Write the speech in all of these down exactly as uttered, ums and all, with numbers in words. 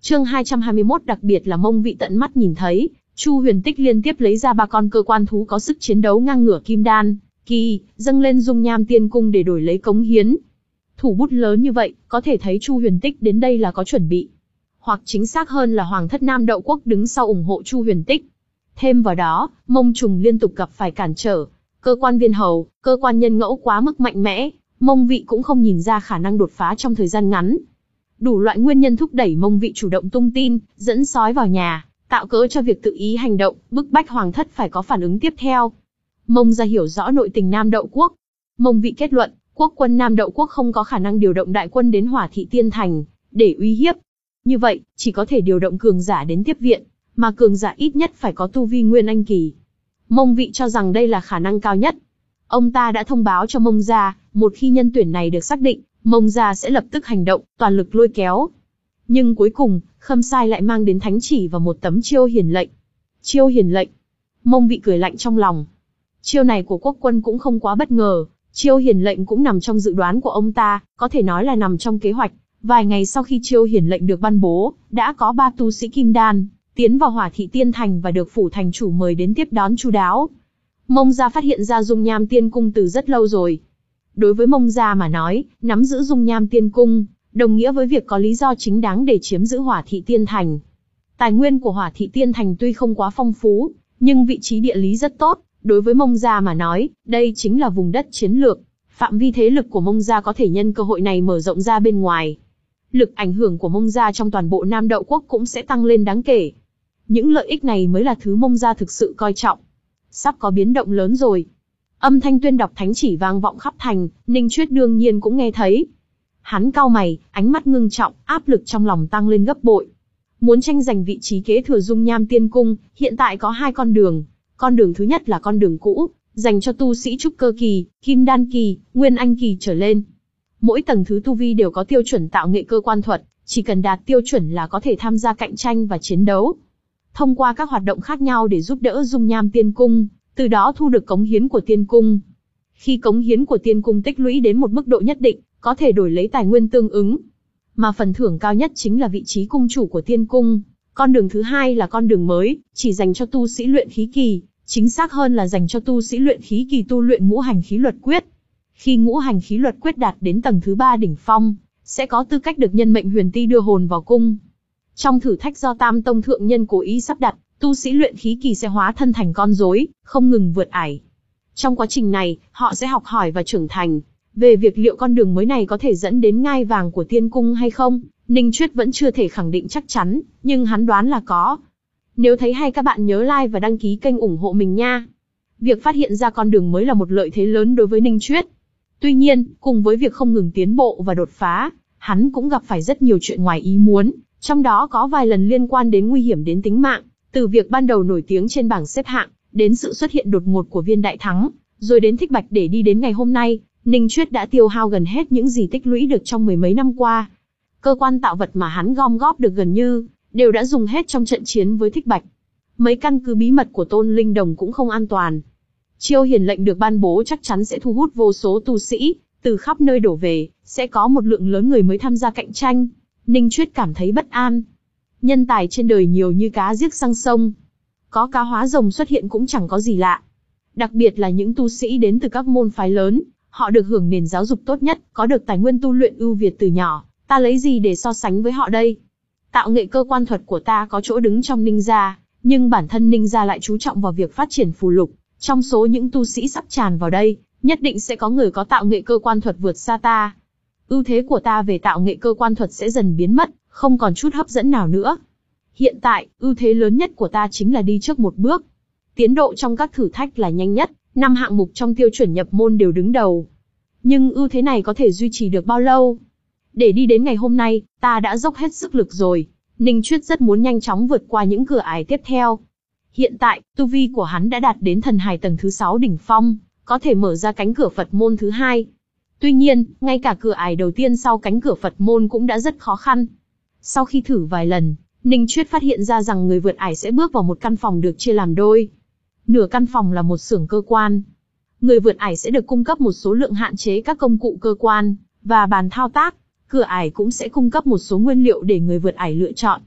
Chương hai trăm hai mươi mốt đặc biệt là Mông Vị tận mắt nhìn thấy, Chu Huyền Tích liên tiếp lấy ra ba con cơ quan thú có sức chiến đấu ngang ngửa kim đan kỳ, dâng lên dung nham tiên cung để đổi lấy cống hiến. Thủ bút lớn như vậy, có thể thấy Chu Huyền Tích đến đây là có chuẩn bị. Hoặc chính xác hơn là Hoàng thất Nam Đậu Quốc đứng sau ủng hộ Chu Huyền Tích. Thêm vào đó, Mông Trùng liên tục gặp phải cản trở. Cơ quan viên hầu, cơ quan nhân ngẫu quá mức mạnh mẽ, Mông Vị cũng không nhìn ra khả năng đột phá trong thời gian ngắn. Đủ loại nguyên nhân thúc đẩy Mông Vị chủ động tung tin, dẫn sói vào nhà, tạo cớ cho việc tự ý hành động, bức bách Hoàng thất phải có phản ứng tiếp theo. Mông gia hiểu rõ nội tình Nam Đậu Quốc. Mông Vị kết luận, quốc quân Nam Đậu Quốc không có khả năng điều động đại quân đến Hỏa Thị Tiên Thành, để uy hiếp. Như vậy, chỉ có thể điều động cường giả đến tiếp viện, mà cường giả ít nhất phải có tu vi Nguyên Anh kỳ. Mông Vị cho rằng đây là khả năng cao nhất. Ông ta đã thông báo cho Mông gia, một khi nhân tuyển này được xác định, Mông gia sẽ lập tức hành động, toàn lực lôi kéo. Nhưng cuối cùng, Khâm Sai lại mang đến thánh chỉ và một tấm chiêu hiển lệnh. Chiêu hiển lệnh. Mông Vị cười lạnh trong lòng. Chiêu này của quốc quân cũng không quá bất ngờ, chiêu hiển lệnh cũng nằm trong dự đoán của ông ta, có thể nói là nằm trong kế hoạch. Vài ngày sau khi chiêu hiển lệnh được ban bố, đã có ba tu sĩ kim đan tiến vào Hỏa Thị Tiên Thành và được phủ thành chủ mời đến tiếp đón chu đáo. Mông gia phát hiện ra dung nham tiên cung từ rất lâu rồi. Đối với Mông gia mà nói, nắm giữ dung nham tiên cung, đồng nghĩa với việc có lý do chính đáng để chiếm giữ Hỏa Thị Tiên Thành. Tài nguyên của Hỏa Thị Tiên Thành tuy không quá phong phú, nhưng vị trí địa lý rất tốt. Đối với Mông gia mà nói, đây chính là vùng đất chiến lược. Phạm vi thế lực của Mông gia có thể nhân cơ hội này mở rộng ra bên ngoài. Lực ảnh hưởng của Mông gia trong toàn bộ Nam Đậu Quốc cũng sẽ tăng lên đáng kể. Những lợi ích này mới là thứ Mông gia thực sự coi trọng. Sắp có biến động lớn rồi. Âm thanh tuyên đọc thánh chỉ vang vọng khắp thành, Ninh Chuyết đương nhiên cũng nghe thấy. Hắn cau mày, ánh mắt ngưng trọng, áp lực trong lòng tăng lên gấp bội. Muốn tranh giành vị trí kế thừa dung nham tiên cung, hiện tại có hai con đường. Con đường thứ nhất là con đường cũ, dành cho tu sĩ trúc cơ kỳ, kim đan kỳ, nguyên anh kỳ trở lên. Mỗi tầng thứ tu vi đều có tiêu chuẩn tạo nghệ cơ quan thuật, chỉ cần đạt tiêu chuẩn là có thể tham gia cạnh tranh và chiến đấu. Thông qua các hoạt động khác nhau để giúp đỡ dung nham tiên cung, từ đó thu được cống hiến của tiên cung. Khi cống hiến của tiên cung tích lũy đến một mức độ nhất định, có thể đổi lấy tài nguyên tương ứng. Mà phần thưởng cao nhất chính là vị trí cung chủ của tiên cung. Con đường thứ hai là con đường mới, chỉ dành cho tu sĩ luyện khí kỳ, chính xác hơn là dành cho tu sĩ luyện khí kỳ tu luyện ngũ hành khí luật quyết. Khi ngũ hành khí luật quyết đạt đến tầng thứ ba đỉnh phong, sẽ có tư cách được nhân mệnh huyền ti đưa hồn vào cung. Trong thử thách do Tam Tông thượng nhân cố ý sắp đặt, tu sĩ luyện khí kỳ sẽ hóa thân thành con rối, không ngừng vượt ải. Trong quá trình này, họ sẽ học hỏi và trưởng thành. Về việc liệu con đường mới này có thể dẫn đến ngai vàng của tiên cung hay không, Ninh Chuyết vẫn chưa thể khẳng định chắc chắn, nhưng hắn đoán là có. Nếu thấy hay các bạn nhớ like và đăng ký kênh ủng hộ mình nha. Việc phát hiện ra con đường mới là một lợi thế lớn đối với Ninh Chuyết. Tuy nhiên, cùng với việc không ngừng tiến bộ và đột phá, hắn cũng gặp phải rất nhiều chuyện ngoài ý muốn, trong đó có vài lần liên quan đến nguy hiểm đến tính mạng, từ việc ban đầu nổi tiếng trên bảng xếp hạng, đến sự xuất hiện đột ngột của Viên Đại Thắng, rồi đến Thích Bạch để đi đến ngày hôm nay, Ninh Chuyết đã tiêu hao gần hết những gì tích lũy được trong mười mấy năm qua. Cơ quan tạo vật mà hắn gom góp được gần như đều đã dùng hết trong trận chiến với Thích Bạch. Mấy căn cứ bí mật của Tôn Linh Đồng cũng không an toàn. Chiêu hiển lệnh được ban bố chắc chắn sẽ thu hút vô số tu sĩ từ khắp nơi đổ về, sẽ có một lượng lớn người mới tham gia cạnh tranh. Ninh Chuyết cảm thấy bất an. Nhân tài trên đời nhiều như cá giết sang sông, có cá hóa rồng xuất hiện cũng chẳng có gì lạ. Đặc biệt là những tu sĩ đến từ các môn phái lớn, họ được hưởng nền giáo dục tốt nhất, có được tài nguyên tu luyện ưu việt từ nhỏ, ta lấy gì để so sánh với họ đây? Tạo nghệ cơ quan thuật của ta có chỗ đứng trong Ninh gia, nhưng bản thân Ninh gia lại chú trọng vào việc phát triển phù lục. Trong số những tu sĩ sắp tràn vào đây, nhất định sẽ có người có tạo nghệ cơ quan thuật vượt xa ta. Ưu thế của ta về tạo nghệ cơ quan thuật sẽ dần biến mất, không còn chút hấp dẫn nào nữa. Hiện tại, ưu thế lớn nhất của ta chính là đi trước một bước. Tiến độ trong các thử thách là nhanh nhất, năm hạng mục trong tiêu chuẩn nhập môn đều đứng đầu. Nhưng ưu thế này có thể duy trì được bao lâu? Để đi đến ngày hôm nay, ta đã dốc hết sức lực rồi. Ninh Chuyết rất muốn nhanh chóng vượt qua những cửa ải tiếp theo. Hiện tại, tu vi của hắn đã đạt đến thần hài tầng thứ sáu đỉnh phong, có thể mở ra cánh cửa Phật môn thứ hai. Tuy nhiên, ngay cả cửa ải đầu tiên sau cánh cửa Phật môn cũng đã rất khó khăn. Sau khi thử vài lần, Ninh Chuyết phát hiện ra rằng người vượt ải sẽ bước vào một căn phòng được chia làm đôi. Nửa căn phòng là một xưởng cơ quan. Người vượt ải sẽ được cung cấp một số lượng hạn chế các công cụ cơ quan và bàn thao tác. Cửa ải cũng sẽ cung cấp một số nguyên liệu để người vượt ải lựa chọn.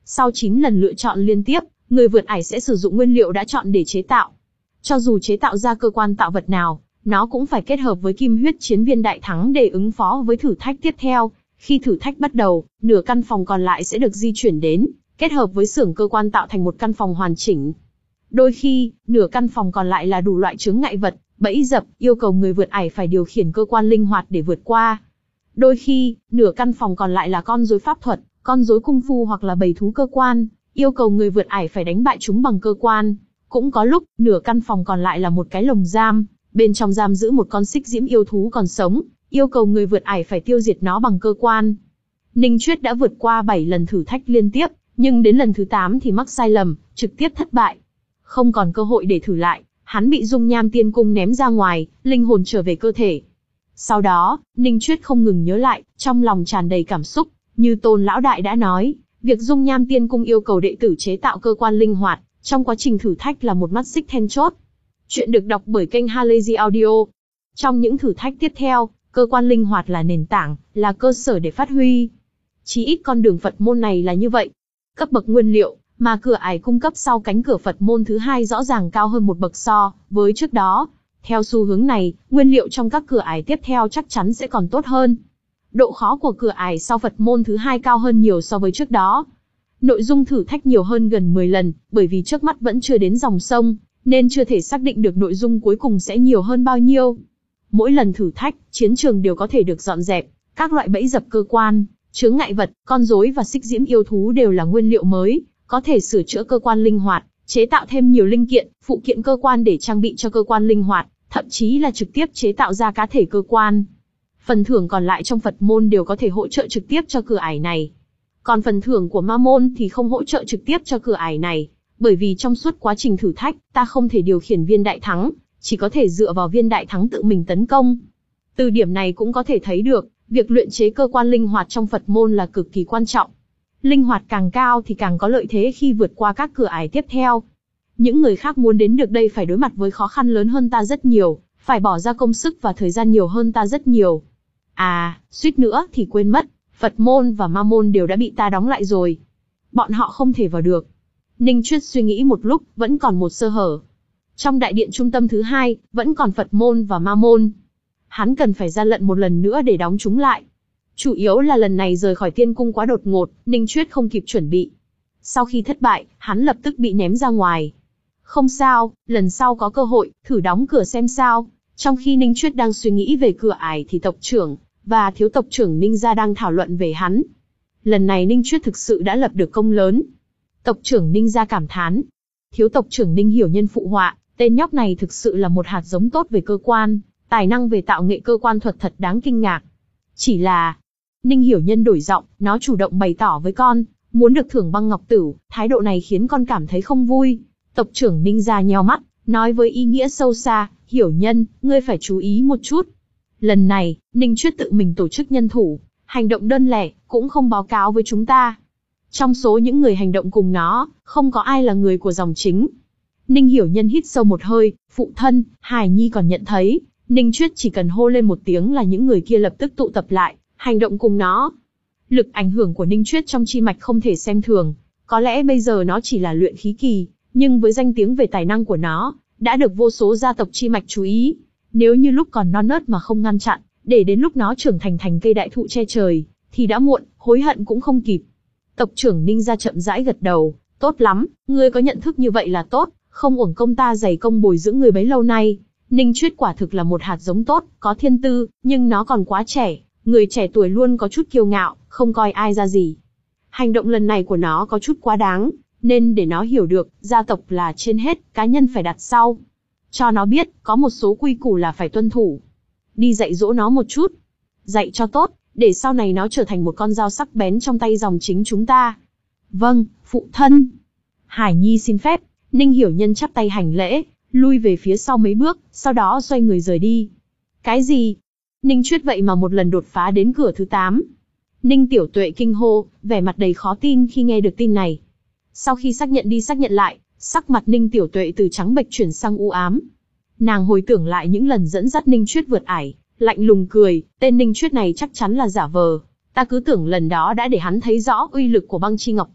Sau chín lần lựa chọn liên tiếp, người vượt ải sẽ sử dụng nguyên liệu đã chọn để chế tạo. Cho dù chế tạo ra cơ quan tạo vật nào, nó cũng phải kết hợp với kim huyết chiến viên đại thắng để ứng phó với thử thách tiếp theo. Khi thử thách bắt đầu, nửa căn phòng còn lại sẽ được di chuyển đến, kết hợp với xưởng cơ quan tạo thành một căn phòng hoàn chỉnh. Đôi khi, nửa căn phòng còn lại là đủ loại chướng ngại vật, bẫy dập, yêu cầu người vượt ải phải điều khiển cơ quan linh hoạt để vượt qua. Đôi khi, nửa căn phòng còn lại là con rối pháp thuật, con rối cung phu hoặc là bầy thú cơ quan, yêu cầu người vượt ải phải đánh bại chúng bằng cơ quan. Cũng có lúc, nửa căn phòng còn lại là một cái lồng giam, bên trong giam giữ một con xích diễm yêu thú còn sống, yêu cầu người vượt ải phải tiêu diệt nó bằng cơ quan. Ninh Chuyết đã vượt qua bảy lần thử thách liên tiếp, nhưng đến lần thứ tám thì mắc sai lầm, trực tiếp thất bại. Không còn cơ hội để thử lại, hắn bị dung nham tiên cung ném ra ngoài, linh hồn trở về cơ thể. Sau đó, Ninh Chuyết không ngừng nhớ lại, trong lòng tràn đầy cảm xúc, như Tôn lão đại đã nói, việc dung nham tiên cung yêu cầu đệ tử chế tạo cơ quan linh hoạt, trong quá trình thử thách là một mắt xích then chốt. Chuyện được đọc bởi kênh Halazy Audio. Trong những thử thách tiếp theo, cơ quan linh hoạt là nền tảng, là cơ sở để phát huy. Chí ít con đường Phật môn này là như vậy. Cấp bậc nguyên liệu mà cửa ải cung cấp sau cánh cửa Phật môn thứ hai rõ ràng cao hơn một bậc so với trước đó. Theo xu hướng này, nguyên liệu trong các cửa ải tiếp theo chắc chắn sẽ còn tốt hơn. Độ khó của cửa ải sau Phật môn thứ hai cao hơn nhiều so với trước đó. Nội dung thử thách nhiều hơn gần mười lần, bởi vì trước mắt vẫn chưa đến dòng sông, nên chưa thể xác định được nội dung cuối cùng sẽ nhiều hơn bao nhiêu. Mỗi lần thử thách, chiến trường đều có thể được dọn dẹp, các loại bẫy dập cơ quan, chướng ngại vật, con rối và xích diễm yêu thú đều là nguyên liệu mới, có thể sửa chữa cơ quan linh hoạt, chế tạo thêm nhiều linh kiện, phụ kiện cơ quan để trang bị cho cơ quan linh hoạt, thậm chí là trực tiếp chế tạo ra cá thể cơ quan. Phần thưởng còn lại trong Phật môn đều có thể hỗ trợ trực tiếp cho cửa ải này. Còn phần thưởng của Ma môn thì không hỗ trợ trực tiếp cho cửa ải này, bởi vì trong suốt quá trình thử thách, ta không thể điều khiển viên đại thắng, chỉ có thể dựa vào viên đại thắng tự mình tấn công. Từ điểm này cũng có thể thấy được, việc luyện chế cơ quan linh hoạt trong Phật môn là cực kỳ quan trọng. Linh hoạt càng cao thì càng có lợi thế khi vượt qua các cửa ải tiếp theo. Những người khác muốn đến được đây phải đối mặt với khó khăn lớn hơn ta rất nhiều, phải bỏ ra công sức và thời gian nhiều hơn ta rất nhiều. À, suýt nữa thì quên mất, Phật môn và Ma môn đều đã bị ta đóng lại rồi. Bọn họ không thể vào được. Ninh Chuyết suy nghĩ một lúc, vẫn còn một sơ hở. Trong đại điện trung tâm thứ hai, vẫn còn Phật môn và Ma môn. Hắn cần phải ra lận một lần nữa để đóng chúng lại. Chủ yếu là lần này rời khỏi tiên cung quá đột ngột, Ninh Chuyết không kịp chuẩn bị. Sau khi thất bại, hắn lập tức bị ném ra ngoài. Không sao, lần sau có cơ hội, thử đóng cửa xem sao. Trong khi Ninh Chuyết đang suy nghĩ về cửa ải thì tộc trưởng và thiếu tộc trưởng Ninh gia đang thảo luận về hắn. Lần này Ninh Chuyết thực sự đã lập được công lớn. Tộc trưởng Ninh gia cảm thán. Thiếu tộc trưởng Ninh Hiểu Nhân phụ họa, tên nhóc này thực sự là một hạt giống tốt về cơ quan, tài năng về tạo nghệ cơ quan thuật thật đáng kinh ngạc. Chỉ là, Ninh Hiểu Nhân đổi giọng, nó chủ động bày tỏ với con, muốn được thưởng băng ngọc tửu, thái độ này khiến con cảm thấy không vui. Tộc trưởng Ninh gia nheo mắt, nói với ý nghĩa sâu xa, Hiểu Nhân, ngươi phải chú ý một chút. Lần này, Ninh Chuyết tự mình tổ chức nhân thủ, hành động đơn lẻ, cũng không báo cáo với chúng ta. Trong số những người hành động cùng nó, không có ai là người của dòng chính. Ninh Hiểu Nhân hít sâu một hơi, phụ thân, Hải Nhi còn nhận thấy, Ninh Chuyết chỉ cần hô lên một tiếng là những người kia lập tức tụ tập lại, hành động cùng nó. Lực ảnh hưởng của Ninh Chuyết trong chi mạch không thể xem thường, có lẽ bây giờ nó chỉ là luyện khí kỳ, nhưng với danh tiếng về tài năng của nó, đã được vô số gia tộc chi mạch chú ý. Nếu như lúc còn non nớt mà không ngăn chặn, để đến lúc nó trưởng thành thành cây đại thụ che trời, thì đã muộn, hối hận cũng không kịp. Tộc trưởng Ninh gia chậm rãi gật đầu, tốt lắm, ngươi có nhận thức như vậy là tốt, không uổng công ta dày công bồi dưỡng người bấy lâu nay. Ninh Chuyết quả thực là một hạt giống tốt, có thiên tư, nhưng nó còn quá trẻ, người trẻ tuổi luôn có chút kiêu ngạo, không coi ai ra gì. Hành động lần này của nó có chút quá đáng, nên để nó hiểu được, gia tộc là trên hết, cá nhân phải đặt sau. Cho nó biết, có một số quy củ là phải tuân thủ. Đi dạy dỗ nó một chút. Dạy cho tốt, để sau này nó trở thành một con dao sắc bén trong tay dòng chính chúng ta. Vâng, phụ thân. Hải Nhi xin phép. Ninh Hiểu Nhân chắp tay hành lễ, lui về phía sau mấy bước, sau đó xoay người rời đi. Cái gì? Ninh Chuyết vậy mà một lần đột phá đến cửa thứ tám. Ninh Tiểu Tuệ kinh hô, vẻ mặt đầy khó tin khi nghe được tin này. Sau khi xác nhận đi xác nhận lại, sắc mặt Ninh Tiểu Tuệ từ trắng bệch chuyển sang u ám. Nàng hồi tưởng lại những lần dẫn dắt Ninh Chuyết vượt ải, lạnh lùng cười, tên Ninh Chuyết này chắc chắn là giả vờ. Ta cứ tưởng lần đó đã để hắn thấy rõ uy lực của băng chi ngọc thủ,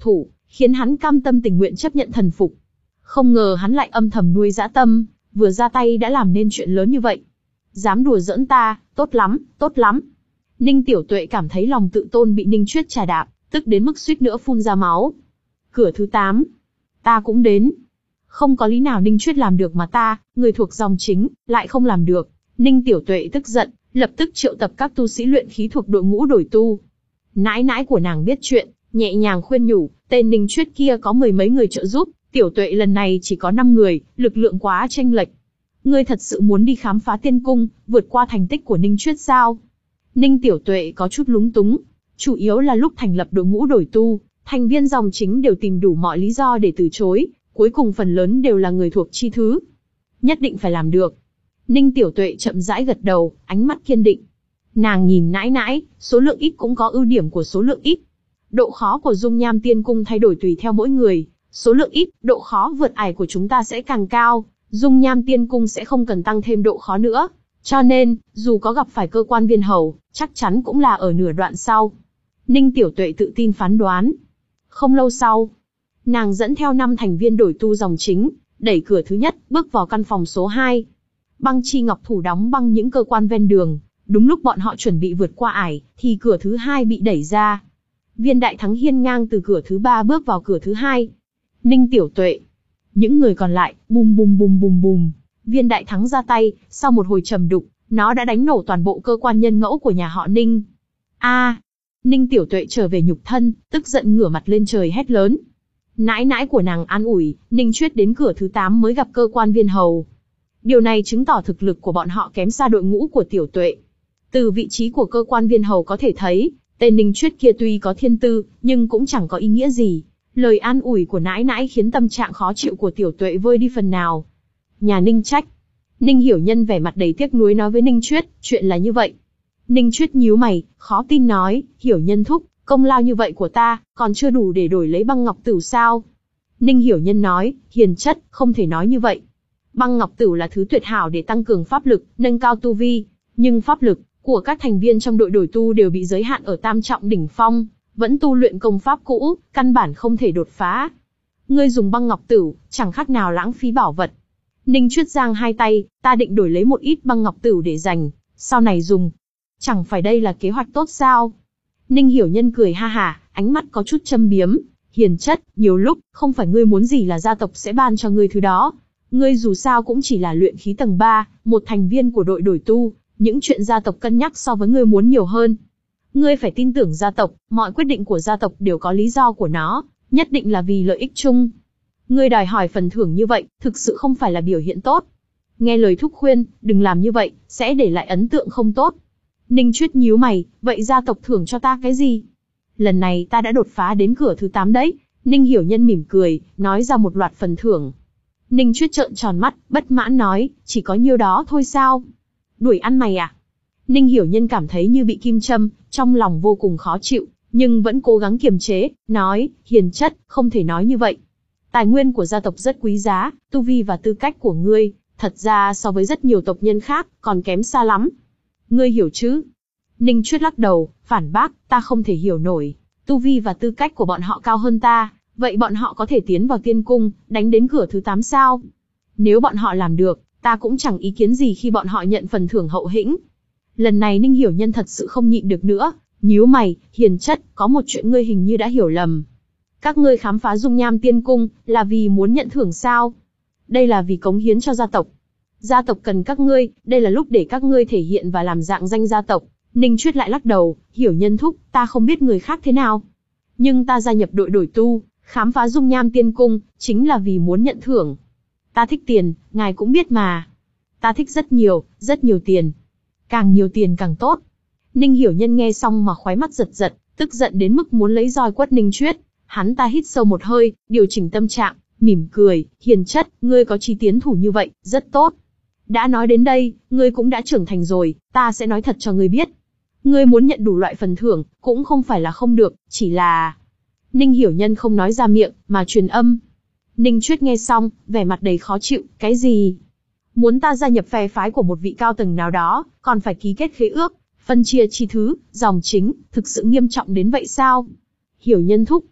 khiến hắn cam tâm tình nguyện chấp nhận thần phục. Không ngờ hắn lại âm thầm nuôi dã tâm, vừa ra tay đã làm nên chuyện lớn như vậy. Dám đùa giỡn ta, tốt lắm, tốt lắm. Ninh Tiểu Tuệ cảm thấy lòng tự tôn bị Ninh Chuyết trà đạp, tức đến mức suýt nữa phun ra máu. Cửa thứ tám. Ta cũng đến. Không có lý nào Ninh Chuyết làm được mà ta, người thuộc dòng chính, lại không làm được. Ninh Tiểu Tuệ tức giận, lập tức triệu tập các tu sĩ luyện khí thuộc đội ngũ đổi tu. Nãi nãi của nàng biết chuyện, nhẹ nhàng khuyên nhủ, tên Ninh Chuyết kia có mười mấy người trợ giúp, Tiểu Tuệ lần này chỉ có năm người, lực lượng quá chênh lệch. Ngươi thật sự muốn đi khám phá tiên cung, vượt qua thành tích của Ninh Chuyết sao? Ninh Tiểu Tuệ có chút lúng túng, chủ yếu là lúc thành lập đội ngũ đổi tu, thành viên dòng chính đều tìm đủ mọi lý do để từ chối, cuối cùng phần lớn đều là người thuộc chi thứ. Nhất định phải làm được. Ninh Tiểu Tuệ chậm rãi gật đầu, ánh mắt kiên định. Nàng nhìn nãi nãi, số lượng ít cũng có ưu điểm của số lượng ít. Độ khó của dung nham tiên cung thay đổi tùy theo mỗi người, số lượng ít, độ khó vượt ải của chúng ta sẽ càng cao, dung nham tiên cung sẽ không cần tăng thêm độ khó nữa. Cho nên, dù có gặp phải cơ quan viên hầu, chắc chắn cũng là ở nửa đoạn sau. Ninh Tiểu Tuệ tự tin phán đoán. Không lâu sau, nàng dẫn theo năm thành viên đổi tu dòng chính, đẩy cửa thứ nhất, bước vào căn phòng số hai. Băng Chi Ngọc thủ đóng băng những cơ quan ven đường, đúng lúc bọn họ chuẩn bị vượt qua ải, thì cửa thứ hai bị đẩy ra. Viên Đại Thắng hiên ngang từ cửa thứ ba bước vào cửa thứ hai. Ninh Tiểu Tuệ. Những người còn lại, bùm bùm bùm bùm bùm. Viên Đại Thắng ra tay, sau một hồi trầm đục, nó đã đánh nổ toàn bộ cơ quan nhân ngẫu của nhà họ Ninh. A! À, Ninh Tiểu Tuệ trở về nhục thân, tức giận ngửa mặt lên trời hét lớn. Nãi nãi của nàng an ủi, Ninh Chuyết đến cửa thứ tám mới gặp cơ quan viên hầu. Điều này chứng tỏ thực lực của bọn họ kém xa đội ngũ của Tiểu Tuệ. Từ vị trí của cơ quan viên hầu có thể thấy, tên Ninh Chuyết kia tuy có thiên tư, nhưng cũng chẳng có ý nghĩa gì. Lời an ủi của nãi nãi khiến tâm trạng khó chịu của Tiểu Tuệ vơi đi phần nào. Nhà Ninh trách. Ninh Hiểu Nhân vẻ mặt đầy tiếc nuối nói với Ninh Chuyết, chuyện là như vậy. Ninh Chuyết nhíu mày, khó tin nói, Hiểu Nhân thúc, công lao như vậy của ta, còn chưa đủ để đổi lấy băng ngọc tửu sao? Ninh Hiểu Nhân nói, hiền chất, không thể nói như vậy. Băng ngọc tửu là thứ tuyệt hảo để tăng cường pháp lực, nâng cao tu vi, nhưng pháp lực của các thành viên trong đội đổi tu đều bị giới hạn ở tam trọng đỉnh phong, vẫn tu luyện công pháp cũ, căn bản không thể đột phá. Ngươi dùng băng ngọc tửu, chẳng khác nào lãng phí bảo vật. Ninh Chuyết giang hai tay, ta định đổi lấy một ít băng ngọc tửu để dành, sau này dùng. Chẳng phải đây là kế hoạch tốt sao? Ninh Hiểu Nhân cười ha hả, ánh mắt có chút châm biếm. Hiền chất, nhiều lúc, không phải ngươi muốn gì là gia tộc sẽ ban cho ngươi thứ đó. Ngươi dù sao cũng chỉ là luyện khí tầng ba, một thành viên của đội đổi tu, những chuyện gia tộc cân nhắc so với ngươi muốn nhiều hơn. Ngươi phải tin tưởng gia tộc, mọi quyết định của gia tộc đều có lý do của nó, nhất định là vì lợi ích chung. Ngươi đòi hỏi phần thưởng như vậy, thực sự không phải là biểu hiện tốt. Nghe lời thúc khuyên, đừng làm như vậy, sẽ để lại ấn tượng không tốt. Ninh Chuyết nhíu mày, vậy gia tộc thưởng cho ta cái gì? Lần này ta đã đột phá đến cửa thứ tám đấy. Ninh Hiểu Nhân mỉm cười, nói ra một loạt phần thưởng. Ninh Chuyết trợn tròn mắt, bất mãn nói, chỉ có nhiêu đó thôi sao? Đuổi ăn mày à? Ninh Hiểu Nhân cảm thấy như bị kim châm, trong lòng vô cùng khó chịu, nhưng vẫn cố gắng kiềm chế, nói, hiền chất, không thể nói như vậy. Tài nguyên của gia tộc rất quý giá, tu vi và tư cách của ngươi, thật ra so với rất nhiều tộc nhân khác, còn kém xa lắm. Ngươi hiểu chứ? Ninh Chuyết lắc đầu, phản bác, ta không thể hiểu nổi. Tu vi và tư cách của bọn họ cao hơn ta, vậy bọn họ có thể tiến vào tiên cung, đánh đến cửa thứ tám sao? Nếu bọn họ làm được, ta cũng chẳng ý kiến gì khi bọn họ nhận phần thưởng hậu hĩnh. Lần này Ninh Hiểu Nhân thật sự không nhịn được nữa, nhíu mày, hiền chất, có một chuyện ngươi hình như đã hiểu lầm. Các ngươi khám phá dung nham tiên cung, là vì muốn nhận thưởng sao? Đây là vì cống hiến cho gia tộc. Gia tộc cần các ngươi, đây là lúc để các ngươi thể hiện và làm dạng danh gia tộc. Ninh Chuyết lại lắc đầu, Hiểu Nhân thúc, ta không biết người khác thế nào. Nhưng ta gia nhập đội đổi tu, khám phá dung nham tiên cung, chính là vì muốn nhận thưởng. Ta thích tiền, ngài cũng biết mà. Ta thích rất nhiều, rất nhiều tiền. Càng nhiều tiền càng tốt. Ninh Hiểu Nhân nghe xong mà khóe mắt giật giật, tức giận đến mức muốn lấy roi quất Ninh Chuyết. Hắn ta hít sâu một hơi, điều chỉnh tâm trạng, mỉm cười, hiền chất, ngươi có chí tiến thủ như vậy, rất tốt. Đã nói đến đây, ngươi cũng đã trưởng thành rồi, ta sẽ nói thật cho ngươi biết. Ngươi muốn nhận đủ loại phần thưởng, cũng không phải là không được, chỉ là... Ninh Hiểu Nhân không nói ra miệng, mà truyền âm. Ninh Chuyết nghe xong, vẻ mặt đầy khó chịu, cái gì? Muốn ta gia nhập phe phái của một vị cao tầng nào đó, còn phải ký kết khế ước, phân chia chi thứ, dòng chính, thực sự nghiêm trọng đến vậy sao? Hiểu Nhân thúc.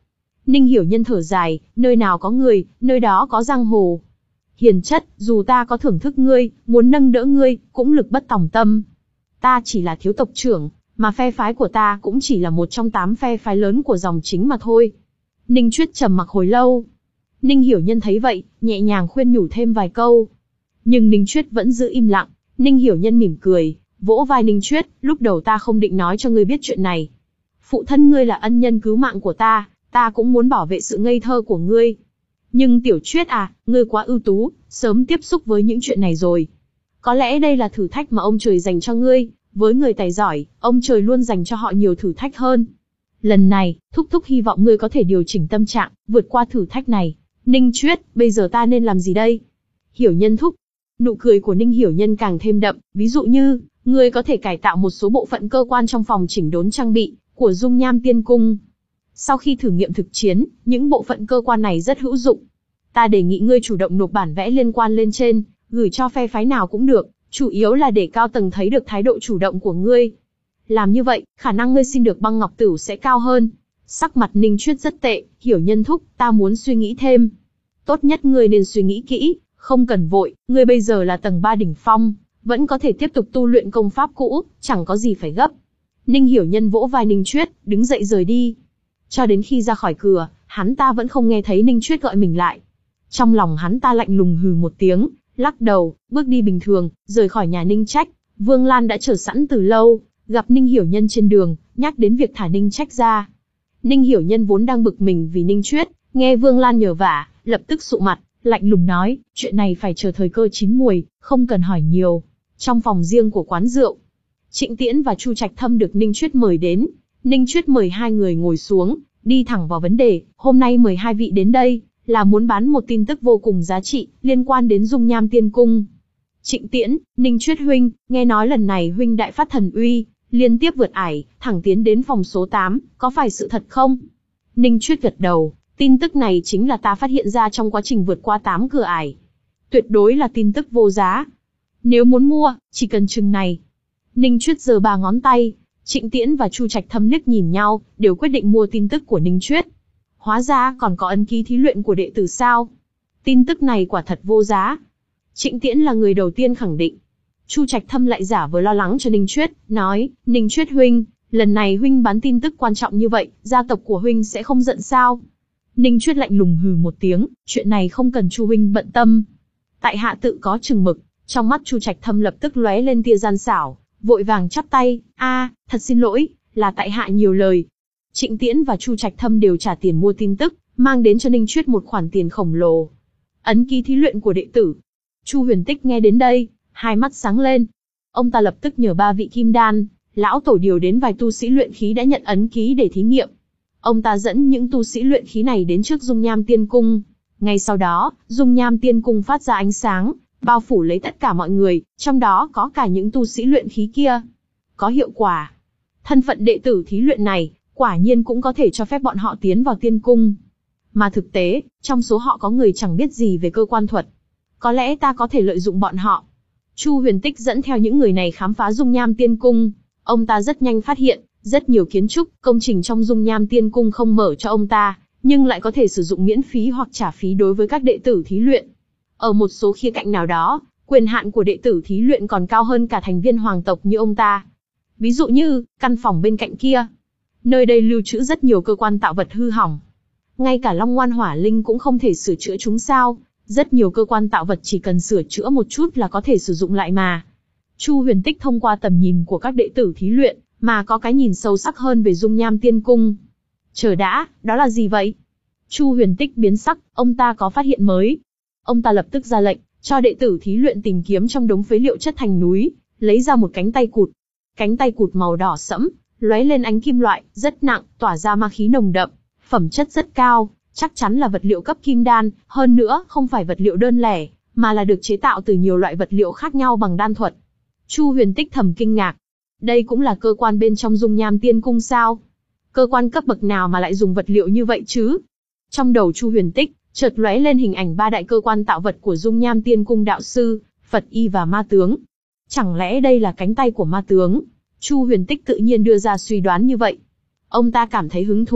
Ninh Hiểu Nhân thở dài, nơi nào có người, nơi đó có giang hồ. Hiền chất, dù ta có thưởng thức ngươi, muốn nâng đỡ ngươi, cũng lực bất tòng tâm. Ta chỉ là thiếu tộc trưởng, mà phe phái của ta cũng chỉ là một trong tám phe phái lớn của dòng chính mà thôi. Ninh Chuyết trầm mặc hồi lâu. Ninh Hiểu Nhân thấy vậy, nhẹ nhàng khuyên nhủ thêm vài câu. Nhưng Ninh Chuyết vẫn giữ im lặng. Ninh Hiểu Nhân mỉm cười, vỗ vai Ninh Chuyết, lúc đầu ta không định nói cho ngươi biết chuyện này. Phụ thân ngươi là ân nhân cứu mạng của ta, ta cũng muốn bảo vệ sự ngây thơ của ngươi. Nhưng Tiểu Chuyết à, ngươi quá ưu tú, sớm tiếp xúc với những chuyện này rồi. Có lẽ đây là thử thách mà ông trời dành cho ngươi, với người tài giỏi, ông trời luôn dành cho họ nhiều thử thách hơn. Lần này, Thúc Thúc hy vọng ngươi có thể điều chỉnh tâm trạng, vượt qua thử thách này. Ninh Chuyết, bây giờ ta nên làm gì đây? Hiểu Nhân thúc. Nụ cười của Ninh Hiểu Nhân càng thêm đậm, ví dụ như, ngươi có thể cải tạo một số bộ phận cơ quan trong phòng chỉnh đốn trang bị của Dung Nham Tiên Cung. Sau khi thử nghiệm thực chiến, những bộ phận cơ quan này rất hữu dụng. Ta đề nghị ngươi chủ động nộp bản vẽ liên quan lên trên, gửi cho phe phái nào cũng được, chủ yếu là để cao tầng thấy được thái độ chủ động của ngươi. Làm như vậy, khả năng ngươi xin được băng ngọc tửu sẽ cao hơn. Sắc mặt Ninh Chuyết rất tệ, Hiểu Nhân thúc, ta muốn suy nghĩ thêm. Tốt nhất ngươi nên suy nghĩ kỹ, không cần vội, ngươi bây giờ là tầng ba đỉnh phong, vẫn có thể tiếp tục tu luyện công pháp cũ, chẳng có gì phải gấp. Ninh Hiểu Nhân vỗ vai Ninh Chuyết, đứng dậy rời đi. Cho đến khi ra khỏi cửa, hắn ta vẫn không nghe thấy Ninh Chuyết gọi mình lại. Trong lòng hắn ta lạnh lùng hừ một tiếng, lắc đầu, bước đi bình thường, rời khỏi nhà Ninh Trách. Vương Lan đã chờ sẵn từ lâu, gặp Ninh Hiểu Nhân trên đường, nhắc đến việc thả Ninh Trách ra. Ninh Hiểu Nhân vốn đang bực mình vì Ninh Chuyết, nghe Vương Lan nhờ vả, lập tức sụ mặt, lạnh lùng nói, chuyện này phải chờ thời cơ chín muồi, không cần hỏi nhiều. Trong phòng riêng của quán rượu, Trịnh Tiễn và Chu Trạch Thâm được Ninh Chuyết mời đến. Ninh Chuyết mời hai người ngồi xuống, đi thẳng vào vấn đề, hôm nay mời hai vị đến đây, là muốn bán một tin tức vô cùng giá trị, liên quan đến Dung Nham Tiên Cung. Trịnh Tiễn, Ninh Chuyết huynh, nghe nói lần này huynh đại phát thần uy, liên tiếp vượt ải, thẳng tiến đến phòng số tám, có phải sự thật không? Ninh Chuyết gật đầu, tin tức này chính là ta phát hiện ra trong quá trình vượt qua tám cửa ải. Tuyệt đối là tin tức vô giá. Nếu muốn mua, chỉ cần chừng này. Ninh Chuyết giơ ba ngón tay. Trịnh Tiễn và Chu Trạch Thâm liếc nhìn nhau, đều quyết định mua tin tức của Ninh Chuyết. Hóa ra còn có ấn ký thí luyện của đệ tử sao? Tin tức này quả thật vô giá. Trịnh Tiễn là người đầu tiên khẳng định. Chu Trạch Thâm lại giả vờ lo lắng cho Ninh Chuyết, nói, Ninh Chuyết huynh, lần này huynh bán tin tức quan trọng như vậy, gia tộc của huynh sẽ không giận sao? Ninh Chuyết lạnh lùng hừ một tiếng, chuyện này không cần Chu huynh bận tâm. Tại hạ tự có chừng mực. Trong mắt Chu Trạch Thâm lập tức lóe lên tia gian xảo, vội vàng chắp tay, a, thật xin lỗi, là tại hạ nhiều lời. Trịnh Tiễn và Chu Trạch Thâm đều trả tiền mua tin tức, mang đến cho Ninh Chuyết một khoản tiền khổng lồ. Ấn ký thí luyện của đệ tử. Chu Huyền Tích nghe đến đây, hai mắt sáng lên. Ông ta lập tức nhờ ba vị kim đan, lão tổ điều đến vài tu sĩ luyện khí đã nhận ấn ký để thí nghiệm. Ông ta dẫn những tu sĩ luyện khí này đến trước Dung Nham Tiên Cung. Ngay sau đó, Dung Nham Tiên Cung phát ra ánh sáng, bao phủ lấy tất cả mọi người, trong đó có cả những tu sĩ luyện khí kia. Có hiệu quả. Thân phận đệ tử thí luyện này, quả nhiên cũng có thể cho phép bọn họ tiến vào tiên cung. Mà thực tế, trong số họ có người chẳng biết gì về cơ quan thuật. Có lẽ ta có thể lợi dụng bọn họ. Chu Huyền Tích dẫn theo những người này khám phá Dung Nham Tiên Cung. Ông ta rất nhanh phát hiện, rất nhiều kiến trúc, công trình trong Dung Nham Tiên Cung không mở cho ông ta, nhưng lại có thể sử dụng miễn phí hoặc trả phí đối với các đệ tử thí luyện. Ở một số khía cạnh nào đó, quyền hạn của đệ tử thí luyện còn cao hơn cả thành viên hoàng tộc như ông ta. Ví dụ như, căn phòng bên cạnh kia. Nơi đây lưu trữ rất nhiều cơ quan tạo vật hư hỏng. Ngay cả Long Ngoan Hỏa Linh cũng không thể sửa chữa chúng sao. Rất nhiều cơ quan tạo vật chỉ cần sửa chữa một chút là có thể sử dụng lại mà. Chu Huyền Tích thông qua tầm nhìn của các đệ tử thí luyện, mà có cái nhìn sâu sắc hơn về Dung Nham Tiên Cung. Chờ đã, đó là gì vậy? Chu Huyền Tích biến sắc, ông ta có phát hiện mới. Ông ta lập tức ra lệnh, cho đệ tử thí luyện tìm kiếm trong đống phế liệu chất thành núi, lấy ra một cánh tay cụt. Cánh tay cụt màu đỏ sẫm, lóe lên ánh kim loại, rất nặng, tỏa ra ma khí nồng đậm, phẩm chất rất cao, chắc chắn là vật liệu cấp kim đan, hơn nữa không phải vật liệu đơn lẻ, mà là được chế tạo từ nhiều loại vật liệu khác nhau bằng đan thuật. Chu Huyền Tích thầm kinh ngạc. Đây cũng là cơ quan bên trong Dung Nham Tiên Cung sao? Cơ quan cấp bậc nào mà lại dùng vật liệu như vậy chứ? Trong đầu Chu Huyền Tích, chợt lóe lên hình ảnh ba đại cơ quan tạo vật của Dung Nham Tiên Cung đạo sư, Phật Y và ma tướng. Chẳng lẽ đây là cánh tay của ma tướng? Chu Huyền Tích tự nhiên đưa ra suy đoán như vậy. Ông ta cảm thấy hứng thú,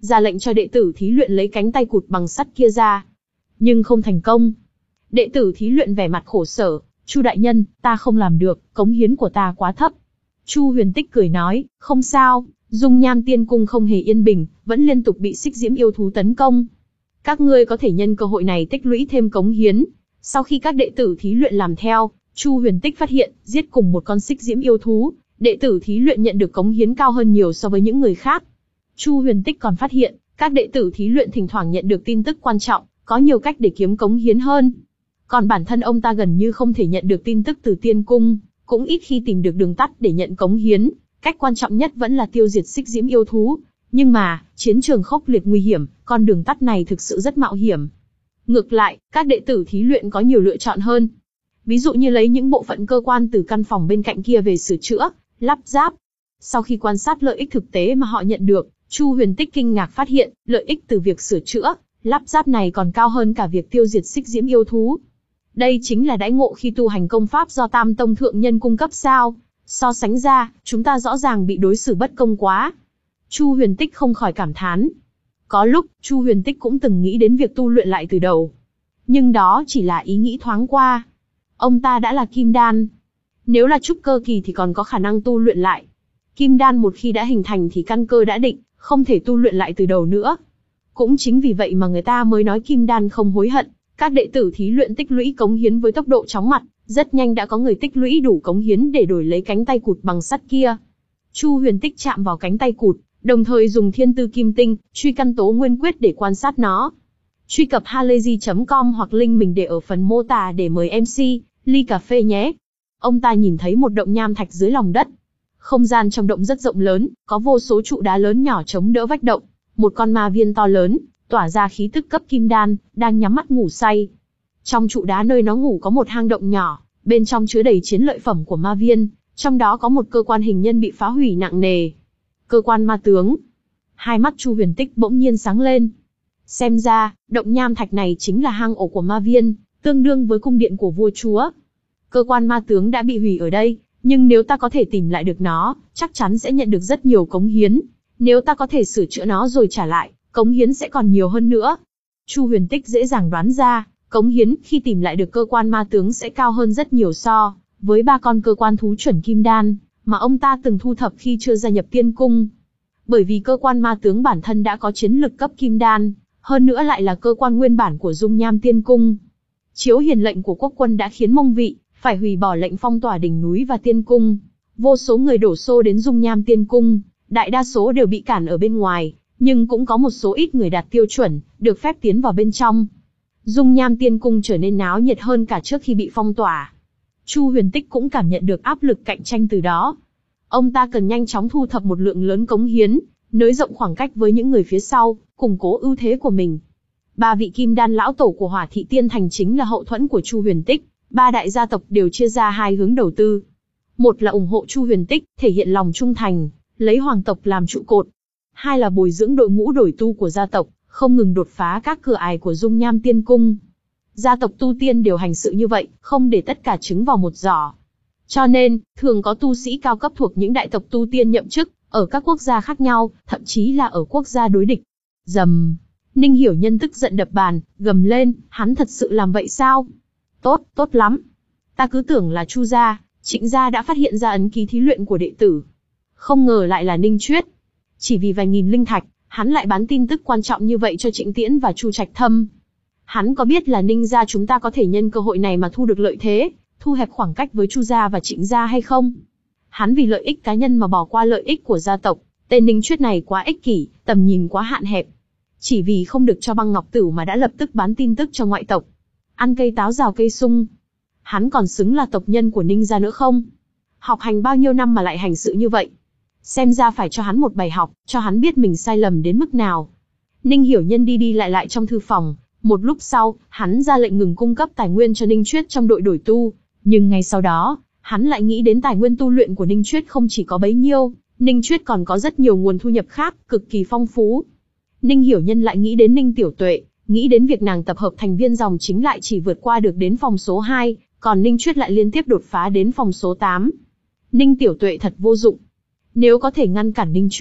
ra lệnh cho đệ tử thí luyện lấy cánh tay cụt bằng sắt kia ra. Nhưng không thành công. Đệ tử thí luyện vẻ mặt khổ sở, Chu đại nhân, ta không làm được, cống hiến của ta quá thấp. Chu Huyền Tích cười nói, không sao, Dung Nham Tiên Cung không hề yên bình, vẫn liên tục bị xích diễm yêu thú tấn công. Các ngươi có thể nhân cơ hội này tích lũy thêm cống hiến. Sau khi các đệ tử thí luyện làm theo, Chu Huyền Tích phát hiện, giết cùng một con xích diễm yêu thú, đệ tử thí luyện nhận được cống hiến cao hơn nhiều so với những người khác. Chu Huyền Tích còn phát hiện, các đệ tử thí luyện thỉnh thoảng nhận được tin tức quan trọng, có nhiều cách để kiếm cống hiến hơn. Còn bản thân ông ta gần như không thể nhận được tin tức từ tiên cung, cũng ít khi tìm được đường tắt để nhận cống hiến, cách quan trọng nhất vẫn là tiêu diệt xích diễm yêu thú. Nhưng mà, chiến trường khốc liệt nguy hiểm, con đường tắt này thực sự rất mạo hiểm. Ngược lại, các đệ tử thí luyện có nhiều lựa chọn hơn. Ví dụ như lấy những bộ phận cơ quan từ căn phòng bên cạnh kia về sửa chữa, lắp ráp. Sau khi quan sát lợi ích thực tế mà họ nhận được, Chu Huyền Tích kinh ngạc phát hiện, lợi ích từ việc sửa chữa, lắp ráp này còn cao hơn cả việc tiêu diệt xích diễm yêu thú. Đây chính là đãi ngộ khi tu hành công pháp do Tam Tông Thượng Nhân cung cấp sao? So sánh ra, chúng ta rõ ràng bị đối xử bất công quá. Chu Huyền Tích không khỏi cảm thán. Có lúc, Chu Huyền Tích cũng từng nghĩ đến việc tu luyện lại từ đầu. Nhưng đó chỉ là ý nghĩ thoáng qua. Ông ta đã là kim đan. Nếu là trúc cơ kỳ thì còn có khả năng tu luyện lại. Kim đan một khi đã hình thành thì căn cơ đã định, không thể tu luyện lại từ đầu nữa. Cũng chính vì vậy mà người ta mới nói kim đan không hối hận. Các đệ tử thí luyện tích lũy cống hiến với tốc độ chóng mặt, rất nhanh đã có người tích lũy đủ cống hiến để đổi lấy cánh tay cụt bằng sắt kia. Chu Huyền Tích chạm vào cánh tay cụt, đồng thời dùng thiên tư kim tinh, truy căn tố nguyên quyết để quan sát nó. Truy cập halayzi chấm com hoặc link mình để ở phần mô tả để mời em xê, ly cà phê nhé. Ông ta nhìn thấy một động nham thạch dưới lòng đất. Không gian trong động rất rộng lớn, có vô số trụ đá lớn nhỏ chống đỡ vách động. Một con ma viên to lớn, tỏa ra khí tức cấp kim đan, đang nhắm mắt ngủ say. Trong trụ đá nơi nó ngủ có một hang động nhỏ, bên trong chứa đầy chiến lợi phẩm của ma viên, trong đó có một cơ quan hình nhân bị phá hủy nặng nề. Cơ quan ma tướng. Hai mắt Chu Huyền Tích bỗng nhiên sáng lên. Xem ra, động nham thạch này chính là hang ổ của ma viên, tương đương với cung điện của vua chúa. Cơ quan ma tướng đã bị hủy ở đây, nhưng nếu ta có thể tìm lại được nó, chắc chắn sẽ nhận được rất nhiều cống hiến. Nếu ta có thể sửa chữa nó rồi trả lại, cống hiến sẽ còn nhiều hơn nữa. Chu Huyền Tích dễ dàng đoán ra, cống hiến khi tìm lại được cơ quan ma tướng sẽ cao hơn rất nhiều so với ba con cơ quan thú chuẩn kim đan mà ông ta từng thu thập khi chưa gia nhập tiên cung. Bởi vì cơ quan ma tướng bản thân đã có chiến lực cấp kim đan, hơn nữa lại là cơ quan nguyên bản của Dung Nham Tiên Cung. Chiếu hiền lệnh của quốc quân đã khiến Mông Vị phải hủy bỏ lệnh phong tỏa đỉnh núi và tiên cung. Vô số người đổ xô đến Dung Nham Tiên Cung, đại đa số đều bị cản ở bên ngoài, nhưng cũng có một số ít người đạt tiêu chuẩn, được phép tiến vào bên trong. Dung Nham Tiên Cung trở nên náo nhiệt hơn cả trước khi bị phong tỏa. Chu Huyền Tích cũng cảm nhận được áp lực cạnh tranh từ đó. Ông ta cần nhanh chóng thu thập một lượng lớn cống hiến, nới rộng khoảng cách với những người phía sau, củng cố ưu thế của mình. Ba vị kim đan lão tổ của Hỏa Thị Tiên Thành chính là hậu thuẫn của Chu Huyền Tích. Ba đại gia tộc đều chia ra hai hướng đầu tư. Một là ủng hộ Chu Huyền Tích, thể hiện lòng trung thành, lấy hoàng tộc làm trụ cột. Hai là bồi dưỡng đội ngũ đổi tu của gia tộc, không ngừng đột phá các cửa ải của Dung Nham Tiên Cung. Gia tộc tu tiên đều hành sự như vậy, không để tất cả trứng vào một giỏ. Cho nên, thường có tu sĩ cao cấp thuộc những đại tộc tu tiên nhậm chức, ở các quốc gia khác nhau, thậm chí là ở quốc gia đối địch. Dầm! Ninh Hiểu Nhân tức giận đập bàn, gầm lên, hắn thật sự làm vậy sao? Tốt, tốt lắm. Ta cứ tưởng là Chu gia, Trịnh gia đã phát hiện ra ấn ký thí luyện của đệ tử. Không ngờ lại là Ninh Chuyết. Chỉ vì vài nghìn linh thạch, hắn lại bán tin tức quan trọng như vậy cho Trịnh Tiễn và Chu Trạch Thâm. Hắn có biết là Ninh gia chúng ta có thể nhân cơ hội này mà thu được lợi thế, thu hẹp khoảng cách với Chu gia và Trịnh gia hay không? Hắn vì lợi ích cá nhân mà bỏ qua lợi ích của gia tộc, tên Ninh Chuyết này quá ích kỷ, tầm nhìn quá hạn hẹp. Chỉ vì không được cho băng ngọc tửu mà đã lập tức bán tin tức cho ngoại tộc. Ăn cây táo rào cây sung. Hắn còn xứng là tộc nhân của Ninh gia nữa không? Học hành bao nhiêu năm mà lại hành sự như vậy? Xem ra phải cho hắn một bài học, cho hắn biết mình sai lầm đến mức nào. Ninh Hiểu Nhân đi đi lại lại trong thư phòng. Một lúc sau, hắn ra lệnh ngừng cung cấp tài nguyên cho Ninh Chuyết trong đội đổi tu. Nhưng ngay sau đó, hắn lại nghĩ đến tài nguyên tu luyện của Ninh Chuyết không chỉ có bấy nhiêu, Ninh Chuyết còn có rất nhiều nguồn thu nhập khác, cực kỳ phong phú. Ninh Hiểu Nhân lại nghĩ đến Ninh Tiểu Tuệ, nghĩ đến việc nàng tập hợp thành viên dòng chính lại chỉ vượt qua được đến phòng số hai, còn Ninh Chuyết lại liên tiếp đột phá đến phòng số tám. Ninh Tiểu Tuệ thật vô dụng. Nếu có thể ngăn cản Ninh Chuyết,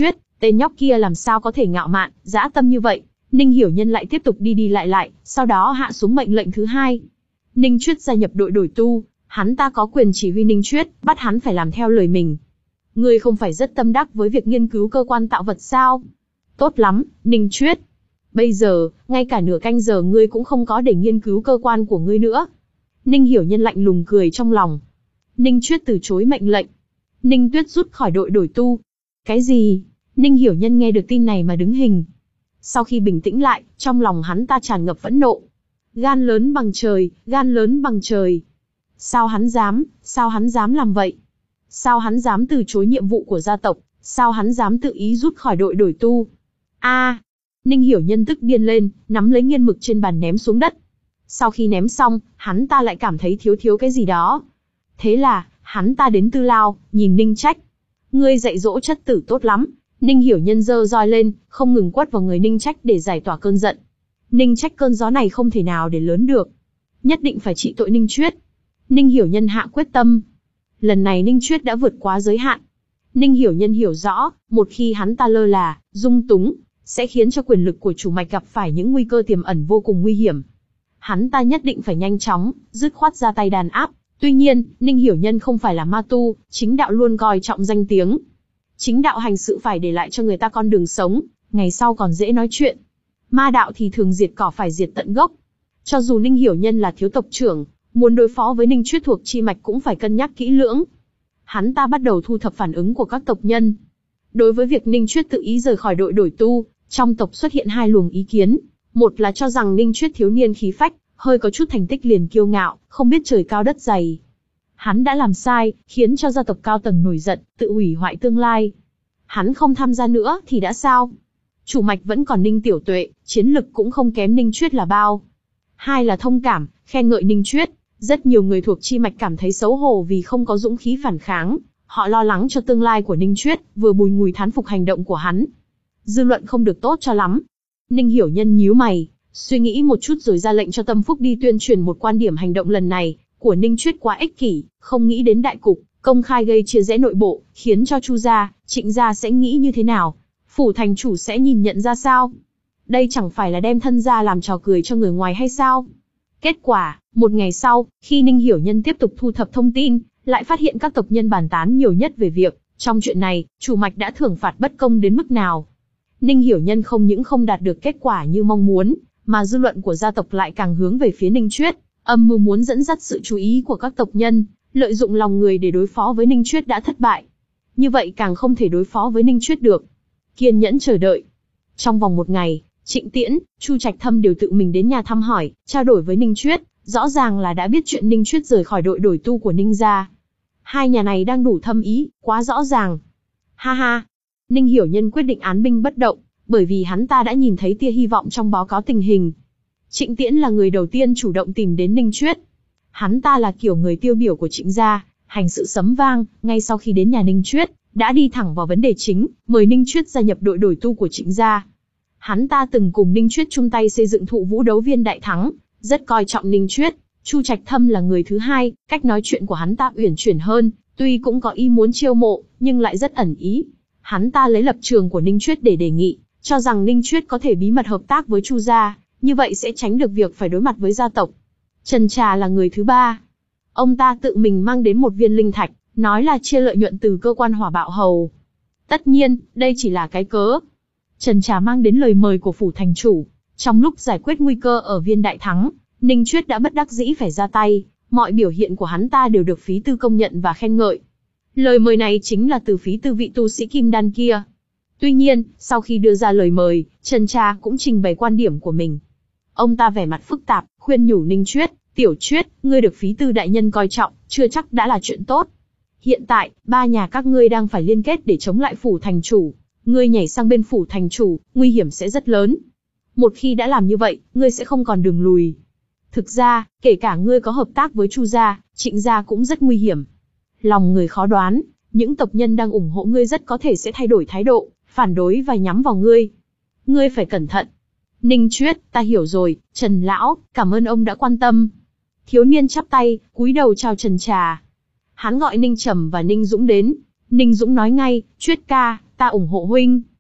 Tên nhóc kia làm sao có thể ngạo mạn, dã tâm như vậy. Ninh Hiểu Nhân lại tiếp tục đi đi lại lại, sau đó hạ xuống mệnh lệnh thứ hai. Ninh Chuyết gia nhập đội đổi tu, hắn ta có quyền chỉ huy Ninh Chuyết, bắt hắn phải làm theo lời mình. Ngươi không phải rất tâm đắc với việc nghiên cứu cơ quan tạo vật sao? Tốt lắm, Ninh Chuyết. Bây giờ, ngay cả nửa canh giờ ngươi cũng không có để nghiên cứu cơ quan của ngươi nữa. Ninh Hiểu Nhân lạnh lùng cười trong lòng. Ninh Chuyết từ chối mệnh lệnh. Ninh Tuyết rút khỏi đội đổi tu. Cái gì? Ninh Hiểu Nhân nghe được tin này mà đứng hình. Sau khi bình tĩnh lại, trong lòng hắn ta tràn ngập phẫn nộ. Gan lớn bằng trời, gan lớn bằng trời. Sao hắn dám, sao hắn dám làm vậy? Sao hắn dám từ chối nhiệm vụ của gia tộc? Sao hắn dám tự ý rút khỏi đội đổi tu? A! À, Ninh Hiểu Nhân tức điên lên, nắm lấy nghiên mực trên bàn ném xuống đất. Sau khi ném xong, hắn ta lại cảm thấy thiếu thiếu cái gì đó. Thế là, hắn ta đến Tư Lao, nhìn Ninh Trách. Ngươi dạy dỗ chất tử tốt lắm. Ninh Hiểu Nhân giơ roi lên, không ngừng quất vào người Ninh Trách để giải tỏa cơn giận. Ninh Trách cơn gió này không thể nào để lớn được. Nhất định phải trị tội Ninh Chuyết. Ninh Hiểu Nhân hạ quyết tâm. Lần này Ninh Chuyết đã vượt quá giới hạn. Ninh Hiểu Nhân hiểu rõ, một khi hắn ta lơ là, dung túng, sẽ khiến cho quyền lực của chủ mạch gặp phải những nguy cơ tiềm ẩn vô cùng nguy hiểm. Hắn ta nhất định phải nhanh chóng, dứt khoát ra tay đàn áp. Tuy nhiên, Ninh Hiểu Nhân không phải là ma tu, chính đạo luôn coi trọng danh tiếng. Chính đạo hành sự phải để lại cho người ta con đường sống, ngày sau còn dễ nói chuyện. Ma đạo thì thường diệt cỏ phải diệt tận gốc. Cho dù Ninh Hiểu Nhân là thiếu tộc trưởng, muốn đối phó với Ninh Chuyết thuộc chi mạch cũng phải cân nhắc kỹ lưỡng. Hắn ta bắt đầu thu thập phản ứng của các tộc nhân. Đối với việc Ninh Chuyết tự ý rời khỏi đội đổi tu, trong tộc xuất hiện hai luồng ý kiến. Một là cho rằng Ninh Chuyết thiếu niên khí phách, hơi có chút thành tích liền kiêu ngạo, không biết trời cao đất dày. Hắn đã làm sai, khiến cho gia tộc cao tầng nổi giận, tự hủy hoại tương lai. Hắn không tham gia nữa thì đã sao? Chủ mạch vẫn còn Ninh Tiểu Tuệ, chiến lực cũng không kém Ninh Chuyết là bao. Hai là thông cảm, khen ngợi Ninh Chuyết. Rất nhiều người thuộc chi mạch cảm thấy xấu hổ vì không có dũng khí phản kháng. Họ lo lắng cho tương lai của Ninh Chuyết, vừa bùi ngùi thán phục hành động của hắn. Dư luận không được tốt cho lắm. Ninh Hiểu Nhân nhíu mày, suy nghĩ một chút rồi ra lệnh cho Tâm Phúc đi tuyên truyền một quan điểm hành động lần này của Ninh Chuyết quá ích kỷ, không nghĩ đến đại cục, công khai gây chia rẽ nội bộ, khiến cho Chu gia, Trịnh gia sẽ nghĩ như thế nào? Phủ thành chủ sẽ nhìn nhận ra sao? Đây chẳng phải là đem thân gia làm trò cười cho người ngoài hay sao? Kết quả, một ngày sau, khi Ninh Hiểu Nhân tiếp tục thu thập thông tin, lại phát hiện các tộc nhân bàn tán nhiều nhất về việc, trong chuyện này, chủ mạch đã thưởng phạt bất công đến mức nào. Ninh Hiểu Nhân không những không đạt được kết quả như mong muốn, mà dư luận của gia tộc lại càng hướng về phía Ninh Chuyết, âm mưu muốn dẫn dắt sự chú ý của các tộc nhân, lợi dụng lòng người để đối phó với Ninh Chuyết đã thất bại. Như vậy càng không thể đối phó với Ninh Chuyết được. Kiên nhẫn chờ đợi. Trong vòng một ngày, Trịnh Tiễn, Chu Trạch Thâm đều tự mình đến nhà thăm hỏi, trao đổi với Ninh Chuyết, rõ ràng là đã biết chuyện Ninh Chuyết rời khỏi đội đổi tu của Ninh gia. Hai nhà này đang đủ thâm ý, quá rõ ràng. Ha ha. Ninh Hiểu Nhân quyết định án binh bất động, bởi vì hắn ta đã nhìn thấy tia hy vọng trong báo cáo tình hình. Trịnh Tiễn là người đầu tiên chủ động tìm đến Ninh Chuyết. Hắn ta là kiểu người tiêu biểu của Trịnh gia, hành sự sấm vang, ngay sau khi đến nhà Ninh Chuyết, đã đi thẳng vào vấn đề chính, mời Ninh Chuyết gia nhập đội đổi tu của Trịnh gia. Hắn ta từng cùng Ninh Chuyết chung tay xây dựng Thụ Vũ Đấu Viên đại thắng, rất coi trọng Ninh Chuyết. Chu Trạch Thâm là người thứ hai, cách nói chuyện của hắn ta uyển chuyển hơn, tuy cũng có ý muốn chiêu mộ, nhưng lại rất ẩn ý. Hắn ta lấy lập trường của Ninh Chuyết để đề nghị, cho rằng Ninh Chuyết có thể bí mật hợp tác với Chu gia, như vậy sẽ tránh được việc phải đối mặt với gia tộc. Trần Trà là người thứ ba. Ông ta tự mình mang đến một viên linh thạch, nói là chia lợi nhuận từ cơ quan hỏa bạo hầu. Tất nhiên, đây chỉ là cái cớ. Trần Trà mang đến lời mời của phủ thành chủ. Trong lúc giải quyết nguy cơ ở viên đại thắng, Ninh Chuyết đã bất đắc dĩ phải ra tay, mọi biểu hiện của hắn ta đều được phí tư công nhận và khen ngợi. Lời mời này chính là từ phí tư vị tu sĩ kim đan kia. Tuy nhiên, sau khi đưa ra lời mời, Trần Trà cũng trình bày quan điểm của mình. Ông ta vẻ mặt phức tạp, khuyên nhủ Ninh Chuyết, Tiểu Chuyết, ngươi được phí tư đại nhân coi trọng, chưa chắc đã là chuyện tốt. Hiện tại, ba nhà các ngươi đang phải liên kết để chống lại phủ thành chủ. Ngươi nhảy sang bên phủ thành chủ, nguy hiểm sẽ rất lớn. Một khi đã làm như vậy, ngươi sẽ không còn đường lùi. Thực ra, kể cả ngươi có hợp tác với Chu gia, Trịnh gia cũng rất nguy hiểm. Lòng người khó đoán, những tộc nhân đang ủng hộ ngươi rất có thể sẽ thay đổi thái độ, phản đối và nhắm vào ngươi. Ngươi phải cẩn thận. Ninh Chuyết, ta hiểu rồi, Trần lão, cảm ơn ông đã quan tâm. Thiếu niên chắp tay, cúi đầu chào Trần Trà. Hắn gọi Ninh Trầm và Ninh Dũng đến. Ninh Dũng nói ngay, Chuyết ca, ta ủng hộ huynh.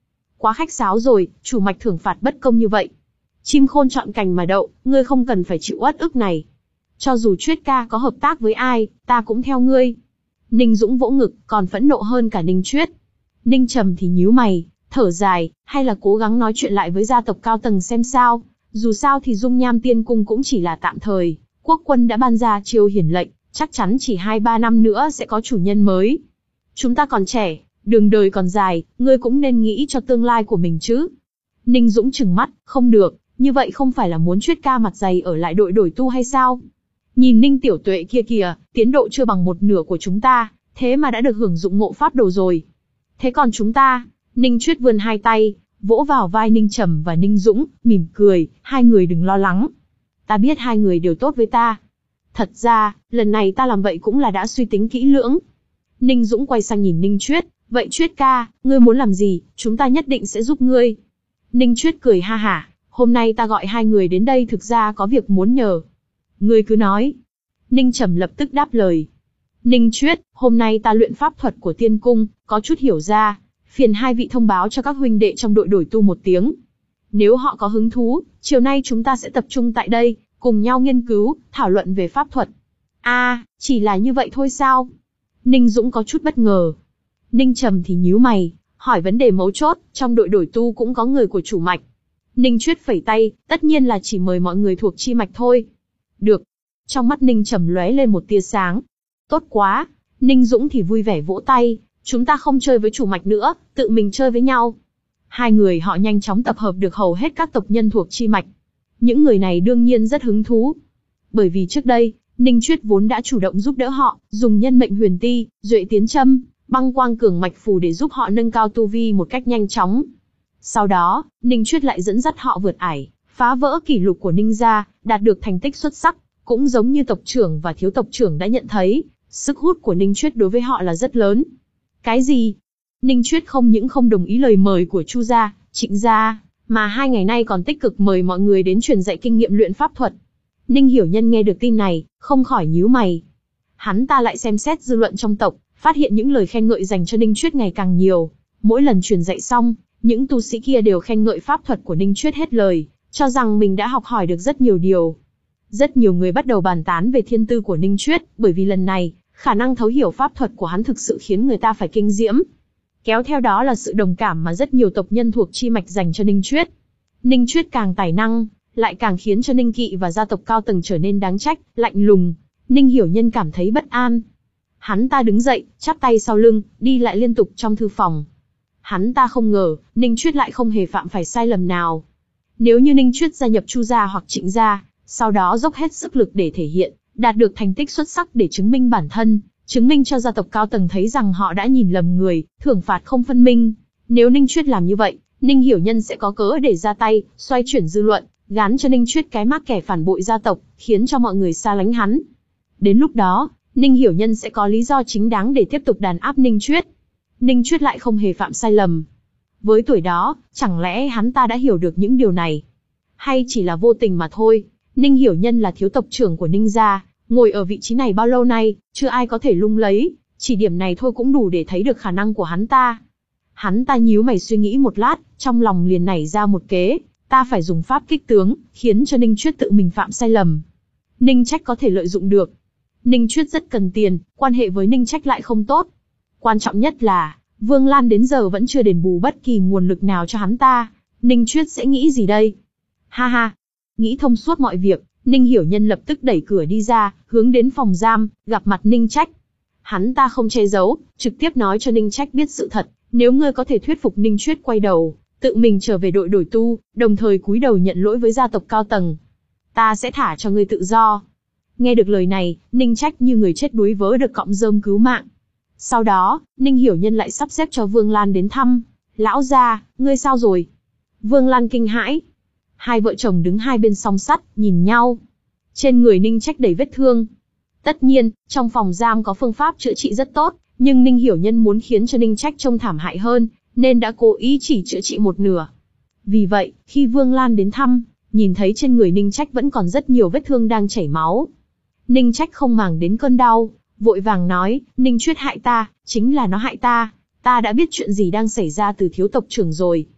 Quá khách sáo rồi, chủ mạch thưởng phạt bất công như vậy. Chim khôn chọn cành mà đậu, ngươi không cần phải chịu uất ức này. Cho dù Chuyết ca có hợp tác với ai, ta cũng theo ngươi. Ninh Dũng vỗ ngực, còn phẫn nộ hơn cả Ninh Chuyết. Ninh Trầm thì nhíu mày, thở dài, hay là cố gắng nói chuyện lại với gia tộc cao tầng xem sao. Dù sao thì Dung Nham Tiên Cung cũng chỉ là tạm thời, quốc quân đã ban ra chiêu hiển lệnh, chắc chắn chỉ hai ba năm nữa sẽ có chủ nhân mới. Chúng ta còn trẻ, đường đời còn dài, ngươi cũng nên nghĩ cho tương lai của mình chứ. Ninh Dũng trừng mắt, không được, như vậy không phải là muốn Chuyết ca mặt dày ở lại đội đổi tu hay sao? Nhìn Ninh Tiểu Tuệ kia kìa, tiến độ chưa bằng một nửa của chúng ta, thế mà đã được hưởng dụng ngộ pháp đồ rồi. Thế còn chúng ta? Ninh Chuyết vươn hai tay, vỗ vào vai Ninh Trầm và Ninh Dũng, mỉm cười, hai người đừng lo lắng. Ta biết hai người đều tốt với ta. Thật ra, lần này ta làm vậy cũng là đã suy tính kỹ lưỡng. Ninh Dũng quay sang nhìn Ninh Chuyết, vậy Chuyết ca, ngươi muốn làm gì, chúng ta nhất định sẽ giúp ngươi. Ninh Chuyết cười ha hả, hôm nay ta gọi hai người đến đây thực ra có việc muốn nhờ. Ngươi cứ nói. Ninh Trầm lập tức đáp lời. Ninh Chuyết, hôm nay ta luyện pháp thuật của tiên cung, có chút hiểu ra. Phiền hai vị thông báo cho các huynh đệ trong đội đổi tu một tiếng. Nếu họ có hứng thú, chiều nay chúng ta sẽ tập trung tại đây, cùng nhau nghiên cứu, thảo luận về pháp thuật. À, chỉ là như vậy thôi sao? Ninh Dũng có chút bất ngờ. Ninh Trầm thì nhíu mày, hỏi vấn đề mấu chốt, trong đội đổi tu cũng có người của chủ mạch. Ninh Chuyết phẩy tay, tất nhiên là chỉ mời mọi người thuộc chi mạch thôi. Được. Trong mắt Ninh Trầm lóe lên một tia sáng. Tốt quá. Ninh Dũng thì vui vẻ vỗ tay, chúng ta không chơi với chủ mạch nữa, tự mình chơi với nhau. Hai người họ nhanh chóng tập hợp được hầu hết các tộc nhân thuộc chi mạch. Những người này đương nhiên rất hứng thú. Bởi vì trước đây, Ninh Chuyết vốn đã chủ động giúp đỡ họ, dùng nhân mệnh huyền ti, duệ tiến châm, băng quang cường mạch phù để giúp họ nâng cao tu vi một cách nhanh chóng. Sau đó, Ninh Chuyết lại dẫn dắt họ vượt ải, phá vỡ kỷ lục của Ninh gia, đạt được thành tích xuất sắc, cũng giống như tộc trưởng và thiếu tộc trưởng đã nhận thấy, sức hút của Ninh Chuyết đối với họ là rất lớn. Cái gì? Ninh Chuyết không những không đồng ý lời mời của Chu gia, Trịnh gia, mà hai ngày nay còn tích cực mời mọi người đến truyền dạy kinh nghiệm luyện pháp thuật. Ninh Hiểu Nhân nghe được tin này, không khỏi nhíu mày. Hắn ta lại xem xét dư luận trong tộc, phát hiện những lời khen ngợi dành cho Ninh Chuyết ngày càng nhiều. Mỗi lần truyền dạy xong, những tu sĩ kia đều khen ngợi pháp thuật của Ninh Chuyết hết lời, cho rằng mình đã học hỏi được rất nhiều điều. Rất nhiều người bắt đầu bàn tán về thiên tư của Ninh Chuyết, bởi vì lần này, khả năng thấu hiểu pháp thuật của hắn thực sự khiến người ta phải kinh diễm. Kéo theo đó là sự đồng cảm mà rất nhiều tộc nhân thuộc chi mạch dành cho Ninh Chuyết. Ninh Chuyết càng tài năng, lại càng khiến cho Ninh Kỵ và gia tộc cao tầng trở nên đáng trách, lạnh lùng. Ninh Hiểu Nhân cảm thấy bất an. Hắn ta đứng dậy, chắp tay sau lưng, đi lại liên tục trong thư phòng. Hắn ta không ngờ, Ninh Chuyết lại không hề phạm phải sai lầm nào. Nếu như Ninh Chuyết gia nhập Chu gia hoặc Trịnh gia, sau đó dốc hết sức lực để thể hiện, đạt được thành tích xuất sắc để chứng minh bản thân, chứng minh cho gia tộc cao tầng thấy rằng họ đã nhìn lầm người, thưởng phạt không phân minh. Nếu Ninh Chuyết làm như vậy, Ninh Hiểu Nhân sẽ có cớ để ra tay, xoay chuyển dư luận, gán cho Ninh Chuyết cái mác kẻ phản bội gia tộc, khiến cho mọi người xa lánh hắn. Đến lúc đó, Ninh Hiểu Nhân sẽ có lý do chính đáng để tiếp tục đàn áp Ninh Chuyết. Ninh Chuyết lại không hề phạm sai lầm. Với tuổi đó, chẳng lẽ hắn ta đã hiểu được những điều này? Hay chỉ là vô tình mà thôi? Ninh Hiểu Nhân là thiếu tộc trưởng của Ninh gia, ngồi ở vị trí này bao lâu nay, chưa ai có thể lung lấy, chỉ điểm này thôi cũng đủ để thấy được khả năng của hắn ta. Hắn ta nhíu mày suy nghĩ một lát, trong lòng liền nảy ra một kế, ta phải dùng pháp kích tướng, khiến cho Ninh Chuyết tự mình phạm sai lầm. Ninh Trách có thể lợi dụng được. Ninh Chuyết rất cần tiền, quan hệ với Ninh Trách lại không tốt. Quan trọng nhất là, Vương Lan đến giờ vẫn chưa đền bù bất kỳ nguồn lực nào cho hắn ta, Ninh Chuyết sẽ nghĩ gì đây? Ha ha! Nghĩ thông suốt mọi việc, Ninh Hiểu Nhân lập tức đẩy cửa đi ra, hướng đến phòng giam, gặp mặt Ninh Trách. Hắn ta không che giấu, trực tiếp nói cho Ninh Trách biết sự thật, nếu ngươi có thể thuyết phục Ninh Chuyết quay đầu, tự mình trở về đội đổi tu, đồng thời cúi đầu nhận lỗi với gia tộc cao tầng, ta sẽ thả cho ngươi tự do. Nghe được lời này, Ninh Trách như người chết đuối vớ được cọng rơm cứu mạng. Sau đó, Ninh Hiểu Nhân lại sắp xếp cho Vương Lan đến thăm. Lão gia, ngươi sao rồi? Vương Lan kinh hãi. Hai vợ chồng đứng hai bên song sắt, nhìn nhau. Trên người Ninh Trách đầy vết thương. Tất nhiên, trong phòng giam có phương pháp chữa trị rất tốt, nhưng Ninh Hiểu Nhân muốn khiến cho Ninh Trách trông thảm hại hơn, nên đã cố ý chỉ chữa trị một nửa. Vì vậy, khi Vương Lan đến thăm, nhìn thấy trên người Ninh Trách vẫn còn rất nhiều vết thương đang chảy máu. Ninh Trách không màng đến cơn đau, vội vàng nói, Ninh Chuyết hại ta, chính là nó hại ta, ta đã biết chuyện gì đang xảy ra từ thiếu tộc trưởng rồi.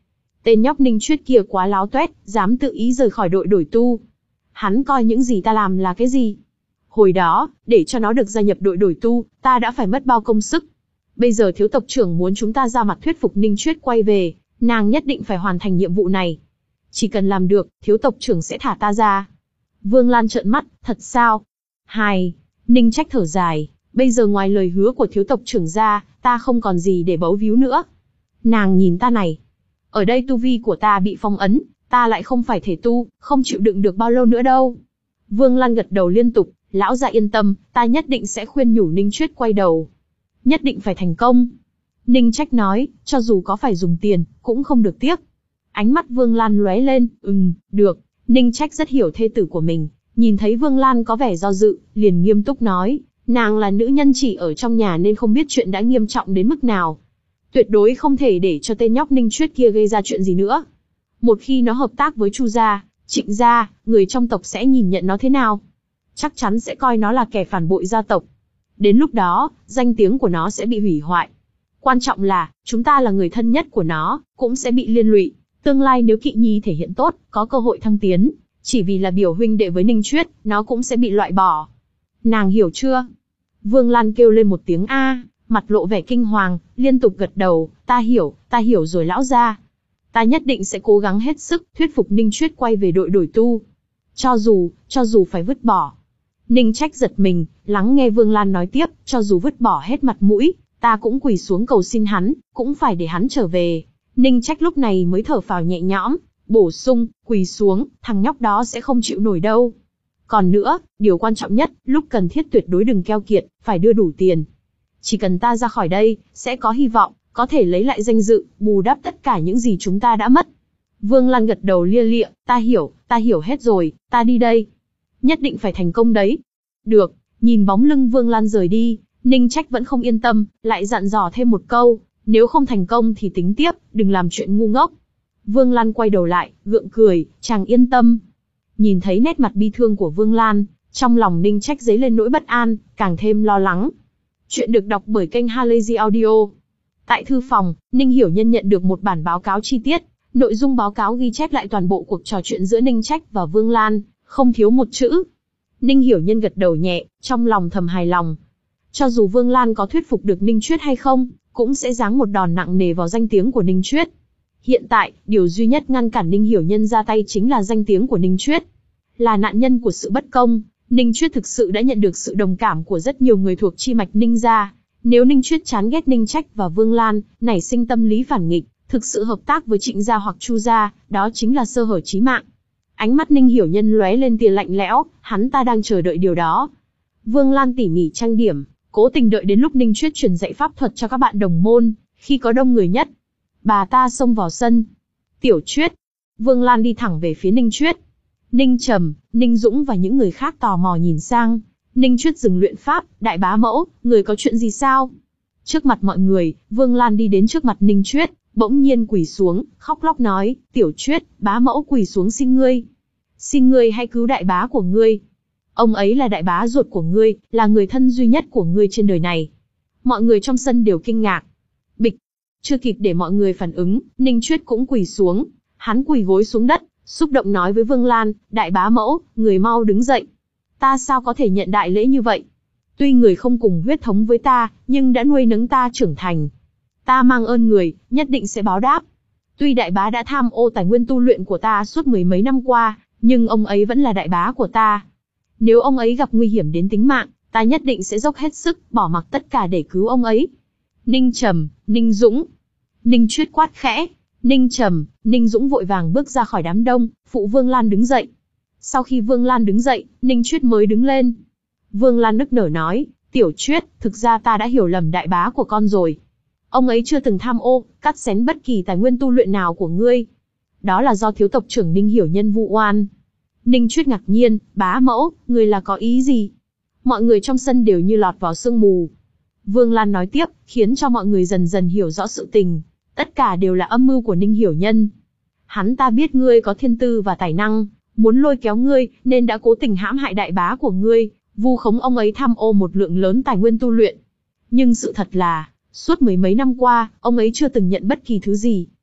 Tên nhóc Ninh Chuyết kia quá láo tuét, dám tự ý rời khỏi đội đổi tu. Hắn coi những gì ta làm là cái gì? Hồi đó, để cho nó được gia nhập đội đổi tu, ta đã phải mất bao công sức. Bây giờ thiếu tộc trưởng muốn chúng ta ra mặt thuyết phục Ninh Chuyết quay về, nàng nhất định phải hoàn thành nhiệm vụ này. Chỉ cần làm được, thiếu tộc trưởng sẽ thả ta ra. Vương Lan trợn mắt, thật sao? Hai, Ninh Trách thở dài, bây giờ ngoài lời hứa của thiếu tộc trưởng ra, ta không còn gì để bấu víu nữa. Nàng nhìn ta này. Ở đây tu vi của ta bị phong ấn, ta lại không phải thể tu, không chịu đựng được bao lâu nữa đâu. Vương Lan gật đầu liên tục, lão gia yên tâm, ta nhất định sẽ khuyên nhủ Ninh Chuyết quay đầu. Nhất định phải thành công. Ninh Trách nói, cho dù có phải dùng tiền, cũng không được tiếc. Ánh mắt Vương Lan lóe lên, ừm, được. Ninh Trách rất hiểu thê tử của mình, nhìn thấy Vương Lan có vẻ do dự, liền nghiêm túc nói, nàng là nữ nhân chỉ ở trong nhà nên không biết chuyện đã nghiêm trọng đến mức nào. Tuyệt đối không thể để cho tên nhóc Ninh Chuyết kia gây ra chuyện gì nữa. Một khi nó hợp tác với Chu gia, Trịnh gia, người trong tộc sẽ nhìn nhận nó thế nào? Chắc chắn sẽ coi nó là kẻ phản bội gia tộc. Đến lúc đó, danh tiếng của nó sẽ bị hủy hoại. Quan trọng là, chúng ta là người thân nhất của nó, cũng sẽ bị liên lụy. Tương lai nếu Kỵ Nhi thể hiện tốt, có cơ hội thăng tiến, chỉ vì là biểu huynh đệ với Ninh Chuyết, nó cũng sẽ bị loại bỏ. Nàng hiểu chưa? Vương Lan kêu lên một tiếng a, mặt lộ vẻ kinh hoàng, liên tục gật đầu, ta hiểu, ta hiểu rồi lão gia. Ta nhất định sẽ cố gắng hết sức, thuyết phục Ninh Chuyết quay về đội đổi tu. Cho dù, cho dù phải vứt bỏ. Ninh Trách giật mình, lắng nghe Vương Lan nói tiếp, cho dù vứt bỏ hết mặt mũi, ta cũng quỳ xuống cầu xin hắn, cũng phải để hắn trở về. Ninh Trách lúc này mới thở phào nhẹ nhõm, bổ sung, quỳ xuống, thằng nhóc đó sẽ không chịu nổi đâu. Còn nữa, điều quan trọng nhất, lúc cần thiết tuyệt đối đừng keo kiệt, phải đưa đủ tiền. Chỉ cần ta ra khỏi đây, sẽ có hy vọng, có thể lấy lại danh dự, bù đắp tất cả những gì chúng ta đã mất. Vương Lan gật đầu lia lịa, ta hiểu, ta hiểu hết rồi, ta đi đây. Nhất định phải thành công đấy. Được, nhìn bóng lưng Vương Lan rời đi, Ninh Trách vẫn không yên tâm, lại dặn dò thêm một câu, nếu không thành công thì tính tiếp, đừng làm chuyện ngu ngốc. Vương Lan quay đầu lại, gượng cười, chàng yên tâm. Nhìn thấy nét mặt bi thương của Vương Lan, trong lòng Ninh Trách dấy lên nỗi bất an, càng thêm lo lắng. Chuyện được đọc bởi kênh Halazy Audio. Tại thư phòng, Ninh Hiểu Nhân nhận được một bản báo cáo chi tiết, nội dung báo cáo ghi chép lại toàn bộ cuộc trò chuyện giữa Ninh Trách và Vương Lan, không thiếu một chữ. Ninh Hiểu Nhân gật đầu nhẹ, trong lòng thầm hài lòng. Cho dù Vương Lan có thuyết phục được Ninh Chuyết hay không, cũng sẽ giáng một đòn nặng nề vào danh tiếng của Ninh Chuyết. Hiện tại, điều duy nhất ngăn cản Ninh Hiểu Nhân ra tay chính là danh tiếng của Ninh Chuyết. Là nạn nhân của sự bất công, Ninh Chuyết thực sự đã nhận được sự đồng cảm của rất nhiều người thuộc chi mạch Ninh gia. Nếu Ninh Chuyết chán ghét Ninh Trách và Vương Lan, nảy sinh tâm lý phản nghịch, thực sự hợp tác với Trịnh gia hoặc Chu gia, đó chính là sơ hở chí mạng. Ánh mắt Ninh Hiểu Nhân lóe lên tia lạnh lẽo, hắn ta đang chờ đợi điều đó. Vương Lan tỉ mỉ trang điểm, cố tình đợi đến lúc Ninh Chuyết truyền dạy pháp thuật cho các bạn đồng môn, khi có đông người nhất. Bà ta xông vào sân. Tiểu Chuyết. Vương Lan đi thẳng về phía Ninh Chuyết. Ninh Trầm, Ninh Dũng và những người khác tò mò nhìn sang. Ninh Chuyết dừng luyện pháp, đại bá mẫu, người có chuyện gì sao? Trước mặt mọi người, Vương Lan đi đến trước mặt Ninh Chuyết, bỗng nhiên quỳ xuống, khóc lóc nói, Tiểu Chuyết, bá mẫu quỳ xuống xin ngươi. Xin ngươi hãy cứu đại bá của ngươi. Ông ấy là đại bá ruột của ngươi, là người thân duy nhất của ngươi trên đời này. Mọi người trong sân đều kinh ngạc. Bịch. Chưa kịp để mọi người phản ứng, Ninh Chuyết cũng quỳ xuống. Hắn quỳ gối xuống đất, xúc động nói với Vương Lan, đại bá mẫu, người mau đứng dậy. Ta sao có thể nhận đại lễ như vậy? Tuy người không cùng huyết thống với ta, nhưng đã nuôi nấng ta trưởng thành. Ta mang ơn người, nhất định sẽ báo đáp. Tuy đại bá đã tham ô tài nguyên tu luyện của ta suốt mười mấy năm qua, nhưng ông ấy vẫn là đại bá của ta. Nếu ông ấy gặp nguy hiểm đến tính mạng, ta nhất định sẽ dốc hết sức, bỏ mặc tất cả để cứu ông ấy. Ninh Trầm, Ninh Dũng. Ninh Chuyết quát khẽ. Ninh Trầm, Ninh Dũng vội vàng bước ra khỏi đám đông, phụ Vương Lan đứng dậy. Sau khi Vương Lan đứng dậy, Ninh Chuyết mới đứng lên. Vương Lan nức nở nói, Tiểu Chuyết, thực ra ta đã hiểu lầm đại bá của con rồi. Ông ấy chưa từng tham ô, cắt xén bất kỳ tài nguyên tu luyện nào của ngươi. Đó là do thiếu tộc trưởng Ninh Hiểu Nhân vu oan. Ninh Chuyết ngạc nhiên, bá mẫu, ngươi là có ý gì? Mọi người trong sân đều như lọt vào sương mù. Vương Lan nói tiếp, khiến cho mọi người dần dần hiểu rõ sự tình. Tất cả đều là âm mưu của Ninh Hiểu Nhân. Hắn ta biết ngươi có thiên tư và tài năng, muốn lôi kéo ngươi, nên đã cố tình hãm hại đại bá của ngươi, vu khống ông ấy tham ô một lượng lớn tài nguyên tu luyện. Nhưng sự thật là, suốt mười mấy năm qua, ông ấy chưa từng nhận bất kỳ thứ gì.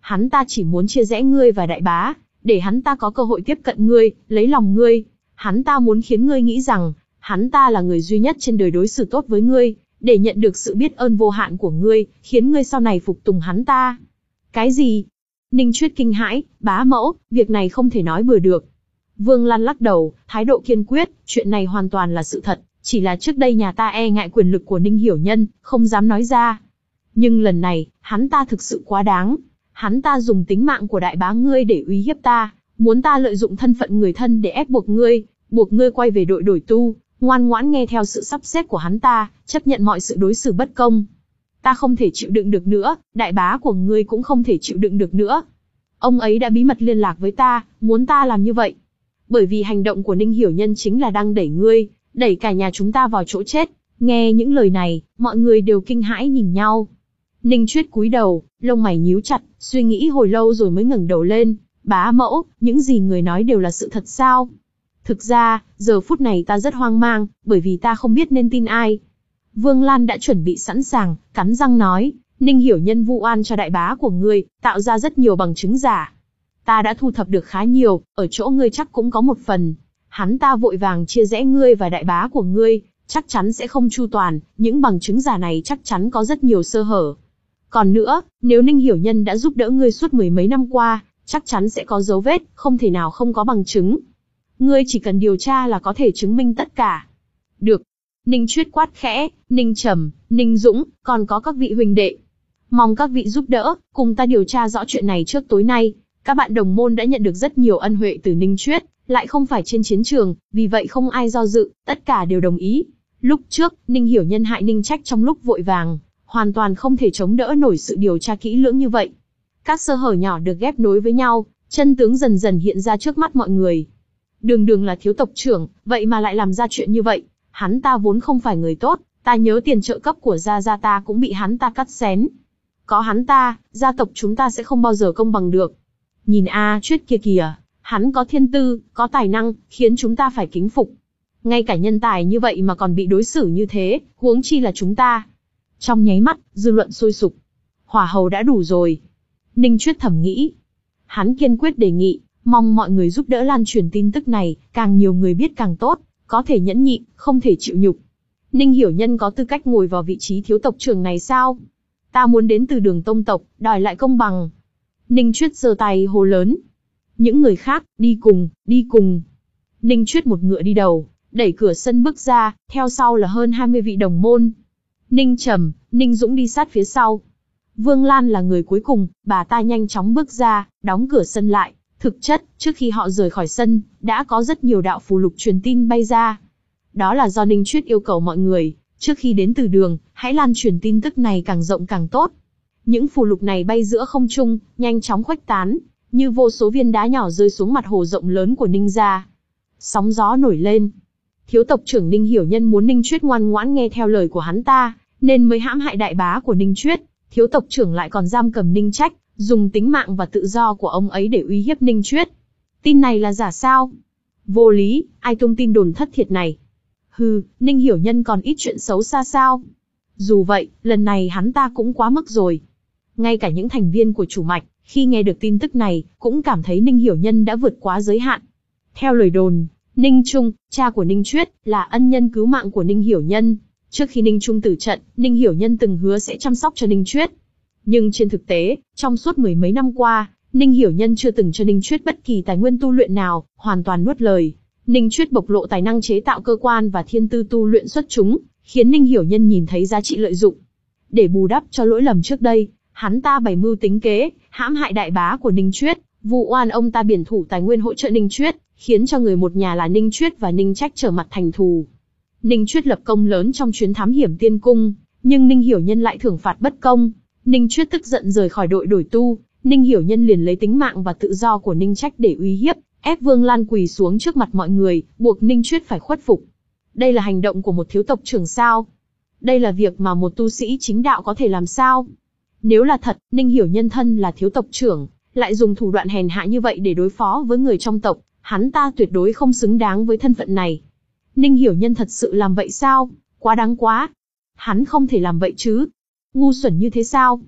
Hắn ta chỉ muốn chia rẽ ngươi và đại bá, để hắn ta có cơ hội tiếp cận ngươi, lấy lòng ngươi. Hắn ta muốn khiến ngươi nghĩ rằng, hắn ta là người duy nhất trên đời đối xử tốt với ngươi, để nhận được sự biết ơn vô hạn của ngươi, khiến ngươi sau này phục tùng hắn ta. Cái gì? Ninh Chuyết kinh hãi, bá mẫu, việc này không thể nói bừa được. Vương Lan lắc đầu, thái độ kiên quyết, chuyện này hoàn toàn là sự thật, chỉ là trước đây nhà ta e ngại quyền lực của Ninh Hiểu Nhân, không dám nói ra. Nhưng lần này, hắn ta thực sự quá đáng. Hắn ta dùng tính mạng của đại bá ngươi để uy hiếp ta, muốn ta lợi dụng thân phận người thân để ép buộc ngươi, buộc ngươi quay về đội đổi tu, ngoan ngoãn nghe theo sự sắp xếp của hắn ta, chấp nhận mọi sự đối xử bất công. Ta không thể chịu đựng được nữa, đại bá của ngươi cũng không thể chịu đựng được nữa. Ông ấy đã bí mật liên lạc với ta, muốn ta làm như vậy. Bởi vì hành động của Ninh Hiểu Nhân chính là đang đẩy ngươi, đẩy cả nhà chúng ta vào chỗ chết. Nghe những lời này, mọi người đều kinh hãi nhìn nhau. Ninh Chuyết cúi đầu, lông mày nhíu chặt, suy nghĩ hồi lâu rồi mới ngẩng đầu lên. Bá mẫu, những gì người nói đều là sự thật sao? Thực ra, giờ phút này ta rất hoang mang, bởi vì ta không biết nên tin ai. Vương Lan đã chuẩn bị sẵn sàng, cắn răng nói, Ninh Hiểu Nhân vu oan cho đại bá của ngươi, tạo ra rất nhiều bằng chứng giả. Ta đã thu thập được khá nhiều, ở chỗ ngươi chắc cũng có một phần. Hắn ta vội vàng chia rẽ ngươi và đại bá của ngươi, chắc chắn sẽ không chu toàn, những bằng chứng giả này chắc chắn có rất nhiều sơ hở. Còn nữa, nếu Ninh Hiểu Nhân đã giúp đỡ ngươi suốt mười mấy năm qua, chắc chắn sẽ có dấu vết, không thể nào không có bằng chứng. Ngươi chỉ cần điều tra là có thể chứng minh tất cả. Được. Ninh Chuyết quát khẽ, Ninh Trầm, Ninh Dũng, còn có các vị huynh đệ. Mong các vị giúp đỡ, cùng ta điều tra rõ chuyện này trước tối nay. Các bạn đồng môn đã nhận được rất nhiều ân huệ từ Ninh Chuyết, lại không phải trên chiến trường, vì vậy không ai do dự, tất cả đều đồng ý. Lúc trước, Ninh Hiểu Nhân hại Ninh Trách trong lúc vội vàng, hoàn toàn không thể chống đỡ nổi sự điều tra kỹ lưỡng như vậy. Các sơ hở nhỏ được ghép nối với nhau, chân tướng dần dần hiện ra trước mắt mọi người. Đường Đường là thiếu tộc trưởng, vậy mà lại làm ra chuyện như vậy. Hắn ta vốn không phải người tốt, ta nhớ tiền trợ cấp của gia gia ta cũng bị hắn ta cắt xén. Có hắn ta, gia tộc chúng ta sẽ không bao giờ công bằng được. Nhìn A Chuyết kia kìa, hắn có thiên tư, có tài năng, khiến chúng ta phải kính phục. Ngay cả nhân tài như vậy mà còn bị đối xử như thế, huống chi là chúng ta. Trong nháy mắt, dư luận sôi sục. Hỏa hầu đã đủ rồi. Ninh Chuyết thầm nghĩ. Hắn kiên quyết đề nghị, mong mọi người giúp đỡ lan truyền tin tức này, càng nhiều người biết càng tốt, có thể nhẫn nhịn, không thể chịu nhục. Ninh Hiểu Nhân có tư cách ngồi vào vị trí thiếu tộc trưởng này sao? Ta muốn đến từ Đường tông tộc, đòi lại công bằng. Ninh Chuyết giơ tay hô lớn. Những người khác, đi cùng, đi cùng. Ninh Chuyết một ngựa đi đầu, đẩy cửa sân bước ra, theo sau là hơn hai mươi vị đồng môn. Ninh Trầm, Ninh Dũng đi sát phía sau. Vương Lan là người cuối cùng, bà ta nhanh chóng bước ra, đóng cửa sân lại. Thực chất, trước khi họ rời khỏi sân, đã có rất nhiều đạo phù lục truyền tin bay ra. Đó là do Ninh Chuyết yêu cầu mọi người, trước khi đến từ Đường, hãy lan truyền tin tức này càng rộng càng tốt. Những phù lục này bay giữa không trung, nhanh chóng khuếch tán, như vô số viên đá nhỏ rơi xuống mặt hồ rộng lớn của Ninh gia. Sóng gió nổi lên. Thiếu tộc trưởng Ninh Hiểu Nhân muốn Ninh Chuyết ngoan ngoãn nghe theo lời của hắn ta, nên mới hãm hại đại bá của Ninh Chuyết. Thiếu tộc trưởng lại còn giam cầm Ninh Trách, dùng tính mạng và tự do của ông ấy để uy hiếp Ninh Chuyết. Tin này là giả sao? Vô lý, ai tung tin đồn thất thiệt này? Hừ, Ninh Hiểu Nhân còn ít chuyện xấu xa sao? Dù vậy, lần này hắn ta cũng quá mức rồi. Ngay cả những thành viên của chủ mạch, khi nghe được tin tức này, cũng cảm thấy Ninh Hiểu Nhân đã vượt quá giới hạn. Theo lời đồn, Ninh Trung, cha của Ninh Chuyết, là ân nhân cứu mạng của Ninh Hiểu Nhân. Trước khi Ninh Trung tử trận, Ninh Hiểu Nhân từng hứa sẽ chăm sóc cho Ninh Chuyết. Nhưng trên thực tế, trong suốt mười mấy năm qua, Ninh Hiểu Nhân chưa từng cho Ninh Chuyết bất kỳ tài nguyên tu luyện nào, hoàn toàn nuốt lời. Ninh Chuyết bộc lộ tài năng chế tạo cơ quan và thiên tư tu luyện xuất chúng, khiến Ninh Hiểu Nhân nhìn thấy giá trị lợi dụng. Để bù đắp cho lỗi lầm trước đây, hắn ta bày mưu tính kế, hãm hại đại bá của Ninh Chuyết, vu oan ông ta biển thủ tài nguyên hỗ trợ Ninh Chuyết, khiến cho người một nhà là Ninh Chuyết và Ninh Trách trở mặt thành thù. Ninh Chuyết lập công lớn trong chuyến thám hiểm tiên cung, nhưng Ninh Hiểu Nhân lại thưởng phạt bất công. Ninh Chuyết tức giận rời khỏi đội đổi tu, Ninh Hiểu Nhân liền lấy tính mạng và tự do của Ninh Trách để uy hiếp, ép Vương Lan quỳ xuống trước mặt mọi người, buộc Ninh Chuyết phải khuất phục. Đây là hành động của một thiếu tộc trưởng sao? Đây là việc mà một tu sĩ chính đạo có thể làm sao? Nếu là thật, Ninh Hiểu Nhân thân là thiếu tộc trưởng, lại dùng thủ đoạn hèn hạ như vậy để đối phó với người trong tộc, hắn ta tuyệt đối không xứng đáng với thân phận này. Ninh Hiểu Nhân thật sự làm vậy sao? Quá đáng quá. Hắn không thể làm vậy chứ. Ngu xuẩn như thế sao?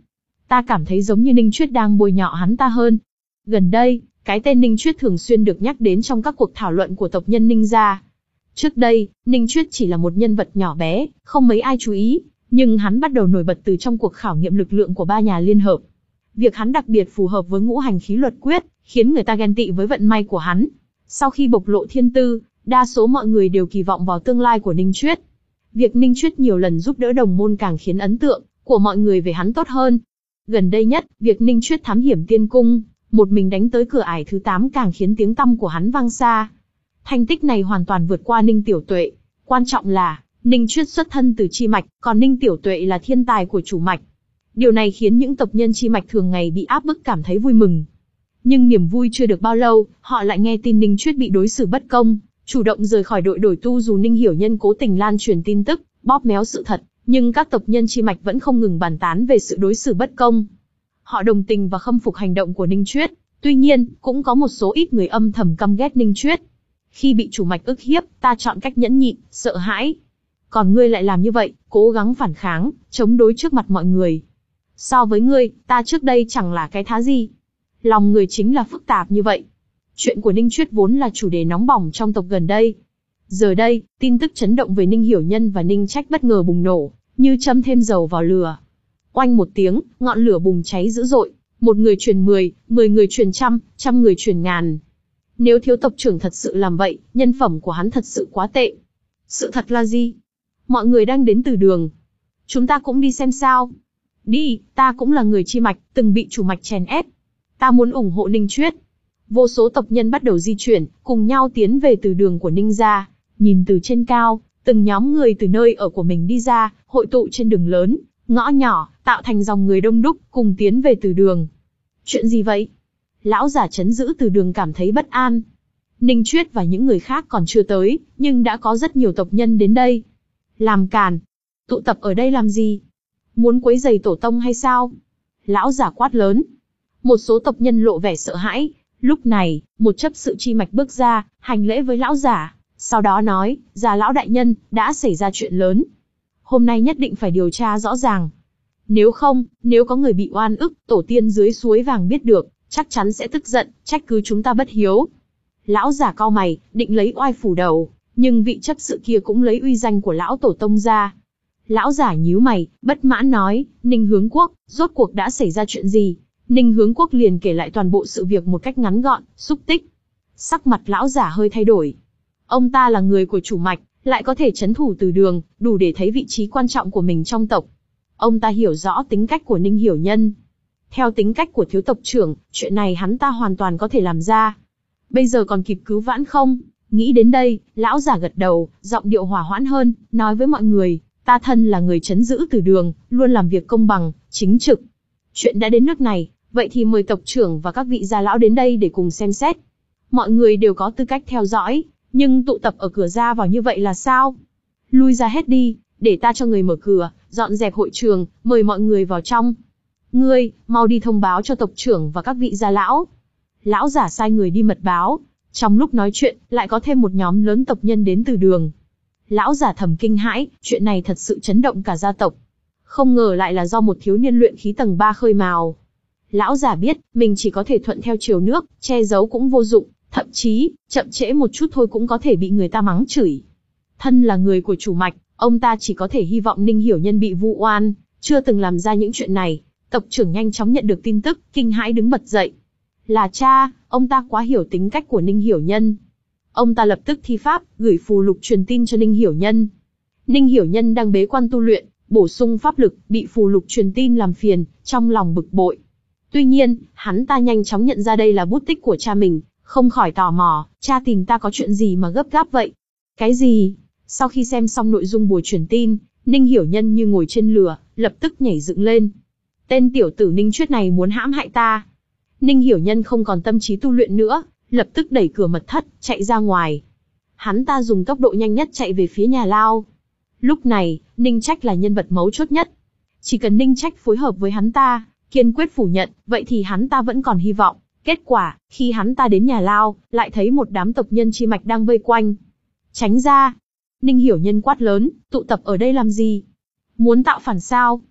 Ta cảm thấy giống như Ninh Chuyết đang bôi nhọ hắn ta hơn. Gần đây, cái tên Ninh Chuyết thường xuyên được nhắc đến trong các cuộc thảo luận của tộc nhân Ninh gia. Trước đây, Ninh Chuyết chỉ là một nhân vật nhỏ bé, không mấy ai chú ý, nhưng hắn bắt đầu nổi bật từ trong cuộc khảo nghiệm lực lượng của ba nhà liên hợp. Việc hắn đặc biệt phù hợp với ngũ hành khí luật quyết, khiến người ta ghen tị với vận may của hắn. Sau khi bộc lộ thiên tư, đa số mọi người đều kỳ vọng vào tương lai của Ninh Chuyết. Việc Ninh Chuyết nhiều lần giúp đỡ đồng môn càng khiến ấn tượng của mọi người về hắn tốt hơn. Gần đây nhất, việc Ninh Chuyết thám hiểm tiên cung, một mình đánh tới cửa ải thứ tám càng khiến tiếng tăm của hắn vang xa. Thành tích này hoàn toàn vượt qua Ninh Tiểu Tuệ. Quan trọng là, Ninh Chuyết xuất thân từ chi mạch, còn Ninh Tiểu Tuệ là thiên tài của chủ mạch. Điều này khiến những tộc nhân chi mạch thường ngày bị áp bức cảm thấy vui mừng. Nhưng niềm vui chưa được bao lâu, họ lại nghe tin Ninh Chuyết bị đối xử bất công, chủ động rời khỏi đội đổi tu. Dù Ninh Hiểu Nhân cố tình lan truyền tin tức, bóp méo sự thật, nhưng các tộc nhân chi mạch vẫn không ngừng bàn tán về sự đối xử bất công. Họ đồng tình và khâm phục hành động của Ninh Chuyết, tuy nhiên, cũng có một số ít người âm thầm căm ghét Ninh Chuyết. Khi bị chủ mạch ức hiếp, ta chọn cách nhẫn nhịn, sợ hãi. Còn ngươi lại làm như vậy, cố gắng phản kháng, chống đối trước mặt mọi người. So với ngươi, ta trước đây chẳng là cái thá gì. Lòng người chính là phức tạp như vậy. Chuyện của Ninh Chuyết vốn là chủ đề nóng bỏng trong tộc gần đây. Giờ đây, tin tức chấn động về Ninh Hiểu Nhân và Ninh Trách bất ngờ bùng nổ, như châm thêm dầu vào lửa. Oanh một tiếng, ngọn lửa bùng cháy dữ dội. Một người truyền mười, mười người truyền trăm, trăm người truyền ngàn. Nếu thiếu tộc trưởng thật sự làm vậy, nhân phẩm của hắn thật sự quá tệ. Sự thật là gì? Mọi người đang đến từ đường. Chúng ta cũng đi xem sao. Đi, ta cũng là người chi mạch, từng bị chủ mạch chèn ép. Ta muốn ủng hộ Ninh Chuyết. Vô số tộc nhân bắt đầu di chuyển, cùng nhau tiến về từ đường của Ninh gia. Nhìn từ trên cao, từng nhóm người từ nơi ở của mình đi ra, hội tụ trên đường lớn, ngõ nhỏ, tạo thành dòng người đông đúc, cùng tiến về từ đường. Chuyện gì vậy? Lão giả trấn giữ từ đường cảm thấy bất an. Ninh Chuyết và những người khác còn chưa tới, nhưng đã có rất nhiều tộc nhân đến đây. Làm càn. Tụ tập ở đây làm gì? Muốn quấy rầy tổ tông hay sao? Lão giả quát lớn. Một số tộc nhân lộ vẻ sợ hãi. Lúc này, một chấp sự chi mạch bước ra, hành lễ với lão giả. Sau đó nói, già lão đại nhân, đã xảy ra chuyện lớn. Hôm nay nhất định phải điều tra rõ ràng. Nếu không, nếu có người bị oan ức, tổ tiên dưới suối vàng biết được, chắc chắn sẽ tức giận, trách cứ chúng ta bất hiếu. Lão giả cau mày, định lấy oai phủ đầu, nhưng vị chấp sự kia cũng lấy uy danh của lão tổ tông ra. Lão giả nhíu mày, bất mãn nói, Ninh Hướng Quốc, rốt cuộc đã xảy ra chuyện gì? Ninh Hướng Quốc liền kể lại toàn bộ sự việc một cách ngắn gọn, xúc tích. Sắc mặt lão giả hơi thay đổi. Ông ta là người của chủ mạch, lại có thể trấn thủ từ đường, đủ để thấy vị trí quan trọng của mình trong tộc. Ông ta hiểu rõ tính cách của Ninh Hiểu Nhân. Theo tính cách của thiếu tộc trưởng, chuyện này hắn ta hoàn toàn có thể làm ra. Bây giờ còn kịp cứu vãn không? Nghĩ đến đây, lão giả gật đầu, giọng điệu hòa hoãn hơn, nói với mọi người, ta thân là người trấn giữ từ đường, luôn làm việc công bằng, chính trực. Chuyện đã đến nước này, vậy thì mời tộc trưởng và các vị gia lão đến đây để cùng xem xét. Mọi người đều có tư cách theo dõi, nhưng tụ tập ở cửa ra vào như vậy là sao? Lui ra hết đi, để ta cho người mở cửa, dọn dẹp hội trường, mời mọi người vào trong. Ngươi, mau đi thông báo cho tộc trưởng và các vị gia lão. Lão giả sai người đi mật báo. Trong lúc nói chuyện, lại có thêm một nhóm lớn tộc nhân đến từ đường. Lão giả thầm kinh hãi, chuyện này thật sự chấn động cả gia tộc. Không ngờ lại là do một thiếu niên luyện khí tầng ba khơi mào. Lão giả biết, mình chỉ có thể thuận theo chiều nước, che giấu cũng vô dụng, thậm chí, chậm trễ một chút thôi cũng có thể bị người ta mắng chửi. Thân là người của chủ mạch, ông ta chỉ có thể hy vọng Ninh Hiểu Nhân bị vu oan, chưa từng làm ra những chuyện này. Tộc trưởng nhanh chóng nhận được tin tức, kinh hãi đứng bật dậy. Là cha, ông ta quá hiểu tính cách của Ninh Hiểu Nhân. Ông ta lập tức thi pháp, gửi phù lục truyền tin cho Ninh Hiểu Nhân. Ninh Hiểu Nhân đang bế quan tu luyện, bổ sung pháp lực, bị phù lục truyền tin làm phiền, trong lòng bực bội. Tuy nhiên, hắn ta nhanh chóng nhận ra đây là bút tích của cha mình, không khỏi tò mò, cha tìm ta có chuyện gì mà gấp gáp vậy? Cái gì? Sau khi xem xong nội dung bùa truyền tin, Ninh Hiểu Nhân như ngồi trên lửa, lập tức nhảy dựng lên. Tên tiểu tử Ninh Chuyết này muốn hãm hại ta. Ninh Hiểu Nhân không còn tâm trí tu luyện nữa, lập tức đẩy cửa mật thất, chạy ra ngoài. Hắn ta dùng tốc độ nhanh nhất chạy về phía nhà lao. Lúc này, Ninh Trách là nhân vật mấu chốt nhất. Chỉ cần Ninh Trách phối hợp với hắn ta, kiên quyết phủ nhận, vậy thì hắn ta vẫn còn hy vọng. Kết quả, khi hắn ta đến nhà lao, lại thấy một đám tộc nhân chi mạch đang vây quanh. Tránh ra! Ninh Hiểu Nhân quát lớn, tụ tập ở đây làm gì? Muốn tạo phản sao?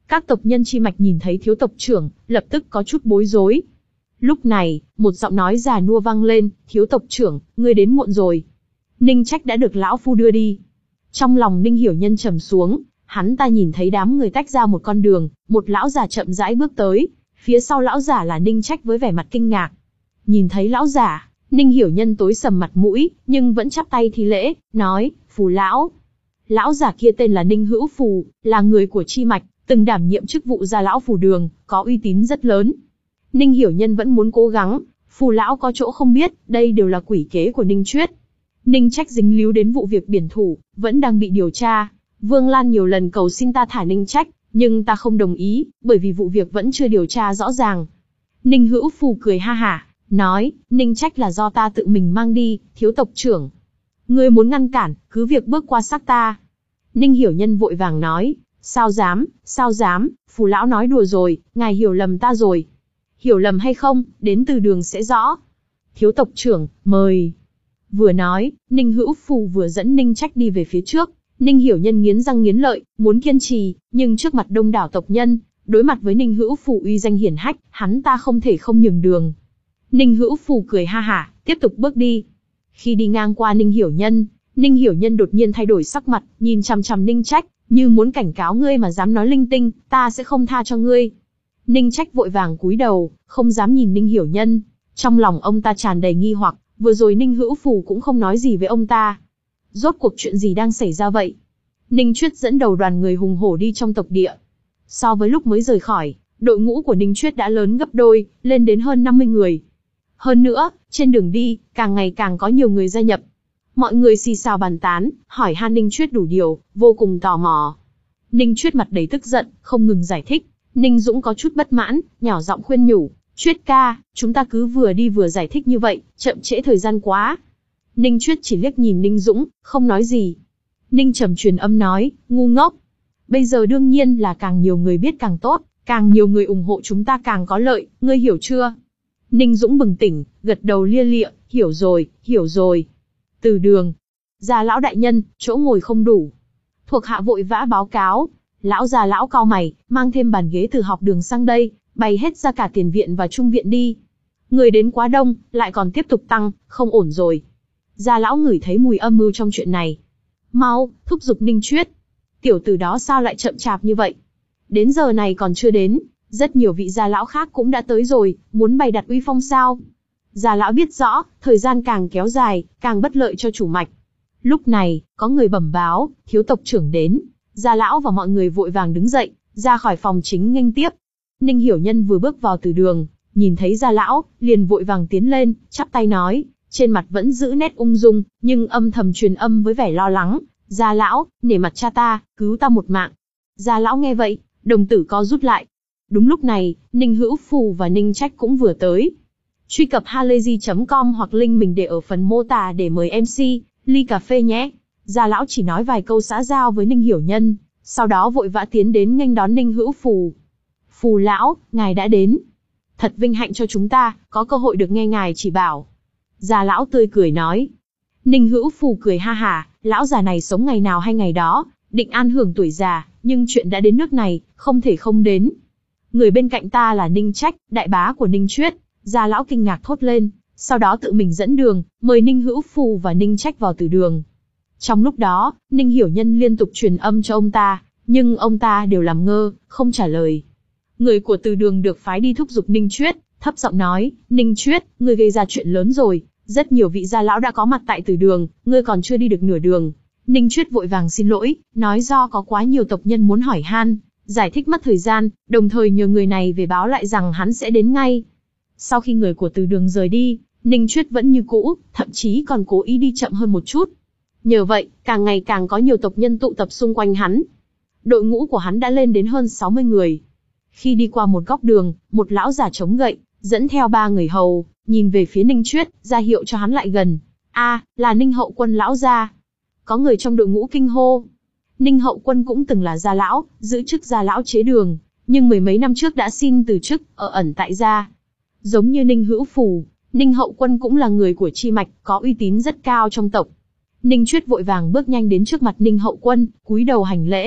Các tộc nhân Chi Mạch nhìn thấy thiếu tộc trưởng, lập tức có chút bối rối. Lúc này, một giọng nói già nua vang lên, thiếu tộc trưởng, ngươi đến muộn rồi. Ninh Trách đã được lão phu đưa đi. Trong lòng Ninh Hiểu Nhân trầm xuống, hắn ta nhìn thấy đám người tách ra một con đường, một lão già chậm rãi bước tới, phía sau lão giả là Ninh Trách với vẻ mặt kinh ngạc. Nhìn thấy lão giả, Ninh Hiểu Nhân tối sầm mặt mũi, nhưng vẫn chắp tay thi lễ, nói, Phù lão. Lão giả kia tên là Ninh Hữu Phù, là người của Chi Mạch, từng đảm nhiệm chức vụ gia lão Phù Đường, có uy tín rất lớn. Ninh Hiểu Nhân vẫn muốn cố gắng, Phù lão có chỗ không biết, đây đều là quỷ kế của Ninh Chuyết. Ninh Trách dính líu đến vụ việc biển thủ, vẫn đang bị điều tra. Vương Lan nhiều lần cầu xin ta thả Ninh Trách, nhưng ta không đồng ý, bởi vì vụ việc vẫn chưa điều tra rõ ràng. Ninh Hữu Phù cười ha hả, nói, Ninh Trách là do ta tự mình mang đi, thiếu tộc trưởng. Ngươi muốn ngăn cản, cứ việc bước qua xác ta. Ninh Hiểu Nhân vội vàng nói, sao dám, sao dám, Phù lão nói đùa rồi, ngài hiểu lầm ta rồi. Hiểu lầm hay không, đến từ đường sẽ rõ. Thiếu tộc trưởng, mời. Vừa nói, Ninh Hữu Phù vừa dẫn Ninh Trách đi về phía trước. Ninh Hiểu Nhân nghiến răng nghiến lợi, muốn kiên trì, nhưng trước mặt đông đảo tộc nhân, đối mặt với Ninh Hữu Phù uy danh hiển hách, hắn ta không thể không nhường đường. Ninh Hữu Phù cười ha hả, tiếp tục bước đi. Khi đi ngang qua Ninh Hiểu Nhân, Ninh Hiểu Nhân đột nhiên thay đổi sắc mặt, nhìn chằm chằm Ninh Trách, như muốn cảnh cáo ngươi mà dám nói linh tinh, ta sẽ không tha cho ngươi. Ninh Trách vội vàng cúi đầu, không dám nhìn Ninh Hiểu Nhân. Trong lòng ông ta tràn đầy nghi hoặc, vừa rồi Ninh Hữu Phù cũng không nói gì với ông ta. Rốt cuộc chuyện gì đang xảy ra vậy? Ninh Chuyết dẫn đầu đoàn người hùng hổ đi trong tộc địa. So với lúc mới rời khỏi, đội ngũ của Ninh Chuyết đã lớn gấp đôi, lên đến hơn năm mươi người. Hơn nữa, trên đường đi, càng ngày càng có nhiều người gia nhập. Mọi người xì xào bàn tán, hỏi han Ninh Chuyết đủ điều, vô cùng tò mò. Ninh Chuyết mặt đầy tức giận, không ngừng giải thích. Ninh Dũng có chút bất mãn, nhỏ giọng khuyên nhủ, Chuyết ca, chúng ta cứ vừa đi vừa giải thích như vậy, chậm trễ thời gian quá. Ninh Chuyết chỉ liếc nhìn Ninh Dũng, không nói gì. Ninh Trầm truyền âm nói, ngu ngốc. Bây giờ đương nhiên là càng nhiều người biết càng tốt, càng nhiều người ủng hộ chúng ta càng có lợi, ngươi hiểu chưa? Ninh Dũng bừng tỉnh, gật đầu lia lịa, hiểu rồi, hiểu rồi. Từ đường, gia lão đại nhân, chỗ ngồi không đủ. Thuộc hạ vội vã báo cáo. Lão già lão cau mày, mang thêm bàn ghế từ học đường sang đây, bày hết ra cả tiền viện và trung viện đi. Người đến quá đông, lại còn tiếp tục tăng, không ổn rồi. Gia lão ngửi thấy mùi âm mưu trong chuyện này. Mau, thúc giục Ninh Chuyết. Tiểu tử đó sao lại chậm chạp như vậy? Đến giờ này còn chưa đến, rất nhiều vị gia lão khác cũng đã tới rồi, muốn bày đặt uy phong sao? Gia lão biết rõ, thời gian càng kéo dài, càng bất lợi cho chủ mạch. Lúc này, có người bẩm báo, thiếu tộc trưởng đến. Gia lão và mọi người vội vàng đứng dậy, ra khỏi phòng chính nghênh tiếp. Ninh Hiểu Nhân vừa bước vào từ đường, nhìn thấy Gia lão, liền vội vàng tiến lên, chắp tay nói, trên mặt vẫn giữ nét ung dung, nhưng âm thầm truyền âm với vẻ lo lắng, Gia lão, nể mặt cha ta, cứu ta một mạng. Gia lão nghe vậy, đồng tử co rút lại. Đúng lúc này, Ninh Hữu Phù và Ninh Trách cũng vừa tới. Truy cập halayzi chấm com hoặc link mình để ở phần mô tả để mời em xê, ly cà phê nhé. Gia lão chỉ nói vài câu xã giao với Ninh Hiểu Nhân, sau đó vội vã tiến đến nghênh đón Ninh Hữu Phù. Phù lão, ngài đã đến. Thật vinh hạnh cho chúng ta, có cơ hội được nghe ngài chỉ bảo. Gia lão tươi cười nói. Ninh Hữu Phù cười ha hả, lão già này sống ngày nào hay ngày đó, định an hưởng tuổi già, nhưng chuyện đã đến nước này, không thể không đến. Người bên cạnh ta là Ninh Trách, đại bá của Ninh Chuyết. Gia lão kinh ngạc thốt lên, sau đó tự mình dẫn đường, mời Ninh Hữu Phù và Ninh Trách vào từ đường. Trong lúc đó, Ninh Hiểu Nhân liên tục truyền âm cho ông ta, nhưng ông ta đều làm ngơ, không trả lời. Người của từ đường được phái đi thúc giục Ninh Chuyết, thấp giọng nói, Ninh Chuyết, ngươi gây ra chuyện lớn rồi, rất nhiều vị gia lão đã có mặt tại từ đường, ngươi còn chưa đi được nửa đường. Ninh Chuyết vội vàng xin lỗi, nói do có quá nhiều tộc nhân muốn hỏi han, giải thích mất thời gian, đồng thời nhờ người này về báo lại rằng hắn sẽ đến ngay. Sau khi người của từ đường rời đi, Ninh Chuyết vẫn như cũ, thậm chí còn cố ý đi chậm hơn một chút. Nhờ vậy, càng ngày càng có nhiều tộc nhân tụ tập xung quanh hắn. Đội ngũ của hắn đã lên đến hơn sáu mươi người. Khi đi qua một góc đường, một lão già chống gậy, dẫn theo ba người hầu, nhìn về phía Ninh Chuyết, ra hiệu cho hắn lại gần. A, à, là Ninh Hậu Quân lão gia. Có người trong đội ngũ kinh hô. Ninh Hậu Quân cũng từng là gia lão, giữ chức gia lão chế đường, nhưng mười mấy năm trước đã xin từ chức, ở ẩn tại gia. Giống như Ninh Hữu Phù, Ninh Hậu Quân cũng là người của Chi Mạch, có uy tín rất cao trong tộc. Ninh Chuyết vội vàng bước nhanh đến trước mặt Ninh Hậu Quân, cúi đầu hành lễ.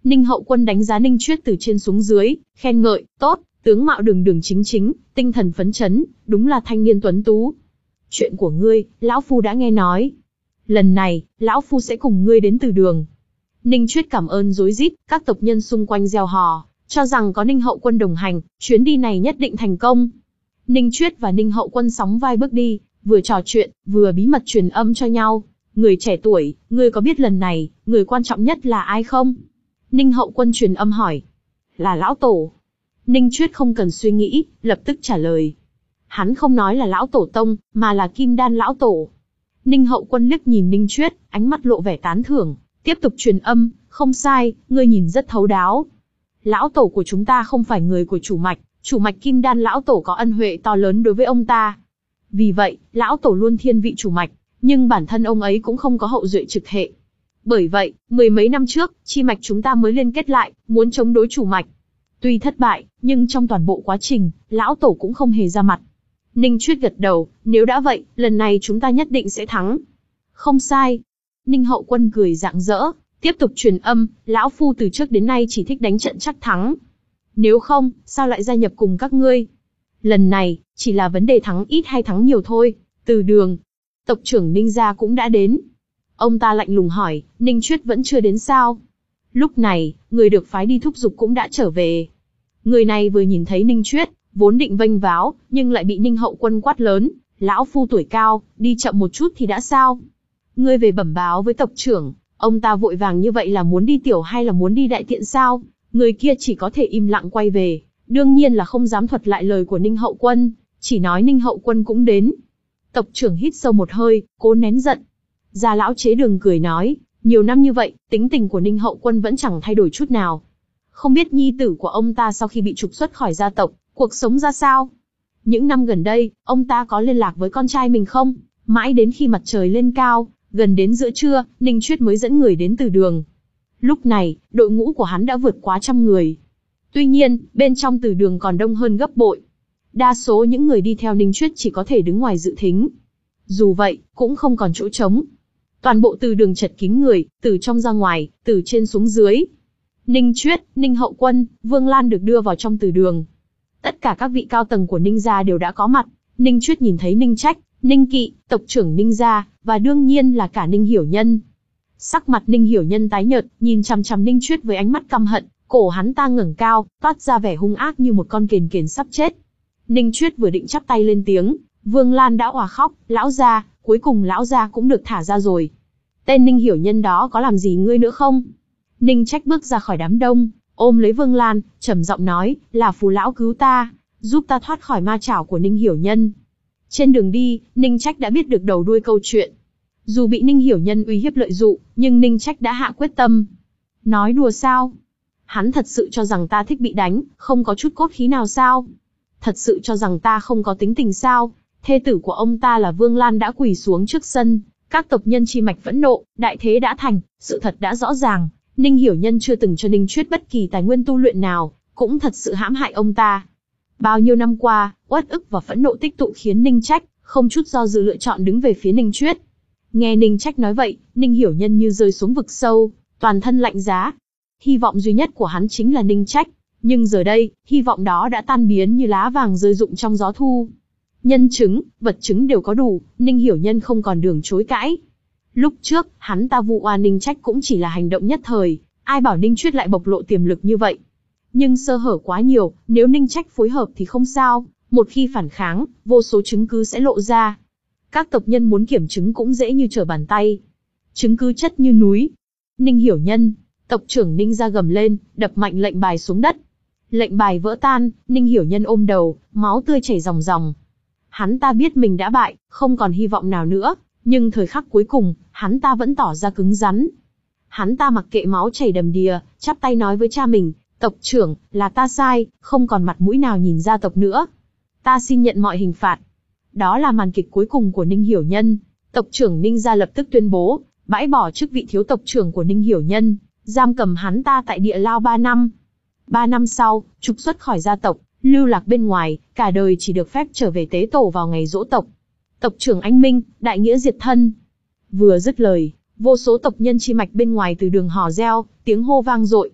Ninh Hậu Quân đánh giá Ninh Chuyết từ trên xuống dưới, khen ngợi, tốt, tướng mạo đường đường chính chính, tinh thần phấn chấn, đúng là thanh niên tuấn tú. Chuyện của ngươi, lão phu đã nghe nói. Lần này, lão phu sẽ cùng ngươi đến Từ Đường. Ninh Chuyết cảm ơn rối rít, các tộc nhân xung quanh reo hò, cho rằng có Ninh Hậu Quân đồng hành, chuyến đi này nhất định thành công. Ninh Chuyết và Ninh Hậu Quân sóng vai bước đi, vừa trò chuyện, vừa bí mật truyền âm cho nhau. Người trẻ tuổi, ngươi có biết lần này, người quan trọng nhất là ai không? Ninh Hậu Quân truyền âm hỏi. Là lão tổ. Ninh Chuyết không cần suy nghĩ, lập tức trả lời. Hắn không nói là lão tổ tông, mà là Kim Đan lão tổ. Ninh Hậu Quân liếc nhìn Ninh Chuyết, ánh mắt lộ vẻ tán thưởng, tiếp tục truyền âm, không sai, ngươi nhìn rất thấu đáo. Lão tổ của chúng ta không phải người của chủ mạch, chủ mạch Kim Đan lão tổ có ân huệ to lớn đối với ông ta. Vì vậy, lão tổ luôn thiên vị chủ mạch, nhưng bản thân ông ấy cũng không có hậu duệ trực hệ. Bởi vậy, mười mấy năm trước, chi mạch chúng ta mới liên kết lại, muốn chống đối chủ mạch. Tuy thất bại, nhưng trong toàn bộ quá trình, lão tổ cũng không hề ra mặt. Ninh Chuyết gật đầu, nếu đã vậy, lần này chúng ta nhất định sẽ thắng. Không sai. Ninh Hậu Quân cười rạng rỡ, tiếp tục truyền âm, lão phu từ trước đến nay chỉ thích đánh trận chắc thắng. Nếu không, sao lại gia nhập cùng các ngươi? Lần này, chỉ là vấn đề thắng ít hay thắng nhiều thôi. Từ Đường, tộc trưởng Ninh gia cũng đã đến. Ông ta lạnh lùng hỏi, Ninh Chuyết vẫn chưa đến sao? Lúc này, người được phái đi thúc giục cũng đã trở về. Người này vừa nhìn thấy Ninh Chuyết, vốn định vênh váo, nhưng lại bị Ninh Hậu Quân quát lớn, lão phu tuổi cao, đi chậm một chút thì đã sao? Ngươi về bẩm báo với tộc trưởng, ông ta vội vàng như vậy là muốn đi tiểu hay là muốn đi đại tiện sao? Người kia chỉ có thể im lặng quay về, đương nhiên là không dám thuật lại lời của Ninh Hậu Quân, chỉ nói Ninh Hậu Quân cũng đến. Tộc trưởng hít sâu một hơi, cố nén giận. Gia lão Chế Đường cười nói, nhiều năm như vậy, tính tình của Ninh Hậu Quân vẫn chẳng thay đổi chút nào. Không biết nhi tử của ông ta sau khi bị trục xuất khỏi gia tộc, cuộc sống ra sao? Những năm gần đây, ông ta có liên lạc với con trai mình không? Mãi đến khi mặt trời lên cao, gần đến giữa trưa, Ninh Chuyết mới dẫn người đến Từ Đường. Lúc này, đội ngũ của hắn đã vượt quá trăm người. Tuy nhiên, bên trong Từ Đường còn đông hơn gấp bội. Đa số những người đi theo Ninh Chuyết chỉ có thể đứng ngoài dự thính. Dù vậy, cũng không còn chỗ trống. Toàn bộ Từ Đường chật kín người, từ trong ra ngoài, từ trên xuống dưới. Ninh Chuyết, Ninh Hậu Quân, Vương Lan được đưa vào trong Từ Đường. Tất cả các vị cao tầng của Ninh gia đều đã có mặt. Ninh Chuyết nhìn thấy Ninh Trách, Ninh Kỵ, tộc trưởng Ninh gia, và đương nhiên là cả Ninh Hiểu Nhân. Sắc mặt Ninh Hiểu Nhân tái nhợt, nhìn chằm chằm Ninh Chuyết với ánh mắt căm hận, cổ hắn ta ngẩng cao, toát ra vẻ hung ác như một con kền kền sắp chết. Ninh Chuyết vừa định chắp tay lên tiếng, Vương Lan đã òa khóc, lão gia, cuối cùng lão gia cũng được thả ra rồi. Tên Ninh Hiểu Nhân đó có làm gì ngươi nữa không? Ninh Trách bước ra khỏi đám đông, ôm lấy Vương Lan, trầm giọng nói, là phù lão cứu ta, giúp ta thoát khỏi ma chảo của Ninh Hiểu Nhân. Trên đường đi, Ninh Trách đã biết được đầu đuôi câu chuyện. Dù bị Ninh Hiểu Nhân uy hiếp lợi dụng, nhưng Ninh Trách đã hạ quyết tâm. Nói đùa sao? Hắn thật sự cho rằng ta thích bị đánh, không có chút cốt khí nào sao? Thật sự cho rằng ta không có tính tình sao? Thê tử của ông ta là Vương Lan đã quỳ xuống trước sân, các tộc nhân chi mạch phẫn nộ, đại thế đã thành, sự thật đã rõ ràng. Ninh Hiểu Nhân chưa từng cho Ninh Chuyết bất kỳ tài nguyên tu luyện nào, cũng thật sự hãm hại ông ta. Bao nhiêu năm qua, uất ức và phẫn nộ tích tụ khiến Ninh Trách không chút do dự lựa chọn đứng về phía Ninh Chuyết. Nghe Ninh Trách nói vậy, Ninh Hiểu Nhân như rơi xuống vực sâu, toàn thân lạnh giá. Hy vọng duy nhất của hắn chính là Ninh Trách, nhưng giờ đây, hy vọng đó đã tan biến như lá vàng rơi rụng trong gió thu. Nhân chứng, vật chứng đều có đủ, Ninh Hiểu Nhân không còn đường chối cãi. Lúc trước, hắn ta vụ oan Ninh Trách cũng chỉ là hành động nhất thời, ai bảo Ninh Chuyết lại bộc lộ tiềm lực như vậy. Nhưng sơ hở quá nhiều, nếu Ninh Trách phối hợp thì không sao, một khi phản kháng, vô số chứng cứ sẽ lộ ra. Các tộc nhân muốn kiểm chứng cũng dễ như trở bàn tay. Chứng cứ chất như núi. Ninh Hiểu Nhân, tộc trưởng Ninh ra gầm lên, đập mạnh lệnh bài xuống đất. Lệnh bài vỡ tan, Ninh Hiểu Nhân ôm đầu, máu tươi chảy ròng ròng. Hắn ta biết mình đã bại, không còn hy vọng nào nữa, nhưng thời khắc cuối cùng, hắn ta vẫn tỏ ra cứng rắn. Hắn ta mặc kệ máu chảy đầm đìa, chắp tay nói với cha mình, tộc trưởng, là ta sai, không còn mặt mũi nào nhìn gia tộc nữa. Ta xin nhận mọi hình phạt. Đó là màn kịch cuối cùng của Ninh Hiểu Nhân. Tộc trưởng Ninh gia lập tức tuyên bố, bãi bỏ chức vị thiếu tộc trưởng của Ninh Hiểu Nhân, giam cầm hắn ta tại địa lao ba năm. Ba năm sau, trục xuất khỏi gia tộc, lưu lạc bên ngoài, cả đời chỉ được phép trở về tế tổ vào ngày giỗ tộc. Tộc trưởng anh minh, đại nghĩa diệt thân. Vừa dứt lời, vô số tộc nhân chi mạch bên ngoài Từ Đường hò reo, tiếng hô vang dội.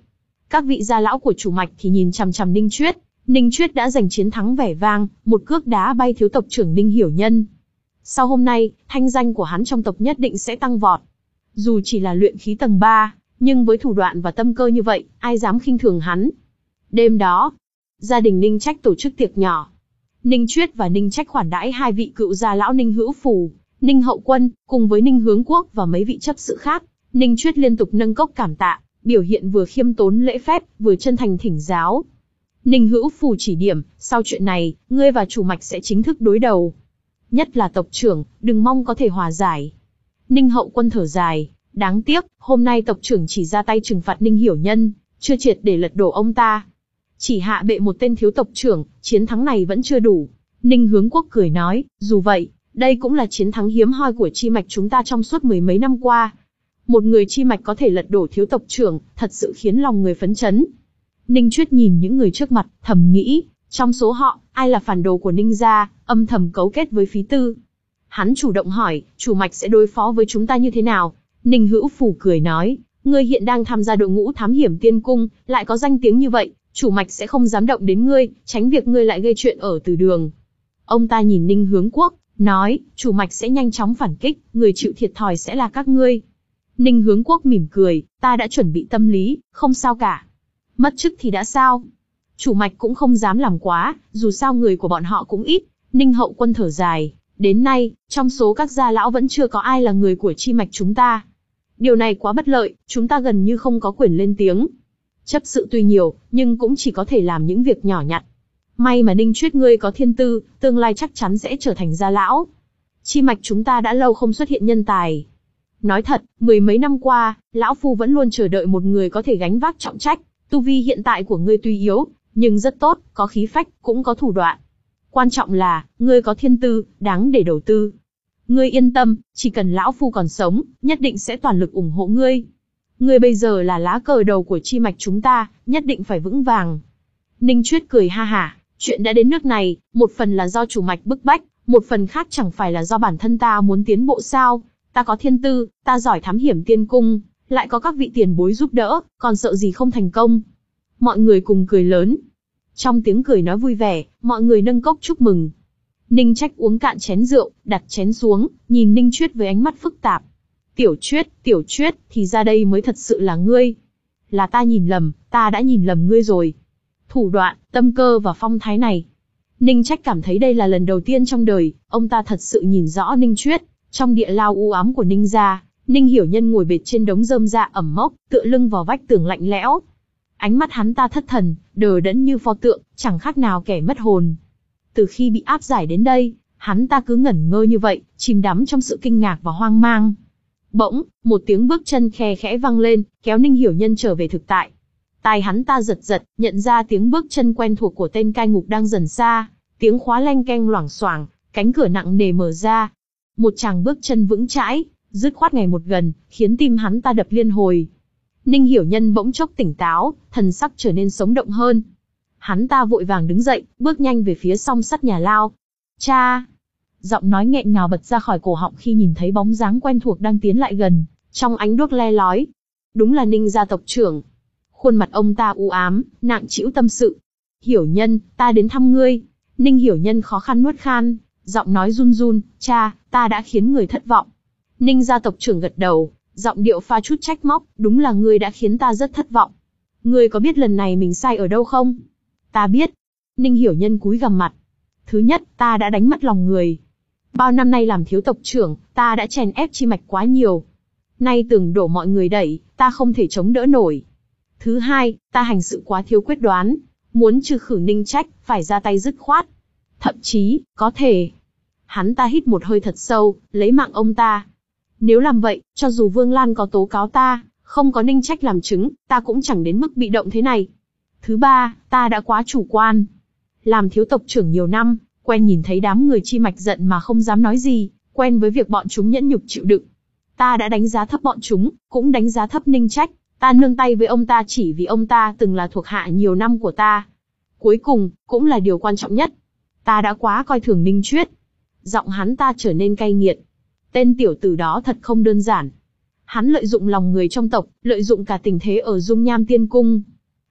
Các vị gia lão của chủ mạch thì nhìn chằm chằm Ninh Chuyết. Ninh Chuyết đã giành chiến thắng vẻ vang, một cước đá bay thiếu tộc trưởng Ninh Hiểu Nhân. Sau hôm nay, thanh danh của hắn trong tộc nhất định sẽ tăng vọt. Dù chỉ là luyện khí tầng ba, nhưng với thủ đoạn và tâm cơ như vậy, ai dám khinh thường hắn. Đêm đó, gia đình Ninh Trách tổ chức tiệc nhỏ. Ninh Chuyết và Ninh Trách khoản đãi hai vị cựu gia lão Ninh Hữu Phù, Ninh Hậu Quân, cùng với Ninh Hướng Quốc và mấy vị chấp sự khác. Ninh Chuyết liên tục nâng cốc cảm tạ, biểu hiện vừa khiêm tốn lễ phép, vừa chân thành thỉnh giáo. Ninh Hữu Phù chỉ điểm, sau chuyện này, ngươi và chủ mạch sẽ chính thức đối đầu. Nhất là tộc trưởng, đừng mong có thể hòa giải. Ninh Hậu Quân thở dài, đáng tiếc, hôm nay tộc trưởng chỉ ra tay trừng phạt Ninh Hiểu Nhân, chưa triệt để lật đổ ông ta. Chỉ hạ bệ một tên thiếu tộc trưởng, chiến thắng này vẫn chưa đủ. Ninh Hướng Quốc cười nói, dù vậy, đây cũng là chiến thắng hiếm hoi của chi mạch chúng ta trong suốt mười mấy năm qua. Một người chi mạch có thể lật đổ thiếu tộc trưởng, thật sự khiến lòng người phấn chấn. Ninh Chuyết nhìn những người trước mặt, thầm nghĩ, trong số họ, ai là phản đồ của Ninh gia, âm thầm cấu kết với Phí Tư. Hắn chủ động hỏi, chủ mạch sẽ đối phó với chúng ta như thế nào? Ninh Hữu Phù cười nói, ngươi hiện đang tham gia đội ngũ thám hiểm tiên cung, lại có danh tiếng như vậy, chủ mạch sẽ không dám động đến ngươi, tránh việc ngươi lại gây chuyện ở từ đường. Ông ta nhìn Ninh Hướng Quốc, nói, chủ mạch sẽ nhanh chóng phản kích, người chịu thiệt thòi sẽ là các ngươi. Ninh Hướng Quốc mỉm cười, ta đã chuẩn bị tâm lý, không sao cả. Mất chức thì đã sao? Chủ mạch cũng không dám làm quá, dù sao người của bọn họ cũng ít. Ninh Hậu Quân thở dài, đến nay, trong số các gia lão vẫn chưa có ai là người của chi mạch chúng ta. Điều này quá bất lợi, chúng ta gần như không có quyền lên tiếng. Chấp sự tuy nhiều, nhưng cũng chỉ có thể làm những việc nhỏ nhặt. May mà Ninh Chuyết ngươi có thiên tư, tương lai chắc chắn sẽ trở thành gia lão. Chi mạch chúng ta đã lâu không xuất hiện nhân tài. Nói thật, mười mấy năm qua, lão phu vẫn luôn chờ đợi một người có thể gánh vác trọng trách. Tu vi hiện tại của ngươi tuy yếu, nhưng rất tốt, có khí phách, cũng có thủ đoạn. Quan trọng là, ngươi có thiên tư, đáng để đầu tư. Ngươi yên tâm, chỉ cần lão phu còn sống, nhất định sẽ toàn lực ủng hộ ngươi. Ngươi bây giờ là lá cờ đầu của chi mạch chúng ta, nhất định phải vững vàng. Ninh Chuyết cười ha hả, chuyện đã đến nước này, một phần là do chủ mạch bức bách, một phần khác chẳng phải là do bản thân ta muốn tiến bộ sao? Ta có thiên tư, ta giỏi thám hiểm tiên cung, lại có các vị tiền bối giúp đỡ, còn sợ gì không thành công. Mọi người cùng cười lớn. Trong tiếng cười nói vui vẻ, mọi người nâng cốc chúc mừng. Ninh Trách uống cạn chén rượu, đặt chén xuống, nhìn Ninh Chuyết với ánh mắt phức tạp. Tiểu Chuyết, Tiểu Chuyết, thì ra đây mới thật sự là ngươi. Là ta nhìn lầm, ta đã nhìn lầm ngươi rồi. Thủ đoạn, tâm cơ và phong thái này. Ninh Trách cảm thấy đây là lần đầu tiên trong đời, ông ta thật sự nhìn rõ Ninh Chuyết. Trong địa lao u ám của Ninh gia, Ninh Hiểu Nhân ngồi bệt trên đống rơm rạ ẩm mốc, tựa lưng vào vách tường lạnh lẽo. Ánh mắt hắn ta thất thần, đờ đẫn như pho tượng, chẳng khác nào kẻ mất hồn. Từ khi bị áp giải đến đây, hắn ta cứ ngẩn ngơ như vậy, chìm đắm trong sự kinh ngạc và hoang mang. Bỗng, một tiếng bước chân khe khẽ vang lên, kéo Ninh Hiểu Nhân trở về thực tại. Tai hắn ta giật giật, nhận ra tiếng bước chân quen thuộc của tên cai ngục đang dần xa, tiếng khóa leng keng loảng xoảng, cánh cửa nặng nề mở ra. Một chàng bước chân vững chãi, dứt khoát ngày một gần, khiến tim hắn ta đập liên hồi. Ninh Hiểu Nhân bỗng chốc tỉnh táo, thần sắc trở nên sống động hơn. Hắn ta vội vàng đứng dậy, bước nhanh về phía song sắt nhà lao. Cha! Giọng nói nghẹn ngào bật ra khỏi cổ họng khi nhìn thấy bóng dáng quen thuộc đang tiến lại gần, trong ánh đuốc le lói. Đúng là Ninh gia tộc trưởng. Khuôn mặt ông ta u ám, nặng trĩu tâm sự. Hiểu Nhân, ta đến thăm ngươi. Ninh Hiểu Nhân khó khăn nuốt khan, giọng nói run run, cha, ta đã khiến người thất vọng. Ninh gia tộc trưởng gật đầu, giọng điệu pha chút trách móc, đúng là ngươi đã khiến ta rất thất vọng. Ngươi có biết lần này mình sai ở đâu không? Ta biết. Ninh Hiểu Nhân cúi gằm mặt. Thứ nhất, ta đã đánh mất lòng người. Bao năm nay làm thiếu tộc trưởng, ta đã chèn ép chi mạch quá nhiều. Nay tường đổ mọi người đẩy, ta không thể chống đỡ nổi. Thứ hai, ta hành sự quá thiếu quyết đoán. Muốn trừ khử Ninh Trách, phải ra tay dứt khoát. Thậm chí, có thể. Hắn ta hít một hơi thật sâu, lấy mạng ông ta. Nếu làm vậy, cho dù Vương Lan có tố cáo ta, không có Ninh Trách làm chứng, ta cũng chẳng đến mức bị động thế này. Thứ ba, ta đã quá chủ quan. Làm thiếu tộc trưởng nhiều năm, quen nhìn thấy đám người chi mạch giận mà không dám nói gì, quen với việc bọn chúng nhẫn nhục chịu đựng. Ta đã đánh giá thấp bọn chúng, cũng đánh giá thấp Ninh Trách. Ta nương tay với ông ta chỉ vì ông ta từng là thuộc hạ nhiều năm của ta. Cuối cùng, cũng là điều quan trọng nhất. Ta đã quá coi thường Ninh Chuyết. Giọng hắn ta trở nên cay nghiệt. Tên tiểu tử đó thật không đơn giản. Hắn lợi dụng lòng người trong tộc, lợi dụng cả tình thế ở Dung Nham Tiên Cung.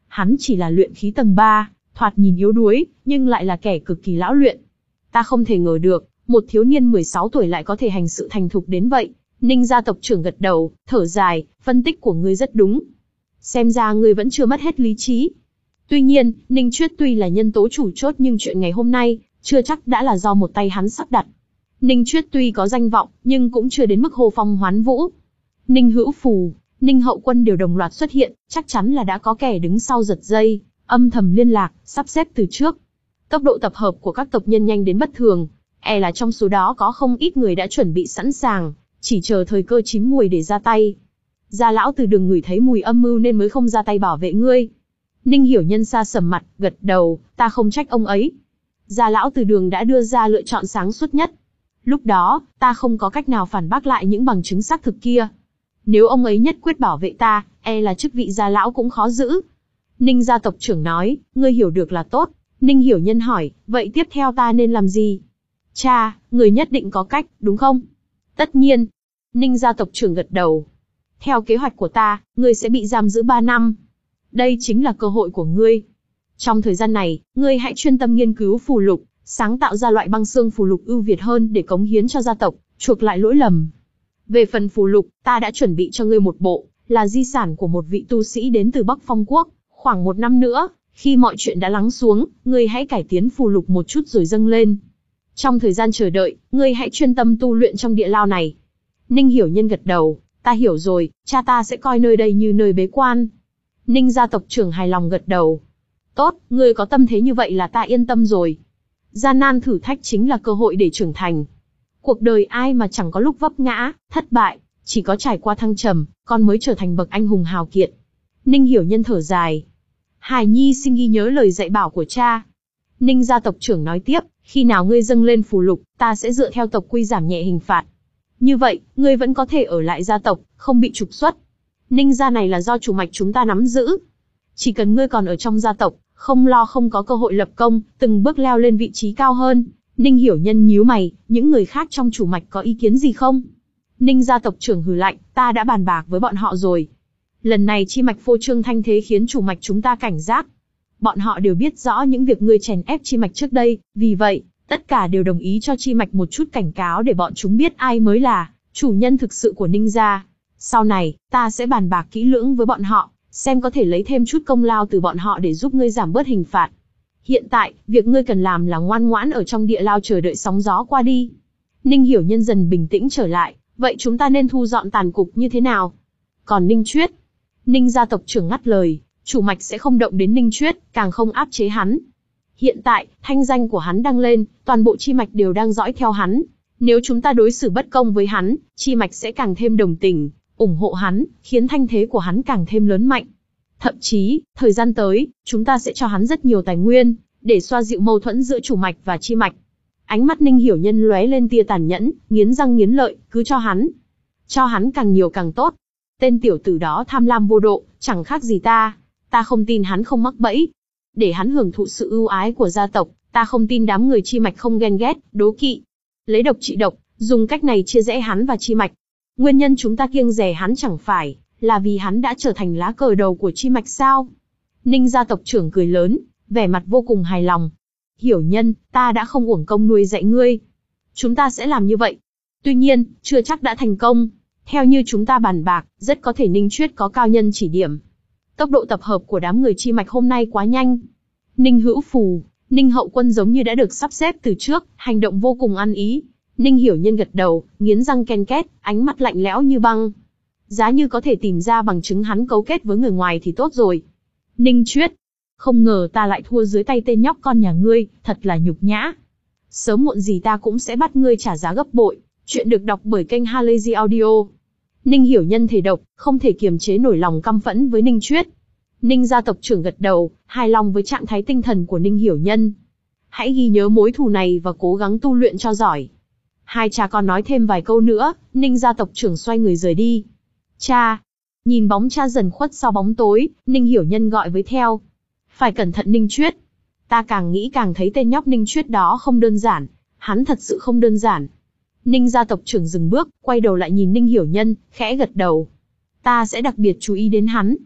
Hắn chỉ là luyện khí tầng ba, thoạt nhìn yếu đuối, nhưng lại là kẻ cực kỳ lão luyện. Ta không thể ngờ được, một thiếu niên mười sáu tuổi lại có thể hành sự thành thục đến vậy. Ninh gia tộc trưởng gật đầu, thở dài, phân tích của ngươi rất đúng. Xem ra ngươi vẫn chưa mất hết lý trí. Tuy nhiên, Ninh Chuyết tuy là nhân tố chủ chốt nhưng chuyện ngày hôm nay, chưa chắc đã là do một tay hắn sắp đặt. Ninh Chuyết tuy có danh vọng, nhưng cũng chưa đến mức hô phong hoán vũ. Ninh Hữu Phù, Ninh Hậu Quân đều đồng loạt xuất hiện, chắc chắn là đã có kẻ đứng sau giật dây, âm thầm liên lạc, sắp xếp từ trước. Tốc độ tập hợp của các tộc nhân nhanh đến bất thường, e là trong số đó có không ít người đã chuẩn bị sẵn sàng, chỉ chờ thời cơ chín muồi để ra tay. Gia lão từ đường ngửi thấy mùi âm mưu nên mới không ra tay bảo vệ ngươi. Ninh Hiểu Nhân xa sầm mặt, gật đầu, ta không trách ông ấy. Gia lão từ đường đã đưa ra lựa chọn sáng suốt nhất. Lúc đó, ta không có cách nào phản bác lại những bằng chứng xác thực kia. Nếu ông ấy nhất quyết bảo vệ ta, e là chức vị gia lão cũng khó giữ. Ninh gia tộc trưởng nói, ngươi hiểu được là tốt. Ninh Hiểu Nhân hỏi, vậy tiếp theo ta nên làm gì? Cha, người nhất định có cách, đúng không? Tất nhiên. Ninh gia tộc trưởng gật đầu. Theo kế hoạch của ta, ngươi sẽ bị giam giữ ba năm. Đây chính là cơ hội của ngươi. Trong thời gian này, ngươi hãy chuyên tâm nghiên cứu phù lục, sáng tạo ra loại băng xương phù lục ưu việt hơn để cống hiến cho gia tộc, chuộc lại lỗi lầm. Về phần phù lục, ta đã chuẩn bị cho ngươi một bộ, là di sản của một vị tu sĩ đến từ Bắc Phong Quốc. Khoảng một năm nữa, khi mọi chuyện đã lắng xuống, ngươi hãy cải tiến phù lục một chút rồi dâng lên. Trong thời gian chờ đợi, ngươi hãy chuyên tâm tu luyện trong địa lao này. Ninh Hiểu Nhân gật đầu, ta hiểu rồi, cha ta sẽ coi nơi đây như nơi bế quan. Ninh gia tộc trưởng hài lòng gật đầu. Tốt, ngươi có tâm thế như vậy là ta yên tâm rồi. Gian nan thử thách chính là cơ hội để trưởng thành. Cuộc đời ai mà chẳng có lúc vấp ngã, thất bại, chỉ có trải qua thăng trầm, con mới trở thành bậc anh hùng hào kiệt. Ninh Hiểu Nhân thở dài. Hải Nhi xin ghi nhớ lời dạy bảo của cha. Ninh gia tộc trưởng nói tiếp, khi nào ngươi dâng lên phù lục, ta sẽ dựa theo tộc quy giảm nhẹ hình phạt. Như vậy, ngươi vẫn có thể ở lại gia tộc, không bị trục xuất. Ninh gia này là do chủ mạch chúng ta nắm giữ. Chỉ cần ngươi còn ở trong gia tộc, không lo không có cơ hội lập công, từng bước leo lên vị trí cao hơn. Ninh Hiểu Nhân nhíu mày, những người khác trong chủ mạch có ý kiến gì không? Ninh gia tộc trưởng hừ lạnh, ta đã bàn bạc với bọn họ rồi. Lần này chi mạch phô trương thanh thế khiến chủ mạch chúng ta cảnh giác. Bọn họ đều biết rõ những việc ngươi chèn ép chi mạch trước đây, vì vậy, tất cả đều đồng ý cho chi mạch một chút cảnh cáo để bọn chúng biết ai mới là chủ nhân thực sự của Ninh gia. Sau này, ta sẽ bàn bạc kỹ lưỡng với bọn họ, xem có thể lấy thêm chút công lao từ bọn họ để giúp ngươi giảm bớt hình phạt. Hiện tại, việc ngươi cần làm là ngoan ngoãn ở trong địa lao chờ đợi sóng gió qua đi. Ninh Hiểu Nhân dần bình tĩnh trở lại, vậy chúng ta nên thu dọn tàn cục như thế nào? Còn Ninh Chuyết? Ninh gia tộc trưởng ngắt lời, chủ mạch sẽ không động đến Ninh Chuyết, càng không áp chế hắn. Hiện tại, thanh danh của hắn đang lên, toàn bộ chi mạch đều đang dõi theo hắn. Nếu chúng ta đối xử bất công với hắn, chi mạch sẽ càng thêm đồng tình, ủng hộ hắn, khiến thanh thế của hắn càng thêm lớn mạnh. Thậm chí, thời gian tới, chúng ta sẽ cho hắn rất nhiều tài nguyên, để xoa dịu mâu thuẫn giữa chủ mạch và chi mạch. Ánh mắt Ninh Hiểu Nhân lóe lên tia tàn nhẫn, nghiến răng nghiến lợi, cứ cho hắn. Cho hắn càng nhiều càng tốt. Tên tiểu tử đó tham lam vô độ, chẳng khác gì ta. Ta không tin hắn không mắc bẫy. Để hắn hưởng thụ sự ưu ái của gia tộc, ta không tin đám người chi mạch không ghen ghét, đố kỵ. Lấy độc trị độc, dùng cách này chia rẽ hắn và chi mạch. Nguyên nhân chúng ta kiêng dè hắn chẳng phải là vì hắn đã trở thành lá cờ đầu của chi mạch sao? Ninh gia tộc trưởng cười lớn, vẻ mặt vô cùng hài lòng. Hiểu Nhân, ta đã không uổng công nuôi dạy ngươi. Chúng ta sẽ làm như vậy. Tuy nhiên, chưa chắc đã thành công. Theo như chúng ta bàn bạc, rất có thể Ninh Chuyết có cao nhân chỉ điểm. Tốc độ tập hợp của đám người chi mạch hôm nay quá nhanh. Ninh Hữu Phù, Ninh Hậu Quân giống như đã được sắp xếp từ trước, hành động vô cùng ăn ý. Ninh Hiểu Nhân gật đầu, nghiến răng ken két, ánh mắt lạnh lẽo như băng. Giá như có thể tìm ra bằng chứng hắn cấu kết với người ngoài thì tốt rồi. Ninh Chuyết, không ngờ ta lại thua dưới tay tên nhóc con nhà ngươi, thật là nhục nhã. Sớm muộn gì ta cũng sẽ bắt ngươi trả giá gấp bội. Chuyện được đọc bởi kênh Halazy Audio. Ninh Hiểu Nhân thể độc, không thể kiềm chế nổi lòng căm phẫn với Ninh Chuyết. Ninh gia tộc trưởng gật đầu, hài lòng với trạng thái tinh thần của Ninh Hiểu Nhân. Hãy ghi nhớ mối thù này và cố gắng tu luyện cho giỏi. Hai cha con nói thêm vài câu nữa, Ninh gia tộc trưởng xoay người rời đi. Cha! Nhìn bóng cha dần khuất sau bóng tối, Ninh Hiểu Nhân gọi với theo. Phải cẩn thận Ninh Chuyết. Ta càng nghĩ càng thấy tên nhóc Ninh Chuyết đó không đơn giản. Hắn thật sự không đơn giản. Ninh gia tộc trưởng dừng bước, quay đầu lại nhìn Ninh Hiểu Nhân, khẽ gật đầu. Ta sẽ đặc biệt chú ý đến hắn.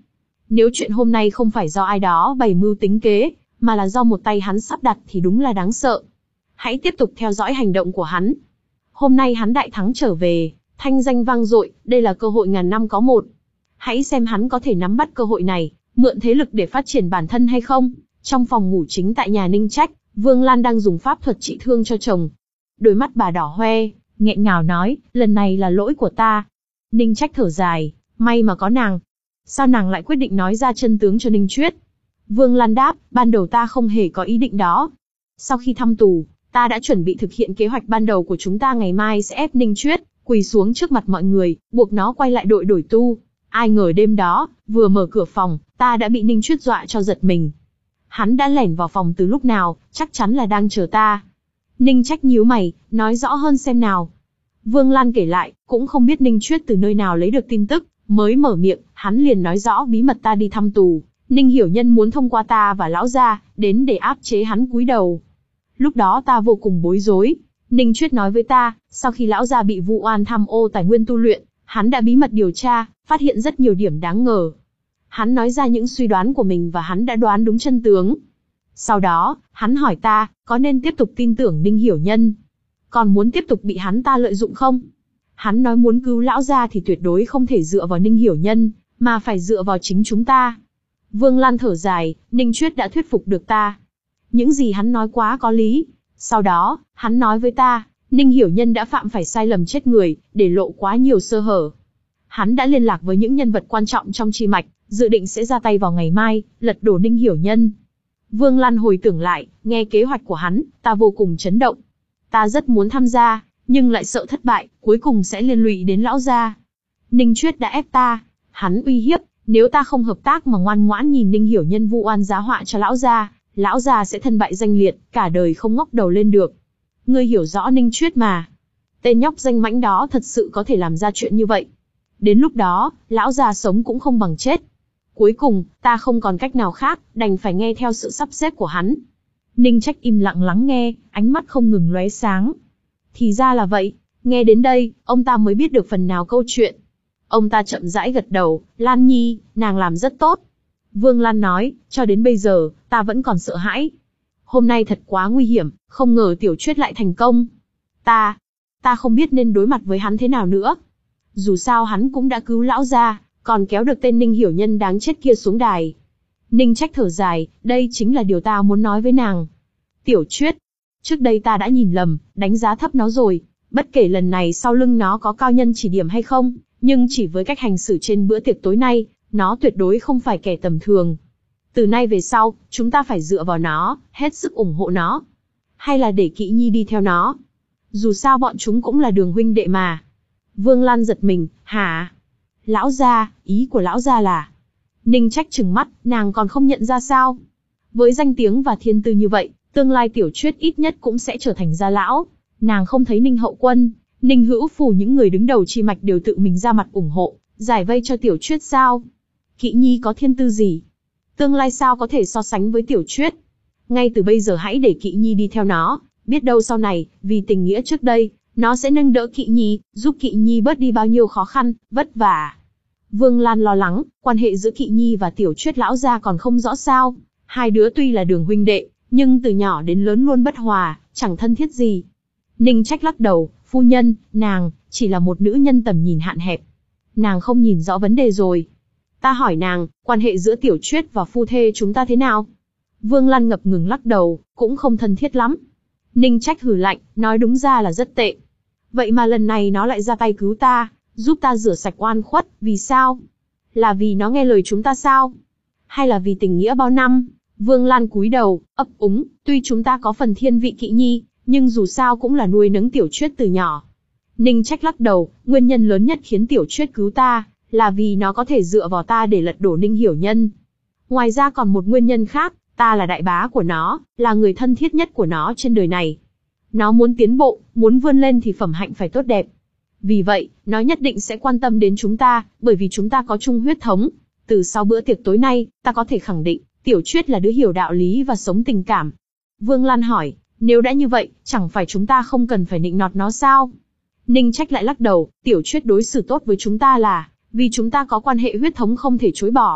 Nếu chuyện hôm nay không phải do ai đó bày mưu tính kế, mà là do một tay hắn sắp đặt thì đúng là đáng sợ. Hãy tiếp tục theo dõi hành động của hắn. Hôm nay hắn đại thắng trở về, thanh danh vang dội, đây là cơ hội ngàn năm có một. Hãy xem hắn có thể nắm bắt cơ hội này, mượn thế lực để phát triển bản thân hay không. Trong phòng ngủ chính tại nhà Ninh Trách, Vương Lan đang dùng pháp thuật trị thương cho chồng. Đôi mắt bà đỏ hoe, nghẹn ngào nói, lần này là lỗi của ta. Ninh Trách thở dài, may mà có nàng. Sao nàng lại quyết định nói ra chân tướng cho Ninh Chuyết? Vương Lan đáp, ban đầu ta không hề có ý định đó. Sau khi thăm tù, ta đã chuẩn bị thực hiện kế hoạch ban đầu của chúng ta ngày mai sẽ ép Ninh Chuyết quỳ xuống trước mặt mọi người, buộc nó quay lại đội đổi tu. Ai ngờ đêm đó, vừa mở cửa phòng, ta đã bị Ninh Chuyết dọa cho giật mình. Hắn đã lẻn vào phòng từ lúc nào, chắc chắn là đang chờ ta. Ninh Trách nhíu mày, nói rõ hơn xem nào. Vương Lan kể lại, cũng không biết Ninh Chuyết từ nơi nào lấy được tin tức, mới mở miệng, hắn liền nói rõ bí mật ta đi thăm tù. Ninh Hiểu Nhân muốn thông qua ta và lão gia, đến để áp chế hắn cúi đầu. Lúc đó ta vô cùng bối rối. Ninh Chuyết nói với ta, sau khi lão gia bị vụ oan tham ô tài nguyên tu luyện, hắn đã bí mật điều tra, phát hiện rất nhiều điểm đáng ngờ. Hắn nói ra những suy đoán của mình và hắn đã đoán đúng chân tướng. Sau đó, hắn hỏi ta, có nên tiếp tục tin tưởng Ninh Hiểu Nhân? Còn muốn tiếp tục bị hắn ta lợi dụng không? Hắn nói muốn cứu lão gia thì tuyệt đối không thể dựa vào Ninh Hiểu Nhân, mà phải dựa vào chính chúng ta. Vương Lan thở dài, Ninh Chuyết đã thuyết phục được ta. Những gì hắn nói quá có lý. Sau đó, hắn nói với ta, Ninh Hiểu Nhân đã phạm phải sai lầm chết người, để lộ quá nhiều sơ hở. Hắn đã liên lạc với những nhân vật quan trọng trong chi mạch, dự định sẽ ra tay vào ngày mai, lật đổ Ninh Hiểu Nhân. Vương Lan hồi tưởng lại, nghe kế hoạch của hắn, ta vô cùng chấn động. Ta rất muốn tham gia, nhưng lại sợ thất bại, cuối cùng sẽ liên lụy đến lão gia. Ninh Chuyết đã ép ta, hắn uy hiếp, nếu ta không hợp tác mà ngoan ngoãn nhìn Ninh Hiểu Nhân vu oan giá họa cho lão gia, lão gia sẽ thân bại danh liệt, cả đời không ngóc đầu lên được. Ngươi hiểu rõ Ninh Chuyết mà. Tên nhóc danh mãnh đó thật sự có thể làm ra chuyện như vậy. Đến lúc đó, lão già sống cũng không bằng chết. Cuối cùng, ta không còn cách nào khác, đành phải nghe theo sự sắp xếp của hắn. Ninh Trách im lặng lắng nghe, ánh mắt không ngừng lóe sáng. Thì ra là vậy, nghe đến đây, ông ta mới biết được phần nào câu chuyện. Ông ta chậm rãi gật đầu, Lan Nhi, nàng làm rất tốt. Vương Lan nói, cho đến bây giờ, ta vẫn còn sợ hãi. Hôm nay thật quá nguy hiểm, không ngờ Tiểu Chuyết lại thành công. Ta, ta không biết nên đối mặt với hắn thế nào nữa. Dù sao hắn cũng đã cứu lão gia, còn kéo được tên Ninh Hiểu Nhân đáng chết kia xuống đài. Ninh Trách thở dài, đây chính là điều ta muốn nói với nàng. Tiểu Chuyết, trước đây ta đã nhìn lầm, đánh giá thấp nó rồi. Bất kể lần này sau lưng nó có cao nhân chỉ điểm hay không, nhưng chỉ với cách hành xử trên bữa tiệc tối nay, nó tuyệt đối không phải kẻ tầm thường. Từ nay về sau, chúng ta phải dựa vào nó, hết sức ủng hộ nó. Hay là để Kỵ Nhi đi theo nó. Dù sao bọn chúng cũng là đường huynh đệ mà. Vương Lan giật mình, hả? Lão gia, ý của lão gia là... Ninh Trách trừng mắt, nàng còn không nhận ra sao? Với danh tiếng và thiên tư như vậy, tương lai Tiểu Chuyết ít nhất cũng sẽ trở thành gia lão. Nàng không thấy Ninh Hậu Quân, Ninh Hữu Phù những người đứng đầu chi mạch đều tự mình ra mặt ủng hộ, giải vây cho Tiểu Chuyết sao? Kỵ Nhi có thiên tư gì? Tương lai sao có thể so sánh với Tiểu Chuyết? Ngay từ bây giờ hãy để Kỵ Nhi đi theo nó, biết đâu sau này, vì tình nghĩa trước đây, nó sẽ nâng đỡ Kỵ Nhi, giúp Kỵ Nhi bớt đi bao nhiêu khó khăn, vất vả. Vương Lan lo lắng, quan hệ giữa Kỵ Nhi và Tiểu Chuyết lão gia còn không rõ sao. Hai đứa tuy là đường huynh đệ, nhưng từ nhỏ đến lớn luôn bất hòa, chẳng thân thiết gì. Ninh Trách lắc đầu, phu nhân, nàng, chỉ là một nữ nhân tầm nhìn hạn hẹp. Nàng không nhìn rõ vấn đề rồi. Ta hỏi nàng, quan hệ giữa Tiểu Chuyết và phu thê chúng ta thế nào? Vương Lan ngập ngừng lắc đầu, cũng không thân thiết lắm. Ninh Trách hừ lạnh, nói đúng ra là rất tệ. Vậy mà lần này nó lại ra tay cứu ta, giúp ta rửa sạch oan khuất, vì sao? Là vì nó nghe lời chúng ta sao? Hay là vì tình nghĩa bao năm? Vương Lan cúi đầu, ấp úng, tuy chúng ta có phần thiên vị Kỵ Nhi, nhưng dù sao cũng là nuôi nấng Tiểu Chuyết từ nhỏ. Ninh Trách lắc đầu, nguyên nhân lớn nhất khiến Tiểu Chuyết cứu ta, là vì nó có thể dựa vào ta để lật đổ Ninh Hiểu Nhân. Ngoài ra còn một nguyên nhân khác, ta là đại bá của nó, là người thân thiết nhất của nó trên đời này. Nó muốn tiến bộ, muốn vươn lên thì phẩm hạnh phải tốt đẹp. Vì vậy, nó nhất định sẽ quan tâm đến chúng ta, bởi vì chúng ta có chung huyết thống. Từ sau bữa tiệc tối nay, ta có thể khẳng định, Tiểu Chuyết là đứa hiểu đạo lý và sống tình cảm. Vương Lan hỏi, nếu đã như vậy, chẳng phải chúng ta không cần phải nịnh nọt nó sao? Ninh Trách lại lắc đầu, Tiểu Chuyết đối xử tốt với chúng ta là vì chúng ta có quan hệ huyết thống không thể chối bỏ.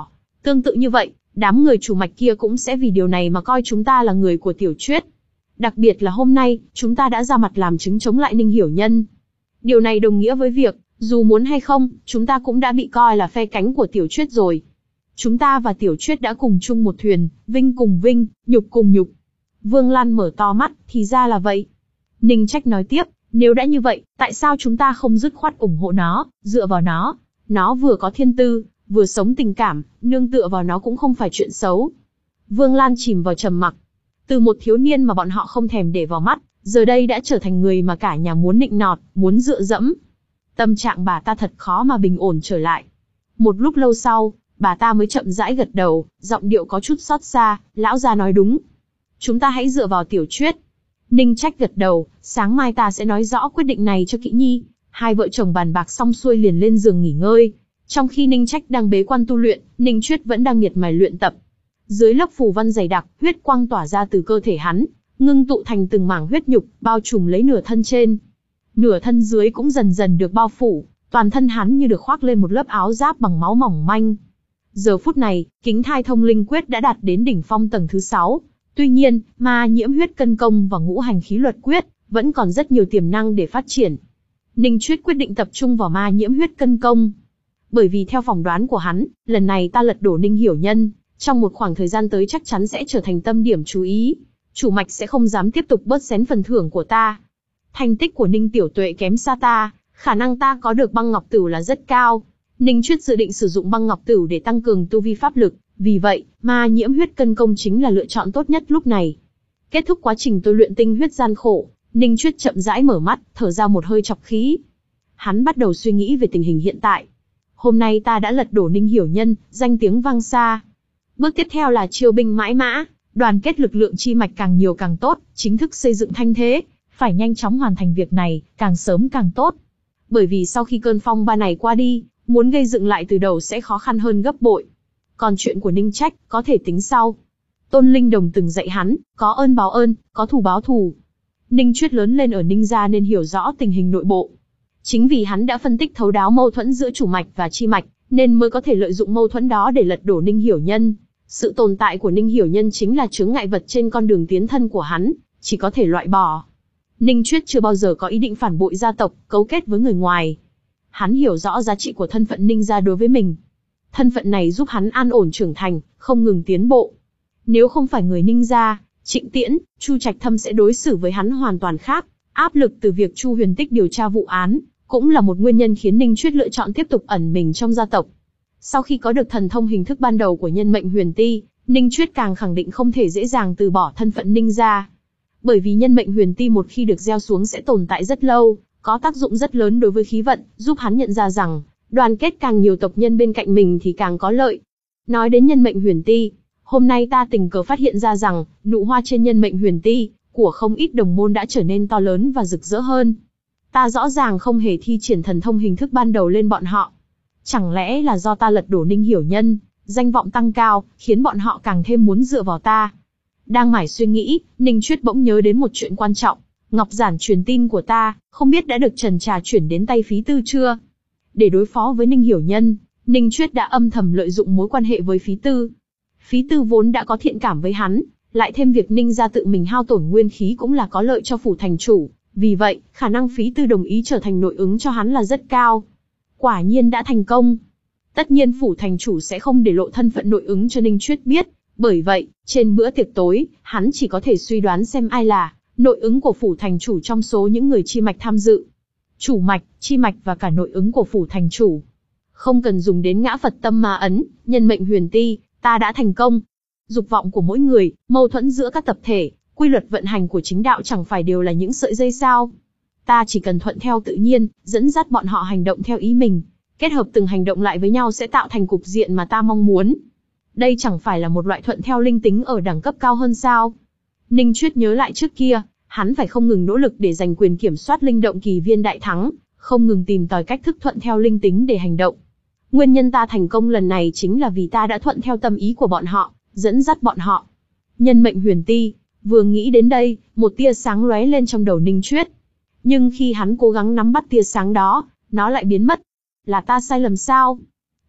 Tương tự như vậy, đám người chủ mạch kia cũng sẽ vì điều này mà coi chúng ta là người của Tiểu Chuyết. Đặc biệt là hôm nay, chúng ta đã ra mặt làm chứng chống lại Ninh Hiểu Nhân. Điều này đồng nghĩa với việc, dù muốn hay không, chúng ta cũng đã bị coi là phe cánh của Tiểu Chuyết rồi. Chúng ta và Tiểu Chuyết đã cùng chung một thuyền, vinh cùng vinh, nhục cùng nhục. Vương Lan mở to mắt, thì ra là vậy. Ninh Trách nói tiếp, nếu đã như vậy, tại sao chúng ta không dứt khoát ủng hộ nó, dựa vào nó? Nó vừa có thiên tư, vừa sống tình cảm, nương tựa vào nó cũng không phải chuyện xấu. Vương Lan chìm vào trầm mặc. Từ một thiếu niên mà bọn họ không thèm để vào mắt, giờ đây đã trở thành người mà cả nhà muốn nịnh nọt, muốn dựa dẫm. Tâm trạng bà ta thật khó mà bình ổn trở lại. Một lúc lâu sau, bà ta mới chậm rãi gật đầu, giọng điệu có chút xót xa, lão già nói đúng. Chúng ta hãy dựa vào Tiểu Chuyết. Ninh Trách gật đầu, sáng mai ta sẽ nói rõ quyết định này cho Kỵ Nhi. Hai vợ chồng bàn bạc xong xuôi liền lên giường nghỉ ngơi. Trong khi Ninh Trách đang bế quan tu luyện, Ninh Chuyết vẫn đang miệt mài luyện tập. Dưới lớp phù văn dày đặc, huyết quang tỏa ra từ cơ thể hắn, ngưng tụ thành từng mảng huyết nhục, bao trùm lấy nửa thân trên. Nửa thân dưới cũng dần dần được bao phủ, toàn thân hắn như được khoác lên một lớp áo giáp bằng máu mỏng manh. Giờ phút này, Kính Thai Thông Linh Quyết đã đạt đến đỉnh phong tầng thứ sáu. Tuy nhiên, Ma Nhiễm Huyết Cân Công và Ngũ Hành Khí Luật Quyết vẫn còn rất nhiều tiềm năng để phát triển. Ninh Chuyết quyết định tập trung vào Ma Nhiễm Huyết Cân Công. Bởi vì theo phỏng đoán của hắn, lần này ta lật đổ Ninh Hiểu Nhân, trong một khoảng thời gian tới chắc chắn sẽ trở thành tâm điểm chú ý. Chủ mạch sẽ không dám tiếp tục bớt xén phần thưởng của ta. Thành tích của Ninh Tiểu Tuệ kém xa ta, khả năng ta có được băng ngọc tửu là rất cao. Ninh Chuyết dự định sử dụng băng ngọc tửu để tăng cường tu vi pháp lực, vì vậy, Ma Nhiễm Huyết Cân Công chính là lựa chọn tốt nhất lúc này. Kết thúc quá trình tôi luyện tinh huyết gian khổ, Ninh Chuyết chậm rãi mở mắt, thở ra một hơi trọc khí. Hắn bắt đầu suy nghĩ về tình hình hiện tại. Hôm nay ta đã lật đổ Ninh Hiểu Nhân, danh tiếng vang xa. Bước tiếp theo là chiêu binh mãi mã, đoàn kết lực lượng chi mạch càng nhiều càng tốt, chính thức xây dựng thanh thế, phải nhanh chóng hoàn thành việc này, càng sớm càng tốt. Bởi vì sau khi cơn phong ba này qua đi, muốn gây dựng lại từ đầu sẽ khó khăn hơn gấp bội. Còn chuyện của Ninh Trách, có thể tính sau. Tôn Linh Đồng từng dạy hắn, có ơn báo ơn, có thù báo thù. Ninh Chuyết lớn lên ở Ninh gia nên hiểu rõ tình hình nội bộ. Chính vì hắn đã phân tích thấu đáo mâu thuẫn giữa chủ mạch và chi mạch, nên mới có thể lợi dụng mâu thuẫn đó để lật đổ Ninh Hiểu Nhân. Sự tồn tại của Ninh Hiểu Nhân chính là chướng ngại vật trên con đường tiến thân của hắn, chỉ có thể loại bỏ. Ninh Chuyết chưa bao giờ có ý định phản bội gia tộc, cấu kết với người ngoài. Hắn hiểu rõ giá trị của thân phận Ninh gia đối với mình. Thân phận này giúp hắn an ổn trưởng thành, không ngừng tiến bộ. Nếu không phải người Ninh gia, Trịnh Tiễn, Chu Trạch Thâm sẽ đối xử với hắn hoàn toàn khác. Áp lực từ việc Chu Huyền Tích điều tra vụ án, cũng là một nguyên nhân khiến Ninh Chuyết lựa chọn tiếp tục ẩn mình trong gia tộc. Sau khi có được thần thông hình thức ban đầu của nhân mệnh huyền ti, Ninh Chuyết càng khẳng định không thể dễ dàng từ bỏ thân phận Ninh gia. Bởi vì nhân mệnh huyền ti một khi được gieo xuống sẽ tồn tại rất lâu, có tác dụng rất lớn đối với khí vận, giúp hắn nhận ra rằng, đoàn kết càng nhiều tộc nhân bên cạnh mình thì càng có lợi. Nói đến nhân mệnh huyền ti, hôm nay ta tình cờ phát hiện ra rằng, nụ hoa trên nhân mệnh huyền ti của không ít đồng môn đã trở nên to lớn và rực rỡ hơn. Ta rõ ràng không hề thi triển thần thông hình thức ban đầu lên bọn họ. Chẳng lẽ là do ta lật đổ Ninh Hiểu Nhân, danh vọng tăng cao, khiến bọn họ càng thêm muốn dựa vào ta? Đang mải suy nghĩ, Ninh Chuyết bỗng nhớ đến một chuyện quan trọng. Ngọc giản truyền tin của ta, không biết đã được Trần Trà chuyển đến tay Phí Tư chưa? Để đối phó với Ninh Hiểu Nhân, Ninh Chuyết đã âm thầm lợi dụng mối quan hệ với Phí Tư. Phí Tư vốn đã có thiện cảm với hắn, lại thêm việc Ninh gia tự mình hao tổn nguyên khí cũng là có lợi cho phủ thành chủ. Vì vậy, khả năng Phí Tư đồng ý trở thành nội ứng cho hắn là rất cao. Quả nhiên đã thành công. Tất nhiên phủ thành chủ sẽ không để lộ thân phận nội ứng cho Ninh Chuyết biết. Bởi vậy, trên bữa tiệc tối, hắn chỉ có thể suy đoán xem ai là nội ứng của phủ thành chủ trong số những người chi mạch tham dự. Chủ mạch, chi mạch và cả nội ứng của phủ thành chủ. Không cần dùng đến ngã Phật tâm ma ấn, nhân mệnh huyền ti, ta đã thành công. Dục vọng của mỗi người, mâu thuẫn giữa các tập thể, quy luật vận hành của chính đạo chẳng phải đều là những sợi dây sao? Ta chỉ cần thuận theo tự nhiên, dẫn dắt bọn họ hành động theo ý mình, kết hợp từng hành động lại với nhau sẽ tạo thành cục diện mà ta mong muốn. Đây chẳng phải là một loại thuận theo linh tính ở đẳng cấp cao hơn sao? Ninh Chuyết nhớ lại trước kia, hắn phải không ngừng nỗ lực để giành quyền kiểm soát linh động kỳ viên đại thắng, không ngừng tìm tòi cách thức thuận theo linh tính để hành động. Nguyên nhân ta thành công lần này chính là vì ta đã thuận theo tâm ý của bọn họ, dẫn dắt bọn họ. Nhân mệnh huyền ti, vừa nghĩ đến đây, một tia sáng lóe lên trong đầu Ninh Chuyết. Nhưng khi hắn cố gắng nắm bắt tia sáng đó, nó lại biến mất. Là ta sai lầm sao?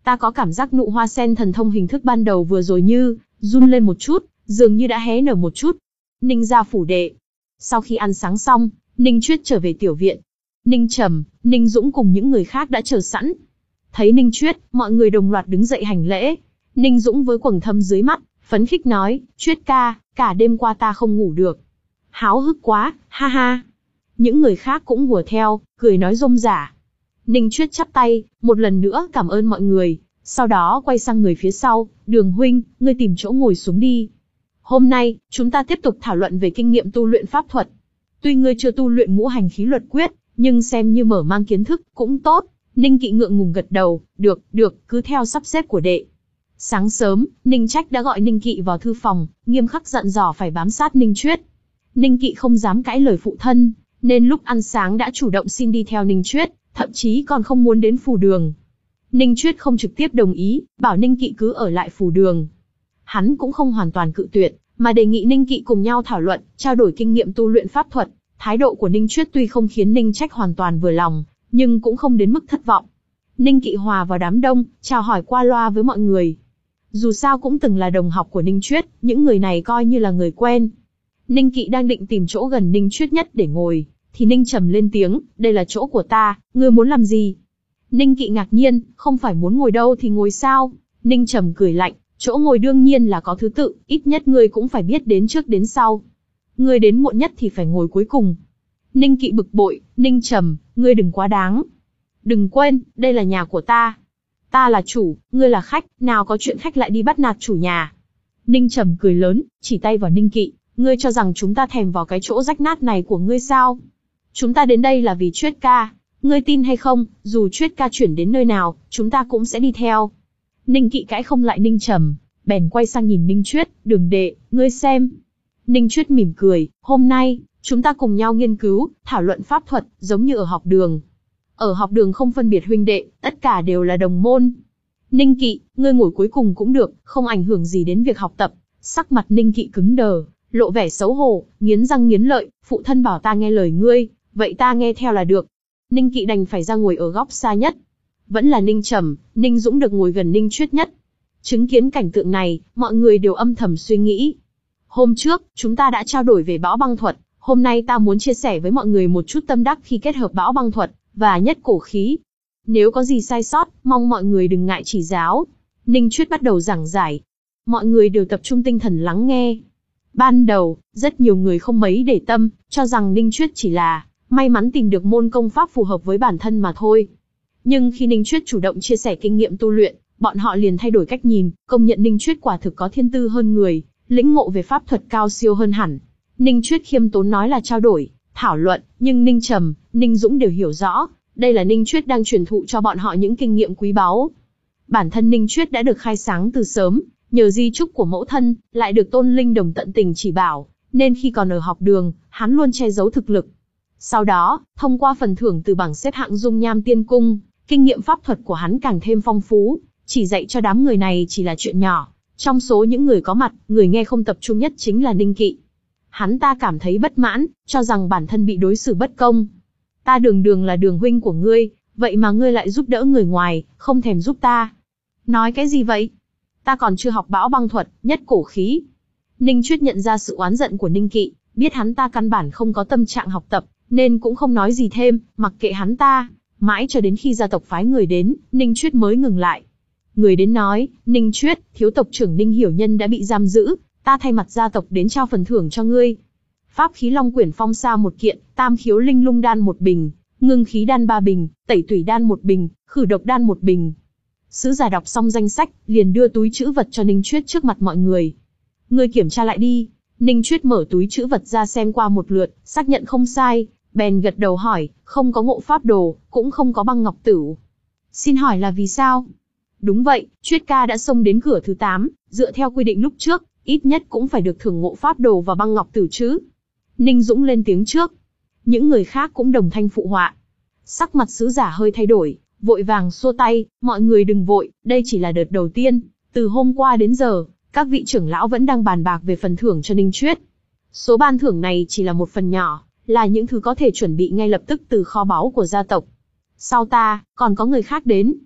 Ta có cảm giác nụ hoa sen thần thông hình thức ban đầu vừa rồi như run lên một chút, dường như đã hé nở một chút. Ninh gia phủ đệ. Sau khi ăn sáng xong, Ninh Chuyết trở về tiểu viện. Ninh Trầm, Ninh Dũng cùng những người khác đã chờ sẵn. Thấy Ninh Chuyết, mọi người đồng loạt đứng dậy hành lễ. Ninh Dũng với quầng thâm dưới mắt, phấn khích nói, Chuyết ca, cả đêm qua ta không ngủ được. Háo hức quá, ha ha. Những người khác cũng hùa theo, cười nói rôm rả. Ninh Chuyết chắp tay, một lần nữa cảm ơn mọi người, sau đó quay sang người phía sau, Đường huynh, ngươi tìm chỗ ngồi xuống đi. Hôm nay, chúng ta tiếp tục thảo luận về kinh nghiệm tu luyện pháp thuật. Tuy ngươi chưa tu luyện ngũ hành khí luật quyết, nhưng xem như mở mang kiến thức, cũng tốt. Ninh Kỵ ngượng ngùng gật đầu, được, được, cứ theo sắp xếp của đệ. Sáng sớm, Ninh Trách đã gọi Ninh Kỵ vào thư phòng, nghiêm khắc dặn dò phải bám sát Ninh Chuyết. Ninh Kỵ không dám cãi lời phụ thân, nên lúc ăn sáng đã chủ động xin đi theo Ninh Chuyết, thậm chí còn không muốn đến phù đường. Ninh Chuyết không trực tiếp đồng ý, bảo Ninh Kỵ cứ ở lại phù đường. Hắn cũng không hoàn toàn cự tuyệt, mà đề nghị Ninh Kỵ cùng nhau thảo luận, trao đổi kinh nghiệm tu luyện pháp thuật. Thái độ của Ninh Chuyết tuy không khiến Ninh Trách hoàn toàn vừa lòng, nhưng cũng không đến mức thất vọng. Ninh Kỵ hòa vào đám đông, chào hỏi qua loa với mọi người. Dù sao cũng từng là đồng học của Ninh Chuyết, những người này coi như là người quen. Ninh Kỵ đang định tìm chỗ gần Ninh Chuyết nhất để ngồi, thì Ninh Trầm lên tiếng, đây là chỗ của ta, ngươi muốn làm gì? Ninh Kỵ ngạc nhiên, không phải muốn ngồi đâu thì ngồi sao? Ninh Trầm cười lạnh, chỗ ngồi đương nhiên là có thứ tự, ít nhất ngươi cũng phải biết đến trước đến sau. Ngươi đến muộn nhất thì phải ngồi cuối cùng. Ninh Kỵ bực bội, Ninh Trầm, ngươi đừng quá đáng. Đừng quên, đây là nhà của ta. Ta là chủ, ngươi là khách, nào có chuyện khách lại đi bắt nạt chủ nhà. Ninh Trầm cười lớn, chỉ tay vào Ninh Kỵ, ngươi cho rằng chúng ta thèm vào cái chỗ rách nát này của ngươi sao? Chúng ta đến đây là vì Chuyết ca, ngươi tin hay không, dù Chuyết ca chuyển đến nơi nào, chúng ta cũng sẽ đi theo. Ninh Kỵ cãi không lại Ninh Trầm, bèn quay sang nhìn Ninh Chuyết, Đường đệ, ngươi xem. Ninh Chuyết mỉm cười, hôm nay, chúng ta cùng nhau nghiên cứu, thảo luận pháp thuật, giống như ở học đường. Ở học đường không phân biệt huynh đệ, tất cả đều là đồng môn. Ninh Kỵ, ngươi ngồi cuối cùng cũng được, không ảnh hưởng gì đến việc học tập. Sắc mặt Ninh Kỵ cứng đờ, lộ vẻ xấu hổ, nghiến răng nghiến lợi, phụ thân bảo ta nghe lời ngươi, vậy ta nghe theo là được. Ninh Kỵ đành phải ra ngồi ở góc xa nhất. Vẫn là Ninh Trầm, Ninh Dũng được ngồi gần Ninh Chuyết nhất. Chứng kiến cảnh tượng này, mọi người đều âm thầm suy nghĩ. Hôm trước, chúng ta đã trao đổi về bão băng thuật, hôm nay ta muốn chia sẻ với mọi người một chút tâm đắc khi kết hợp bão băng thuật và nhất cổ khí. Nếu có gì sai sót, mong mọi người đừng ngại chỉ giáo. Ninh Chuyết bắt đầu giảng giải. Mọi người đều tập trung tinh thần lắng nghe. Ban đầu, rất nhiều người không mấy để tâm, cho rằng Ninh Chuyết chỉ là may mắn tìm được môn công pháp phù hợp với bản thân mà thôi. Nhưng khi Ninh Chuyết chủ động chia sẻ kinh nghiệm tu luyện, bọn họ liền thay đổi cách nhìn, công nhận Ninh Chuyết quả thực có thiên tư hơn người, lĩnh ngộ về pháp thuật cao siêu hơn hẳn. Ninh Chuyết khiêm tốn nói là trao đổi, thảo luận, nhưng Ninh Trầm, Ninh Dũng đều hiểu rõ, đây là Ninh Chuyết đang truyền thụ cho bọn họ những kinh nghiệm quý báu. Bản thân Ninh Chuyết đã được khai sáng từ sớm, nhờ di chúc của mẫu thân, lại được Tôn Linh Đồng tận tình chỉ bảo, nên khi còn ở học đường, hắn luôn che giấu thực lực. Sau đó, thông qua phần thưởng từ bảng xếp hạng Dung Nham Tiên Cung, kinh nghiệm pháp thuật của hắn càng thêm phong phú, chỉ dạy cho đám người này chỉ là chuyện nhỏ. Trong số những người có mặt, người nghe không tập trung nhất chính là Ninh Kỵ. Hắn ta cảm thấy bất mãn, cho rằng bản thân bị đối xử bất công. Ta đường đường là đường huynh của ngươi, vậy mà ngươi lại giúp đỡ người ngoài, không thèm giúp ta. Nói cái gì vậy? Ta còn chưa học bão băng thuật, nhất cổ khí. Ninh Chuyết nhận ra sự oán giận của Ninh Kỵ, biết hắn ta căn bản không có tâm trạng học tập, nên cũng không nói gì thêm, mặc kệ hắn ta. Mãi cho đến khi gia tộc phái người đến, Ninh Chuyết mới ngừng lại. Người đến nói, Ninh Chuyết, thiếu tộc trưởng Ninh Hiểu Nhân đã bị giam giữ, ta thay mặt gia tộc đến trao phần thưởng cho ngươi. Pháp khí Long Quyển Phong Sa một kiện, tam khiếu linh lung đan một bình, ngưng khí đan ba bình, tẩy tủy đan một bình, khử độc đan một bình. Sứ giả đọc xong danh sách, liền đưa túi trữ vật cho Ninh Chuyết trước mặt mọi người. Ngươi kiểm tra lại đi. Ninh Chuyết mở túi trữ vật ra xem qua một lượt, xác nhận không sai, bèn gật đầu hỏi, không có ngộ pháp đồ, cũng không có băng ngọc tửu. Xin hỏi là vì sao? Đúng vậy, Chuyết ca đã xông đến cửa thứ tám, dựa theo quy định lúc trước, ít nhất cũng phải được thưởng ngộ pháp đồ và băng ngọc tửu chứ. Ninh Dũng lên tiếng trước. Những người khác cũng đồng thanh phụ họa. Sắc mặt sứ giả hơi thay đổi, vội vàng xua tay, mọi người đừng vội, đây chỉ là đợt đầu tiên. Từ hôm qua đến giờ, các vị trưởng lão vẫn đang bàn bạc về phần thưởng cho Ninh Chuyết. Số ban thưởng này chỉ là một phần nhỏ, là những thứ có thể chuẩn bị ngay lập tức từ kho báu của gia tộc. Sau ta, còn có người khác đến.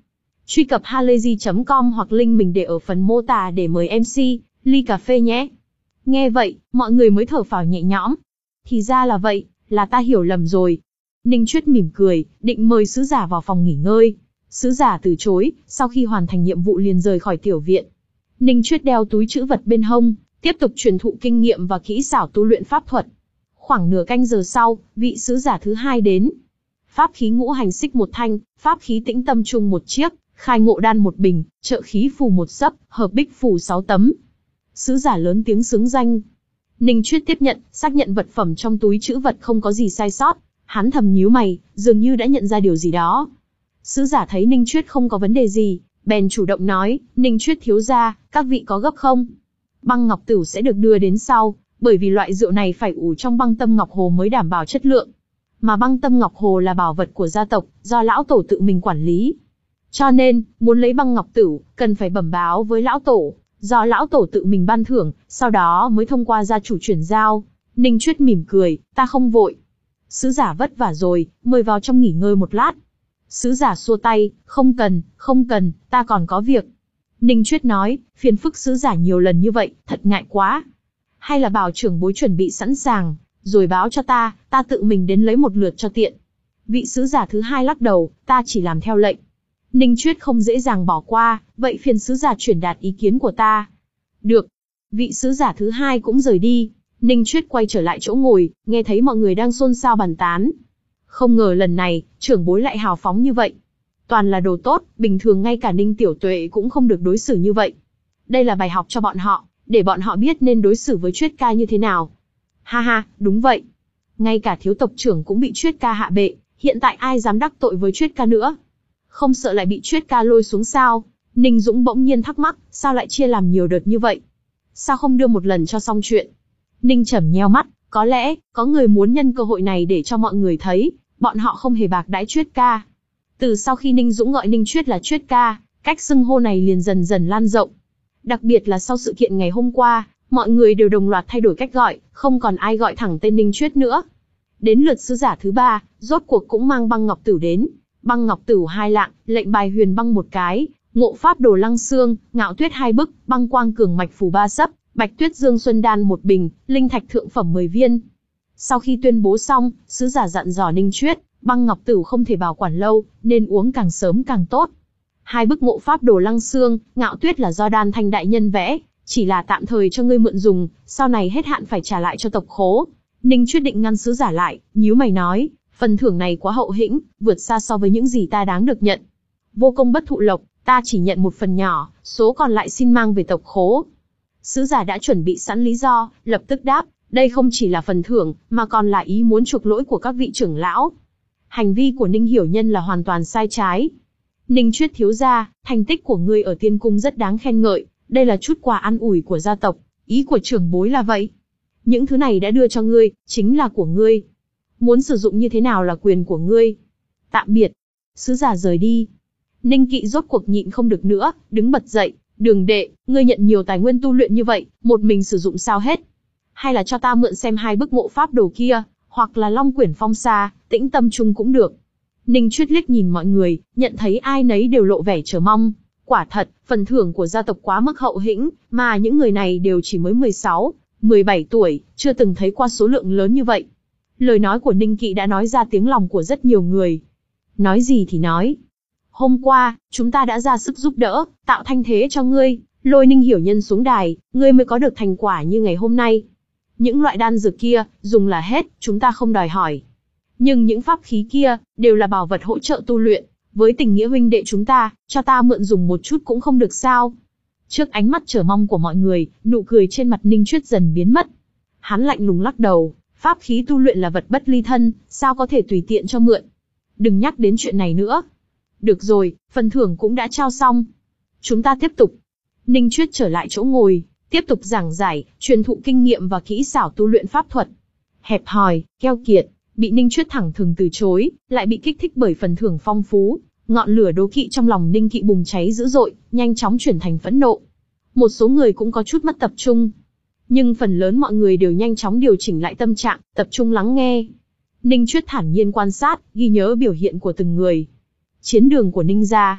Truy cập halayzi chấm com hoặc link mình để ở phần mô tả để mời em xê, ly cà phê nhé. Nghe vậy, mọi người mới thở phào nhẹ nhõm. Thì ra là vậy, là ta hiểu lầm rồi. Ninh Chuyết mỉm cười, định mời sứ giả vào phòng nghỉ ngơi. Sứ giả từ chối, sau khi hoàn thành nhiệm vụ liền rời khỏi tiểu viện. Ninh Chuyết đeo túi trữ vật bên hông, tiếp tục truyền thụ kinh nghiệm và kỹ xảo tu luyện pháp thuật. Khoảng nửa canh giờ sau, vị sứ giả thứ hai đến. Pháp khí ngũ hành xích một thanh, pháp khí tĩnh tâm trung một chiếc, khai ngộ đan một bình, trợ khí phù một sấp, hợp bích phù sáu tấm. Sứ giả lớn tiếng xướng danh. Ninh Chuyết tiếp nhận, xác nhận vật phẩm trong túi trữ vật không có gì sai sót. Hắn thầm nhíu mày, dường như đã nhận ra điều gì đó. Sứ giả thấy Ninh Chuyết không có vấn đề gì, bèn chủ động nói, Ninh Chuyết thiếu gia, các vị có gấp không? Băng ngọc tửu sẽ được đưa đến sau, bởi vì loại rượu này phải ủ trong băng tâm ngọc hồ mới đảm bảo chất lượng. Mà băng tâm ngọc hồ là bảo vật của gia tộc, do lão tổ tự mình quản lý. Cho nên, muốn lấy băng ngọc tửu, cần phải bẩm báo với lão tổ, do lão tổ tự mình ban thưởng, sau đó mới thông qua gia chủ chuyển giao. Ninh Chuyết mỉm cười, ta không vội. Sứ giả vất vả rồi, mời vào trong nghỉ ngơi một lát. Sứ giả xua tay, không cần, không cần, ta còn có việc. Ninh Chuyết nói, phiền phức sứ giả nhiều lần như vậy, thật ngại quá. Hay là bảo trưởng bối chuẩn bị sẵn sàng, rồi báo cho ta, ta tự mình đến lấy một lượt cho tiện. Vị sứ giả thứ hai lắc đầu, ta chỉ làm theo lệnh. Ninh Chuyết không dễ dàng bỏ qua, vậy phiền sứ giả truyền đạt ý kiến của ta. Được. Vị sứ giả thứ hai cũng rời đi. Ninh Chuyết quay trở lại chỗ ngồi, nghe thấy mọi người đang xôn xao bàn tán. Không ngờ lần này, trưởng bối lại hào phóng như vậy. Toàn là đồ tốt, bình thường ngay cả Ninh Tiểu Tuệ cũng không được đối xử như vậy. Đây là bài học cho bọn họ, để bọn họ biết nên đối xử với Chuyết ca như thế nào. Ha ha, đúng vậy. Ngay cả thiếu tộc trưởng cũng bị Chuyết ca hạ bệ, hiện tại ai dám đắc tội với Chuyết ca nữa? Không sợ lại bị Chuyết ca lôi xuống sao? Ninh Dũng bỗng nhiên thắc mắc, sao lại chia làm nhiều đợt như vậy? Sao không đưa một lần cho xong chuyện? Ninh Trầm nheo mắt, có lẽ, có người muốn nhân cơ hội này để cho mọi người thấy, bọn họ không hề bạc đãi Chuyết ca. Từ sau khi Ninh Dũng gọi Ninh Chuyết là Chuyết ca, cách xưng hô này liền dần dần lan rộng. Đặc biệt là sau sự kiện ngày hôm qua, mọi người đều đồng loạt thay đổi cách gọi, không còn ai gọi thẳng tên Ninh Chuyết nữa. Đến lượt sứ giả thứ ba, rốt cuộc cũng mang băng ngọc tửu đến. Băng ngọc tửu hai lạng, lệnh bài huyền băng một cái, ngộ pháp đồ lăng xương, ngạo tuyết hai bức, băng quang cường mạch phù ba sấp, bạch tuyết dương xuân đan một bình, linh thạch thượng phẩm mười viên. Sau khi tuyên bố xong, sứ giả dặn dò Ninh Chuyết, băng ngọc tửu không thể bảo quản lâu, nên uống càng sớm càng tốt. Hai bức ngộ pháp đồ lăng xương, ngạo tuyết là do Đan Thanh đại nhân vẽ, chỉ là tạm thời cho ngươi mượn dùng, sau này hết hạn phải trả lại cho tộc khố. Ninh Chuyết định ngăn sứ giả lại, nhíu mày nói, phần thưởng này quá hậu hĩnh, vượt xa so với những gì ta đáng được nhận. Vô công bất thụ lộc, ta chỉ nhận một phần nhỏ, số còn lại xin mang về tộc khố. Sứ giả đã chuẩn bị sẵn lý do, lập tức đáp, đây không chỉ là phần thưởng, mà còn là ý muốn chuộc lỗi của các vị trưởng lão. Hành vi của Ninh Hiểu Nhân là hoàn toàn sai trái. Ninh Chuyết thiếu gia, thành tích của ngươi ở tiên cung rất đáng khen ngợi, đây là chút quà an ủi của gia tộc, ý của trưởng bối là vậy. Những thứ này đã đưa cho ngươi, chính là của ngươi. Muốn sử dụng như thế nào là quyền của ngươi. Tạm biệt. Sứ giả rời đi. Ninh Kỵ rốt cuộc nhịn không được nữa, đứng bật dậy, Đường đệ, ngươi nhận nhiều tài nguyên tu luyện như vậy, một mình sử dụng sao hết? Hay là cho ta mượn xem hai bức ngộ pháp đồ kia, hoặc là Long Quyển Phong Sa, Tĩnh Tâm Trung cũng được. Ninh Chuyết liếc nhìn mọi người, nhận thấy ai nấy đều lộ vẻ chờ mong. Quả thật, phần thưởng của gia tộc quá mức hậu hĩnh, mà những người này đều chỉ mới mười sáu, mười bảy tuổi, chưa từng thấy qua số lượng lớn như vậy. Lời nói của Ninh Kỵ đã nói ra tiếng lòng của rất nhiều người. Nói gì thì nói. Hôm qua, chúng ta đã ra sức giúp đỡ, tạo thanh thế cho ngươi, lôi Ninh Hiểu Nhân xuống đài, ngươi mới có được thành quả như ngày hôm nay. Những loại đan dược kia, dùng là hết, chúng ta không đòi hỏi. Nhưng những pháp khí kia, đều là bảo vật hỗ trợ tu luyện. Với tình nghĩa huynh đệ chúng ta, cho ta mượn dùng một chút cũng không được sao? Trước ánh mắt chờ mong của mọi người, nụ cười trên mặt Ninh Chuyết dần biến mất. Hắn lạnh lùng lắc đầu, pháp khí tu luyện là vật bất ly thân, sao có thể tùy tiện cho mượn? Đừng nhắc đến chuyện này nữa. Được rồi, phần thưởng cũng đã trao xong. Chúng ta tiếp tục. Ninh Chuyết trở lại chỗ ngồi, tiếp tục giảng giải, truyền thụ kinh nghiệm và kỹ xảo tu luyện pháp thuật. Hẹp hòi, keo kiệt, bị Ninh Chuyết thẳng thừng từ chối, lại bị kích thích bởi phần thưởng phong phú, ngọn lửa đố kỵ trong lòng Ninh Kỵ bùng cháy dữ dội, nhanh chóng chuyển thành phẫn nộ. Một số người cũng có chút mất tập trung, nhưng phần lớn mọi người đều nhanh chóng điều chỉnh lại tâm trạng, tập trung lắng nghe. Ninh Chuyết thản nhiên quan sát, ghi nhớ biểu hiện của từng người. Chiến đường của Ninh gia.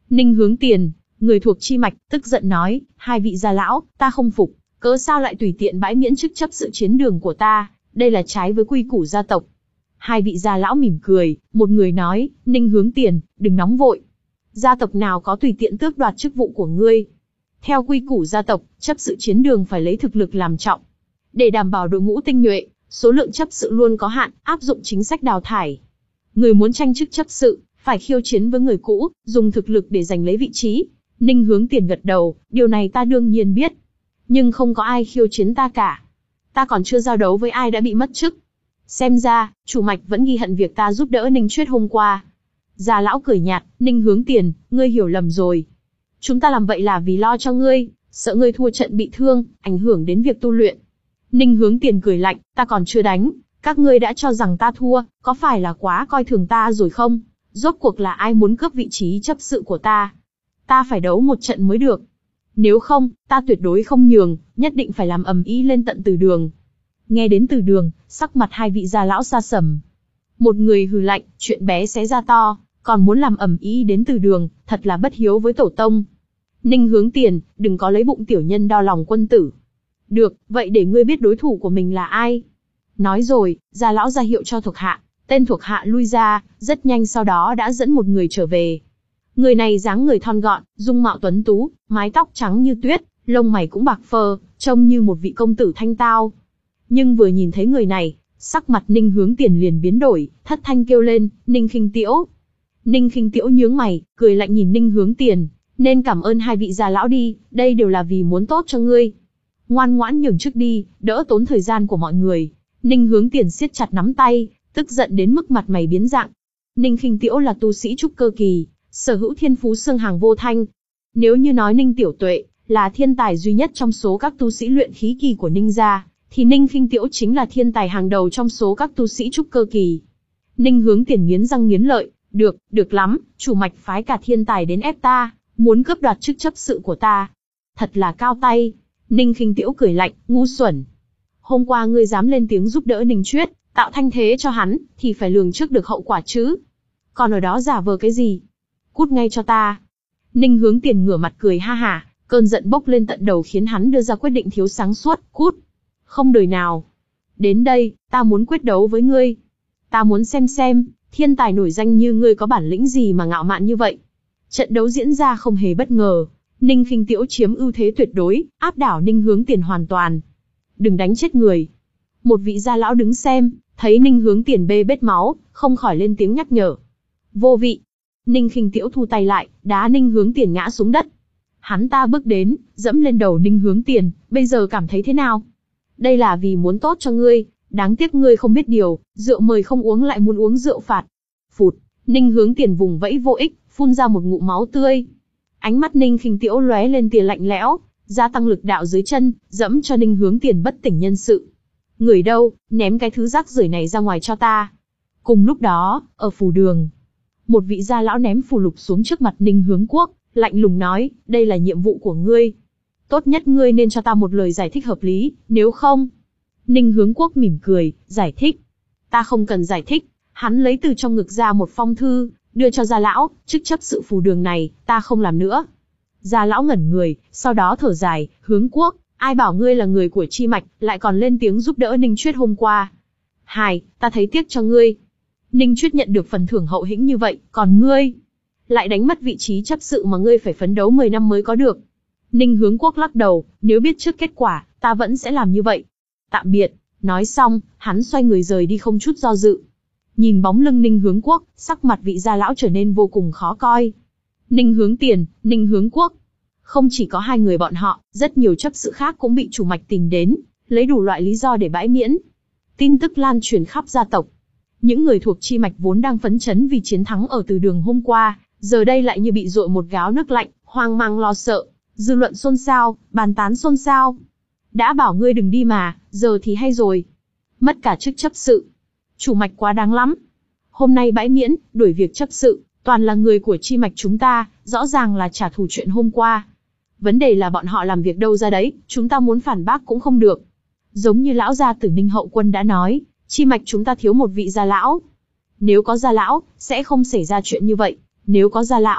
Ninh Hướng Tiền, người thuộc chi mạch, tức giận nói, hai vị gia lão, ta không phục, cớ sao lại tùy tiện bãi miễn chức chấp sự chiến đường của ta, đây là trái với quy củ gia tộc. Hai vị gia lão mỉm cười, một người nói, Ninh Hướng Tiền, đừng nóng vội. Gia tộc nào có tùy tiện tước đoạt chức vụ của ngươi. Theo quy củ gia tộc, chấp sự chiến đường phải lấy thực lực làm trọng. Để đảm bảo đội ngũ tinh nhuệ, số lượng chấp sự luôn có hạn, áp dụng chính sách đào thải. Người muốn tranh chức chấp sự, phải khiêu chiến với người cũ, dùng thực lực để giành lấy vị trí. Ninh Hướng Tiền gật đầu, điều này ta đương nhiên biết. Nhưng không có ai khiêu chiến ta cả. Ta còn chưa giao đấu với ai đã bị mất chức. Xem ra, chủ mạch vẫn ghi hận việc ta giúp đỡ Ninh Chuyết hôm qua. Gia lão cười nhạt, Ninh Hướng Tiền, ngươi hiểu lầm rồi. Chúng ta làm vậy là vì lo cho ngươi, sợ ngươi thua trận bị thương, ảnh hưởng đến việc tu luyện. Ninh Hướng Tiền cười lạnh, ta còn chưa đánh, các ngươi đã cho rằng ta thua, có phải là quá coi thường ta rồi không? Rốt cuộc là ai muốn cướp vị trí chấp sự của ta? Ta phải đấu một trận mới được. Nếu không, ta tuyệt đối không nhường, nhất định phải làm ầm ĩ lên tận Từ Đường. Nghe đến Từ Đường, sắc mặt hai vị gia lão sa sầm. Một người hừ lạnh, chuyện bé xé ra to, còn muốn làm ầm ĩ đến Từ Đường, thật là bất hiếu với tổ tông. Ninh Hướng Tiền, đừng có lấy bụng tiểu nhân đo lòng quân tử. Được, vậy để ngươi biết đối thủ của mình là ai. Nói rồi, gia lão ra hiệu cho thuộc hạ, tên thuộc hạ lui ra, rất nhanh sau đó đã dẫn một người trở về. Người này dáng người thon gọn, dung mạo tuấn tú, mái tóc trắng như tuyết, lông mày cũng bạc phơ, trông như một vị công tử thanh tao. Nhưng vừa nhìn thấy người này, sắc mặt Ninh Hướng Tiền liền biến đổi, thất thanh kêu lên, Ninh Khinh Tiễu. Ninh Khinh Tiễu nhướng mày, cười lạnh nhìn Ninh Hướng Tiền, nên cảm ơn hai vị gia lão đi, đây đều là vì muốn tốt cho ngươi. Ngoan ngoãn nhường trước đi, đỡ tốn thời gian của mọi người. Ninh Hướng Tiền siết chặt nắm tay, tức giận đến mức mặt mày biến dạng. Ninh Khinh Tiễu là tu sĩ trúc cơ kỳ, sở hữu thiên phú xương hàng vô thanh. Nếu như nói Ninh Tiểu Tuệ là thiên tài duy nhất trong số các tu sĩ luyện khí kỳ của Ninh gia, thì Ninh Khinh Tiễu chính là thiên tài hàng đầu trong số các tu sĩ trúc cơ kỳ. Ninh Hướng Tiền nghiến răng nghiến lợi, được, được lắm, chủ mạch phái cả thiên tài đến ép ta, muốn cướp đoạt chức chấp sự của ta. Thật là cao tay. Ninh Khinh Tiễu cười lạnh, ngu xuẩn. Hôm qua ngươi dám lên tiếng giúp đỡ Ninh Chuyết, tạo thanh thế cho hắn, thì phải lường trước được hậu quả chứ. Còn ở đó giả vờ cái gì? Cút ngay cho ta. Ninh Hướng Tiền ngửa mặt cười ha hả, cơn giận bốc lên tận đầu khiến hắn đưa ra quyết định thiếu sáng suốt, cút. Không đời nào. Đến đây, ta muốn quyết đấu với ngươi. Ta muốn xem xem, thiên tài nổi danh như ngươi có bản lĩnh gì mà ngạo mạn như vậy. Trận đấu diễn ra không hề bất ngờ. Ninh Khinh Tiễu chiếm ưu thế tuyệt đối, áp đảo Ninh Hướng Tiền hoàn toàn. Đừng đánh chết người. Một vị gia lão đứng xem, thấy Ninh Hướng Tiền bê bết máu, không khỏi lên tiếng nhắc nhở. Vô vị. Ninh Khinh Tiễu thu tay lại, đá Ninh Hướng Tiền ngã xuống đất. Hắn ta bước đến, dẫm lên đầu Ninh Hướng Tiền, bây giờ cảm thấy thế nào? Đây là vì muốn tốt cho ngươi, đáng tiếc ngươi không biết điều, rượu mời không uống lại muốn uống rượu phạt. Phụt, Ninh Hướng Tiền vùng vẫy vô ích, phun ra một ngụm máu tươi. Ánh mắt Ninh Khinh Tiễu lóe lên tia lạnh lẽo, gia tăng lực đạo dưới chân, dẫm cho Ninh Hướng Tiền bất tỉnh nhân sự. Người đâu, ném cái thứ rác rưởi này ra ngoài cho ta. Cùng lúc đó, ở phủ đường, một vị gia lão ném phù lục xuống trước mặt Ninh Hướng Quốc, lạnh lùng nói, đây là nhiệm vụ của ngươi. Tốt nhất ngươi nên cho ta một lời giải thích hợp lý, nếu không. Ninh Hướng Quốc mỉm cười, giải thích. Ta không cần giải thích, hắn lấy từ trong ngực ra một phong thư, đưa cho gia lão, chức chấp sự phù đường này, ta không làm nữa. Gia lão ngẩn người, sau đó thở dài, Hướng Quốc, ai bảo ngươi là người của chi mạch, lại còn lên tiếng giúp đỡ Ninh Chuyết hôm qua. Hài, ta thấy tiếc cho ngươi. Ninh Chuyết nhận được phần thưởng hậu hĩnh như vậy, còn ngươi lại đánh mất vị trí chấp sự mà ngươi phải phấn đấu mười năm mới có được. Ninh Hướng Quốc lắc đầu, nếu biết trước kết quả, ta vẫn sẽ làm như vậy. Tạm biệt. Nói xong, hắn xoay người rời đi không chút do dự. Nhìn bóng lưng Ninh Hướng Quốc, sắc mặt vị gia lão trở nên vô cùng khó coi. Ninh Hướng Tiền, Ninh Hướng Quốc. Không chỉ có hai người bọn họ, rất nhiều chấp sự khác cũng bị chủ mạch tìm đến, lấy đủ loại lý do để bãi miễn. Tin tức lan truyền khắp gia tộc. Những người thuộc chi mạch vốn đang phấn chấn vì chiến thắng ở Từ Đường hôm qua, giờ đây lại như bị dội một gáo nước lạnh, hoang mang lo sợ, dư luận xôn xao, bàn tán xôn xao. Đã bảo ngươi đừng đi mà, giờ thì hay rồi. Mất cả chức chấp sự. Chủ mạch quá đáng lắm. Hôm nay bãi miễn, đuổi việc chấp sự, toàn là người của chi mạch chúng ta, rõ ràng là trả thù chuyện hôm qua. Vấn đề là bọn họ làm việc đâu ra đấy, chúng ta muốn phản bác cũng không được. Giống như lão gia tử Ninh Hậu Quân đã nói, chi mạch chúng ta thiếu một vị gia lão. Nếu có gia lão, sẽ không xảy ra chuyện như vậy. Nếu có gia lão,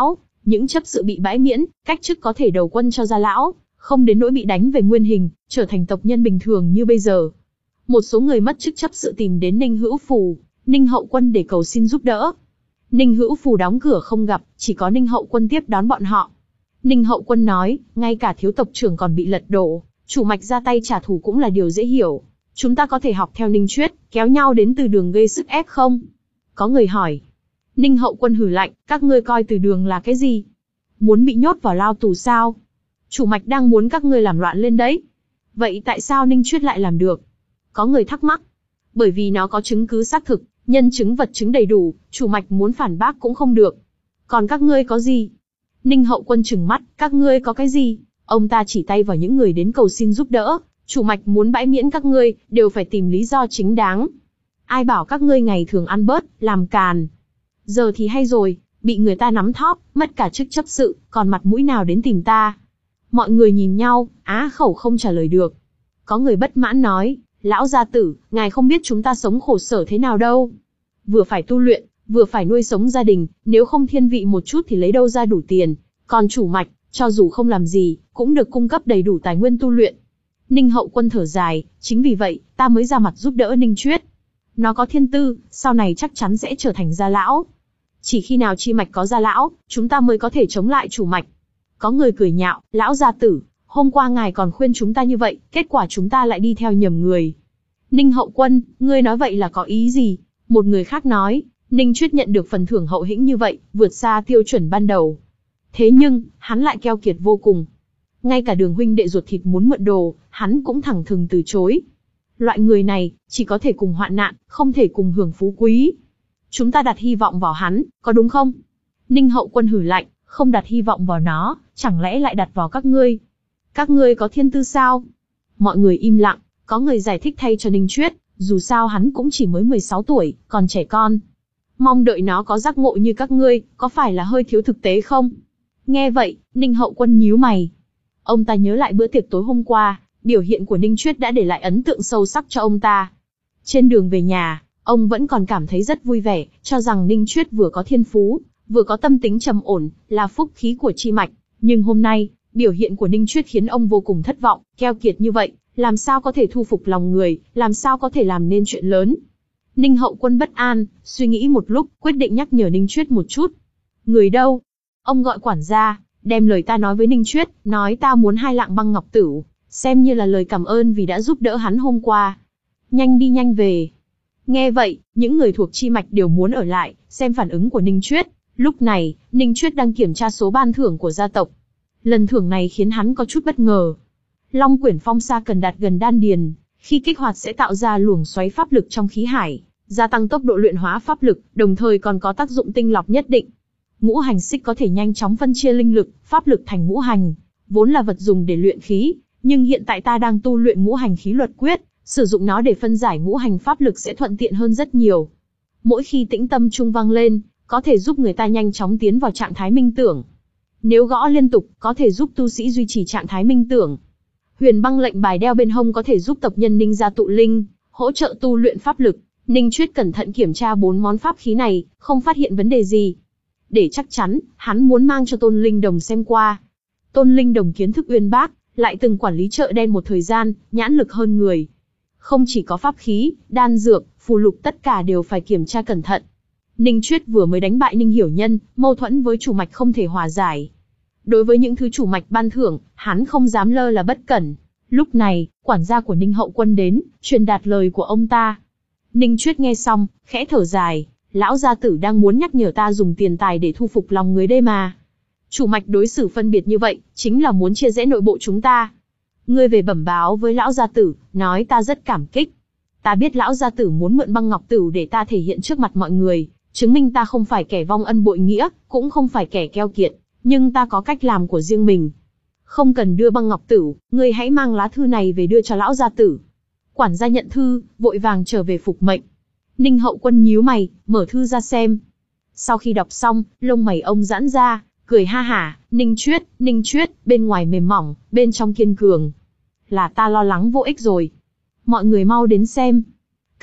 Những chấp sự bị bãi miễn, cách chức có thể đầu quân cho gia lão, không đến nỗi bị đánh về nguyên hình, trở thành tộc nhân bình thường như bây giờ. Một số người mất chức chấp sự tìm đến Ninh Hữu Phù, Ninh Hậu Quân để cầu xin giúp đỡ. Ninh Hữu Phù đóng cửa không gặp, chỉ có Ninh Hậu Quân tiếp đón bọn họ. Ninh Hậu Quân nói, ngay cả thiếu tộc trưởng còn bị lật đổ, chủ mạch ra tay trả thù cũng là điều dễ hiểu. Chúng ta có thể học theo Ninh Chuyết, kéo nhau đến Từ Đường gây sức ép không? Có người hỏi. Ninh Hậu Quân hừ lạnh, các ngươi coi Từ Đường là cái gì? Muốn bị nhốt vào lao tù sao? Chủ mạch đang muốn các ngươi làm loạn lên đấy. Vậy tại sao Ninh Chuyết lại làm được? Có người thắc mắc. Bởi vì nó có chứng cứ xác thực, nhân chứng vật chứng đầy đủ, chủ mạch muốn phản bác cũng không được. Còn các ngươi có gì? Ninh Hậu Quân trừng mắt, các ngươi có cái gì? Ông ta chỉ tay vào những người đến cầu xin giúp đỡ, chủ mạch muốn bãi miễn các ngươi, đều phải tìm lý do chính đáng. Ai bảo các ngươi ngày thường ăn bớt, làm càn. Giờ thì hay rồi, bị người ta nắm thóp, mất cả chức chấp sự, còn mặt mũi nào đến tìm ta? Mọi người nhìn nhau, á khẩu không trả lời được. Có người bất mãn nói, lão gia tử, ngài không biết chúng ta sống khổ sở thế nào đâu. Vừa phải tu luyện, vừa phải nuôi sống gia đình, nếu không thiên vị một chút thì lấy đâu ra đủ tiền. Còn chủ mạch, cho dù không làm gì, cũng được cung cấp đầy đủ tài nguyên tu luyện. Ninh Hậu Quân thở dài, chính vì vậy, ta mới ra mặt giúp đỡ Ninh Chuyết. Nó có thiên tư, sau này chắc chắn sẽ trở thành gia lão. Chỉ khi nào chi mạch có gia lão, chúng ta mới có thể chống lại chủ mạch. Có người cười nhạo, lão gia tử, hôm qua ngài còn khuyên chúng ta như vậy, kết quả chúng ta lại đi theo nhầm người. Ninh Hậu Quân, ngươi nói vậy là có ý gì? Một người khác nói, Ninh Chuyết nhận được phần thưởng hậu hĩnh như vậy, vượt xa tiêu chuẩn ban đầu. Thế nhưng, hắn lại keo kiệt vô cùng. Ngay cả Đường huynh đệ ruột thịt muốn mượn đồ, hắn cũng thẳng thừng từ chối. Loại người này, chỉ có thể cùng hoạn nạn, không thể cùng hưởng phú quý. Chúng ta đặt hy vọng vào hắn, có đúng không? Ninh Hậu Quân hử lạnh, không đặt hy vọng vào nó, chẳng lẽ lại đặt vào các ngươi? Các ngươi có thiên tư sao? Mọi người im lặng, có người giải thích thay cho Ninh Chuyết, dù sao hắn cũng chỉ mới mười sáu tuổi, còn trẻ con. Mong đợi nó có giác ngộ như các ngươi, có phải là hơi thiếu thực tế không? Nghe vậy, Ninh Hậu Quân nhíu mày. Ông ta nhớ lại bữa tiệc tối hôm qua, biểu hiện của Ninh Chuyết đã để lại ấn tượng sâu sắc cho ông ta. Trên đường về nhà, ông vẫn còn cảm thấy rất vui vẻ, cho rằng Ninh Chuyết vừa có thiên phú, vừa có tâm tính trầm ổn, là phúc khí của chi mạch. Nhưng hôm nay, biểu hiện của Ninh Chuyết khiến ông vô cùng thất vọng, keo kiệt như vậy, làm sao có thể thu phục lòng người, làm sao có thể làm nên chuyện lớn. Ninh Hậu Quân bất an, suy nghĩ một lúc, quyết định nhắc nhở Ninh Chuyết một chút. Người đâu? Ông gọi quản gia, đem lời ta nói với Ninh Chuyết, nói ta muốn hai lạng băng ngọc tửu, xem như là lời cảm ơn vì đã giúp đỡ hắn hôm qua. Nhanh đi nhanh về. Nghe vậy, những người thuộc chi mạch đều muốn ở lại, xem phản ứng của Ninh Chuyết. Lúc này, Ninh Chuyết đang kiểm tra số ban thưởng của gia tộc. Lần thưởng này khiến hắn có chút bất ngờ. Long quyển phong sa cần đạt gần đan điền, khi kích hoạt sẽ tạo ra luồng xoáy pháp lực trong khí hải, gia tăng tốc độ luyện hóa pháp lực, đồng thời còn có tác dụng tinh lọc nhất định. Ngũ hành xích có thể nhanh chóng phân chia linh lực, pháp lực thành ngũ hành, vốn là vật dùng để luyện khí, nhưng hiện tại ta đang tu luyện ngũ hành khí luật quyết, sử dụng nó để phân giải ngũ hành pháp lực sẽ thuận tiện hơn rất nhiều. Mỗi khi tĩnh tâm trung vang lên, có thể giúp người ta nhanh chóng tiến vào trạng thái minh tưởng. Nếu gõ liên tục, có thể giúp tu sĩ duy trì trạng thái minh tưởng. Huyền băng lệnh bài đeo bên hông có thể giúp tộc nhân ninh gia tụ linh, hỗ trợ tu luyện pháp lực. Ninh Chuyết cẩn thận kiểm tra bốn món pháp khí này, không phát hiện vấn đề gì. Để chắc chắn, hắn muốn mang cho Tôn Linh Đồng xem qua. Tôn Linh Đồng kiến thức uyên bác, lại từng quản lý chợ đen một thời gian, nhãn lực hơn người. Không chỉ có pháp khí, đan dược, phù lục tất cả đều phải kiểm tra cẩn thận. Ninh Chuyết vừa mới đánh bại Ninh Hiểu Nhân, mâu thuẫn với chủ mạch không thể hòa giải. Đối với những thứ chủ mạch ban thưởng, hắn không dám lơ là bất cẩn. Lúc này, quản gia của Ninh Hậu Quân đến, truyền đạt lời của ông ta. Ninh Chuyết nghe xong, khẽ thở dài, lão gia tử đang muốn nhắc nhở ta dùng tiền tài để thu phục lòng người đây mà. Chủ mạch đối xử phân biệt như vậy, chính là muốn chia rẽ nội bộ chúng ta. Ngươi về bẩm báo với lão gia tử, nói ta rất cảm kích. Ta biết lão gia tử muốn mượn băng ngọc tửu để ta thể hiện trước mặt mọi người, chứng minh ta không phải kẻ vong ân bội nghĩa, cũng không phải kẻ keo kiệt, nhưng ta có cách làm của riêng mình. Không cần đưa băng ngọc tửu, ngươi hãy mang lá thư này về đưa cho lão gia tử. Quản gia nhận thư, vội vàng trở về phục mệnh. Ninh Hậu Quân nhíu mày, mở thư ra xem. Sau khi đọc xong, lông mày ông giãn ra, cười ha hả, Ninh Chuyết, Ninh Chuyết, bên ngoài mềm mỏng, bên trong kiên cường. Là ta lo lắng vô ích rồi. Mọi người mau đến xem.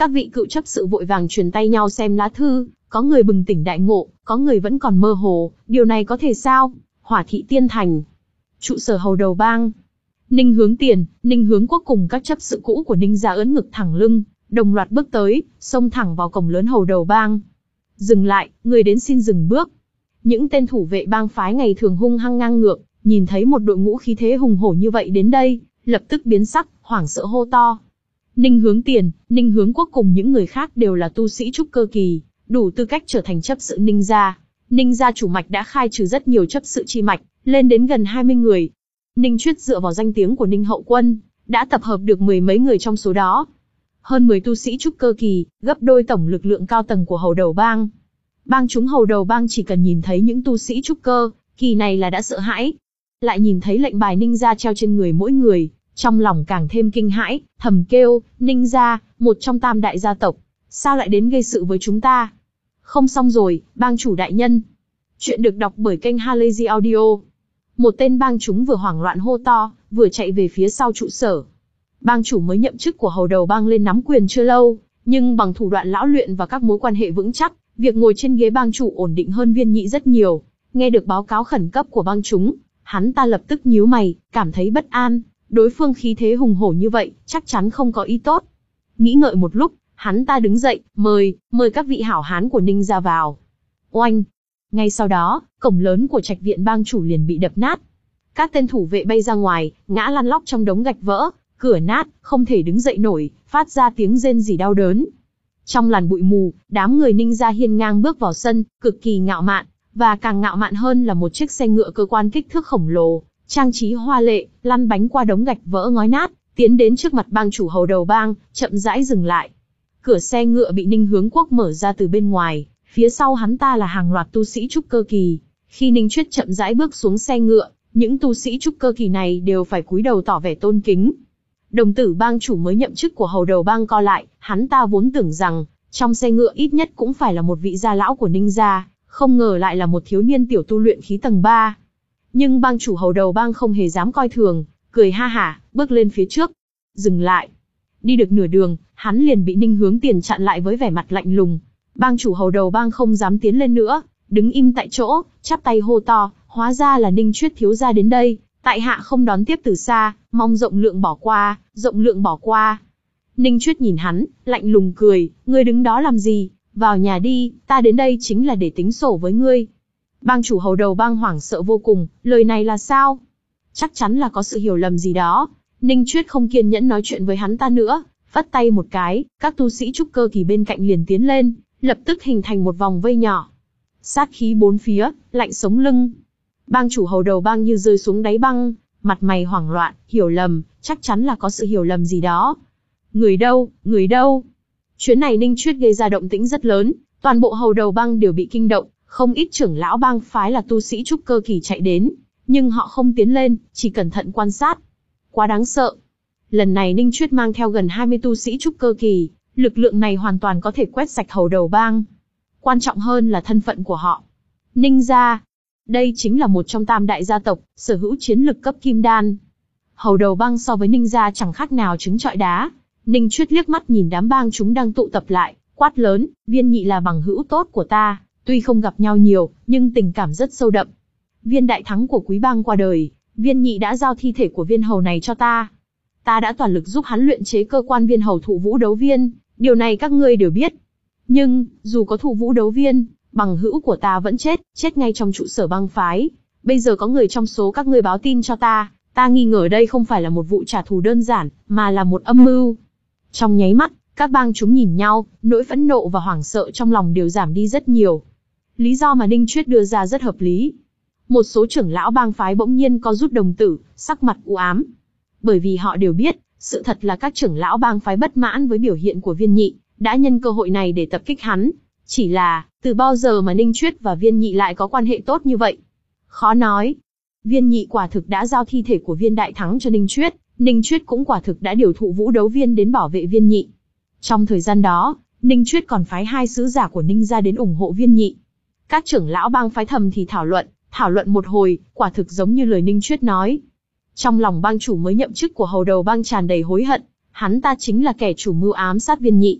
Các vị cựu chấp sự vội vàng truyền tay nhau xem lá thư, có người bừng tỉnh đại ngộ, có người vẫn còn mơ hồ, điều này có thể sao? Hỏa thị tiên thành, trụ sở hầu đầu bang. Ninh Hướng Tiền, Ninh Hướng Quốc cùng các chấp sự cũ của Ninh gia ưỡn ngực thẳng lưng, đồng loạt bước tới, xông thẳng vào cổng lớn hầu đầu bang. Dừng lại, người đến xin dừng bước. Những tên thủ vệ bang phái ngày thường hung hăng ngang ngược, nhìn thấy một đội ngũ khí thế hùng hổ như vậy đến đây, lập tức biến sắc, hoảng sợ hô to. Ninh Hướng Tiền, Ninh Hướng Quốc cùng những người khác đều là tu sĩ trúc cơ kỳ, đủ tư cách trở thành chấp sự Ninh gia. Ninh gia chủ mạch đã khai trừ rất nhiều chấp sự chi mạch, lên đến gần hai mươi người. Ninh Chuyết dựa vào danh tiếng của Ninh Hậu Quân, đã tập hợp được mười mấy người trong số đó. Hơn mười tu sĩ trúc cơ kỳ, gấp đôi tổng lực lượng cao tầng của hầu đầu bang. Bang chúng hầu đầu bang chỉ cần nhìn thấy những tu sĩ trúc cơ kỳ này là đã sợ hãi. Lại nhìn thấy lệnh bài Ninh gia treo trên người mỗi người, trong lòng càng thêm kinh hãi, thầm kêu, Ninh gia, một trong tam đại gia tộc, sao lại đến gây sự với chúng ta? Không xong rồi, bang chủ đại nhân. Chuyện được đọc bởi kênh Halazy Audio. Một tên bang chúng vừa hoảng loạn hô to, vừa chạy về phía sau trụ sở. Bang chủ mới nhậm chức của hầu đầu bang lên nắm quyền chưa lâu, nhưng bằng thủ đoạn lão luyện và các mối quan hệ vững chắc, việc ngồi trên ghế bang chủ ổn định hơn Viên Nhị rất nhiều. Nghe được báo cáo khẩn cấp của bang chúng, hắn ta lập tức nhíu mày, cảm thấy bất an. Đối phương khí thế hùng hổ như vậy, chắc chắn không có ý tốt. Nghĩ ngợi một lúc, hắn ta đứng dậy, mời, mời các vị hảo hán của Ninh gia vào. Oanh! Ngay sau đó, cổng lớn của trạch viện bang chủ liền bị đập nát. Các tên thủ vệ bay ra ngoài, ngã lăn lóc trong đống gạch vỡ, cửa nát, không thể đứng dậy nổi, phát ra tiếng rên rỉ đau đớn. Trong làn bụi mù, đám người Ninh gia hiên ngang bước vào sân, cực kỳ ngạo mạn, và càng ngạo mạn hơn là một chiếc xe ngựa cơ quan kích thước khổng lồ, trang trí hoa lệ, lăn bánh qua đống gạch vỡ ngói nát, tiến đến trước mặt bang chủ hầu đầu bang, chậm rãi dừng lại. Cửa xe ngựa bị Ninh Hướng Quốc mở ra từ bên ngoài, phía sau hắn ta là hàng loạt tu sĩ trúc cơ kỳ. Khi Ninh Chuyết chậm rãi bước xuống xe ngựa, những tu sĩ trúc cơ kỳ này đều phải cúi đầu tỏ vẻ tôn kính. Đồng tử bang chủ mới nhậm chức của hầu đầu bang co lại, hắn ta vốn tưởng rằng, trong xe ngựa ít nhất cũng phải là một vị gia lão của Ninh gia, không ngờ lại là một thiếu niên tiểu tu luyện khí tầng ba. Nhưng bang chủ hầu đầu bang không hề dám coi thường, cười ha hả, bước lên phía trước. Dừng lại. Đi được nửa đường, hắn liền bị Ninh Hướng Tiền chặn lại với vẻ mặt lạnh lùng. Bang chủ hầu đầu bang không dám tiến lên nữa, đứng im tại chỗ, chắp tay hô to, hóa ra là Ninh Chuyết thiếu gia đến đây, tại hạ không đón tiếp từ xa, mong rộng lượng bỏ qua, rộng lượng bỏ qua. Ninh Chuyết nhìn hắn, lạnh lùng cười, ngươi đứng đó làm gì, vào nhà đi, ta đến đây chính là để tính sổ với ngươi. Bang chủ hầu đầu bang hoảng sợ vô cùng, lời này là sao? Chắc chắn là có sự hiểu lầm gì đó. Ninh Chuyết không kiên nhẫn nói chuyện với hắn ta nữa, vắt tay một cái, các tu sĩ trúc cơ kỳ bên cạnh liền tiến lên, lập tức hình thành một vòng vây nhỏ. Sát khí bốn phía, lạnh sống lưng. Bang chủ hầu đầu bang như rơi xuống đáy băng, mặt mày hoảng loạn, hiểu lầm, chắc chắn là có sự hiểu lầm gì đó. Người đâu, người đâu? Chuyến này Ninh Chuyết gây ra động tĩnh rất lớn, toàn bộ hầu đầu bang đều bị kinh động, không ít trưởng lão bang phái là tu sĩ trúc cơ kỳ chạy đến, nhưng họ không tiến lên, chỉ cẩn thận quan sát. Quá đáng sợ. Lần này Ninh Chuyết mang theo gần hai mươi tu sĩ trúc cơ kỳ, lực lượng này hoàn toàn có thể quét sạch hầu đầu bang. Quan trọng hơn là thân phận của họ. Ninh gia. Đây chính là một trong tam đại gia tộc, sở hữu chiến lực cấp kim đan. Hầu đầu bang so với Ninh gia chẳng khác nào trứng trọi đá. Ninh Chuyết liếc mắt nhìn đám bang chúng đang tụ tập lại, quát lớn, Viên Nhị là bằng hữu tốt của ta, tuy không gặp nhau nhiều, nhưng tình cảm rất sâu đậm. Viên đại thắng của quý bang qua đời, Viên Nhị đã giao thi thể của viên hầu này cho ta. Ta đã toàn lực giúp hắn luyện chế cơ quan viên hầu thụ vũ đấu viên, điều này các ngươi đều biết. Nhưng, dù có thụ vũ đấu viên, bằng hữu của ta vẫn chết, chết ngay trong trụ sở bang phái. Bây giờ có người trong số các ngươi báo tin cho ta, ta nghi ngờ đây không phải là một vụ trả thù đơn giản, mà là một âm mưu. Trong nháy mắt, các bang chúng nhìn nhau, nỗi phẫn nộ và hoảng sợ trong lòng đều giảm đi rất nhiều. Lý do mà Ninh Chuyết đưa ra rất hợp lý. Một số trưởng lão bang phái bỗng nhiên co rút đồng tử, sắc mặt u ám. Bởi vì họ đều biết, sự thật là các trưởng lão bang phái bất mãn với biểu hiện của Viên Nhị, đã nhân cơ hội này để tập kích hắn. Chỉ là, từ bao giờ mà Ninh Chuyết và Viên Nhị lại có quan hệ tốt như vậy? Khó nói. Viên Nhị quả thực đã giao thi thể của Viên đại thắng cho Ninh Chuyết, Ninh Chuyết cũng quả thực đã điều thụ vũ đấu viên đến bảo vệ Viên Nhị. Trong thời gian đó, Ninh Chuyết còn phái hai sứ giả của Ninh gia đến ủng hộ Viên Nhị. Các trưởng lão bang phái thầm thì thảo luận, thảo luận một hồi, quả thực giống như lời Ninh Chuyết nói. Trong lòng bang chủ mới nhậm chức của hầu đầu bang tràn đầy hối hận, hắn ta chính là kẻ chủ mưu ám sát Viên Nhị.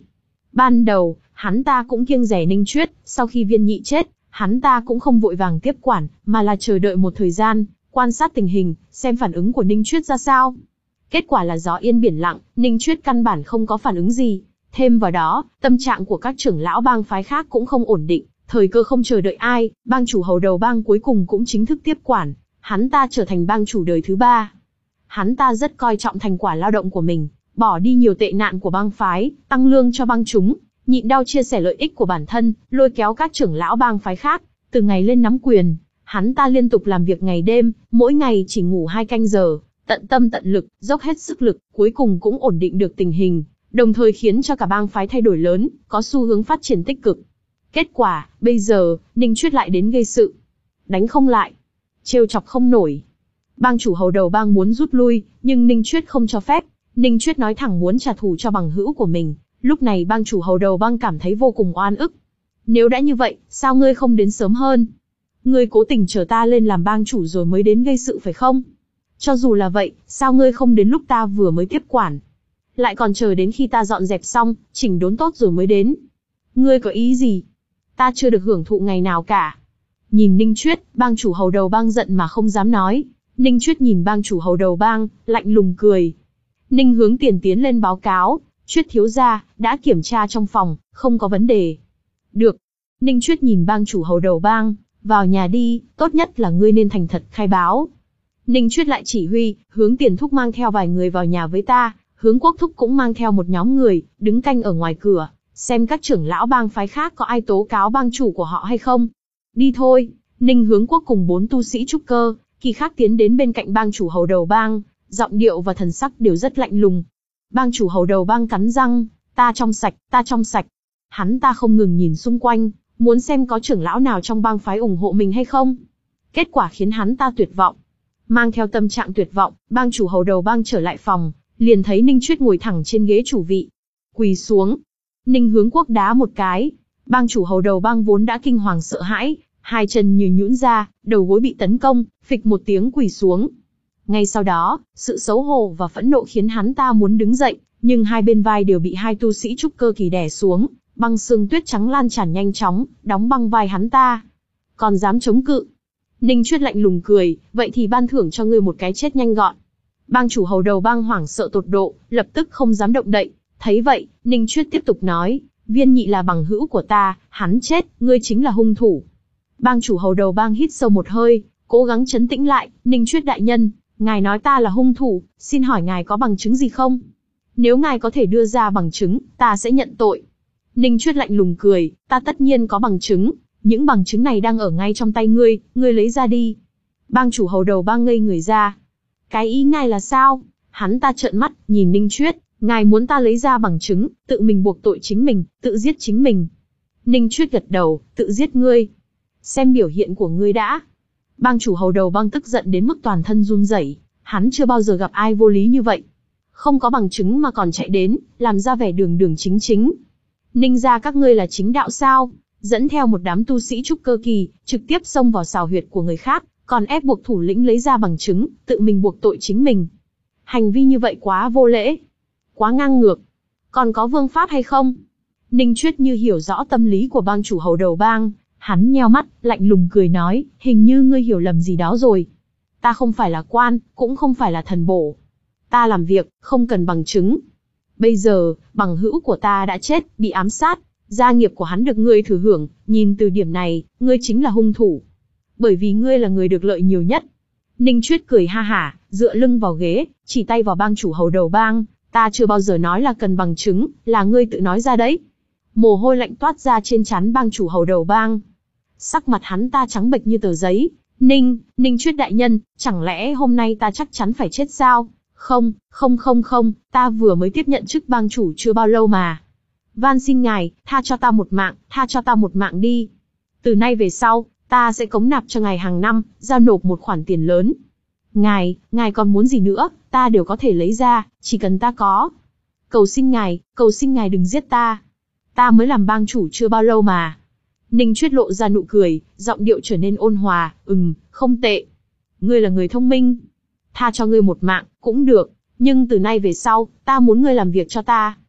Ban đầu, hắn ta cũng kiêng dè Ninh Chuyết, sau khi Viên Nhị chết, hắn ta cũng không vội vàng tiếp quản, mà là chờ đợi một thời gian, quan sát tình hình, xem phản ứng của Ninh Chuyết ra sao. Kết quả là gió yên biển lặng, Ninh Chuyết căn bản không có phản ứng gì. Thêm vào đó, tâm trạng của các trưởng lão bang phái khác cũng không ổn định, thời cơ không chờ đợi ai, bang chủ hầu đầu bang cuối cùng cũng chính thức tiếp quản, hắn ta trở thành bang chủ đời thứ ba. Hắn ta rất coi trọng thành quả lao động của mình, bỏ đi nhiều tệ nạn của bang phái, tăng lương cho bang chúng, nhịn đau chia sẻ lợi ích của bản thân, lôi kéo các trưởng lão bang phái khác, từ ngày lên nắm quyền, hắn ta liên tục làm việc ngày đêm, mỗi ngày chỉ ngủ hai canh giờ, tận tâm tận lực, dốc hết sức lực, cuối cùng cũng ổn định được tình hình, đồng thời khiến cho cả bang phái thay đổi lớn, có xu hướng phát triển tích cực. Kết quả, bây giờ, Ninh Chuyết lại đến gây sự. Đánh không lại, trêu chọc không nổi. Bang chủ hầu đầu bang muốn rút lui, nhưng Ninh Chuyết không cho phép. Ninh Chuyết nói thẳng muốn trả thù cho bằng hữu của mình. Lúc này bang chủ hầu đầu bang cảm thấy vô cùng oan ức. Nếu đã như vậy, sao ngươi không đến sớm hơn? Ngươi cố tình chờ ta lên làm bang chủ rồi mới đến gây sự phải không? Cho dù là vậy, sao ngươi không đến lúc ta vừa mới tiếp quản? Lại còn chờ đến khi ta dọn dẹp xong, chỉnh đốn tốt rồi mới đến. Ngươi có ý gì? Ta chưa được hưởng thụ ngày nào cả. Nhìn Ninh Chuyết, bang chủ hầu đầu bang giận mà không dám nói. Ninh Chuyết nhìn bang chủ hầu đầu bang, lạnh lùng cười. Ninh Hướng Tiền tiến lên báo cáo, Chuyết thiếu gia, đã kiểm tra trong phòng, không có vấn đề. Được. Ninh Chuyết nhìn bang chủ hầu đầu bang, vào nhà đi, tốt nhất là ngươi nên thành thật khai báo. Ninh Chuyết lại chỉ huy, Hướng Tiền thúc mang theo vài người vào nhà với ta, Hướng Quốc thúc cũng mang theo một nhóm người, đứng canh ở ngoài cửa, xem các trưởng lão bang phái khác có ai tố cáo bang chủ của họ hay không. Đi thôi. Ninh Hướng Quốc cùng bốn tu sĩ trúc cơ, kỳ khác tiến đến bên cạnh bang chủ hầu đầu bang, giọng điệu và thần sắc đều rất lạnh lùng. Bang chủ hầu đầu bang cắn răng, ta trong sạch, ta trong sạch. Hắn ta không ngừng nhìn xung quanh, muốn xem có trưởng lão nào trong bang phái ủng hộ mình hay không. Kết quả khiến hắn ta tuyệt vọng. Mang theo tâm trạng tuyệt vọng, bang chủ hầu đầu bang trở lại phòng, liền thấy Ninh Chuyết ngồi thẳng trên ghế chủ vị. Quỳ xuống. Ninh Hướng Quốc đá một cái. Bang chủ hầu đầu bang vốn đã kinh hoàng sợ hãi, hai chân như nhũn ra, đầu gối bị tấn công, phịch một tiếng quỳ xuống. Ngay sau đó, sự xấu hổ và phẫn nộ khiến hắn ta muốn đứng dậy, nhưng hai bên vai đều bị hai tu sĩ trúc cơ kỳ đè xuống, băng xương tuyết trắng lan tràn nhanh chóng, đóng băng vai hắn ta. Còn dám chống cự? Ninh Chuyết lạnh lùng cười, vậy thì ban thưởng cho ngươi một cái chết nhanh gọn. Bang chủ hầu đầu bang hoảng sợ tột độ, lập tức không dám động đậy. Thấy vậy, Ninh Chuyết tiếp tục nói, Viên Nhị là bằng hữu của ta, hắn chết, ngươi chính là hung thủ. Bang chủ hầu đầu bang hít sâu một hơi, cố gắng trấn tĩnh lại, Ninh Chuyết đại nhân, ngài nói ta là hung thủ, xin hỏi ngài có bằng chứng gì không? Nếu ngài có thể đưa ra bằng chứng, ta sẽ nhận tội. Ninh Chuyết lạnh lùng cười, ta tất nhiên có bằng chứng, những bằng chứng này đang ở ngay trong tay ngươi, ngươi lấy ra đi. Bang chủ hầu đầu bang ngây người ra. Cái ý ngài là sao? Hắn ta trợn mắt, nhìn Ninh Chuyết, ngài muốn ta lấy ra bằng chứng, tự mình buộc tội chính mình, tự giết chính mình. Ninh Chuyết gật đầu, tự giết ngươi. Xem biểu hiện của ngươi đã. Bang chủ hầu đầu bang tức giận đến mức toàn thân run rẩy, hắn chưa bao giờ gặp ai vô lý như vậy. Không có bằng chứng mà còn chạy đến, làm ra vẻ đường đường chính chính. Ninh gia các ngươi là chính đạo sao? Dẫn theo một đám tu sĩ trúc cơ kỳ, trực tiếp xông vào sào huyệt của người khác, còn ép buộc thủ lĩnh lấy ra bằng chứng, tự mình buộc tội chính mình. Hành vi như vậy quá vô lễ, quá ngang ngược. Còn có vương pháp hay không? Ninh Chuyết như hiểu rõ tâm lý của bang chủ hầu đầu bang, hắn nheo mắt, lạnh lùng cười nói, hình như ngươi hiểu lầm gì đó rồi. Ta không phải là quan, cũng không phải là thần bổ. Ta làm việc, không cần bằng chứng. Bây giờ, bằng hữu của ta đã chết, bị ám sát, gia nghiệp của hắn được ngươi thừa hưởng, nhìn từ điểm này, ngươi chính là hung thủ. Bởi vì ngươi là người được lợi nhiều nhất. Ninh Chuyết cười ha hả, dựa lưng vào ghế, chỉ tay vào bang chủ hầu đầu bang, ta chưa bao giờ nói là cần bằng chứng, là ngươi tự nói ra đấy. Mồ hôi lạnh toát ra trên trán bang chủ hầu đầu bang. Sắc mặt hắn ta trắng bệch như tờ giấy. Ninh, Ninh Chuyết đại nhân, chẳng lẽ hôm nay ta chắc chắn phải chết sao? Không, không không không, ta vừa mới tiếp nhận chức bang chủ chưa bao lâu mà. Van xin ngài, tha cho ta một mạng, tha cho ta một mạng đi. Từ nay về sau, ta sẽ cống nạp cho ngài hàng năm, giao nộp một khoản tiền lớn. Ngài, ngài còn muốn gì nữa, ta đều có thể lấy ra, chỉ cần ta có. Cầu xin ngài, cầu xin ngài đừng giết ta. Ta mới làm bang chủ chưa bao lâu mà. Ninh Chuyết lộ ra nụ cười, giọng điệu trở nên ôn hòa, ừm, không tệ. Ngươi là người thông minh. Tha cho ngươi một mạng, cũng được, nhưng từ nay về sau, ta muốn ngươi làm việc cho ta.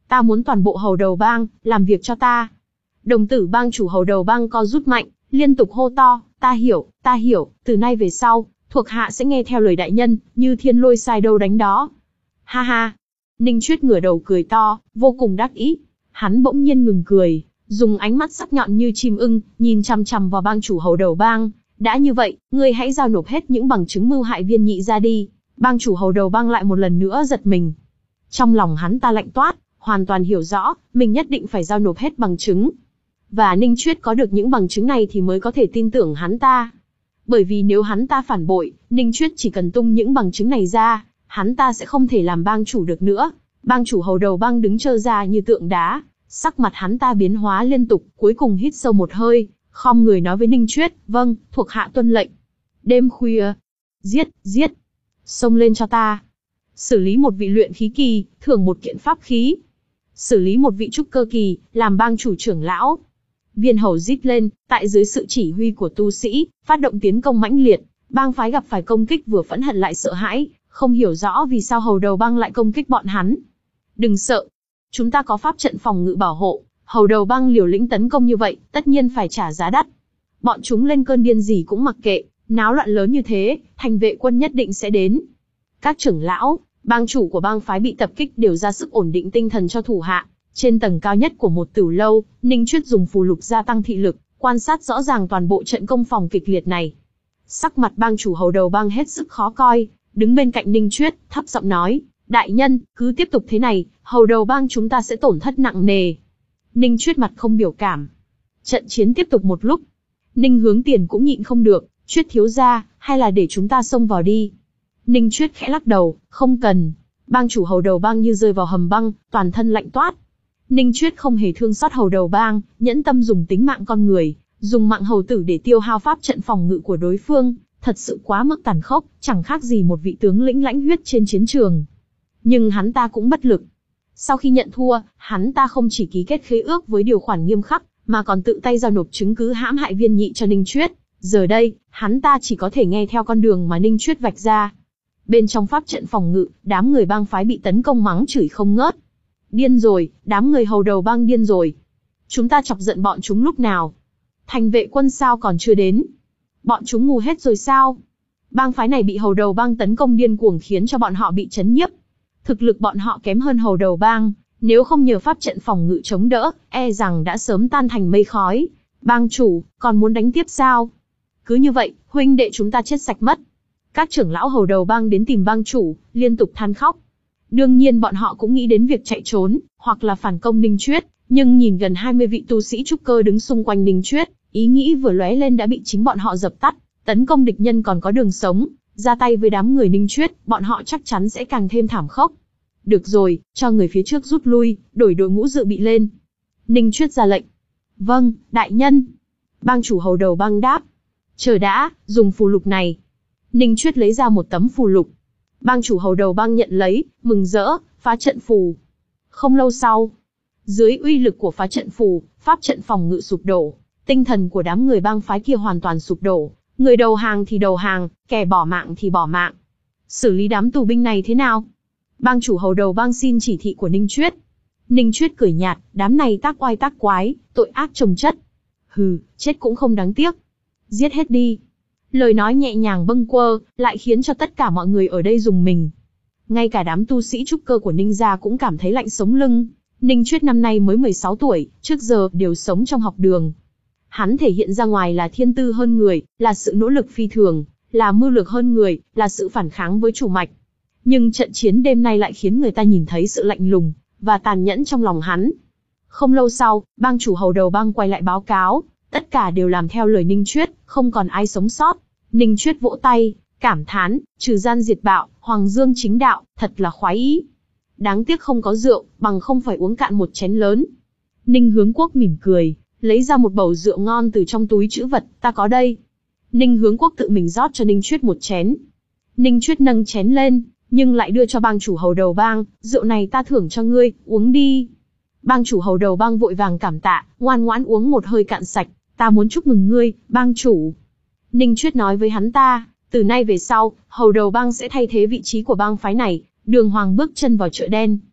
Ta muốn toàn bộ hầu đầu bang, làm việc cho ta. Đồng tử bang chủ hầu đầu bang co rút mạnh, liên tục hô to, ta hiểu, ta hiểu, từ nay về sau, thuộc hạ sẽ nghe theo lời đại nhân, như thiên lôi sai đâu đánh đó. Ha ha. Ninh Chuyết ngửa đầu cười to, vô cùng đắc ý. Hắn bỗng nhiên ngừng cười, dùng ánh mắt sắc nhọn như chim ưng, nhìn chằm chằm vào bang chủ hầu đầu bang. Đã như vậy, ngươi hãy giao nộp hết những bằng chứng mưu hại viên nhị ra đi. Bang chủ hầu đầu bang lại một lần nữa giật mình. Trong lòng hắn ta lạnh toát, hoàn toàn hiểu rõ, mình nhất định phải giao nộp hết bằng chứng. Và Ninh Chuyết có được những bằng chứng này thì mới có thể tin tưởng hắn ta. Bởi vì nếu hắn ta phản bội, Ninh Chuyết chỉ cần tung những bằng chứng này ra, hắn ta sẽ không thể làm bang chủ được nữa. Bang chủ hầu đầu bang đứng trơ ra như tượng đá, sắc mặt hắn ta biến hóa liên tục, cuối cùng hít sâu một hơi, khom người nói với Ninh Chuyết, vâng, thuộc hạ tuân lệnh. Đêm khuya, giết, giết, xông lên cho ta. Xử lý một vị luyện khí kỳ, thưởng một kiện pháp khí. Xử lý một vị trúc cơ kỳ, làm bang chủ trưởng lão. Viên hầu rít lên, tại dưới sự chỉ huy của tu sĩ, phát động tiến công mãnh liệt. Bang phái gặp phải công kích vừa phẫn hận lại sợ hãi, không hiểu rõ vì sao hầu đầu bang lại công kích bọn hắn. Đừng sợ, chúng ta có pháp trận phòng ngự bảo hộ, hầu đầu bang liều lĩnh tấn công như vậy, tất nhiên phải trả giá đắt. Bọn chúng lên cơn điên gì cũng mặc kệ, náo loạn lớn như thế, thành vệ quân nhất định sẽ đến. Các trưởng lão, bang chủ của bang phái bị tập kích đều ra sức ổn định tinh thần cho thủ hạ. Trên tầng cao nhất của một tửu lâu, Ninh Chuyết dùng phù lục gia tăng thị lực, quan sát rõ ràng toàn bộ trận công phòng kịch liệt này. Sắc mặt bang chủ hầu đầu bang hết sức khó coi, đứng bên cạnh Ninh Chuyết, thấp giọng nói, đại nhân, cứ tiếp tục thế này, hầu đầu bang chúng ta sẽ tổn thất nặng nề. Ninh Chuyết mặt không biểu cảm. Trận chiến tiếp tục một lúc. Ninh Hướng Tiền cũng nhịn không được, Chuyết thiếu gia, hay là để chúng ta xông vào đi. Ninh Chuyết khẽ lắc đầu, không cần. Bang chủ hầu đầu bang như rơi vào hầm băng, toàn thân lạnh toát. Ninh Chuyết không hề thương xót hầu đầu bang, nhẫn tâm dùng tính mạng con người, dùng mạng hầu tử để tiêu hao pháp trận phòng ngự của đối phương, thật sự quá mức tàn khốc, chẳng khác gì một vị tướng lĩnh lãnh huyết trên chiến trường. Nhưng hắn ta cũng bất lực. Sau khi nhận thua, hắn ta không chỉ ký kết khế ước với điều khoản nghiêm khắc, mà còn tự tay giao nộp chứng cứ hãm hại viên nhị cho Ninh Chuyết. Giờ đây, hắn ta chỉ có thể nghe theo con đường mà Ninh Chuyết vạch ra. Bên trong pháp trận phòng ngự, đám người bang phái bị tấn công mắng chửi không ngớt. Điên rồi, đám người hầu đầu bang điên rồi. Chúng ta chọc giận bọn chúng lúc nào? Thành vệ quân sao còn chưa đến? Bọn chúng ngu hết rồi sao? Bang phái này bị hầu đầu bang tấn công điên cuồng khiến cho bọn họ bị chấn nhiếp. Thực lực bọn họ kém hơn hầu đầu bang, nếu không nhờ pháp trận phòng ngự chống đỡ, e rằng đã sớm tan thành mây khói. Bang chủ, còn muốn đánh tiếp sao? Cứ như vậy, huynh đệ chúng ta chết sạch mất. Các trưởng lão hầu đầu bang đến tìm bang chủ, liên tục than khóc. Đương nhiên bọn họ cũng nghĩ đến việc chạy trốn, hoặc là phản công Ninh Chuyết, nhưng nhìn gần hai mươi vị tu sĩ trúc cơ đứng xung quanh Ninh Chuyết, ý nghĩ vừa lóe lên đã bị chính bọn họ dập tắt. Tấn công địch nhân còn có đường sống, ra tay với đám người Ninh Chuyết, bọn họ chắc chắn sẽ càng thêm thảm khốc. Được rồi, cho người phía trước rút lui, đổi đội ngũ dự bị lên. Ninh Chuyết ra lệnh. Vâng, đại nhân. Bang chủ hầu đầu bang đáp. Chờ đã, dùng phù lục này. Ninh Chuyết lấy ra một tấm phù lục. Bang chủ hầu đầu bang nhận lấy, mừng rỡ, phá trận phù. Không lâu sau, dưới uy lực của phá trận phù, pháp trận phòng ngự sụp đổ, tinh thần của đám người bang phái kia hoàn toàn sụp đổ, người đầu hàng thì đầu hàng, kẻ bỏ mạng thì bỏ mạng. Xử lý đám tù binh này thế nào? Bang chủ hầu đầu bang xin chỉ thị của Ninh Chuyết. Ninh Chuyết cười nhạt, đám này tác oai tác quái, tội ác chồng chất. Hừ, chết cũng không đáng tiếc. Giết hết đi. Lời nói nhẹ nhàng bâng quơ, lại khiến cho tất cả mọi người ở đây rùng mình. Ngay cả đám tu sĩ trúc cơ của Ninh gia cũng cảm thấy lạnh sống lưng. Ninh Chuyết năm nay mới mười sáu tuổi, trước giờ đều sống trong học đường. Hắn thể hiện ra ngoài là thiên tư hơn người, là sự nỗ lực phi thường, là mưu lược hơn người, là sự phản kháng với chủ mạch. Nhưng trận chiến đêm nay lại khiến người ta nhìn thấy sự lạnh lùng và tàn nhẫn trong lòng hắn. Không lâu sau, bang chủ hầu đầu bang quay lại báo cáo, tất cả đều làm theo lời Ninh Chuyết, không còn ai sống sót. Ninh Chuyết vỗ tay, cảm thán, trừ gian diệt bạo, hoàng dương chính đạo, thật là khoái ý. Đáng tiếc không có rượu, bằng không phải uống cạn một chén lớn. Ninh Hướng Quốc mỉm cười, lấy ra một bầu rượu ngon từ trong túi trữ vật, ta có đây. Ninh Hướng Quốc tự mình rót cho Ninh Chuyết một chén. Ninh Chuyết nâng chén lên, nhưng lại đưa cho bang chủ hầu đầu bang, rượu này ta thưởng cho ngươi, uống đi. Bang chủ hầu đầu bang vội vàng cảm tạ, ngoan ngoãn uống một hơi cạn sạch, ta muốn chúc mừng ngươi, bang chủ. Ninh Chuyết nói với hắn ta, từ nay về sau, hầu đầu bang sẽ thay thế vị trí của bang phái này, đường hoàng bước chân vào chợ đen.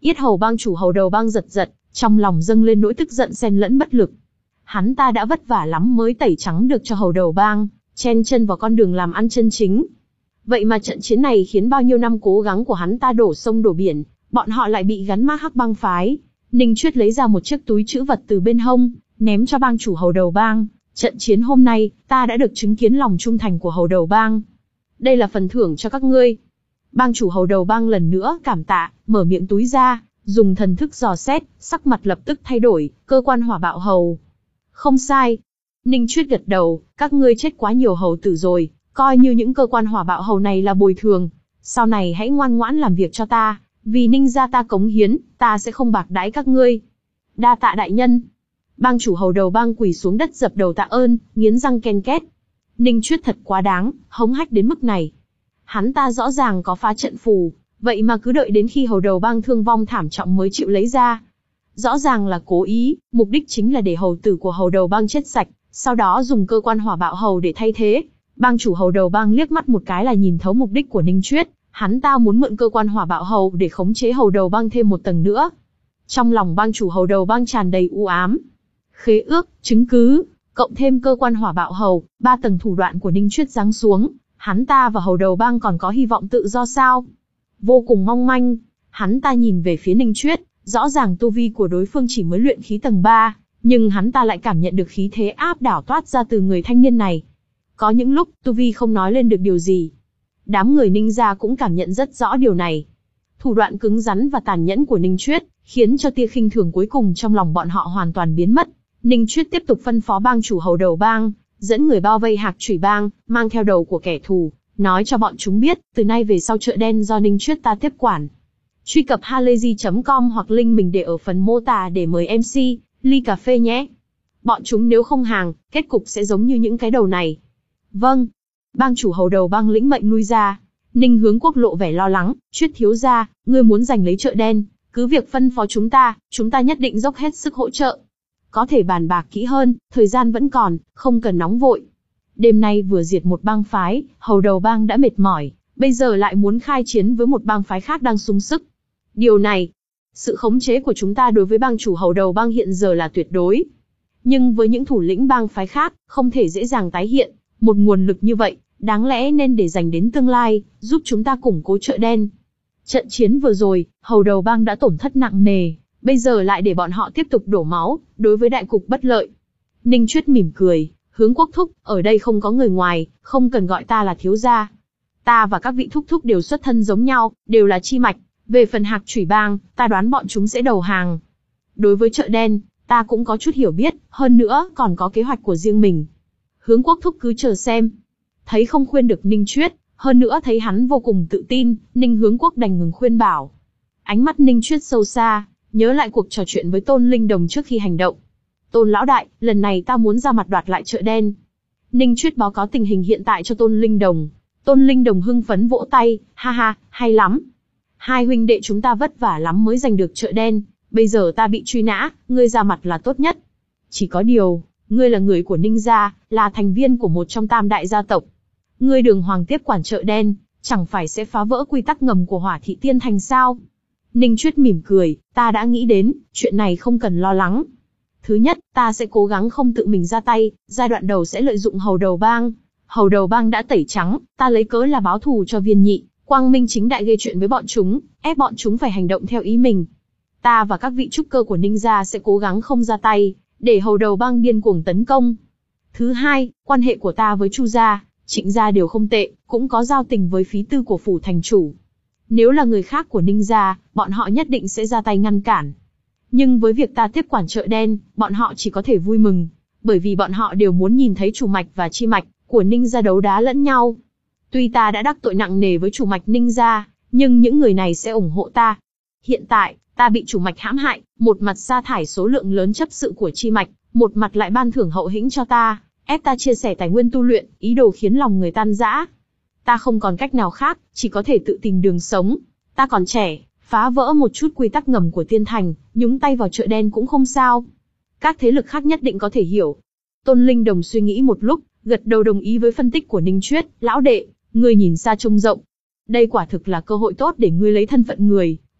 Yết hầu bang chủ Hầu Đầu Bang giật giật, trong lòng dâng lên nỗi tức giận xen lẫn bất lực. Hắn ta đã vất vả lắm mới tẩy trắng được cho Hầu Đầu Bang, chen chân vào con đường làm ăn chân chính. Vậy mà trận chiến này khiến bao nhiêu năm cố gắng của hắn ta đổ sông đổ biển, bọn họ lại bị gắn mác Hắc Bang phái. Ninh Chuyết lấy ra một chiếc túi trữ vật từ bên hông, ném cho bang chủ Hầu Đầu Bang. Trận chiến hôm nay, ta đã được chứng kiến lòng trung thành của Hầu Đầu Bang. Đây là phần thưởng cho các ngươi. Bang chủ Hầu Đầu Bang lần nữa cảm tạ, mở miệng túi ra, dùng thần thức dò xét, sắc mặt lập tức thay đổi, cơ quan hỏa bạo hầu. Không sai. Ninh Chuyết gật đầu, các ngươi chết quá nhiều hầu tử rồi, coi như những cơ quan hỏa bạo hầu này là bồi thường. Sau này hãy ngoan ngoãn làm việc cho ta, vì Ninh gia ta cống hiến, ta sẽ không bạc đãi các ngươi. Đa tạ đại nhân. Bang chủ Hầu Đầu Bang quỳ xuống đất dập đầu tạ ơn, nghiến răng ken két. Ninh Chuyết thật quá đáng, hống hách đến mức này. Hắn ta rõ ràng có phá trận phù, vậy mà cứ đợi đến khi Hầu Đầu Bang thương vong thảm trọng mới chịu lấy ra. Rõ ràng là cố ý, mục đích chính là để hầu tử của Hầu Đầu Bang chết sạch, sau đó dùng cơ quan hỏa bạo hầu để thay thế. Bang chủ Hầu Đầu Bang liếc mắt một cái là nhìn thấu mục đích của Ninh Chuyết, hắn ta muốn mượn cơ quan hỏa bạo hầu để khống chế Hầu Đầu Bang thêm một tầng nữa. Trong lòng bang chủ Hầu Đầu Bang tràn đầy u ám. Khế ước, chứng cứ, cộng thêm cơ quan hỏa bạo hầu, ba tầng thủ đoạn của Ninh Chuyết giáng xuống, hắn ta và Hầu Đầu Bang còn có hy vọng tự do sao? Vô cùng mong manh. Hắn ta nhìn về phía Ninh Chuyết, rõ ràng tu vi của đối phương chỉ mới luyện khí tầng ba, nhưng hắn ta lại cảm nhận được khí thế áp đảo toát ra từ người thanh niên này. Có những lúc, tu vi không nói lên được điều gì. Đám người Ninh gia cũng cảm nhận rất rõ điều này. Thủ đoạn cứng rắn và tàn nhẫn của Ninh Chuyết, khiến cho tia khinh thường cuối cùng trong lòng bọn họ hoàn toàn biến mất. Ninh Chuyết tiếp tục phân phó bang chủ Hầu Đầu Bang, dẫn người bao vây Hạc Chủy Bang, mang theo đầu của kẻ thù, nói cho bọn chúng biết, từ nay về sau chợ đen do Ninh Chuyết ta tiếp quản. Truy cập halayzi chấm com hoặc link mình để ở phần mô tả để mời em xê, ly cà phê nhé. Bọn chúng nếu không hàng, kết cục sẽ giống như những cái đầu này. Vâng. Bang chủ Hầu Đầu Bang lĩnh mệnh lui ra. Ninh Hướng Quốc lộ vẻ lo lắng, Chuyết thiếu gia, ngươi muốn giành lấy chợ đen, cứ việc phân phó chúng ta, chúng ta nhất định dốc hết sức hỗ trợ. Có thể bàn bạc kỹ hơn, thời gian vẫn còn, không cần nóng vội. Đêm nay vừa diệt một bang phái, Hầu Đầu Bang đã mệt mỏi, bây giờ lại muốn khai chiến với một bang phái khác đang sung sức. Điều này, sự khống chế của chúng ta đối với bang chủ Hầu Đầu Bang hiện giờ là tuyệt đối. Nhưng với những thủ lĩnh bang phái khác, không thể dễ dàng tái hiện. Một nguồn lực như vậy, đáng lẽ nên để dành đến tương lai, giúp chúng ta củng cố chợ đen. Trận chiến vừa rồi, Hầu Đầu Bang đã tổn thất nặng nề, bây giờ lại để bọn họ tiếp tục đổ máu, đối với đại cục bất lợi. Ninh Chuyết mỉm cười, Hướng Quốc thúc, ở đây không có người ngoài, không cần gọi ta là thiếu gia. Ta và các vị thúc thúc đều xuất thân giống nhau, đều là chi mạch. Về phần Hạc Chủy Bang, ta đoán bọn chúng sẽ đầu hàng. Đối với chợ đen, ta cũng có chút hiểu biết, hơn nữa còn có kế hoạch của riêng mình. Hướng Quốc thúc cứ chờ xem. Thấy không khuyên được Ninh Chuyết, hơn nữa thấy hắn vô cùng tự tin, Ninh Hướng Quốc đành ngừng khuyên bảo. Ánh mắt Ninh Chuyết sâu xa, nhớ lại cuộc trò chuyện với Tôn Linh Đồng trước khi hành động. Tôn lão đại, lần này ta muốn ra mặt đoạt lại chợ đen. Ninh Chuyết báo cáo tình hình hiện tại cho Tôn Linh Đồng. Tôn Linh Đồng hưng phấn vỗ tay, ha ha, hay lắm. Hai huynh đệ chúng ta vất vả lắm mới giành được chợ đen, bây giờ ta bị truy nã, ngươi ra mặt là tốt nhất. Chỉ có điều, ngươi là người của Ninh gia, là thành viên của một trong tam đại gia tộc. Ngươi đường hoàng tiếp quản chợ đen, chẳng phải sẽ phá vỡ quy tắc ngầm của Hỏa Thị Tiên Thành sao? Ninh Chuyết mỉm cười, ta đã nghĩ đến, chuyện này không cần lo lắng. Thứ nhất, ta sẽ cố gắng không tự mình ra tay, giai đoạn đầu sẽ lợi dụng Hầu Đầu Bang. Hầu Đầu Bang đã tẩy trắng, ta lấy cớ là báo thù cho Viên Nhị, quang minh chính đại gây chuyện với bọn chúng, ép bọn chúng phải hành động theo ý mình. Ta và các vị trúc cơ của Ninh gia sẽ cố gắng không ra tay, để Hầu Đầu Bang điên cuồng tấn công. Thứ hai, quan hệ của ta với Chu gia, Trịnh gia đều không tệ, cũng có giao tình với phí tư của phủ thành chủ. Nếu là người khác của Ninh gia, bọn họ nhất định sẽ ra tay ngăn cản. Nhưng với việc ta tiếp quản chợ đen, bọn họ chỉ có thể vui mừng, bởi vì bọn họ đều muốn nhìn thấy chủ mạch và chi mạch của Ninh gia đấu đá lẫn nhau. Tuy ta đã đắc tội nặng nề với chủ mạch Ninh gia, nhưng những người này sẽ ủng hộ ta. Hiện tại, ta bị chủ mạch hãm hại, một mặt sa thải số lượng lớn chấp sự của chi mạch, một mặt lại ban thưởng hậu hĩnh cho ta, ép ta chia sẻ tài nguyên tu luyện, ý đồ khiến lòng người tan rã. Ta không còn cách nào khác, chỉ có thể tự tìm đường sống. Ta còn trẻ, phá vỡ một chút quy tắc ngầm của Tiên Thành, nhúng tay vào chợ đen cũng không sao. Các thế lực khác nhất định có thể hiểu. Tôn Linh Đồng suy nghĩ một lúc, gật đầu đồng ý với phân tích của Ninh Chuyết. Lão đệ, ngươi nhìn xa trông rộng. Đây quả thực là cơ hội tốt để ngươi lấy thân phận người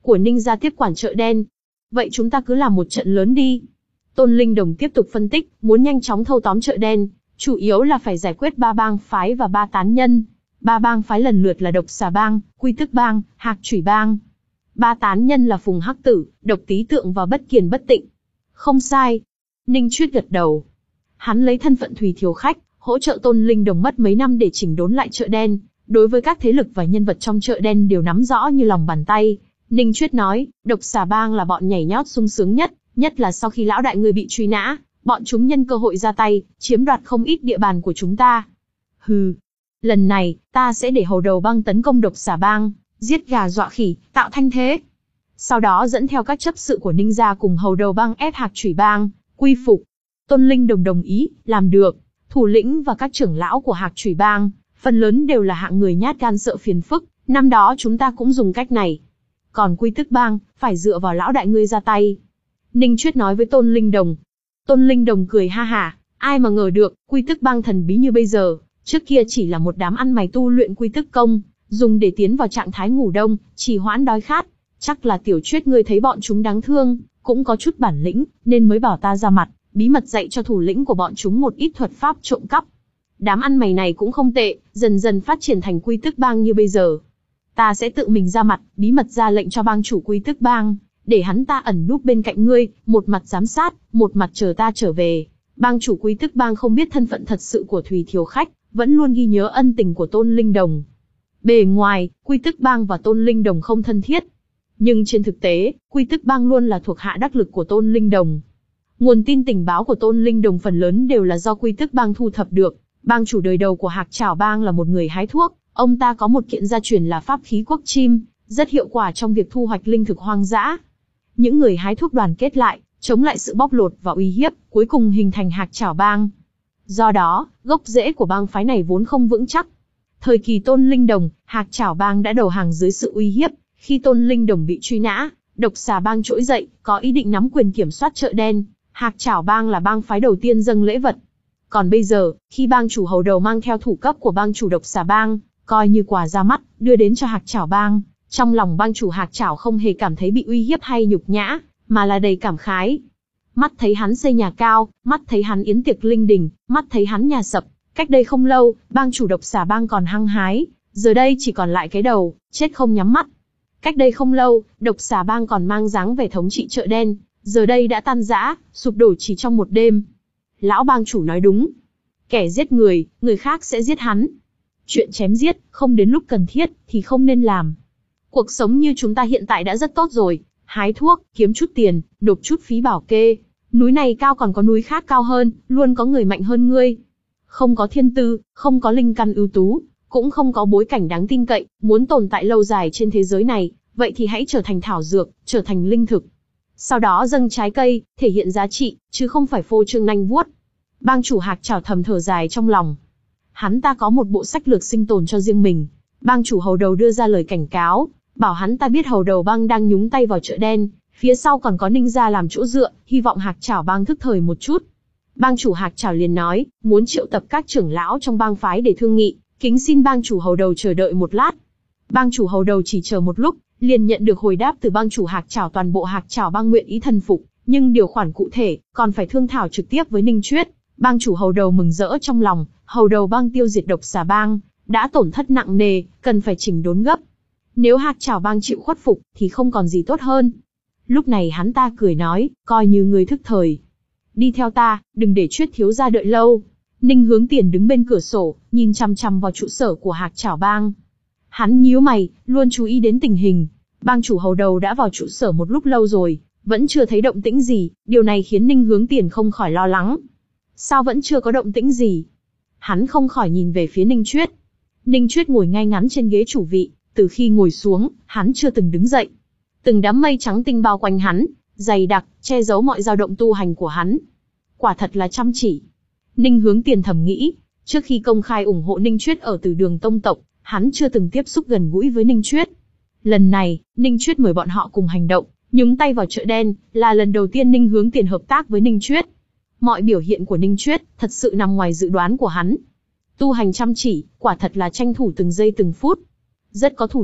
của Ninh gia tiếp quản chợ đen. Vậy chúng ta cứ làm một trận lớn đi. Tôn Linh Đồng tiếp tục phân tích, muốn nhanh chóng thâu tóm chợ đen, chủ yếu là phải giải quyết ba bang phái và ba tán nhân. Ba bang phái lần lượt là Độc Xà Bang, Quy Tức Bang, Hạc Chủy Bang. Ba tán nhân là Phùng Hắc Tử, Độc Tý Tượng và Bất Kiền Bất Tịnh. Không sai. Ninh Chuyết gật đầu. Hắn lấy thân phận Thùy Thiếu Khách, hỗ trợ Tôn Linh Đồng mất mấy năm để chỉnh đốn lại chợ đen. Đối với các thế lực và nhân vật trong chợ đen đều nắm rõ như lòng bàn tay. Ninh Chuyết nói, Độc Xà Bang là bọn nhảy nhót sung sướng nhất, nhất là sau khi lão đại người bị truy nã, bọn chúng nhân cơ hội ra tay, chiếm đoạt không ít địa bàn của chúng ta. Hừ, lần này, ta sẽ để Hầu Đầu Bang tấn công Độc Xà Bang, giết gà dọa khỉ, tạo thanh thế. Sau đó dẫn theo các chấp sự của Ninh gia cùng Hầu Đầu Bang ép Hạc Chủy Bang quy phục. Tôn Linh Đồng đồng ý, làm được. Thủ lĩnh và các trưởng lão của Hạc Chủy Bang, phần lớn đều là hạng người nhát gan sợ phiền phức, năm đó chúng ta cũng dùng cách này. Còn Quy Tức Bang, phải dựa vào lão đại ngươi ra tay. Ninh Chuyết nói với Tôn Linh Đồng. Tôn Linh Đồng cười ha hả, ai mà ngờ được, Quy Tức Bang thần bí như bây giờ, trước kia chỉ là một đám ăn mày tu luyện Quy Tức công, dùng để tiến vào trạng thái ngủ đông, trì hoãn đói khát. Chắc là Tiểu Chuyết ngươi thấy bọn chúng đáng thương, cũng có chút bản lĩnh, nên mới bảo ta ra mặt, bí mật dạy cho thủ lĩnh của bọn chúng một ít thuật pháp trộm cắp. Đám ăn mày này cũng không tệ, dần dần phát triển thành Quy Tức Bang như bây giờ. Ta sẽ tự mình ra mặt, bí mật ra lệnh cho bang chủ Quy Tức Bang, để hắn ta ẩn núp bên cạnh ngươi, một mặt giám sát, một mặt chờ ta trở về. Bang chủ Quy Tức Bang không biết thân phận thật sự của Thùy Thiếu Khách, vẫn luôn ghi nhớ ân tình của Tôn Linh Đồng. Bề ngoài, Quy Tức Bang và Tôn Linh Đồng không thân thiết. Nhưng trên thực tế, Quy Tức Bang luôn là thuộc hạ đắc lực của Tôn Linh Đồng. Nguồn tin tình báo của Tôn Linh Đồng phần lớn đều là do Quy Tức Bang thu thập được. Bang chủ đời đầu của Hạc Trảo Bang là một người hái thuốc, ông ta có một kiện gia truyền là pháp khí quốc chim, rất hiệu quả trong việc thu hoạch linh thực hoang dã. Những người hái thuốc đoàn kết lại, chống lại sự bóc lột và uy hiếp, cuối cùng hình thành Hạc Trảo Bang. Do đó, gốc rễ của bang phái này vốn không vững chắc. Thời kỳ Tôn Linh Đồng, Hạc Trảo Bang đã đầu hàng dưới sự uy hiếp. Khi Tôn Linh Đồng bị truy nã, Độc Xà Bang trỗi dậy, có ý định nắm quyền kiểm soát chợ đen. Hạc Trảo Bang là bang phái đầu tiên dâng lễ vật. Còn bây giờ, khi bang chủ Hầu Đầu mang theo thủ cấp của bang chủ Độc Xà Bang, coi như quà ra mắt, đưa đến cho Hạc Trảo Bang, trong lòng bang chủ Hạc Trảo không hề cảm thấy bị uy hiếp hay nhục nhã, mà là đầy cảm khái. Mắt thấy hắn xây nhà cao, mắt thấy hắn yến tiệc linh đình, mắt thấy hắn nhà sập. Cách đây không lâu, bang chủ Độc Xà Bang còn hăng hái, giờ đây chỉ còn lại cái đầu, chết không nhắm mắt. Cách đây không lâu, Độc Xà Bang còn mang dáng vẻ thống trị chợ đen, giờ đây đã tan rã, sụp đổ chỉ trong một đêm. Lão bang chủ nói đúng. Kẻ giết người, người khác sẽ giết hắn. Chuyện chém giết, không đến lúc cần thiết, thì không nên làm. Cuộc sống như chúng ta hiện tại đã rất tốt rồi. Hái thuốc, kiếm chút tiền, nộp chút phí bảo kê. Núi này cao còn có núi khác cao hơn, luôn có người mạnh hơn ngươi. Không có thiên tư, không có linh căn ưu tú, cũng không có bối cảnh đáng tin cậy, muốn tồn tại lâu dài trên thế giới này, vậy thì hãy trở thành thảo dược, trở thành linh thực. Sau đó dâng trái cây, thể hiện giá trị, chứ không phải phô trương nanh vuốt. Bang chủ Hạc Trảo thầm thở dài trong lòng. Hắn ta có một bộ sách lược sinh tồn cho riêng mình. Bang chủ Hầu Đầu đưa ra lời cảnh cáo, bảo hắn ta biết Hầu Đầu Bang đang nhúng tay vào chợ đen, phía sau còn có Ninh gia làm chỗ dựa, hy vọng Hạc Trảo Bang thức thời một chút. Bang chủ Hạc Trảo liền nói, muốn triệu tập các trưởng lão trong bang phái để thương nghị, kính xin bang chủ Hầu Đầu chờ đợi một lát. Bang chủ Hầu Đầu chỉ chờ một lúc, liền nhận được hồi đáp từ bang chủ Hạc Trảo, toàn bộ Hạc Trảo Bang nguyện ý thần phục, nhưng điều khoản cụ thể còn phải thương thảo trực tiếp với Ninh Chuyết. Bang chủ Hầu Đầu mừng rỡ trong lòng, Hầu Đầu Bang tiêu diệt Độc Xà Bang, đã tổn thất nặng nề, cần phải chỉnh đốn gấp. Nếu Hạc Trảo Bang chịu khuất phục, thì không còn gì tốt hơn. Lúc này hắn ta cười nói, coi như người thức thời. Đi theo ta, đừng để Chuyết thiếu gia đợi lâu. Ninh Hướng Tiền đứng bên cửa sổ, nhìn chăm chăm vào trụ sở của Hạc Trảo Bang. Hắn nhíu mày, luôn chú ý đến tình hình. Bang chủ Hầu Đầu đã vào trụ sở một lúc lâu rồi, vẫn chưa thấy động tĩnh gì, điều này khiến Ninh Hướng Tiền không khỏi lo lắng. Sao vẫn chưa có động tĩnh gì? Hắn không khỏi nhìn về phía Ninh Chuyết. Ninh Chuyết ngồi ngay ngắn trên ghế chủ vị, từ khi ngồi xuống, hắn chưa từng đứng dậy. Từng đám mây trắng tinh bao quanh hắn, dày đặc, che giấu mọi dao động tu hành của hắn. Quả thật là chăm chỉ. Ninh Hướng Tiền thầm nghĩ, trước khi công khai ủng hộ Ninh Chuyết ở Từ Đường tông tộc, hắn chưa từng tiếp xúc gần gũi với Ninh Chuyết. Lần này, Ninh Chuyết mời bọn họ cùng hành động, nhúng tay vào chợ đen, là lần đầu tiên Ninh Hướng Tiền hợp tác với Ninh Chuyết. Mọi biểu hiện của Ninh Chuyết thật sự nằm ngoài dự đoán của hắn. Tu hành chăm chỉ, quả thật là tranh thủ từng giây từng phút. Rất có thủ đoạn,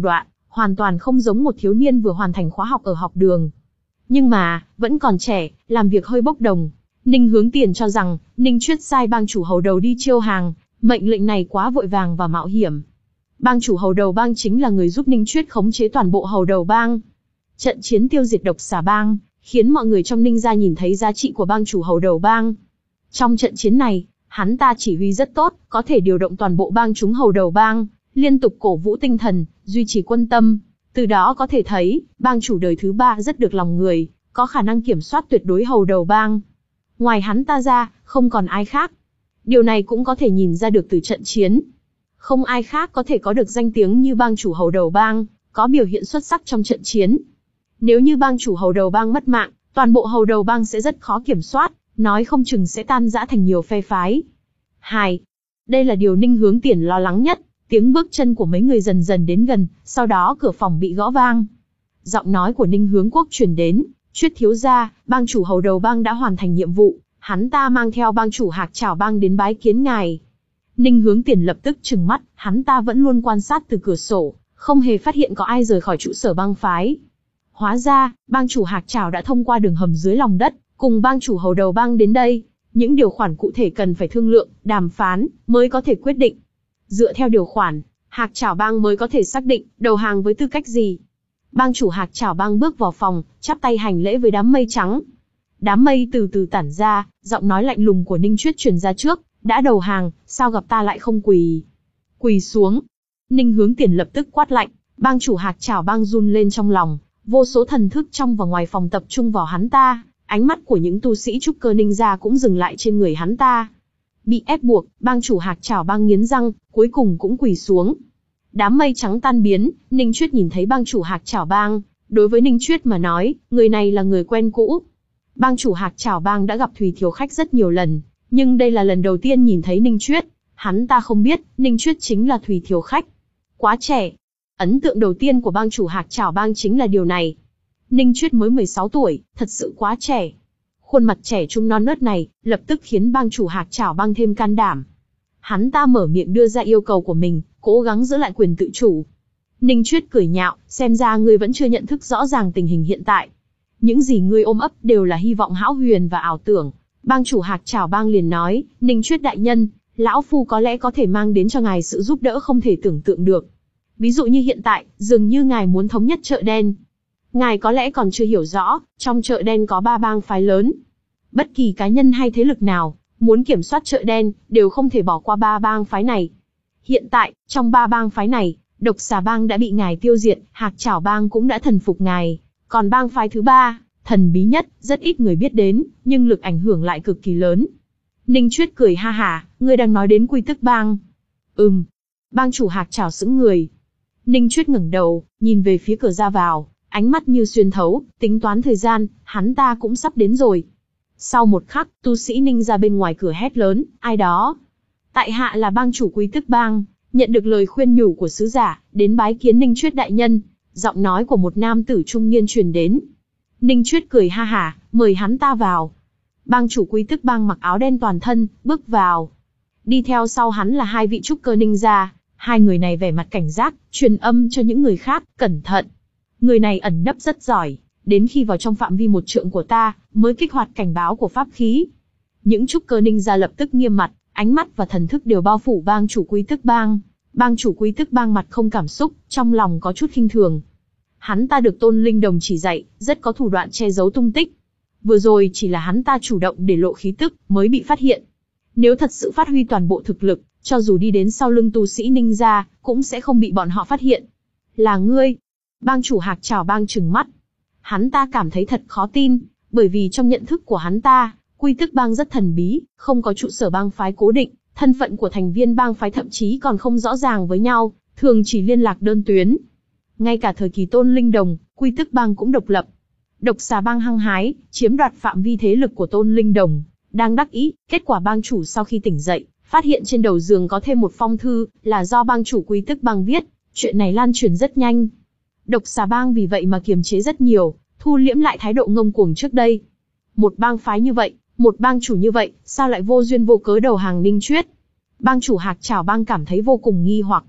hoàn toàn không giống một thiếu niên vừa hoàn thành khóa học ở học đường. Nhưng mà, vẫn còn trẻ, làm việc hơi bốc đồng. Ninh Hướng Tiền cho rằng, Ninh Chuyết sai bang chủ hầu đầu đi chiêu hàng, mệnh lệnh này quá vội vàng và mạo hiểm. Bang chủ hầu đầu bang chính là người giúp Ninh Chuyết khống chế toàn bộ hầu đầu bang. Trận chiến tiêu diệt độc xà bang, khiến mọi người trong Ninh gia nhìn thấy giá trị của bang chủ hầu đầu bang. Trong trận chiến này, hắn ta chỉ huy rất tốt, có thể điều động toàn bộ bang chúng hầu đầu bang, liên tục cổ vũ tinh thần, duy trì quân tâm. Từ đó có thể thấy, bang chủ đời thứ ba rất được lòng người, có khả năng kiểm soát tuyệt đối hầu đầu bang. Ngoài hắn ta ra, không còn ai khác. Điều này cũng có thể nhìn ra được từ trận chiến. Không ai khác có thể có được danh tiếng như bang chủ hầu đầu bang, có biểu hiện xuất sắc trong trận chiến. Nếu như bang chủ hầu đầu bang mất mạng, toàn bộ hầu đầu bang sẽ rất khó kiểm soát, nói không chừng sẽ tan rã thành nhiều phe phái. Hai. Đây là điều Ninh Hướng Tiền lo lắng nhất. Tiếng bước chân của mấy người dần dần đến gần, sau đó cửa phòng bị gõ vang. Giọng nói của Ninh Hướng Quốc truyền đến, Chuyết thiếu gia, bang chủ hầu đầu bang đã hoàn thành nhiệm vụ, hắn ta mang theo bang chủ Hạc Trảo bang đến bái kiến ngài. Ninh Hướng Tiền lập tức trừng mắt, hắn ta vẫn luôn quan sát từ cửa sổ, không hề phát hiện có ai rời khỏi trụ sở bang phái. Hóa ra, bang chủ Hạc Trảo đã thông qua đường hầm dưới lòng đất, cùng bang chủ hầu đầu bang đến đây. Những điều khoản cụ thể cần phải thương lượng, đàm phán, mới có thể quyết định. Dựa theo điều khoản, Hạc Trảo bang mới có thể xác định, đầu hàng với tư cách gì. Bang chủ Hạc Trảo bang bước vào phòng, chắp tay hành lễ với đám mây trắng. Đám mây từ từ tản ra, giọng nói lạnh lùng của Ninh Chuyết truyền ra trước, đã đầu hàng, sao gặp ta lại không quỳ? Quỳ xuống. Ninh Hướng Tiền lập tức quát lạnh, bang chủ Hạc Trảo bang run lên trong lòng, vô số thần thức trong và ngoài phòng tập trung vào hắn ta, ánh mắt của những tu sĩ trúc cơ Ninh gia cũng dừng lại trên người hắn ta. Bị ép buộc, bang chủ Hạc Trảo bang nghiến răng, cuối cùng cũng quỳ xuống. Đám mây trắng tan biến, Ninh Chuyết nhìn thấy bang chủ Hạc Trảo bang, đối với Ninh Chuyết mà nói, người này là người quen cũ. Bang chủ Hạc Trảo bang đã gặp Thùy Thiếu Khách rất nhiều lần, nhưng đây là lần đầu tiên nhìn thấy Ninh Chuyết, hắn ta không biết, Ninh Chuyết chính là Thùy Thiếu Khách. Quá trẻ. Ấn tượng đầu tiên của bang chủ Hạc Trảo bang chính là điều này. Ninh Chuyết mới mười sáu tuổi, thật sự quá trẻ. Khuôn mặt trẻ trung non nớt này, lập tức khiến bang chủ Hạc Trảo bang thêm can đảm. Hắn ta mở miệng đưa ra yêu cầu của mình, cố gắng giữ lại quyền tự chủ. Ninh Chuyết cười nhạo, xem ra ngươi vẫn chưa nhận thức rõ ràng tình hình hiện tại. Những gì ngươi ôm ấp đều là hy vọng hão huyền và ảo tưởng. Bang chủ Hạc Trảo bang liền nói, Ninh Chuyết đại nhân, lão phu có lẽ có thể mang đến cho ngài sự giúp đỡ không thể tưởng tượng được. Ví dụ như hiện tại, dường như ngài muốn thống nhất chợ đen. Ngài có lẽ còn chưa hiểu rõ, trong chợ đen có ba bang phái lớn. Bất kỳ cá nhân hay thế lực nào, muốn kiểm soát chợ đen, đều không thể bỏ qua ba bang phái này. Hiện tại, trong ba bang phái này, độc xà bang đã bị ngài tiêu diệt, Hạc Trảo bang cũng đã thần phục ngài. Còn bang phái thứ ba, thần bí nhất, rất ít người biết đến, nhưng lực ảnh hưởng lại cực kỳ lớn. Ninh Chuyết cười ha hả, ngươi đang nói đến Quy Tức bang. Ừm. Bang chủ Hạc Trảo sững người. Ninh Chuyết ngẩng đầu, nhìn về phía cửa ra vào, ánh mắt như xuyên thấu, tính toán thời gian, hắn ta cũng sắp đến rồi. Sau một khắc, tu sĩ Ninh ra bên ngoài cửa hét lớn, ai đó? Tại hạ là bang chủ Quy Tức bang, nhận được lời khuyên nhủ của sứ giả, đến bái kiến Ninh Chuyết đại nhân. Giọng nói của một nam tử trung niên truyền đến. Ninh Chuyết cười ha hả, mời hắn ta vào. Bang chủ Quy Tức bang mặc áo đen toàn thân, bước vào. Đi theo sau hắn là hai vị trúc cơ Ninh gia, hai người này vẻ mặt cảnh giác, truyền âm cho những người khác, cẩn thận. Người này ẩn nấp rất giỏi, đến khi vào trong phạm vi một trượng của ta, mới kích hoạt cảnh báo của pháp khí. Những trúc cơ Ninh gia lập tức nghiêm mặt, ánh mắt và thần thức đều bao phủ bang chủ Quy Tức bang. Bang chủ Quy Tức bang mặt không cảm xúc, trong lòng có chút khinh thường. Hắn ta được Tôn Linh Đồng chỉ dạy, rất có thủ đoạn che giấu tung tích. Vừa rồi chỉ là hắn ta chủ động để lộ khí tức, mới bị phát hiện. Nếu thật sự phát huy toàn bộ thực lực, cho dù đi đến sau lưng tu sĩ Ninh gia, cũng sẽ không bị bọn họ phát hiện. Là ngươi? Bang chủ Hạc Trảo bang trừng mắt. Hắn ta cảm thấy thật khó tin, bởi vì trong nhận thức của hắn ta, Quy Tức bang rất thần bí, không có trụ sở bang phái cố định, thân phận của thành viên bang phái thậm chí còn không rõ ràng với nhau, thường chỉ liên lạc đơn tuyến. Ngay cả thời kỳ Tôn Linh Đồng, Quy Tức bang cũng độc lập. Độc xà bang hăng hái, chiếm đoạt phạm vi thế lực của Tôn Linh Đồng, đang đắc ý, kết quả bang chủ sau khi tỉnh dậy, phát hiện trên đầu giường có thêm một phong thư, là do bang chủ Quy Tức bang viết, chuyện này lan truyền rất nhanh. Độc xà bang vì vậy mà kiềm chế rất nhiều, thu liễm lại thái độ ngông cuồng trước đây. Một bang phái như vậy, một bang chủ như vậy, sao lại vô duyên vô cớ đầu hàng Ninh Chuyết? Bang chủ Hạc Trảo bang cảm thấy vô cùng nghi hoặc.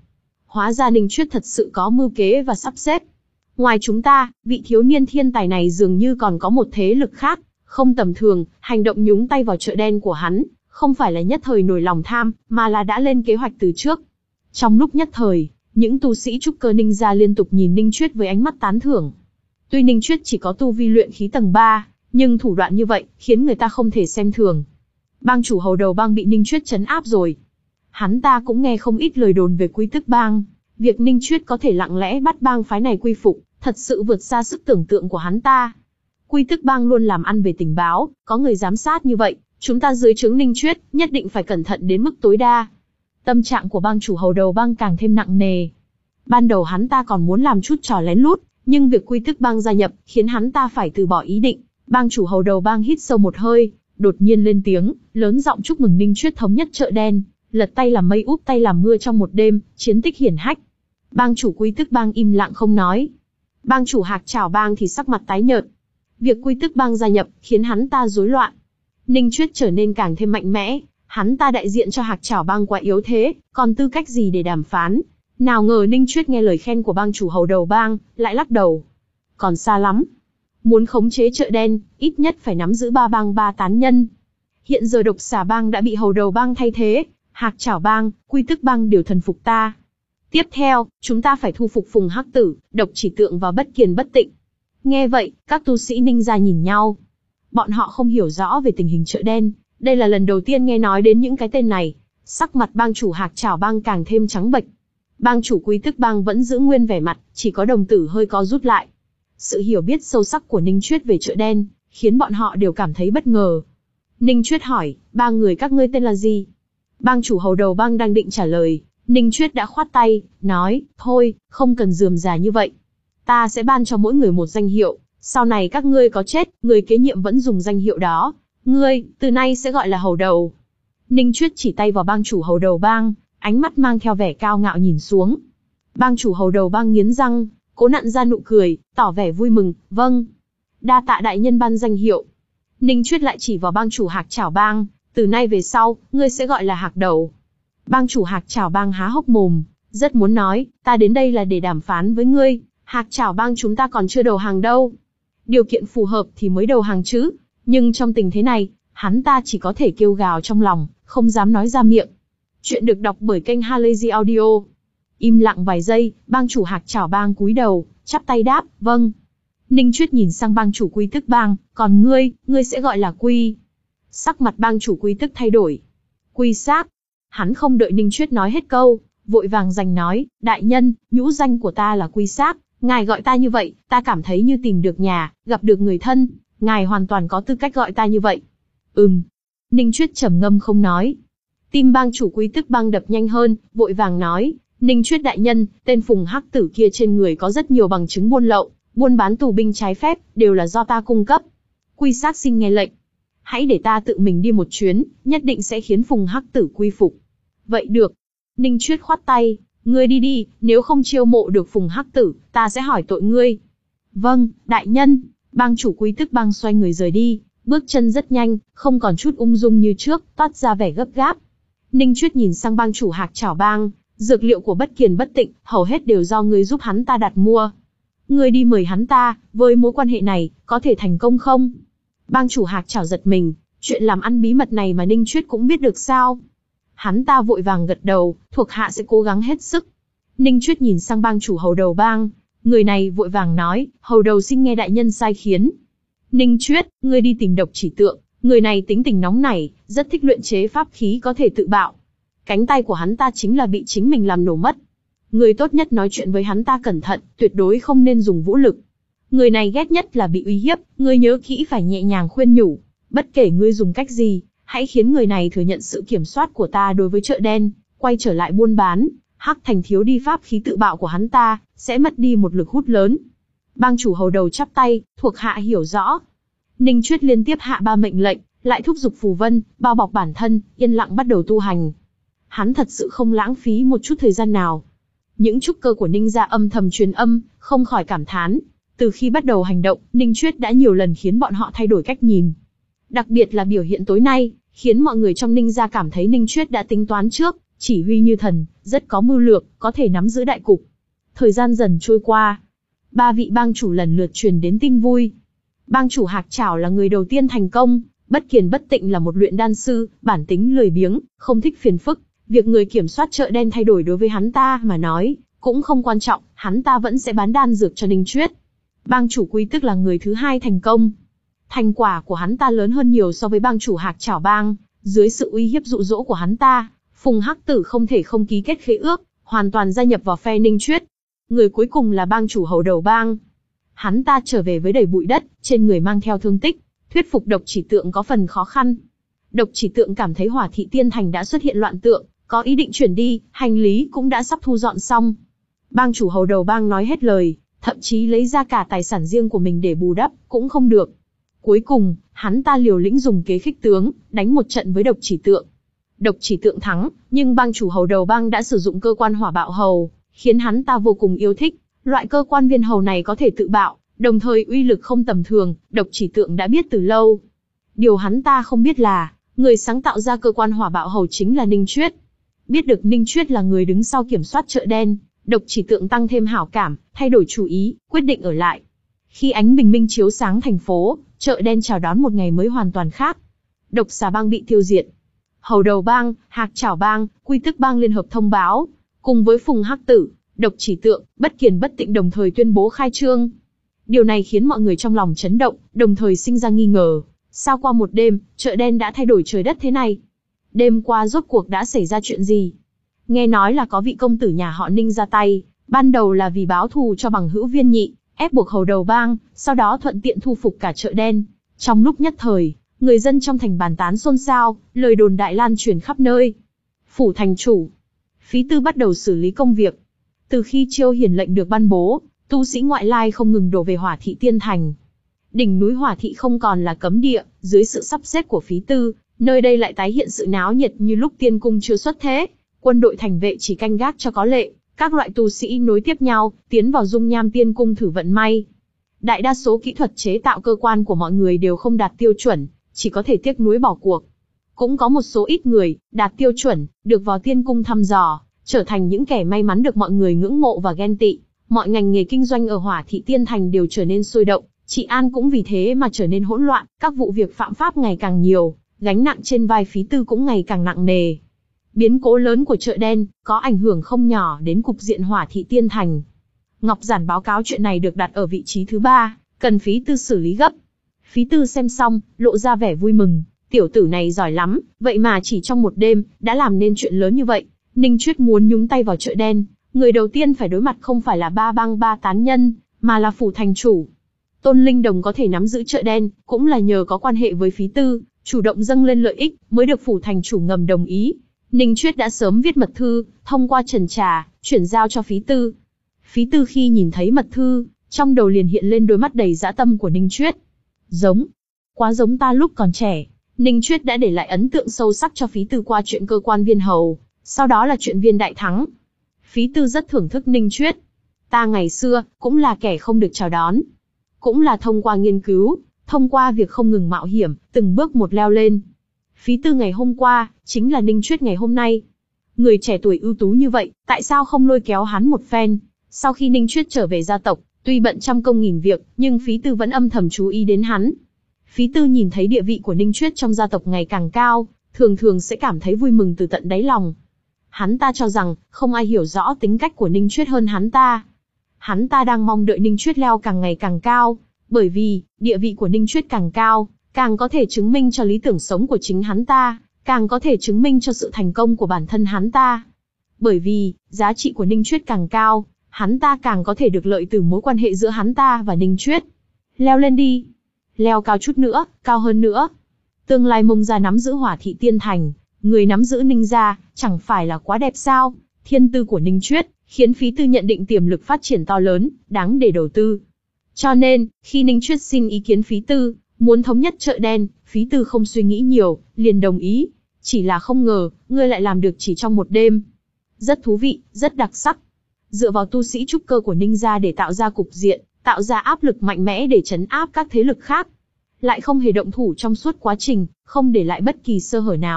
hóa ra Ninh Chuyết thật sự có mưu kế và sắp xếp. Ngoài chúng ta, vị thiếu niên thiên tài này dường như còn có một thế lực khác, không tầm thường, hành động nhúng tay vào chợ đen của hắn, không phải là nhất thời nổi lòng tham, mà là đã lên kế hoạch từ trước. Trong lúc nhất thời, những tu sĩ trúc cơ Ninh gia liên tục nhìn Ninh Chuyết với ánh mắt tán thưởng. Tuy Ninh Chuyết chỉ có tu vi luyện khí tầng ba, nhưng thủ đoạn như vậy, khiến người ta không thể xem thường. Bang chủ hầu đầu bang bị Ninh Chuyết trấn áp rồi. Hắn ta cũng nghe không ít lời đồn về Quy Tức bang. Việc Ninh Chuyết có thể lặng lẽ bắt bang phái này quy phục, thật sự vượt xa sức tưởng tượng của hắn ta. Quy Tức bang luôn làm ăn về tình báo, có người giám sát như vậy, chúng ta dưới trướng Ninh Chuyết, nhất định phải cẩn thận đến mức tối đa. Tâm trạng của bang chủ hầu đầu bang càng thêm nặng nề. Ban đầu hắn ta còn muốn làm chút trò lén lút, nhưng việc Quy Tức bang gia nhập, khiến hắn ta phải từ bỏ ý định. Bang chủ hầu đầu bang hít sâu một hơi, đột nhiên lên tiếng, lớn giọng chúc mừng Ninh Chuyết thống nhất chợ đen, lật tay làm mây úp tay làm mưa trong một đêm, chiến tích hiển hách. Bang chủ Quy Tức bang im lặng không nói. Bang chủ Hạc Trảo bang thì sắc mặt tái nhợt. Việc Quy Tức bang gia nhập, khiến hắn ta rối loạn. Ninh Chuyết trở nên càng thêm mạnh mẽ, hắn ta đại diện cho Hạc Trảo bang quá yếu thế, còn tư cách gì để đàm phán. Nào ngờ Ninh Chuyết nghe lời khen của bang chủ hầu đầu bang, lại lắc đầu. Còn xa lắm. Muốn khống chế chợ đen, ít nhất phải nắm giữ ba bang ba tán nhân. Hiện giờ Độc Xà bang đã bị hầu đầu bang thay thế, Hạc Trảo bang, Quy Tức bang đều thần phục ta. Tiếp theo, chúng ta phải thu phục Phùng Hắc Tử, Độc Chỉ Tượng và Bất Kiền Bất Tịnh. Nghe vậy, các tu sĩ Ninh gia nhìn nhau. Bọn họ không hiểu rõ về tình hình chợ đen, đây là lần đầu tiên nghe nói đến những cái tên này. Sắc mặt bang chủ Hạc Trảo bang càng thêm trắng bệch. Bang chủ Quy Tức bang vẫn giữ nguyên vẻ mặt, chỉ có đồng tử hơi co rút lại. Sự hiểu biết sâu sắc của Ninh Chuyết về chợ đen, khiến bọn họ đều cảm thấy bất ngờ. Ninh Chuyết hỏi, ba người các ngươi tên là gì? Bang chủ hầu đầu bang đang định trả lời, Ninh Chuyết đã khoát tay, nói, thôi, không cần rườm rà như vậy. Ta sẽ ban cho mỗi người một danh hiệu, sau này các ngươi có chết, người kế nhiệm vẫn dùng danh hiệu đó. Ngươi, từ nay sẽ gọi là hầu đầu. Ninh Chuyết chỉ tay vào bang chủ hầu đầu bang, ánh mắt mang theo vẻ cao ngạo nhìn xuống. Bang chủ hầu đầu bang nghiến răng, cố nặn ra nụ cười, tỏ vẻ vui mừng, vâng. Đa tạ đại nhân ban danh hiệu. Ninh Chuyết lại chỉ vào bang chủ Hạc Trảo bang, từ nay về sau, ngươi sẽ gọi là Hạc đầu. Bang chủ Hạc Trảo bang há hốc mồm, rất muốn nói, ta đến đây là để đàm phán với ngươi, Hạc Trảo bang chúng ta còn chưa đầu hàng đâu. Điều kiện phù hợp thì mới đầu hàng chứ, nhưng trong tình thế này, hắn ta chỉ có thể kêu gào trong lòng, không dám nói ra miệng. Chuyện được đọc bởi kênh Halazy Audio. Im lặng vài giây, bang chủ Hạc Trảo bang cúi đầu, chắp tay đáp, vâng. Ninh Chuyết nhìn sang bang chủ Quy Tức bang, còn ngươi, ngươi sẽ gọi là Quy. Sắc mặt bang chủ Quy Tức thay đổi. Quy Sáp. Hắn không đợi Ninh Chuyết nói hết câu, vội vàng giành nói, đại nhân, nhũ danh của ta là Quy Sáp, ngài gọi ta như vậy, ta cảm thấy như tìm được nhà, gặp được người thân, ngài hoàn toàn có tư cách gọi ta như vậy. Ừm. Ninh Chuyết trầm ngâm không nói. Tim bang chủ Quy Tức bang đập nhanh hơn, vội vàng nói, Ninh Chuyết đại nhân, tên Phùng Hắc Tử kia trên người có rất nhiều bằng chứng buôn lậu, buôn bán tù binh trái phép, đều là do ta cung cấp. Quy Sát xin nghe lệnh. Hãy để ta tự mình đi một chuyến, nhất định sẽ khiến Phùng Hắc Tử quy phục. Vậy được. Ninh Chuyết khoát tay, ngươi đi đi, nếu không chiêu mộ được Phùng Hắc Tử, ta sẽ hỏi tội ngươi. Vâng, đại nhân. Bang chủ Quy Tức bang xoay người rời đi, bước chân rất nhanh, không còn chút ung dung như trước, toát ra vẻ gấp gáp. Ninh Chuyết nhìn sang bang chủ Hạc Trảo bang, dược liệu của Bất Kiền Bất Tịnh, hầu hết đều do ngươi giúp hắn ta đặt mua. Ngươi đi mời hắn ta, với mối quan hệ này, có thể thành công không? Bang chủ Hạc Trảo giật mình, chuyện làm ăn bí mật này mà Ninh Chuyết cũng biết được sao? Hắn ta vội vàng gật đầu, thuộc hạ sẽ cố gắng hết sức. Ninh Chuyết nhìn sang bang chủ hầu đầu bang, người này vội vàng nói, hầu đầu xin nghe đại nhân sai khiến. Ninh Chuyết, ngươi đi tìm Độc Chỉ Tượng, người này tính tình nóng nảy, rất thích luyện chế pháp khí có thể tự bạo. Cánh tay của hắn ta chính là bị chính mình làm nổ mất. Người tốt nhất nói chuyện với hắn ta cẩn thận, tuyệt đối không nên dùng vũ lực. Người này ghét nhất là bị uy hiếp, ngươi nhớ kỹ phải nhẹ nhàng khuyên nhủ. Bất kể ngươi dùng cách gì, hãy khiến người này thừa nhận sự kiểm soát của ta đối với chợ đen, quay trở lại buôn bán. Hắc Thành thiếu đi pháp khí tự bạo của hắn ta, sẽ mất đi một lực hút lớn. Bang chủ hầu đầu chắp tay, thuộc hạ hiểu rõ. Ninh Chuyết liên tiếp hạ ba mệnh lệnh, lại thúc giục phù vân, bao bọc bản thân, yên lặng bắt đầu tu hành. Hắn thật sự không lãng phí một chút thời gian nào. Những trúc cơ của Ninh gia âm thầm truyền âm, không khỏi cảm thán. Từ khi bắt đầu hành động, Ninh Chuyết đã nhiều lần khiến bọn họ thay đổi cách nhìn. Đặc biệt là biểu hiện tối nay, khiến mọi người trong Ninh gia cảm thấy Ninh Chuyết đã tính toán trước, chỉ huy như thần, rất có mưu lược, có thể nắm giữ đại cục. Thời gian dần trôi qua, ba vị bang chủ lần lượt truyền đến tin vui. Bang chủ Hạc Trảo là người đầu tiên thành công, Bất Kiền Bất Tịnh là một luyện đan sư, bản tính lười biếng, không thích phiền phức. Việc người kiểm soát chợ đen thay đổi đối với hắn ta mà nói, cũng không quan trọng, hắn ta vẫn sẽ bán đan dược cho Ninh Chuyết. Bang chủ Quy Tức là người thứ hai thành công. Thành quả của hắn ta lớn hơn nhiều so với bang chủ Hạc Trảo bang, dưới sự uy hiếp dụ dỗ của hắn ta, Phùng Hắc Tử không thể không ký kết khế ước, hoàn toàn gia nhập vào phe Ninh Chuyết. Người cuối cùng là bang chủ Hầu Đầu bang. Hắn ta trở về với đầy bụi đất, trên người mang theo thương tích, thuyết phục Độc Chỉ Tượng có phần khó khăn. Độc Chỉ Tượng cảm thấy Hỏa Thị Tiên Thành đã xuất hiện loạn tượng, có ý định chuyển đi, hành lý cũng đã sắp thu dọn xong. Bang chủ Hầu Đầu bang nói hết lời, thậm chí lấy ra cả tài sản riêng của mình để bù đắp, cũng không được. Cuối cùng, hắn ta liều lĩnh dùng kế khích tướng, đánh một trận với Độc Chỉ Tượng. Độc Chỉ Tượng thắng, nhưng bang chủ Hầu Đầu bang đã sử dụng cơ quan Hỏa Bạo Hầu, khiến hắn ta vô cùng yêu thích. Loại cơ quan viên hầu này có thể tự bạo, đồng thời uy lực không tầm thường, Độc Chỉ Tượng đã biết từ lâu. Điều hắn ta không biết là, người sáng tạo ra cơ quan Hỏa Bạo Hầu chính là Ninh Chuyết. Biết được Ninh Chuyết là người đứng sau kiểm soát chợ đen, Độc Chỉ Tượng tăng thêm hảo cảm, thay đổi chủ ý, quyết định ở lại. Khi ánh bình minh chiếu sáng thành phố, chợ đen chào đón một ngày mới hoàn toàn khác. Độc Xà bang bị tiêu diệt. Hầu Đầu bang, Hạc Trảo bang, Quy Tức bang liên hợp thông báo, cùng với Phùng Hắc Tử, Độc Chỉ Tượng, Bất Kiền Bất Tịnh đồng thời tuyên bố khai trương. Điều này khiến mọi người trong lòng chấn động, đồng thời sinh ra nghi ngờ. Sao qua một đêm, chợ đen đã thay đổi trời đất thế này? Đêm qua rốt cuộc đã xảy ra chuyện gì? Nghe nói là có vị công tử nhà họ Ninh ra tay, ban đầu là vì báo thù cho bằng hữu Viên Nhị, ép buộc Hầu Đầu bang, sau đó thuận tiện thu phục cả chợ đen. Trong lúc nhất thời, người dân trong thành bàn tán xôn xao, lời đồn đại lan truyền khắp nơi. Phủ thành chủ, Phí Tư bắt đầu xử lý công việc. Từ khi Chiêu Hiền lệnh được ban bố, tu sĩ ngoại lai không ngừng đổ về Hỏa Thị Tiên Thành. Đỉnh núi Hỏa Thị không còn là cấm địa, dưới sự sắp xếp của Phí Tư, nơi đây lại tái hiện sự náo nhiệt như lúc tiên cung chưa xuất thế. Quân đội thành vệ chỉ canh gác cho có lệ, các loại tu sĩ nối tiếp nhau, tiến vào dung nham tiên cung thử vận may. Đại đa số kỹ thuật chế tạo cơ quan của mọi người đều không đạt tiêu chuẩn, chỉ có thể tiếc nuối bỏ cuộc. Cũng có một số ít người, đạt tiêu chuẩn, được vào tiên cung thăm dò, trở thành những kẻ may mắn được mọi người ngưỡng mộ và ghen tị. Mọi ngành nghề kinh doanh ở Hỏa Thị Tiên Thành đều trở nên sôi động, trị an cũng vì thế mà trở nên hỗn loạn, các vụ việc phạm pháp ngày càng nhiều, gánh nặng trên vai Phí Tư cũng ngày càng nặng nề. Biến cố lớn của chợ đen, có ảnh hưởng không nhỏ đến cục diện Hỏa Thị Tiên Thành. Ngọc Giản báo cáo chuyện này được đặt ở vị trí thứ ba, cần Phí Tư xử lý gấp. Phí Tư xem xong, lộ ra vẻ vui mừng, tiểu tử này giỏi lắm, vậy mà chỉ trong một đêm, đã làm nên chuyện lớn như vậy. Ninh Chuyết muốn nhúng tay vào chợ đen, người đầu tiên phải đối mặt không phải là ba bang ba tán nhân, mà là phủ thành chủ. Tôn Linh Đồng có thể nắm giữ chợ đen, cũng là nhờ có quan hệ với Phí Tư, chủ động dâng lên lợi ích, mới được phủ thành chủ ngầm đồng ý. Ninh Chuyết đã sớm viết mật thư, thông qua trần trà, chuyển giao cho Phí Tư. Phí Tư khi nhìn thấy mật thư, trong đầu liền hiện lên đôi mắt đầy dã tâm của Ninh Chuyết. Giống, quá giống ta lúc còn trẻ. Ninh Chuyết đã để lại ấn tượng sâu sắc cho Phí Tư qua chuyện cơ quan viên hầu, sau đó là chuyện viên đại thắng. Phí Tư rất thưởng thức Ninh Chuyết. Ta ngày xưa, cũng là kẻ không được chào đón. Cũng là thông qua nghiên cứu, thông qua việc không ngừng mạo hiểm, từng bước một leo lên. Phí Tư ngày hôm qua, chính là Ninh Chuyết ngày hôm nay. Người trẻ tuổi ưu tú như vậy, tại sao không lôi kéo hắn một phen? Sau khi Ninh Chuyết trở về gia tộc, tuy bận trăm công nghìn việc, nhưng Phí Tư vẫn âm thầm chú ý đến hắn. Phí Tư nhìn thấy địa vị của Ninh Chuyết trong gia tộc ngày càng cao, thường thường sẽ cảm thấy vui mừng từ tận đáy lòng. Hắn ta cho rằng, không ai hiểu rõ tính cách của Ninh Chuyết hơn hắn ta. Hắn ta đang mong đợi Ninh Chuyết leo càng ngày càng cao, bởi vì, địa vị của Ninh Chuyết càng cao, càng có thể chứng minh cho lý tưởng sống của chính hắn ta, càng có thể chứng minh cho sự thành công của bản thân hắn ta. Bởi vì, giá trị của Ninh Chuyết càng cao, hắn ta càng có thể được lợi từ mối quan hệ giữa hắn ta và Ninh Chuyết. Leo lên đi. Leo cao chút nữa, cao hơn nữa. Tương lai Mông gia nắm giữ Hỏa Thị Tiên Thành, người nắm giữ Ninh gia, chẳng phải là quá đẹp sao? Thiên tư của Ninh Chuyết, khiến Phí Tư nhận định tiềm lực phát triển to lớn, đáng để đầu tư. Cho nên, khi Ninh Chuyết xin ý kiến Phí Tư, muốn thống nhất chợ đen, Phí Tư không suy nghĩ nhiều, liền đồng ý. Chỉ là không ngờ, ngươi lại làm được chỉ trong một đêm. Rất thú vị, rất đặc sắc. Dựa vào tu sĩ trúc cơ của Ninh gia để tạo ra cục diện, tạo ra áp lực mạnh mẽ để trấn áp các thế lực khác. Lại không hề động thủ trong suốt quá trình, không để lại bất kỳ sơ hở nào.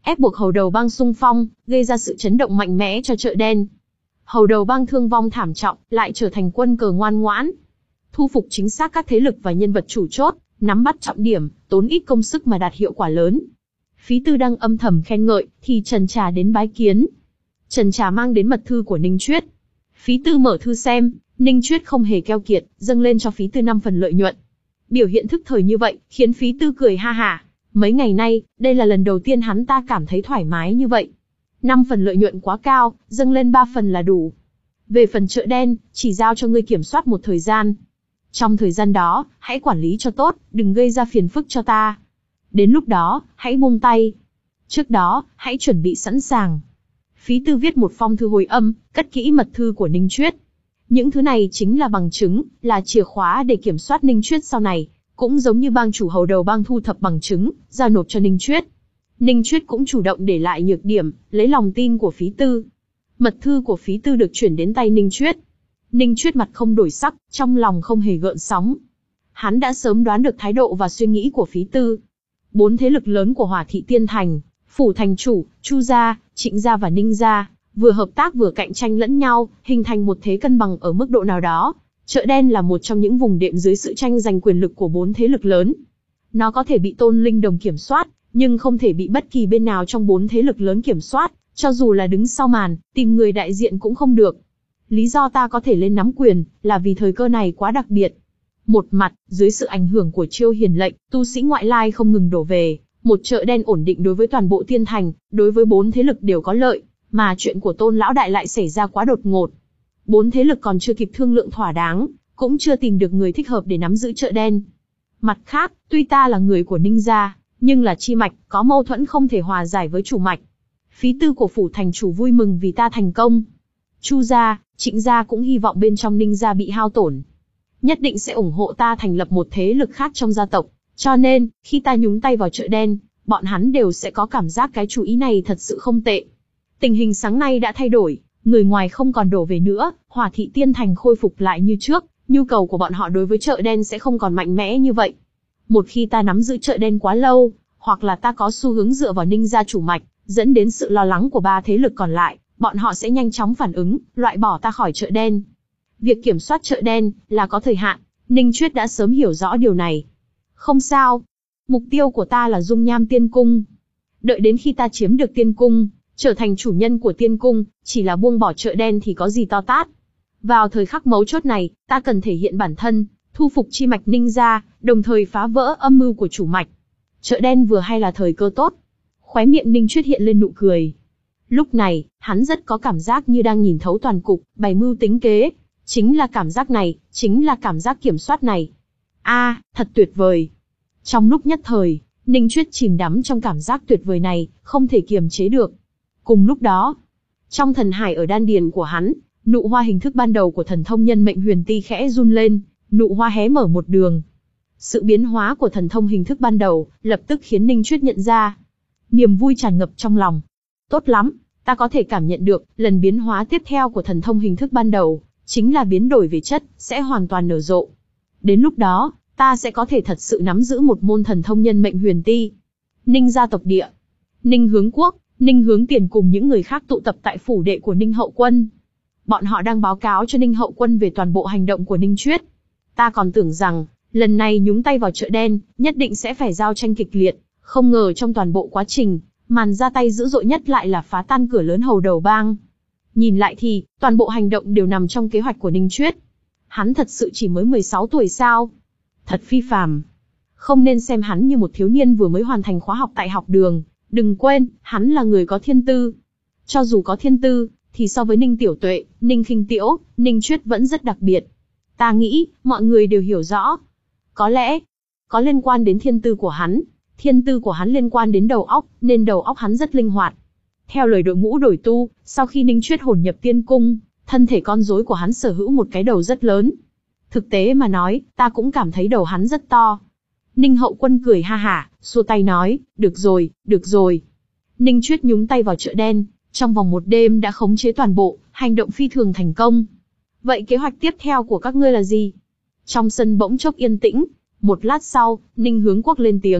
ép buộc Hầu Đầu Bang xung phong, gây ra sự chấn động mạnh mẽ cho chợ đen. Hầu Đầu Bang thương vong thảm trọng, lại trở thành quân cờ ngoan ngoãn. Thu phục chính xác các thế lực và nhân vật chủ chốt, nắm bắt trọng điểm, tốn ít công sức mà đạt hiệu quả lớn. Phí Tư đang âm thầm khen ngợi, thì Trần Trà đến bái kiến. Trần Trà mang đến mật thư của Ninh Chuyết. Phí Tư mở thư xem, Ninh Chuyết không hề keo kiệt, dâng lên cho Phí Tư năm phần lợi nhuận. Biểu hiện thức thời như vậy, khiến Phí Tư cười ha hả. Mấy ngày nay, đây là lần đầu tiên hắn ta cảm thấy thoải mái như vậy. Năm phần lợi nhuận quá cao, dâng lên ba phần là đủ. Về phần chợ đen, chỉ giao cho ngươi kiểm soát một thời gian. Trong thời gian đó, hãy quản lý cho tốt, đừng gây ra phiền phức cho ta. Đến lúc đó, hãy buông tay. Trước đó, hãy chuẩn bị sẵn sàng. Phí Tư viết một phong thư hồi âm, cất kỹ mật thư của Ninh Chuyết. Những thứ này chính là bằng chứng, là chìa khóa để kiểm soát Ninh Chuyết sau này, cũng giống như bang chủ Hầu Đầu Bang thu thập bằng chứng, giao nộp cho Ninh Chuyết. Ninh Chuyết cũng chủ động để lại nhược điểm, lấy lòng tin của Phí Tư. Mật thư của Phí Tư được chuyển đến tay Ninh Chuyết. Ninh Chuyết mặt không đổi sắc, trong lòng không hề gợn sóng. Hắn đã sớm đoán được thái độ và suy nghĩ của Phí Tư. Bốn thế lực lớn của Hỏa Thị Tiên Thành, Phủ Thành Chủ, Chu Gia, Trịnh Gia và Ninh Gia, vừa hợp tác vừa cạnh tranh lẫn nhau, hình thành một thế cân bằng ở mức độ nào đó. Chợ đen là một trong những vùng đệm dưới sự tranh giành quyền lực của bốn thế lực lớn. Nó có thể bị Tôn Linh Đồng kiểm soát, nhưng không thể bị bất kỳ bên nào trong bốn thế lực lớn kiểm soát, cho dù là đứng sau màn, tìm người đại diện cũng không được. Lý do ta có thể lên nắm quyền, là vì thời cơ này quá đặc biệt. Một mặt, dưới sự ảnh hưởng của Chiêu Hiền lệnh, tu sĩ ngoại lai không ngừng đổ về, một chợ đen ổn định đối với toàn bộ Tiên Thành, đối với bốn thế lực đều có lợi, mà chuyện của Tôn lão đại lại xảy ra quá đột ngột. Bốn thế lực còn chưa kịp thương lượng thỏa đáng, cũng chưa tìm được người thích hợp để nắm giữ chợ đen. Mặt khác, tuy ta là người của Ninh gia, nhưng là chi mạch, có mâu thuẫn không thể hòa giải với chủ mạch. Phí Tư của Phủ Thành Chủ vui mừng vì ta thành công. Chu gia, Trịnh gia cũng hy vọng bên trong Ninh gia bị hao tổn, nhất định sẽ ủng hộ ta thành lập một thế lực khác trong gia tộc. Cho nên, khi ta nhúng tay vào chợ đen, bọn hắn đều sẽ có cảm giác cái chủ ý này thật sự không tệ. Tình hình sáng nay đã thay đổi, người ngoài không còn đổ về nữa, Hỏa Thị Tiên Thành khôi phục lại như trước, nhu cầu của bọn họ đối với chợ đen sẽ không còn mạnh mẽ như vậy. Một khi ta nắm giữ chợ đen quá lâu, hoặc là ta có xu hướng dựa vào Ninh gia chủ mạch, dẫn đến sự lo lắng của ba thế lực còn lại, bọn họ sẽ nhanh chóng phản ứng, loại bỏ ta khỏi chợ đen. Việc kiểm soát chợ đen là có thời hạn, Ninh Chuyết đã sớm hiểu rõ điều này. Không sao, mục tiêu của ta là Dung Nham Tiên Cung. Đợi đến khi ta chiếm được Tiên Cung, trở thành chủ nhân của Tiên Cung, chỉ là buông bỏ chợ đen thì có gì to tát. Vào thời khắc mấu chốt này, ta cần thể hiện bản thân, thu phục chi mạch Ninh gia, đồng thời phá vỡ âm mưu của chủ mạch. Chợ đen vừa hay là thời cơ tốt. Khóe miệng Ninh Chuyết hiện lên nụ cười. Lúc này, hắn rất có cảm giác như đang nhìn thấu toàn cục, bày mưu tính kế. Chính là cảm giác này, chính là cảm giác kiểm soát này. A, à, thật tuyệt vời. Trong lúc nhất thời, Ninh Chuyết chìm đắm trong cảm giác tuyệt vời này, không thể kiềm chế được. Cùng lúc đó, trong thần hải ở đan điền của hắn, nụ hoa hình thức ban đầu của thần thông nhân mệnh huyền ti khẽ run lên, nụ hoa hé mở một đường. Sự biến hóa của thần thông hình thức ban đầu, lập tức khiến Ninh Chuyết nhận ra. Niềm vui tràn ngập trong lòng. Tốt lắm, ta có thể cảm nhận được, lần biến hóa tiếp theo của thần thông hình thức ban đầu, chính là biến đổi về chất, sẽ hoàn toàn nở rộ. Đến lúc đó, ta sẽ có thể thật sự nắm giữ một môn thần thông nhân mệnh huyền ti. Ninh gia tộc địa, Ninh Hướng Quốc, Ninh Hướng Tiền cùng những người khác tụ tập tại phủ đệ của Ninh Hậu Quân. Bọn họ đang báo cáo cho Ninh Hậu Quân về toàn bộ hành động của Ninh Chuyết. Ta còn tưởng rằng, lần này nhúng tay vào chợ đen, nhất định sẽ phải giao tranh kịch liệt, không ngờ trong toàn bộ quá trình, màn ra tay dữ dội nhất lại là phá tan cửa lớn Hầu Đầu Bang. Nhìn lại thì, toàn bộ hành động đều nằm trong kế hoạch của Ninh Chuyết. Hắn thật sự chỉ mới mười sáu tuổi sao? Thật phi phàm. Không nên xem hắn như một thiếu niên vừa mới hoàn thành khóa học tại học đường. Đừng quên, hắn là người có thiên tư. Cho dù có thiên tư, thì so với Ninh Tiểu Tuệ, Ninh Khinh Tiễu, Ninh Chuyết vẫn rất đặc biệt. Ta nghĩ, mọi người đều hiểu rõ. Có lẽ, có liên quan đến thiên tư của hắn. Thiên tư của hắn liên quan đến đầu óc, nên đầu óc hắn rất linh hoạt. Theo lời đội ngũ đổi tu, sau khi Ninh Chuyết hồn nhập Tiên Cung, thân thể con rối của hắn sở hữu một cái đầu rất lớn. Thực tế mà nói, ta cũng cảm thấy đầu hắn rất to. Ninh Hậu Quân cười ha hả, xua tay nói, được rồi, được rồi. Ninh Chuyết nhúng tay vào chợ đen, trong vòng một đêm đã khống chế toàn bộ, hành động phi thường thành công. Vậy kế hoạch tiếp theo của các ngươi là gì? Trong sân bỗng chốc yên tĩnh, một lát sau, Ninh Hướng Quốc lên tiếng,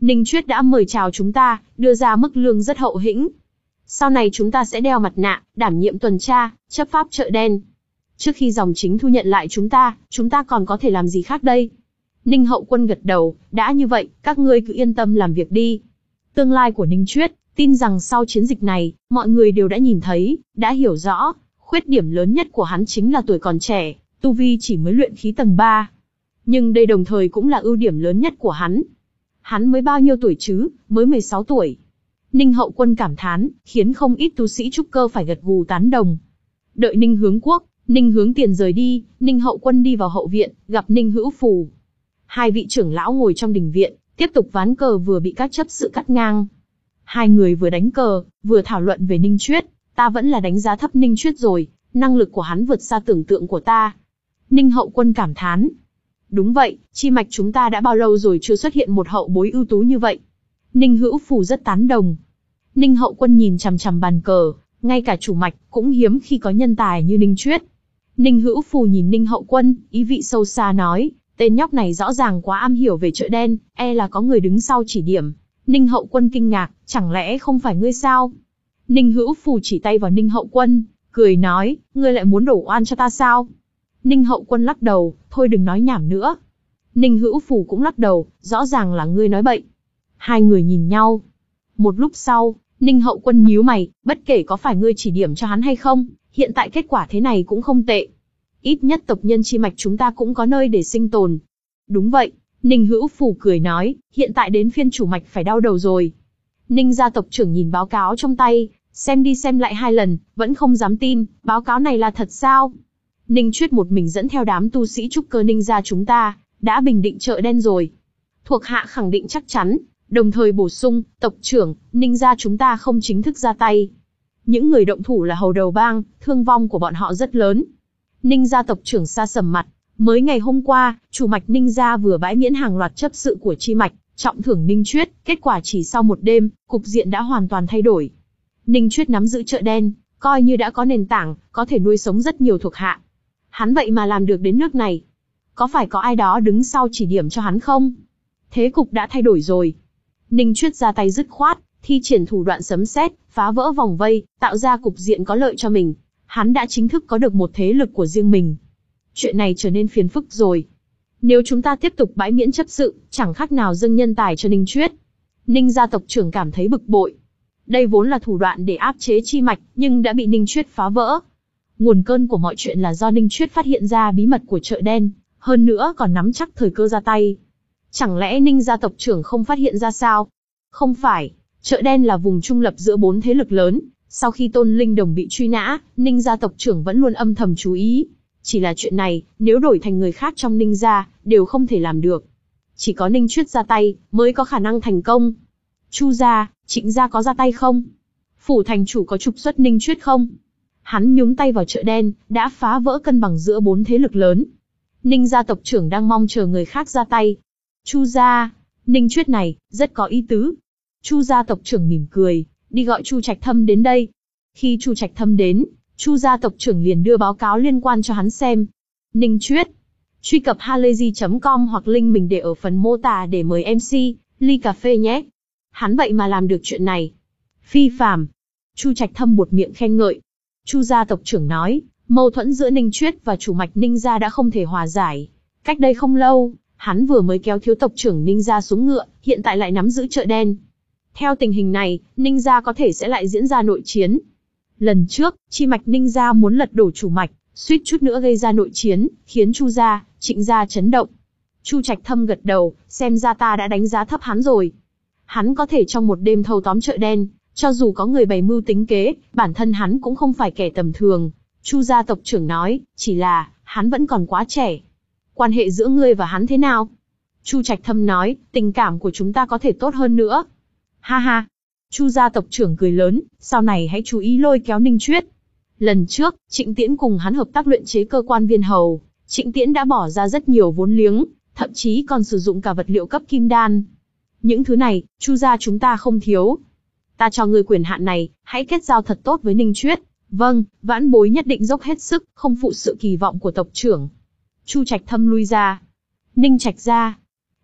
Ninh Chuyết đã mời chào chúng ta, đưa ra mức lương rất hậu hĩnh. Sau này chúng ta sẽ đeo mặt nạ, đảm nhiệm tuần tra, chấp pháp chợ đen. Trước khi dòng chính thu nhận lại chúng ta, chúng ta còn có thể làm gì khác đây? Ninh Hậu Quân gật đầu, đã như vậy, các ngươi cứ yên tâm làm việc đi. Tương lai của Ninh Chuyết, tin rằng sau chiến dịch này, mọi người đều đã nhìn thấy, đã hiểu rõ, khuyết điểm lớn nhất của hắn chính là tuổi còn trẻ, tu vi chỉ mới luyện khí tầng ba. Nhưng đây đồng thời cũng là ưu điểm lớn nhất của hắn. Hắn mới bao nhiêu tuổi chứ, mới mười sáu tuổi. Ninh Hậu Quân cảm thán, khiến không ít tu sĩ trúc cơ phải gật gù tán đồng. Đợi Ninh Hướng Quốc, Ninh Hướng Tiền rời đi, Ninh Hậu Quân đi vào hậu viện, gặp Ninh Hữu Phù. Hai vị trưởng lão ngồi trong đình viện, tiếp tục ván cờ vừa bị các chấp sự cắt ngang. Hai người vừa đánh cờ, vừa thảo luận về Ninh Chuyết, ta vẫn là đánh giá thấp Ninh Chuyết rồi, năng lực của hắn vượt xa tưởng tượng của ta. Ninh Hậu Quân cảm thán. Đúng vậy, chi mạch chúng ta đã bao lâu rồi chưa xuất hiện một hậu bối ưu tú như vậy. Ninh Hữu Phù rất tán đồng. Ninh Hậu Quân nhìn chằm chằm bàn cờ, ngay cả chủ mạch cũng hiếm khi có nhân tài như Ninh Chuyết. Ninh Hữu Phù nhìn Ninh Hậu Quân, ý vị sâu xa nói, tên nhóc này rõ ràng quá am hiểu về chợ đen, e là có người đứng sau chỉ điểm. Ninh Hậu Quân kinh ngạc, chẳng lẽ không phải ngươi sao? Ninh Hữu Phù chỉ tay vào Ninh Hậu Quân, cười nói, ngươi lại muốn đổ oan cho ta sao? Ninh Hậu Quân lắc đầu, thôi đừng nói nhảm nữa. Ninh Hữu Phù cũng lắc đầu, rõ ràng là ngươi nói bậy. Hai người nhìn nhau. Một lúc sau, Ninh Hậu Quân nhíu mày, bất kể có phải ngươi chỉ điểm cho hắn hay không, hiện tại kết quả thế này cũng không tệ. Ít nhất tộc nhân chi mạch chúng ta cũng có nơi để sinh tồn. Đúng vậy, Ninh Hữu Phù cười nói, hiện tại đến phiên chủ mạch phải đau đầu rồi. Ninh gia tộc trưởng nhìn báo cáo trong tay, xem đi xem lại hai lần, vẫn không dám tin, báo cáo này là thật sao? Ninh Chuyết một mình dẫn theo đám tu sĩ trúc cơ Ninh gia chúng ta, đã bình định chợ đen rồi. Thuộc hạ khẳng định chắc chắn, đồng thời bổ sung, tộc trưởng, Ninh gia chúng ta không chính thức ra tay. Những người động thủ là hầu đầu bang, thương vong của bọn họ rất lớn. Ninh gia tộc trưởng sa sầm mặt, mới ngày hôm qua, chủ mạch Ninh gia vừa bãi miễn hàng loạt chấp sự của chi mạch, trọng thưởng Ninh Chuyết, kết quả chỉ sau một đêm, cục diện đã hoàn toàn thay đổi. Ninh Chuyết nắm giữ chợ đen, coi như đã có nền tảng, có thể nuôi sống rất nhiều thuộc hạ. Hắn vậy mà làm được đến nước này. Có phải có ai đó đứng sau chỉ điểm cho hắn không? Thế cục đã thay đổi rồi. Ninh Chuyết ra tay dứt khoát, thi triển thủ đoạn sấm sét, phá vỡ vòng vây, tạo ra cục diện có lợi cho mình. Hắn đã chính thức có được một thế lực của riêng mình. Chuyện này trở nên phiền phức rồi. Nếu chúng ta tiếp tục bãi miễn chấp sự, chẳng khác nào dâng nhân tài cho Ninh Chuyết. Ninh gia tộc trưởng cảm thấy bực bội. Đây vốn là thủ đoạn để áp chế chi mạch, nhưng đã bị Ninh Chuyết phá vỡ. Nguồn cơn của mọi chuyện là do Ninh Chuyết phát hiện ra bí mật của chợ đen, hơn nữa còn nắm chắc thời cơ ra tay. Chẳng lẽ Ninh gia tộc trưởng không phát hiện ra sao? Không phải, chợ đen là vùng trung lập giữa bốn thế lực lớn. Sau khi Tôn Linh Đồng bị truy nã, Ninh gia tộc trưởng vẫn luôn âm thầm chú ý. Chỉ là chuyện này, nếu đổi thành người khác trong Ninh gia, đều không thể làm được. Chỉ có Ninh Chuyết ra tay, mới có khả năng thành công. Chu gia, Trịnh gia có ra tay không? Phủ thành chủ có trục xuất Ninh Chuyết không? Hắn nhúng tay vào chợ đen, đã phá vỡ cân bằng giữa bốn thế lực lớn. Ninh gia tộc trưởng đang mong chờ người khác ra tay. Chu gia, Ninh Chuyết này, rất có ý tứ. Chu gia tộc trưởng mỉm cười, đi gọi Chu Trạch Thâm đến đây. Khi Chu Trạch Thâm đến, Chu gia tộc trưởng liền đưa báo cáo liên quan cho hắn xem. Ninh Chuyết. Truy cập halayzi chấm com hoặc link mình để ở phần mô tả để mời em xê, ly cà phê nhé. Hắn vậy mà làm được chuyện này. Phi phàm. Chu Trạch Thâm buột miệng khen ngợi. Chu gia tộc trưởng nói, mâu thuẫn giữa Ninh Chuyết và chủ mạch Ninh gia đã không thể hòa giải. Cách đây không lâu, hắn vừa mới kéo thiếu tộc trưởng Ninh gia xuống ngựa, hiện tại lại nắm giữ chợ đen. Theo tình hình này, Ninh gia có thể sẽ lại diễn ra nội chiến. Lần trước, chi mạch Ninh gia muốn lật đổ chủ mạch, suýt chút nữa gây ra nội chiến, khiến Chu gia, Trịnh gia chấn động. Chu Trạch Thâm gật đầu, xem ra ta đã đánh giá thấp hắn rồi. Hắn có thể trong một đêm thâu tóm chợ đen, cho dù có người bày mưu tính kế, bản thân hắn cũng không phải kẻ tầm thường. Chu gia tộc trưởng nói, chỉ là, hắn vẫn còn quá trẻ. Quan hệ giữa ngươi và hắn thế nào? Chu Trạch Thâm nói, tình cảm của chúng ta có thể tốt hơn nữa. Ha ha. Chu gia tộc trưởng cười lớn, sau này hãy chú ý lôi kéo Ninh Chuyết. Lần trước, Trịnh Tiễn cùng hắn hợp tác luyện chế cơ quan viên hầu, Trịnh Tiễn đã bỏ ra rất nhiều vốn liếng, thậm chí còn sử dụng cả vật liệu cấp kim đan. Những thứ này, Chu gia chúng ta không thiếu. Ta cho ngươi quyền hạn này, hãy kết giao thật tốt với Ninh Chuyết. Vâng, vãn bối nhất định dốc hết sức, không phụ sự kỳ vọng của tộc trưởng. Chu Trạch Thâm lui ra. Ninh Trạch gia.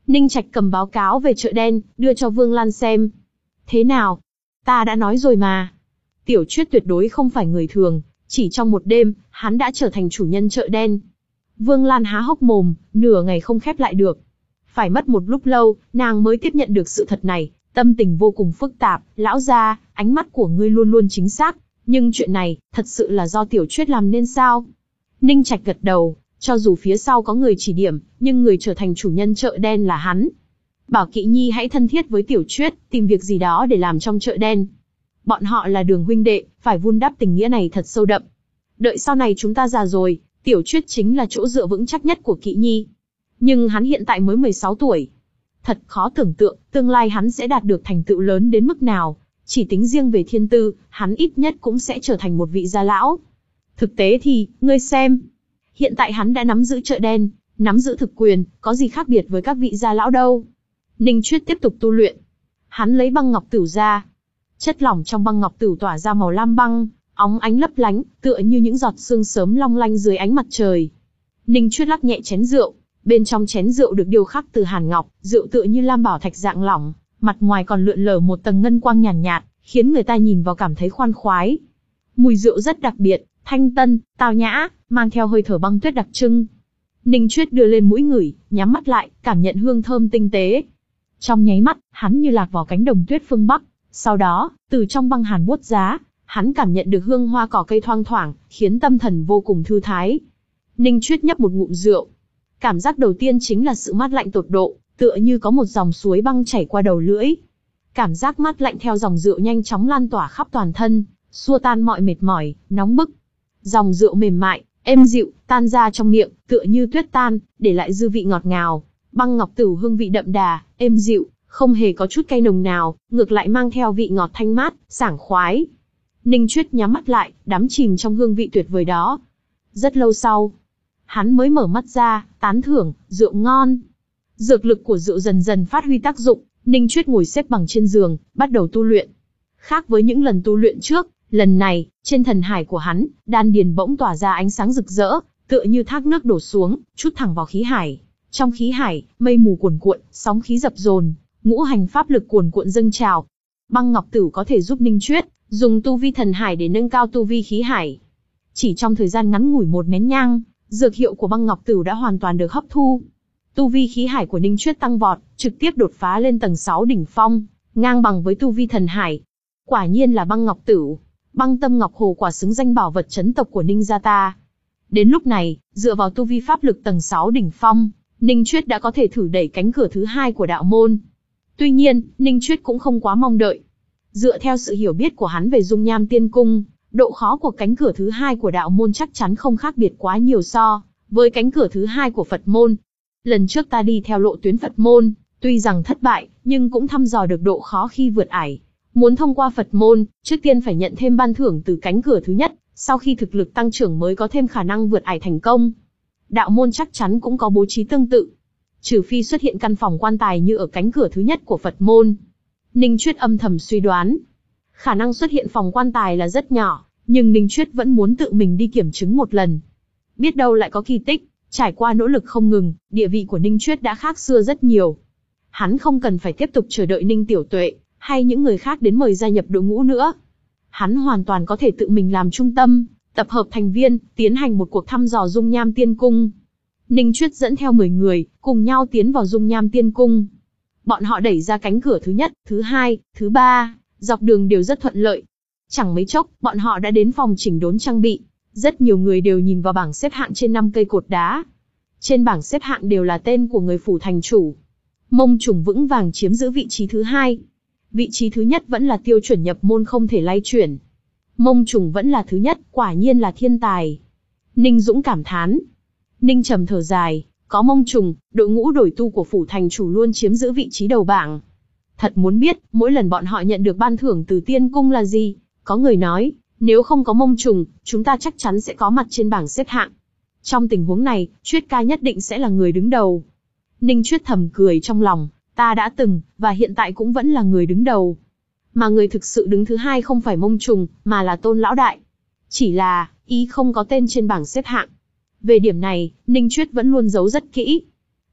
Ninh Trạch cầm báo cáo về chợ đen, đưa cho Vương Lan xem. Thế nào? Ta đã nói rồi mà. Tiểu Chuyết tuyệt đối không phải người thường, chỉ trong một đêm, hắn đã trở thành chủ nhân chợ đen. Vương Lan há hốc mồm, nửa ngày không khép lại được. Phải mất một lúc lâu, nàng mới tiếp nhận được sự thật này, tâm tình vô cùng phức tạp. Lão gia, ánh mắt của ngươi luôn luôn chính xác, nhưng chuyện này, thật sự là do Tiểu Chuyết làm nên sao? Ninh Trạch gật đầu, cho dù phía sau có người chỉ điểm, nhưng người trở thành chủ nhân chợ đen là hắn. Bảo Kỵ Nhi hãy thân thiết với Tiểu Chuyết, tìm việc gì đó để làm trong chợ đen. Bọn họ là Đường huynh đệ, phải vun đắp tình nghĩa này thật sâu đậm. Đợi sau này chúng ta già rồi, Tiểu Chuyết chính là chỗ dựa vững chắc nhất của Kỵ Nhi. Nhưng hắn hiện tại mới mười sáu tuổi. Thật khó tưởng tượng, tương lai hắn sẽ đạt được thành tựu lớn đến mức nào. Chỉ tính riêng về thiên tư, hắn ít nhất cũng sẽ trở thành một vị gia lão. Thực tế thì, ngươi xem. Hiện tại hắn đã nắm giữ chợ đen, nắm giữ thực quyền, có gì khác biệt với các vị gia lão đâu. Ninh Chuyết tiếp tục tu luyện. Hắn lấy băng ngọc tửu ra. Chất lỏng trong băng ngọc tửu tỏa ra màu lam băng, óng ánh lấp lánh, tựa như những giọt sương sớm long lanh dưới ánh mặt trời. Ninh Chuyết lắc nhẹ chén rượu, bên trong chén rượu được điêu khắc từ hàn ngọc, rượu tựa như lam bảo thạch dạng lỏng, mặt ngoài còn lượn lờ một tầng ngân quang nhàn nhạt, nhạt, khiến người ta nhìn vào cảm thấy khoan khoái. Mùi rượu rất đặc biệt, thanh tân, tao nhã, mang theo hơi thở băng tuyết đặc trưng. Ninh Chuyết đưa lên mũi ngửi, nhắm mắt lại, cảm nhận hương thơm tinh tế. Trong nháy mắt, hắn như lạc vào cánh đồng tuyết phương Bắc. Sau đó, từ trong băng hàn buốt giá, hắn cảm nhận được hương hoa cỏ cây thoang thoảng, khiến tâm thần vô cùng thư thái. Ninh Chuyết nhấp một ngụm rượu. Cảm giác đầu tiên chính là sự mát lạnh tột độ, tựa như có một dòng suối băng chảy qua đầu lưỡi. Cảm giác mát lạnh theo dòng rượu nhanh chóng lan tỏa khắp toàn thân, xua tan mọi mệt mỏi, nóng bức. Dòng rượu mềm mại, êm dịu, tan ra trong miệng, tựa như tuyết tan, để lại dư vị ngọt ngào. Băng ngọc tửu hương vị đậm đà, êm dịu, không hề có chút cay nồng nào, ngược lại mang theo vị ngọt thanh mát, sảng khoái. Ninh Chuyết nhắm mắt lại, đắm chìm trong hương vị tuyệt vời đó. Rất lâu sau, hắn mới mở mắt ra, tán thưởng, rượu ngon. Dược lực của rượu dần dần phát huy tác dụng, Ninh Chuyết ngồi xếp bằng trên giường, bắt đầu tu luyện. Khác với những lần tu luyện trước, lần này, trên thần hải của hắn, đan điền bỗng tỏa ra ánh sáng rực rỡ, tựa như thác nước đổ xuống, trút thẳng vào khí hải. Trong khí hải, mây mù cuồn cuộn, sóng khí dập dồn, ngũ hành pháp lực cuồn cuộn dâng trào. Băng ngọc tửu có thể giúp Ninh Chuyết dùng tu vi thần hải để nâng cao tu vi khí hải. Chỉ trong thời gian ngắn ngủi một nén nhang, dược hiệu của băng ngọc tửu đã hoàn toàn được hấp thu. Tu vi khí hải của Ninh Chuyết tăng vọt, trực tiếp đột phá lên tầng sáu đỉnh phong, ngang bằng với tu vi thần hải. Quả nhiên là băng ngọc tửu, băng tâm ngọc hồ quả xứng danh bảo vật chấn tộc của Ninh gia ta. Đến lúc này, dựa vào tu vi pháp lực tầng sáu đỉnh phong, Ninh Chuyết đã có thể thử đẩy cánh cửa thứ hai của đạo môn. Tuy nhiên, Ninh Chuyết cũng không quá mong đợi. Dựa theo sự hiểu biết của hắn về dung nham tiên cung, độ khó của cánh cửa thứ hai của đạo môn chắc chắn không khác biệt quá nhiều so với cánh cửa thứ hai của Phật môn. Lần trước ta đi theo lộ tuyến Phật môn, tuy rằng thất bại, nhưng cũng thăm dò được độ khó khi vượt ải. Muốn thông qua Phật môn, trước tiên phải nhận thêm ban thưởng từ cánh cửa thứ nhất, sau khi thực lực tăng trưởng mới có thêm khả năng vượt ải thành công. Đạo môn chắc chắn cũng có bố trí tương tự. Trừ phi xuất hiện căn phòng quan tài như ở cánh cửa thứ nhất của Phật môn. Ninh Chuyết âm thầm suy đoán. Khả năng xuất hiện phòng quan tài là rất nhỏ, nhưng Ninh Chuyết vẫn muốn tự mình đi kiểm chứng một lần. Biết đâu lại có kỳ tích, trải qua nỗ lực không ngừng, địa vị của Ninh Chuyết đã khác xưa rất nhiều. Hắn không cần phải tiếp tục chờ đợi Ninh Tiểu Tuệ, hay những người khác đến mời gia nhập đội ngũ nữa. Hắn hoàn toàn có thể tự mình làm trung tâm, tập hợp thành viên, tiến hành một cuộc thăm dò dung nham tiên cung. Ninh Chuyết dẫn theo mười người, cùng nhau tiến vào dung nham tiên cung. Bọn họ đẩy ra cánh cửa thứ nhất, thứ hai, thứ ba, dọc đường đều rất thuận lợi. Chẳng mấy chốc, bọn họ đã đến phòng chỉnh đốn trang bị. Rất nhiều người đều nhìn vào bảng xếp hạng trên năm cây cột đá. Trên bảng xếp hạng đều là tên của người phủ thành chủ. Mông Trùng vững vàng chiếm giữ vị trí thứ hai. Vị trí thứ nhất vẫn là tiêu chuẩn nhập môn không thể lay chuyển. Mông Trùng vẫn là thứ nhất, quả nhiên là thiên tài. Ninh Dũng cảm thán. Ninh trầm thở dài, có Mông Trùng, đội ngũ đổi tu của phủ thành chủ luôn chiếm giữ vị trí đầu bảng. Thật muốn biết, mỗi lần bọn họ nhận được ban thưởng từ tiên cung là gì? Có người nói, nếu không có Mông Trùng, chúng ta chắc chắn sẽ có mặt trên bảng xếp hạng. Trong tình huống này, Chuyết ca nhất định sẽ là người đứng đầu. Ninh Chuyết thầm cười trong lòng, ta đã từng, và hiện tại cũng vẫn là người đứng đầu. Mà người thực sự đứng thứ hai không phải Mông Trùng, mà là Tôn Lão Đại. Chỉ là, ý không có tên trên bảng xếp hạng. Về điểm này, Ninh Chuyết vẫn luôn giấu rất kỹ.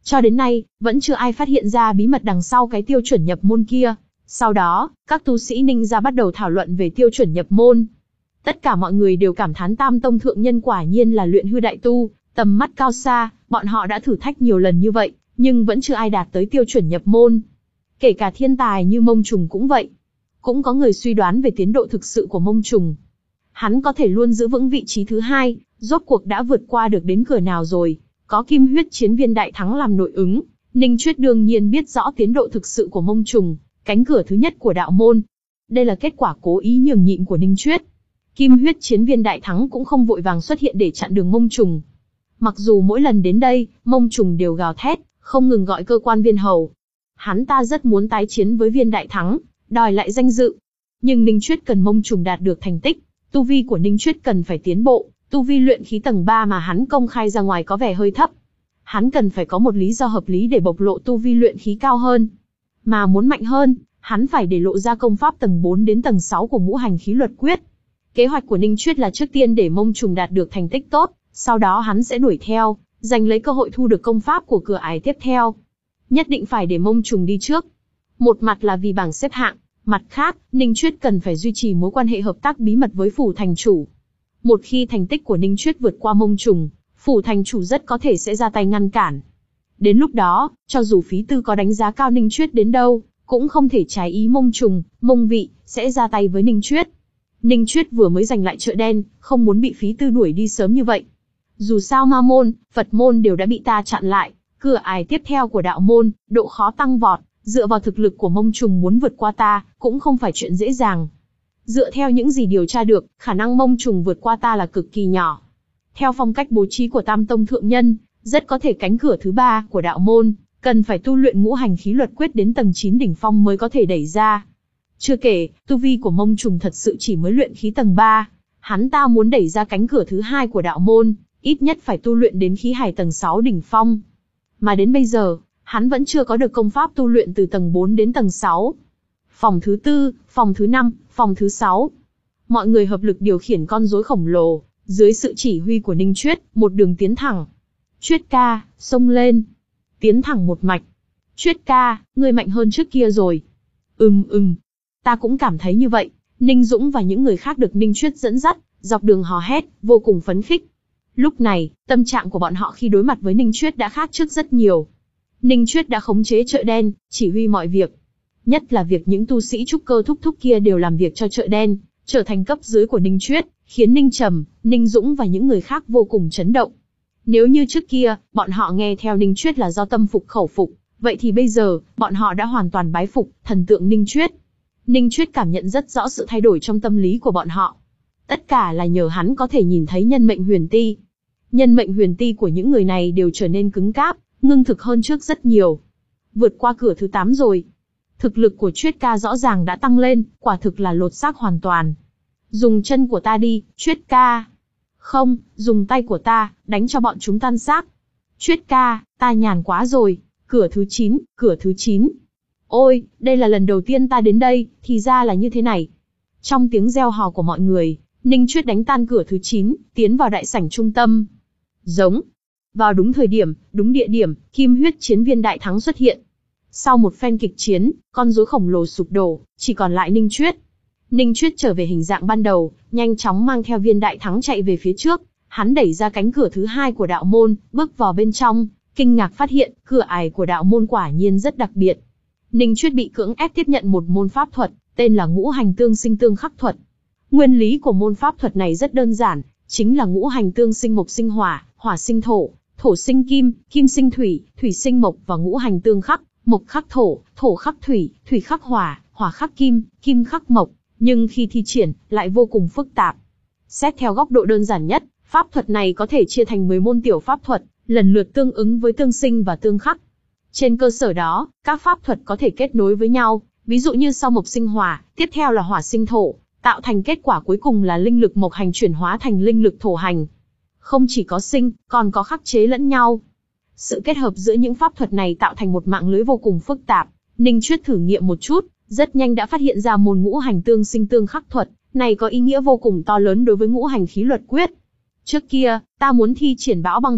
Cho đến nay, vẫn chưa ai phát hiện ra bí mật đằng sau cái tiêu chuẩn nhập môn kia. Sau đó, các tu sĩ Ninh gia bắt đầu thảo luận về tiêu chuẩn nhập môn. Tất cả mọi người đều cảm thán Tam Tông thượng nhân quả nhiên là luyện hư đại tu, tầm mắt cao xa, bọn họ đã thử thách nhiều lần như vậy, nhưng vẫn chưa ai đạt tới tiêu chuẩn nhập môn. Kể cả thiên tài như Mông Trùng cũng vậy. Cũng có người suy đoán về tiến độ thực sự của Mông Trùng. Hắn có thể luôn giữ vững vị trí thứ hai, rốt cuộc đã vượt qua được đến cửa nào rồi. Có kim huyết chiến viên đại thắng làm nội ứng, Ninh Chuyết đương nhiên biết rõ tiến độ thực sự của Mông Trùng, cánh cửa thứ nhất của đạo môn. Đây là kết quả cố ý nhường nhịn của Ninh Chuyết. Kim huyết chiến viên đại thắng cũng không vội vàng xuất hiện để chặn đường Mông Trùng. Mặc dù mỗi lần đến đây, Mông Trùng đều gào thét, không ngừng gọi cơ quan viên hầu. Hắn ta rất muốn tái chiến với viên đại thắng, đòi lại danh dự. Nhưng Ninh Chuyết cần Mông Trùng đạt được thành tích, tu vi của Ninh Chuyết cần phải tiến bộ, tu vi luyện khí tầng ba mà hắn công khai ra ngoài có vẻ hơi thấp. Hắn cần phải có một lý do hợp lý để bộc lộ tu vi luyện khí cao hơn. Mà muốn mạnh hơn, hắn phải để lộ ra công pháp tầng bốn đến tầng sáu của ngũ hành khí luật quyết. Kế hoạch của Ninh Chuyết là trước tiên để Mông Trùng đạt được thành tích tốt, sau đó hắn sẽ đuổi theo, giành lấy cơ hội thu được công pháp của cửa ải tiếp theo. Nhất định phải để Mông Trùng đi trước. Một mặt là vì bảng xếp hạng, mặt khác, Ninh Chuyết cần phải duy trì mối quan hệ hợp tác bí mật với phủ thành chủ. Một khi thành tích của Ninh Chuyết vượt qua Mông Trùng, phủ thành chủ rất có thể sẽ ra tay ngăn cản. Đến lúc đó, cho dù phí tư có đánh giá cao Ninh Chuyết đến đâu, cũng không thể trái ý Mông Trùng, Mông Vị sẽ ra tay với Ninh Chuyết. Ninh Chuyết vừa mới giành lại chợ đen, không muốn bị phí tư đuổi đi sớm như vậy. Dù sao Ma môn, Phật môn đều đã bị ta chặn lại, cửa ải tiếp theo của đạo môn, độ khó tăng vọt, dựa vào thực lực của Mông Trùng muốn vượt qua ta, cũng không phải chuyện dễ dàng. Dựa theo những gì điều tra được, khả năng Mông Trùng vượt qua ta là cực kỳ nhỏ. Theo phong cách bố trí của Tam Tông thượng nhân, rất có thể cánh cửa thứ ba của đạo môn, cần phải tu luyện ngũ hành khí luật quyết đến tầng chín đỉnh phong mới có thể đẩy ra. Chưa kể, tu vi của Mông Trùng thật sự chỉ mới luyện khí tầng ba, hắn ta muốn đẩy ra cánh cửa thứ hai của đạo môn, ít nhất phải tu luyện đến khí hải tầng sáu đỉnh phong. Mà đến bây giờ, hắn vẫn chưa có được công pháp tu luyện từ tầng bốn đến tầng sáu. Phòng thứ tư, phòng thứ năm, phòng thứ sáu. Mọi người hợp lực điều khiển con rối khổng lồ, dưới sự chỉ huy của Ninh Chuyết, một đường tiến thẳng. Chuyết ca, xông lên. Tiến thẳng một mạch. Chuyết ca, ngươi mạnh hơn trước kia rồi. Ừm ừm. Ta cũng cảm thấy như vậy. Ninh Dũng và những người khác được Ninh Chuyết dẫn dắt, dọc đường hò hét, vô cùng phấn khích. Lúc này, tâm trạng của bọn họ khi đối mặt với Ninh Chuyết đã khác trước rất nhiều. Ninh Chuyết đã khống chế chợ đen, chỉ huy mọi việc. Nhất là việc những tu sĩ trúc cơ thúc thúc kia đều làm việc cho chợ đen, trở thành cấp dưới của Ninh Chuyết, khiến Ninh Trầm, Ninh Dũng và những người khác vô cùng chấn động. Nếu như trước kia, bọn họ nghe theo Ninh Chuyết là do tâm phục khẩu phục, vậy thì bây giờ, bọn họ đã hoàn toàn bái phục thần tượng Ninh Chuyết. Ninh Chuyết cảm nhận rất rõ sự thay đổi trong tâm lý của bọn họ. Tất cả là nhờ hắn có thể nhìn thấy nhân mệnh huyền ti. Nhân mệnh huyền ti của những người này đều trở nên cứng cáp, ngưng thực hơn trước rất nhiều. Vượt qua cửa thứ tám rồi. Thực lực của Chuyết ca rõ ràng đã tăng lên, quả thực là lột xác hoàn toàn. Dùng chân của ta đi, Chuyết ca. Không, dùng tay của ta, đánh cho bọn chúng tan xác. Chuyết ca, ta nhàn quá rồi. Cửa thứ chín, cửa thứ chín. Ôi, đây là lần đầu tiên ta đến đây, thì ra là như thế này. Trong tiếng reo hò của mọi người, Ninh Chuyết đánh tan cửa thứ chín, tiến vào đại sảnh trung tâm. Giống. Vào đúng thời điểm, đúng địa điểm, kim huyết chiến viên đại thắng xuất hiện. Sau một phen kịch chiến, con rối khổng lồ sụp đổ, chỉ còn lại Ninh Chuyết. Ninh Chuyết trở về hình dạng ban đầu, nhanh chóng mang theo viên đại thắng chạy về phía trước. Hắn đẩy ra cánh cửa thứ hai của đạo môn, bước vào bên trong, kinh ngạc phát hiện, cửa ải của đạo môn quả nhiên rất đặc biệt. Ninh Chuyết bị cưỡng ép tiếp nhận một môn pháp thuật, tên là ngũ hành tương sinh tương khắc thuật. Nguyên lý của môn pháp thuật này rất đơn giản, chính là ngũ hành tương sinh mộc sinh hỏa, hỏa sinh thổ, thổ sinh kim, kim sinh thủy, thủy sinh mộc và ngũ hành tương khắc, mộc khắc thổ, thổ khắc thủy, thủy khắc hỏa, hỏa khắc kim, kim khắc mộc, nhưng khi thi triển lại vô cùng phức tạp. Xét theo góc độ đơn giản nhất, pháp thuật này có thể chia thành mười môn tiểu pháp thuật, lần lượt tương ứng với tương sinh và tương khắc. Trên cơ sở đó, các pháp thuật có thể kết nối với nhau, ví dụ như sau mộc sinh hỏa, tiếp theo là hỏa sinh thổ, tạo thành kết quả cuối cùng là linh lực mộc hành chuyển hóa thành linh lực thổ hành. Không chỉ có sinh, còn có khắc chế lẫn nhau. Sự kết hợp giữa những pháp thuật này tạo thành một mạng lưới vô cùng phức tạp. Ninh Chuyết thử nghiệm một chút, rất nhanh đã phát hiện ra môn ngũ hành tương sinh tương khắc thuật, này có ý nghĩa vô cùng to lớn đối với ngũ hành khí luật quyết. Trước kia, ta muốn thi triển bão băng thuật,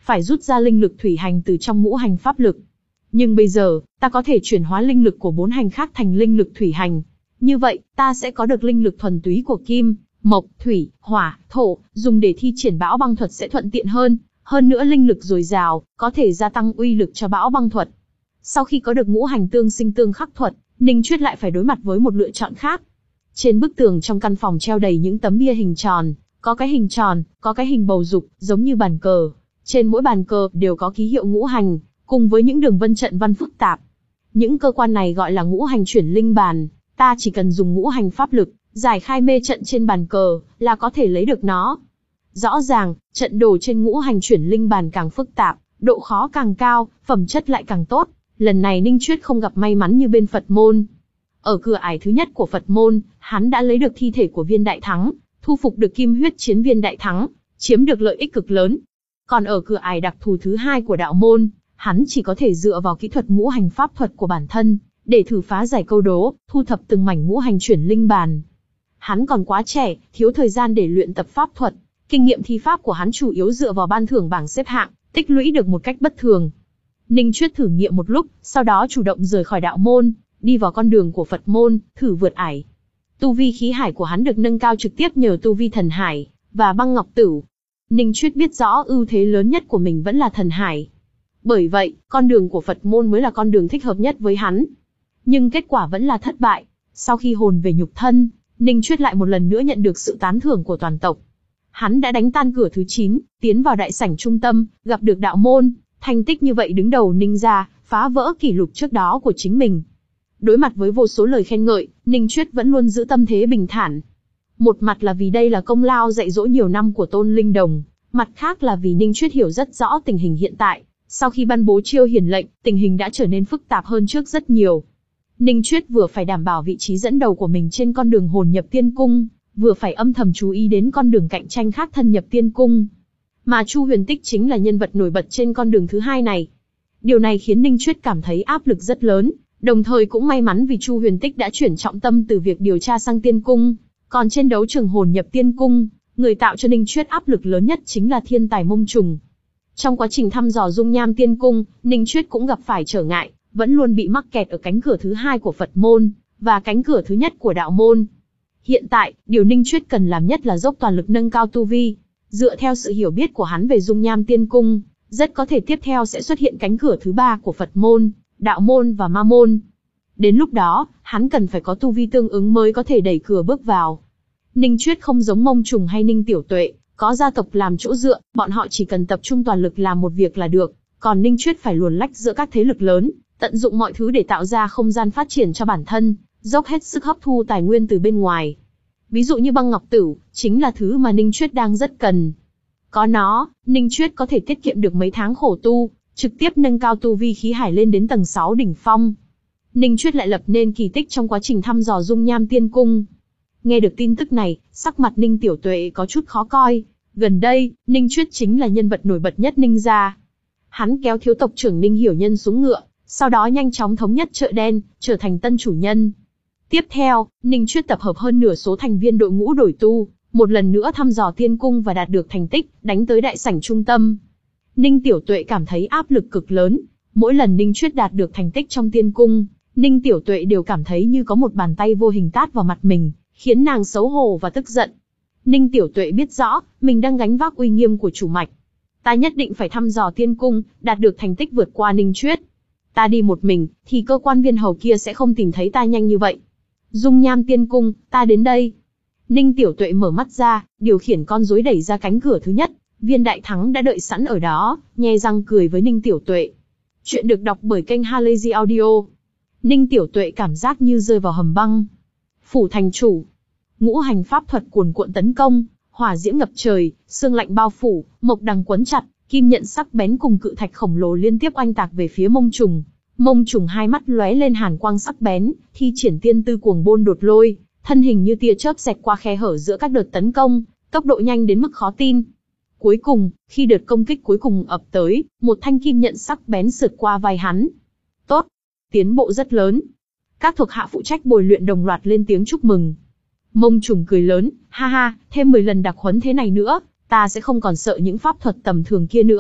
phải rút ra linh lực thủy hành từ trong ngũ hành pháp lực. Nhưng bây giờ, ta có thể chuyển hóa linh lực của bốn hành khác thành linh lực thủy hành. Như vậy, ta sẽ có được linh lực thuần túy của kim, mộc, thủy, hỏa, thổ, dùng để thi triển bão băng thuật sẽ thuận tiện hơn. Hơn nữa linh lực dồi dào, có thể gia tăng uy lực cho bão băng thuật. Sau khi có được ngũ hành tương sinh tương khắc thuật, Ninh Chuyết lại phải đối mặt với một lựa chọn khác. Trên bức tường trong căn phòng treo đầy những tấm bia hình tròn, có cái hình tròn, có cái hình bầu dục, giống như bàn cờ. Trên mỗi bàn cờ đều có ký hiệu ngũ hành, cùng với những đường vân trận văn phức tạp. Những cơ quan này gọi là ngũ hành chuyển linh bàn, ta chỉ cần dùng ngũ hành pháp lực, giải khai mê trận trên bàn cờ, là có thể lấy được nó. Rõ ràng, trận đồ trên ngũ hành chuyển linh bàn càng phức tạp, độ khó càng cao, phẩm chất lại càng tốt. Lần này Ninh Chuyết không gặp may mắn như bên Phật môn. Ở cửa ải thứ nhất của Phật môn, hắn đã lấy được thi thể của Viên Đại Thắng, thu phục được kim huyết chiến Viên Đại Thắng, chiếm được lợi ích cực lớn. Còn ở cửa ải đặc thù thứ hai của đạo môn, hắn chỉ có thể dựa vào kỹ thuật ngũ hành pháp thuật của bản thân, để thử phá giải câu đố, thu thập từng mảnh ngũ hành chuyển linh bàn. Hắn còn quá trẻ, thiếu thời gian để luyện tập pháp thuật, kinh nghiệm thi pháp của hắn chủ yếu dựa vào ban thưởng bảng xếp hạng, tích lũy được một cách bất thường. Ninh Chuyết thử nghiệm một lúc, sau đó chủ động rời khỏi đạo môn, đi vào con đường của Phật môn, thử vượt ải. Tu vi khí hải của hắn được nâng cao trực tiếp nhờ tu vi thần hải và băng ngọc tửu. Ninh Chuyết biết rõ ưu thế lớn nhất của mình vẫn là thần hải. Bởi vậy, con đường của Phật môn mới là con đường thích hợp nhất với hắn. Nhưng kết quả vẫn là thất bại. Sau khi hồn về nhục thân, Ninh Chuyết lại một lần nữa nhận được sự tán thưởng của toàn tộc. Hắn đã đánh tan cửa thứ chín, tiến vào đại sảnh trung tâm, gặp được đạo môn. Thành tích như vậy đứng đầu Ninh gia, phá vỡ kỷ lục trước đó của chính mình. Đối mặt với vô số lời khen ngợi, Ninh Chuyết vẫn luôn giữ tâm thế bình thản. Một mặt là vì đây là công lao dạy dỗ nhiều năm của Tôn Linh Đồng, mặt khác là vì Ninh Chuyết hiểu rất rõ tình hình hiện tại. Sau khi ban bố Chiêu Hiền lệnh, tình hình đã trở nên phức tạp hơn trước rất nhiều. Ninh Chuyết vừa phải đảm bảo vị trí dẫn đầu của mình trên con đường hồn nhập tiên cung, vừa phải âm thầm chú ý đến con đường cạnh tranh khác thân nhập tiên cung. Mà Chu Huyền Tích chính là nhân vật nổi bật trên con đường thứ hai này. Điều này khiến Ninh Chuyết cảm thấy áp lực rất lớn, đồng thời cũng may mắn vì Chu Huyền Tích đã chuyển trọng tâm từ việc điều tra sang tiên cung. Còn trên đấu trường hồn nhập tiên cung, người tạo cho Ninh Chuyết áp lực lớn nhất chính là thiên tài Mông Trùng. Trong quá trình thăm dò dung nham tiên cung, Ninh Chuyết cũng gặp phải trở ngại, vẫn luôn bị mắc kẹt ở cánh cửa thứ hai của Phật môn, và cánh cửa thứ nhất của đạo môn. Hiện tại, điều Ninh Chuyết cần làm nhất là dốc toàn lực nâng cao tu vi. Dựa theo sự hiểu biết của hắn về dung nham tiên cung, rất có thể tiếp theo sẽ xuất hiện cánh cửa thứ ba của Phật môn, đạo môn và ma môn. Đến lúc đó, hắn cần phải có tu vi tương ứng mới có thể đẩy cửa bước vào. Ninh Chuyết không giống Mông Trùng hay Ninh Tiểu Tuệ, có gia tộc làm chỗ dựa, bọn họ chỉ cần tập trung toàn lực làm một việc là được. Còn Ninh Chuyết phải luồn lách giữa các thế lực lớn, tận dụng mọi thứ để tạo ra không gian phát triển cho bản thân, dốc hết sức hấp thu tài nguyên từ bên ngoài. Ví dụ như băng ngọc tửu, chính là thứ mà Ninh Chuyết đang rất cần. Có nó, Ninh Chuyết có thể tiết kiệm được mấy tháng khổ tu, trực tiếp nâng cao tu vi khí hải lên đến tầng sáu đỉnh phong. Ninh Chuyết lại lập nên kỳ tích trong quá trình thăm dò dung nham tiên cung. Nghe được tin tức này, sắc mặt Ninh Tiểu Tuệ có chút khó coi. Gần đây, Ninh Chuyết chính là nhân vật nổi bật nhất Ninh gia. Hắn kéo thiếu tộc trưởng Ninh Hiểu Nhân xuống ngựa, sau đó nhanh chóng thống nhất chợ đen, trở thành tân chủ nhân. Tiếp theo, Ninh Chuyết tập hợp hơn nửa số thành viên đội ngũ đổi tu, một lần nữa thăm dò tiên cung và đạt được thành tích, đánh tới đại sảnh trung tâm. Ninh Tiểu Tuệ cảm thấy áp lực cực lớn. Mỗi lần Ninh Chuyết đạt được thành tích trong tiên cung, Ninh Tiểu Tuệ đều cảm thấy như có một bàn tay vô hình tát vào mặt mình, khiến nàng xấu hổ và tức giận. Ninh Tiểu Tuệ biết rõ, mình đang gánh vác uy nghiêm của chủ mạch. Ta nhất định phải thăm dò tiên cung, đạt được thành tích vượt qua Ninh Chuyết. Ta đi một mình, thì cơ quan viên hầu kia sẽ không tìm thấy ta nhanh như vậy. Dung nham tiên cung, ta đến đây. Ninh Tiểu Tuệ mở mắt ra, điều khiển con rối đẩy ra cánh cửa thứ nhất. Viên Đại Thắng đã đợi sẵn ở đó, nhe răng cười với Ninh Tiểu Tuệ. Chuyện được đọc bởi kênh Halazy Audio. Ninh Tiểu Tuệ cảm giác như rơi vào hầm băng. Phủ thành chủ. Ngũ hành pháp thuật cuồn cuộn tấn công, hỏa diễm ngập trời, sương lạnh bao phủ, mộc đằng quấn chặt, kim nhận sắc bén cùng cự thạch khổng lồ liên tiếp oanh tạc về phía Mông Trùng. Mông Trùng hai mắt lóe lên hàn quang sắc bén, thi triển tiên tư cuồng bôn đột lôi, thân hình như tia chớp xẹt qua khe hở giữa các đợt tấn công, tốc độ nhanh đến mức khó tin. Cuối cùng, khi đợt công kích cuối cùng ập tới, một thanh kim nhận sắc bén sượt qua vai hắn. Tốt, tiến bộ rất lớn. Các thuộc hạ phụ trách bồi luyện đồng loạt lên tiếng chúc mừng. Mông Trùng cười lớn, ha ha, thêm mười lần đặc huấn thế này nữa, ta sẽ không còn sợ những pháp thuật tầm thường kia nữa.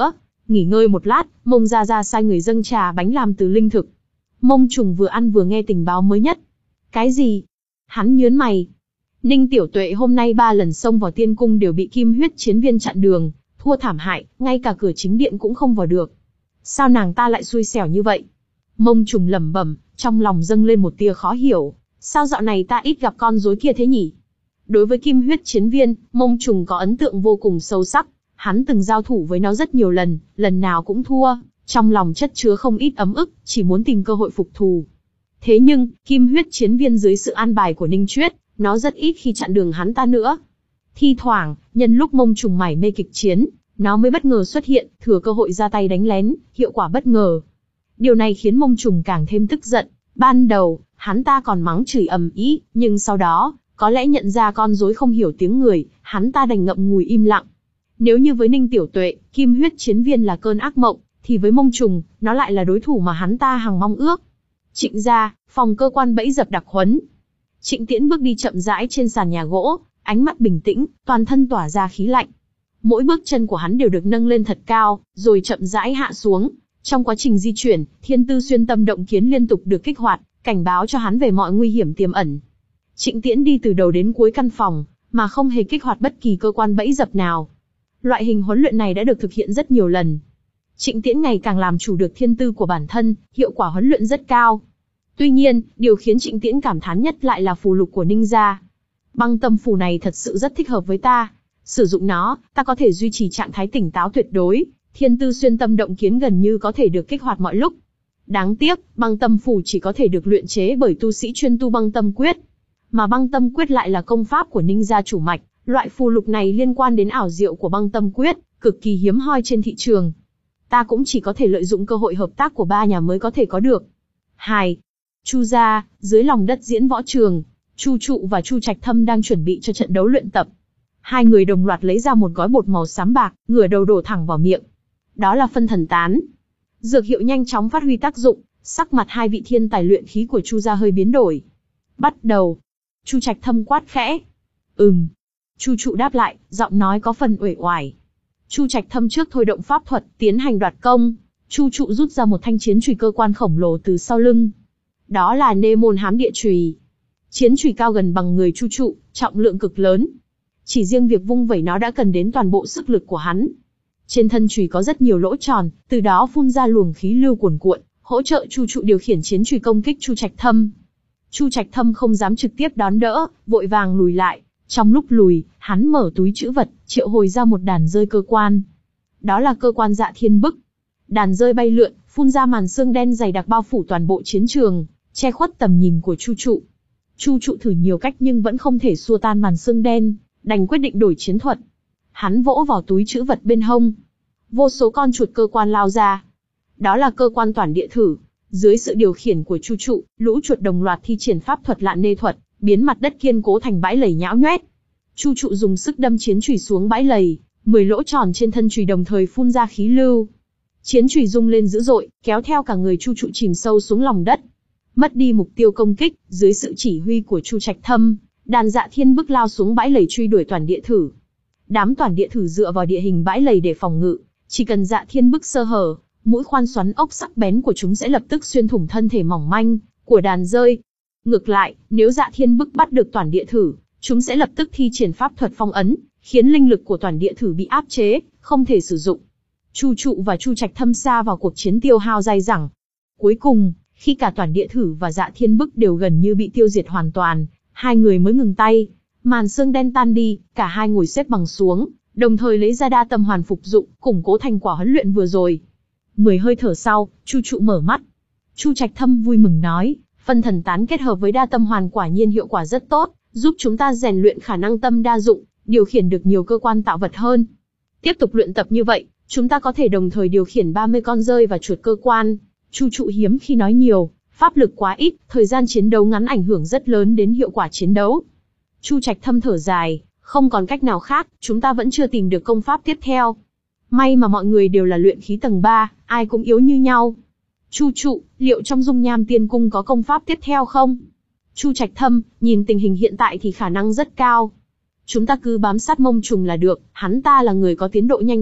Nghỉ ngơi một lát, Mông Gia Gia sai người dâng trà bánh làm từ linh thực. Mông Trùng vừa ăn vừa nghe tình báo mới nhất. Cái gì? Hắn nhớn mày. Ninh Tiểu Tuệ hôm nay ba lần xông vào tiên cung đều bị kim huyết chiến viên chặn đường, thua thảm hại, ngay cả cửa chính điện cũng không vào được. Sao nàng ta lại xui xẻo như vậy? Mông Trùng lẩm bẩm, trong lòng dâng lên một tia khó hiểu. Sao dạo này ta ít gặp con rối kia thế nhỉ? Đối với kim huyết chiến viên, Mông Trùng có ấn tượng vô cùng sâu sắc. Hắn từng giao thủ với nó rất nhiều lần, lần nào cũng thua, trong lòng chất chứa không ít ấm ức, chỉ muốn tìm cơ hội phục thù. Thế nhưng, kim huyết chiến viên dưới sự an bài của Ninh Chuyết, nó rất ít khi chặn đường hắn ta nữa. Thi thoảng, nhân lúc Mông Trùng mải mê kịch chiến, nó mới bất ngờ xuất hiện, thừa cơ hội ra tay đánh lén, hiệu quả bất ngờ. Điều này khiến Mông Trùng càng thêm tức giận. Ban đầu, hắn ta còn mắng chửi ầm ĩ, nhưng sau đó, có lẽ nhận ra con rối không hiểu tiếng người, hắn ta đành ngậm ngùi im lặng. Nếu như với Ninh Tiểu Tuệ, kim huyết chiến viên là cơn ác mộng, thì với Mông Trùng, nó lại là đối thủ mà hắn ta hằng mong ước. Trịnh gia, phòng cơ quan bẫy dập đặc huấn. Trịnh Tiễn bước đi chậm rãi trên sàn nhà gỗ, ánh mắt bình tĩnh, toàn thân tỏa ra khí lạnh. Mỗi bước chân của hắn đều được nâng lên thật cao, rồi chậm rãi hạ xuống. Trong quá trình di chuyển, thiên tư xuyên tâm động kiến liên tục được kích hoạt, cảnh báo cho hắn về mọi nguy hiểm tiềm ẩn. Trịnh Tiễn đi từ đầu đến cuối căn phòng, mà không hề kích hoạt bất kỳ cơ quan bẫy dập nào. Loại hình huấn luyện này đã được thực hiện rất nhiều lần. Trịnh Tiễn ngày càng làm chủ được thiên tư của bản thân, hiệu quả huấn luyện rất cao. Tuy nhiên, điều khiến Trịnh Tiễn cảm thán nhất lại là phù lục của Ninh gia. Băng tâm phù này thật sự rất thích hợp với ta. Sử dụng nó, ta có thể duy trì trạng thái tỉnh táo tuyệt đối, thiên tư xuyên tâm động kiến gần như có thể được kích hoạt mọi lúc. Đáng tiếc, băng tâm phù chỉ có thể được luyện chế bởi tu sĩ chuyên tu băng tâm quyết. Mà băng tâm quyết lại là công pháp của Ninh gia chủ mạch, loại phù lục này liên quan đến ảo diệu của băng tâm quyết, cực kỳ hiếm hoi trên thị trường. Ta cũng chỉ có thể lợi dụng cơ hội hợp tác của ba nhà mới có thể có được. Hai. Chu gia, dưới lòng đất diễn võ trường, Chu Trụ và Chu Trạch Thâm đang chuẩn bị cho trận đấu luyện tập. Hai người đồng loạt lấy ra một gói bột màu xám bạc, ngửa đầu đổ thẳng vào miệng. Đó là phân thần tán. Dược hiệu nhanh chóng phát huy tác dụng, sắc mặt hai vị thiên tài luyện khí của Chu gia hơi biến đổi. Bắt đầu. Chu Trạch Thâm quát khẽ. Ừm. Chu Trụ đáp lại, giọng nói có phần uể oải. Chu Trạch Thâm trước thôi động pháp thuật, tiến hành đoạt công. Chu Trụ rút ra một thanh chiến chùy cơ quan khổng lồ từ sau lưng. Đó là Nê Môn Hám Địa Chùy. Chiến chùy cao gần bằng người Chu Trụ, trọng lượng cực lớn. Chỉ riêng việc vung vẩy nó đã cần đến toàn bộ sức lực của hắn. Trên thân chùy có rất nhiều lỗ tròn, từ đó phun ra luồng khí lưu cuồn cuộn, hỗ trợ Chu Trụ điều khiển chiến chùy công kích Chu Trạch Thâm. Chu Trạch Thâm không dám trực tiếp đón đỡ, vội vàng lùi lại. Trong lúc lùi, hắn mở túi trữ vật, triệu hồi ra một đàn rơi cơ quan. Đó là cơ quan Dạ Thiên Bức. Đàn rơi bay lượn, phun ra màn sương đen dày đặc bao phủ toàn bộ chiến trường, che khuất tầm nhìn của Chu Trụ. Chu Trụ thử nhiều cách nhưng vẫn không thể xua tan màn sương đen, đành quyết định đổi chiến thuật. Hắn vỗ vào túi trữ vật bên hông. Vô số con chuột cơ quan lao ra. Đó là cơ quan Toản Địa Thử. Dưới sự điều khiển của Chu Trụ, lũ chuột đồng loạt thi triển pháp thuật Lạn Nê thuật, biến mặt đất kiên cố thành bãi lầy nhão nhoét. Chu Trụ dùng sức đâm chiến chùy xuống bãi lầy, mười lỗ tròn trên thân chùy đồng thời phun ra khí lưu. Chiến chùy rung lên dữ dội, kéo theo cả người Chu Trụ chìm sâu xuống lòng đất. Mất đi mục tiêu công kích, dưới sự chỉ huy của Chu Trạch Thâm, đàn Dạ Thiên Bức lao xuống bãi lầy truy đuổi Toản Địa Thử. Đám Toản Địa Thử dựa vào địa hình bãi lầy để phòng ngự, chỉ cần Dạ Thiên Bức sơ hở, mũi khoan xoắn ốc sắc bén của chúng sẽ lập tức xuyên thủng thân thể mỏng manh của đàn rơi. Ngược lại, nếu Dạ Thiên Bức bắt được Toản Địa Thử, chúng sẽ lập tức thi triển pháp thuật phong ấn, khiến linh lực của Toản Địa Thử bị áp chế, không thể sử dụng. Chu Trụ và Chu Trạch Thâm sa vào cuộc chiến tiêu hao dai dẳng. Cuối cùng, khi cả Toản Địa Thử và Dạ Thiên Bức đều gần như bị tiêu diệt hoàn toàn, hai người mới ngừng tay. Màn sương đen tan đi, cả hai ngồi xếp bằng xuống, đồng thời lấy ra đa tâm hoàn phục dụng, củng cố thành quả huấn luyện vừa rồi. Mười hơi thở sau, Chu Trụ mở mắt. Chu Trạch Thâm vui mừng nói, phân thần tán kết hợp với đa tâm hoàn quả nhiên hiệu quả rất tốt, giúp chúng ta rèn luyện khả năng tâm đa dụng, điều khiển được nhiều cơ quan tạo vật hơn. Tiếp tục luyện tập như vậy, chúng ta có thể đồng thời điều khiển ba mươi con rơi và chuột cơ quan. Chu Trụ hiếm khi nói nhiều, pháp lực quá ít, thời gian chiến đấu ngắn ảnh hưởng rất lớn đến hiệu quả chiến đấu. Chu Trạch Thâm thở dài, không còn cách nào khác, chúng ta vẫn chưa tìm được công pháp tiếp theo. May mà mọi người đều là luyện khí tầng ba, ai cũng yếu như nhau. Chu Trụ, liệu trong Dung Nham Tiên Cung có công pháp tiếp theo không? Chu Trạch Thâm, nhìn tình hình hiện tại thì khả năng rất cao. Chúng ta cứ bám sát Mông Trùng là được, hắn ta là người có tiến độ nhanh nhất,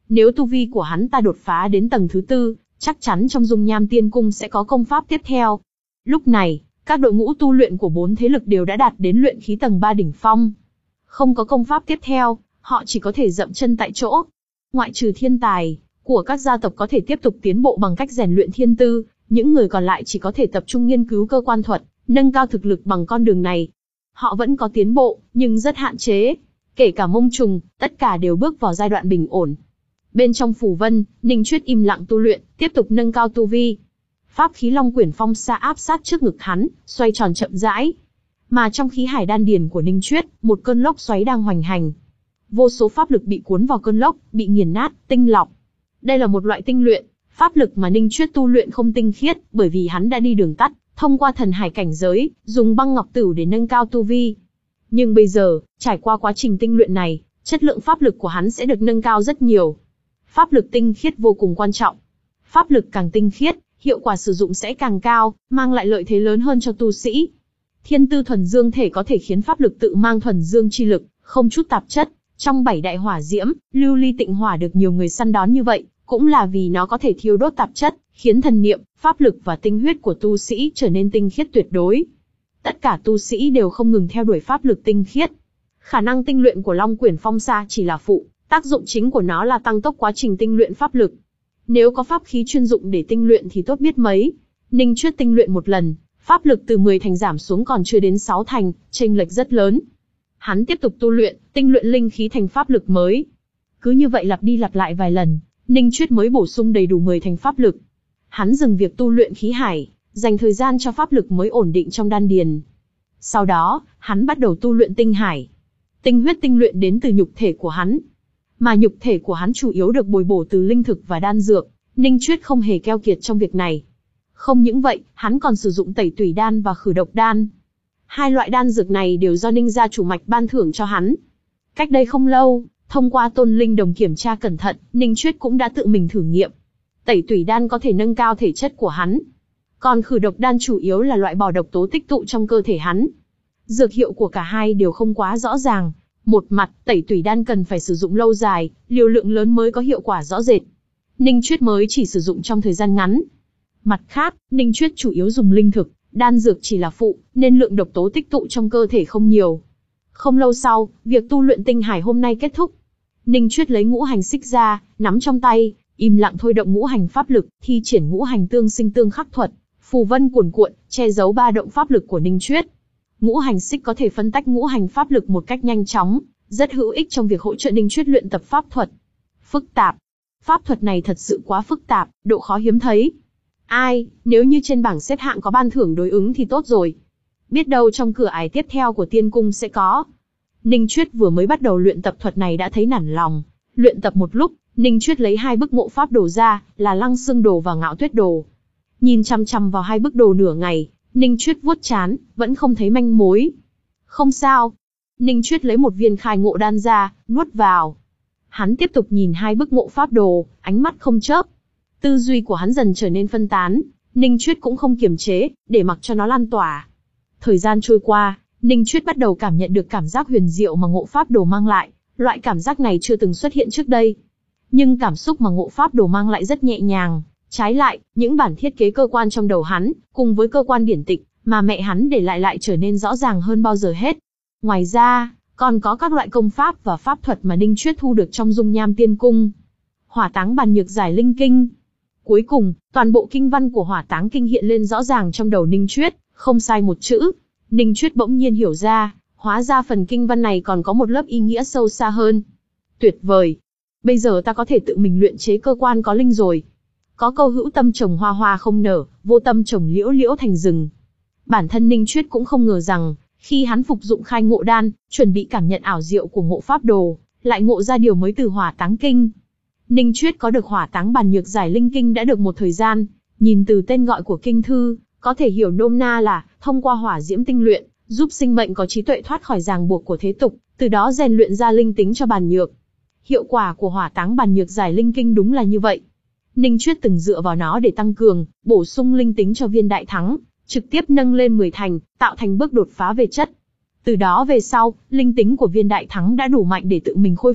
Nếu tu vi của hắn ta đột phá đến tầng thứ tư, chắc chắn trong dung nham tiên cung sẽ có công pháp tiếp theo. Lúc này, các đội ngũ tu luyện của bốn thế lực đều đã đạt đến luyện khí tầng ba đỉnh phong. Không có công pháp tiếp theo, họ chỉ có thể dậm chân tại chỗ. Ngoại trừ thiên tài của các gia tộc có thể tiếp tục tiến bộ bằng cách rèn luyện thiên tư, những người còn lại chỉ có thể tập trung nghiên cứu cơ quan thuật, nâng cao thực lực bằng con đường này. Họ vẫn có tiến bộ, nhưng rất hạn chế. Kể cả Mông Trùng, tất cả đều bước vào giai đoạn bình ổn. Bên trong phủ vân, Ninh Chuyết im lặng tu luyện, tiếp tục nâng cao tu vi. Pháp khí Long Quyển Phong Sa áp sát trước ngực hắn, xoay tròn chậm rãi. Mà trong khí hải đan điền của Ninh Chuyết, một cơn lốc xoáy đang hoành hành. Vô số pháp lực bị cuốn vào cơn lốc, bị nghiền nát, tinh lọc. Đây là một loại tinh luyện, pháp lực mà Ninh Chuyết tu luyện không tinh khiết, bởi vì hắn đã đi đường tắt, thông qua thần hải cảnh giới, dùng băng ngọc tửu để nâng cao tu vi. Nhưng bây giờ, trải qua quá trình tinh luyện này, chất lượng pháp lực của hắn sẽ được nâng cao rất nhiều. Pháp lực tinh khiết vô cùng quan trọng. Pháp lực càng tinh khiết, hiệu quả sử dụng sẽ càng cao, mang lại lợi thế lớn hơn cho tu sĩ. Thiên tư thuần dương thể có thể khiến pháp lực tự mang thuần dương chi lực, không chút tạp chất. Trong bảy đại hỏa diễm, lưu ly tịnh hỏa được nhiều người săn đón như vậy, cũng là vì nó có thể thiêu đốt tạp chất, khiến thần niệm, pháp lực và tinh huyết của tu sĩ trở nên tinh khiết tuyệt đối. Tất cả tu sĩ đều không ngừng theo đuổi pháp lực tinh khiết. Khả năng tinh luyện của Long Quyển Phong Sa chỉ là phụ, tác dụng chính của nó là tăng tốc quá trình tinh luyện pháp lực. Nếu có pháp khí chuyên dụng để tinh luyện thì tốt biết mấy. Ninh Chuyết tinh luyện một lần, pháp lực từ mười thành giảm xuống còn chưa đến sáu thành, chênh lệch rất lớn. Hắn tiếp tục tu luyện, tinh luyện linh khí thành pháp lực mới. Cứ như vậy lặp đi lặp lại vài lần, Ninh Chuyết mới bổ sung đầy đủ mười thành pháp lực. Hắn dừng việc tu luyện khí hải, dành thời gian cho pháp lực mới ổn định trong đan điền. Sau đó, hắn bắt đầu tu luyện tinh hải. Tinh huyết tinh luyện đến từ nhục thể của hắn. Mà nhục thể của hắn chủ yếu được bồi bổ từ linh thực và đan dược, Ninh Chuyết không hề keo kiệt trong việc này. Không những vậy, hắn còn sử dụng tẩy tủy đan và khử độc đan. Hai loại đan dược này đều do Ninh gia chủ mạch ban thưởng cho hắn. Cách đây không lâu, thông qua Tôn Linh Đồng kiểm tra cẩn thận, Ninh Chuyết cũng đã tự mình thử nghiệm. Tẩy tủy đan có thể nâng cao thể chất của hắn. Còn khử độc đan chủ yếu là loại bỏ độc tố tích tụ trong cơ thể hắn. Dược hiệu của cả hai đều không quá rõ ràng. Một mặt, tẩy tủy đan cần phải sử dụng lâu dài, liều lượng lớn mới có hiệu quả rõ rệt. Ninh Chuyết mới chỉ sử dụng trong thời gian ngắn. Mặt khác, Ninh Chuyết chủ yếu dùng linh thực, đan dược chỉ là phụ, nên lượng độc tố tích tụ trong cơ thể không nhiều. Không lâu sau, việc tu luyện tinh hải hôm nay kết thúc. Ninh Chuyết lấy ngũ hành xích ra, nắm trong tay, im lặng thôi động ngũ hành pháp lực, thi triển ngũ hành tương sinh tương khắc thuật, phù vân cuồn cuộn, che giấu ba động pháp lực của Ninh Chuyết. Ngũ hành xích có thể phân tách ngũ hành pháp lực một cách nhanh chóng, rất hữu ích trong việc hỗ trợ Ninh Chuyết luyện tập pháp thuật. Phức tạp. Pháp thuật này thật sự quá phức tạp, độ khó hiếm thấy. Ai, nếu như trên bảng xếp hạng có ban thưởng đối ứng thì tốt rồi. Biết đâu trong cửa ải tiếp theo của tiên cung sẽ có. Ninh Chuyết vừa mới bắt đầu luyện tập thuật này đã thấy nản lòng. Luyện tập một lúc, Ninh Chuyết lấy hai bức mộ pháp đồ ra, là Lăng Xương Đồ và Ngạo Tuyết Đồ. Nhìn chăm chăm vào hai bức đồ nửa ngày, Ninh Chuyết vuốt trán, vẫn không thấy manh mối. Không sao. Ninh Chuyết lấy một viên khai ngộ đan ra, nuốt vào. Hắn tiếp tục nhìn hai bức mộ pháp đồ, ánh mắt không chớp. Tư duy của hắn dần trở nên phân tán, Ninh Chuyết cũng không kiềm chế, để mặc cho nó lan tỏa. Thời gian trôi qua, Ninh Chuyết bắt đầu cảm nhận được cảm giác huyền diệu mà ngộ pháp đồ mang lại. Loại cảm giác này chưa từng xuất hiện trước đây. Nhưng cảm xúc mà ngộ pháp đồ mang lại rất nhẹ nhàng. Trái lại, những bản thiết kế cơ quan trong đầu hắn, cùng với cơ quan điển tịch, mà mẹ hắn để lại lại trở nên rõ ràng hơn bao giờ hết. Ngoài ra, còn có các loại công pháp và pháp thuật mà Ninh Chuyết thu được trong dung nham tiên cung. Hỏa táng bàn nhược giải linh kinh. Cuối cùng, toàn bộ kinh văn của hỏa táng kinh hiện lên rõ ràng trong đầu Ninh Chuyết, không sai một chữ. Ninh Chuyết bỗng nhiên hiểu ra, hóa ra phần kinh văn này còn có một lớp ý nghĩa sâu xa hơn. Tuyệt vời! Bây giờ ta có thể tự mình luyện chế cơ quan có linh rồi. Có câu hữu tâm trồng hoa hoa không nở, vô tâm trồng liễu liễu thành rừng. Bản thân Ninh Chuyết cũng không ngờ rằng, khi hắn phục dụng khai ngộ đan, chuẩn bị cảm nhận ảo diệu của ngộ pháp đồ, lại ngộ ra điều mới từ hỏa táng kinh. Ninh Chuyết có được hỏa táng bàn nhược giải linh kinh đã được một thời gian, nhìn từ tên gọi của kinh thư, có thể hiểu nôm na là thông qua hỏa diễm tinh luyện, giúp sinh mệnh có trí tuệ thoát khỏi ràng buộc của thế tục, từ đó rèn luyện ra linh tính cho bàn nhược. Hiệu quả của hỏa táng bàn nhược giải linh kinh đúng là như vậy. Ninh Chuyết từng dựa vào nó để tăng cường, bổ sung linh tính cho viên đại thắng, trực tiếp nâng lên mười thành, tạo thành bước đột phá về chất. Từ đó về sau, linh tính của viên đại thắng đã đủ mạnh để tự mình khôi phục,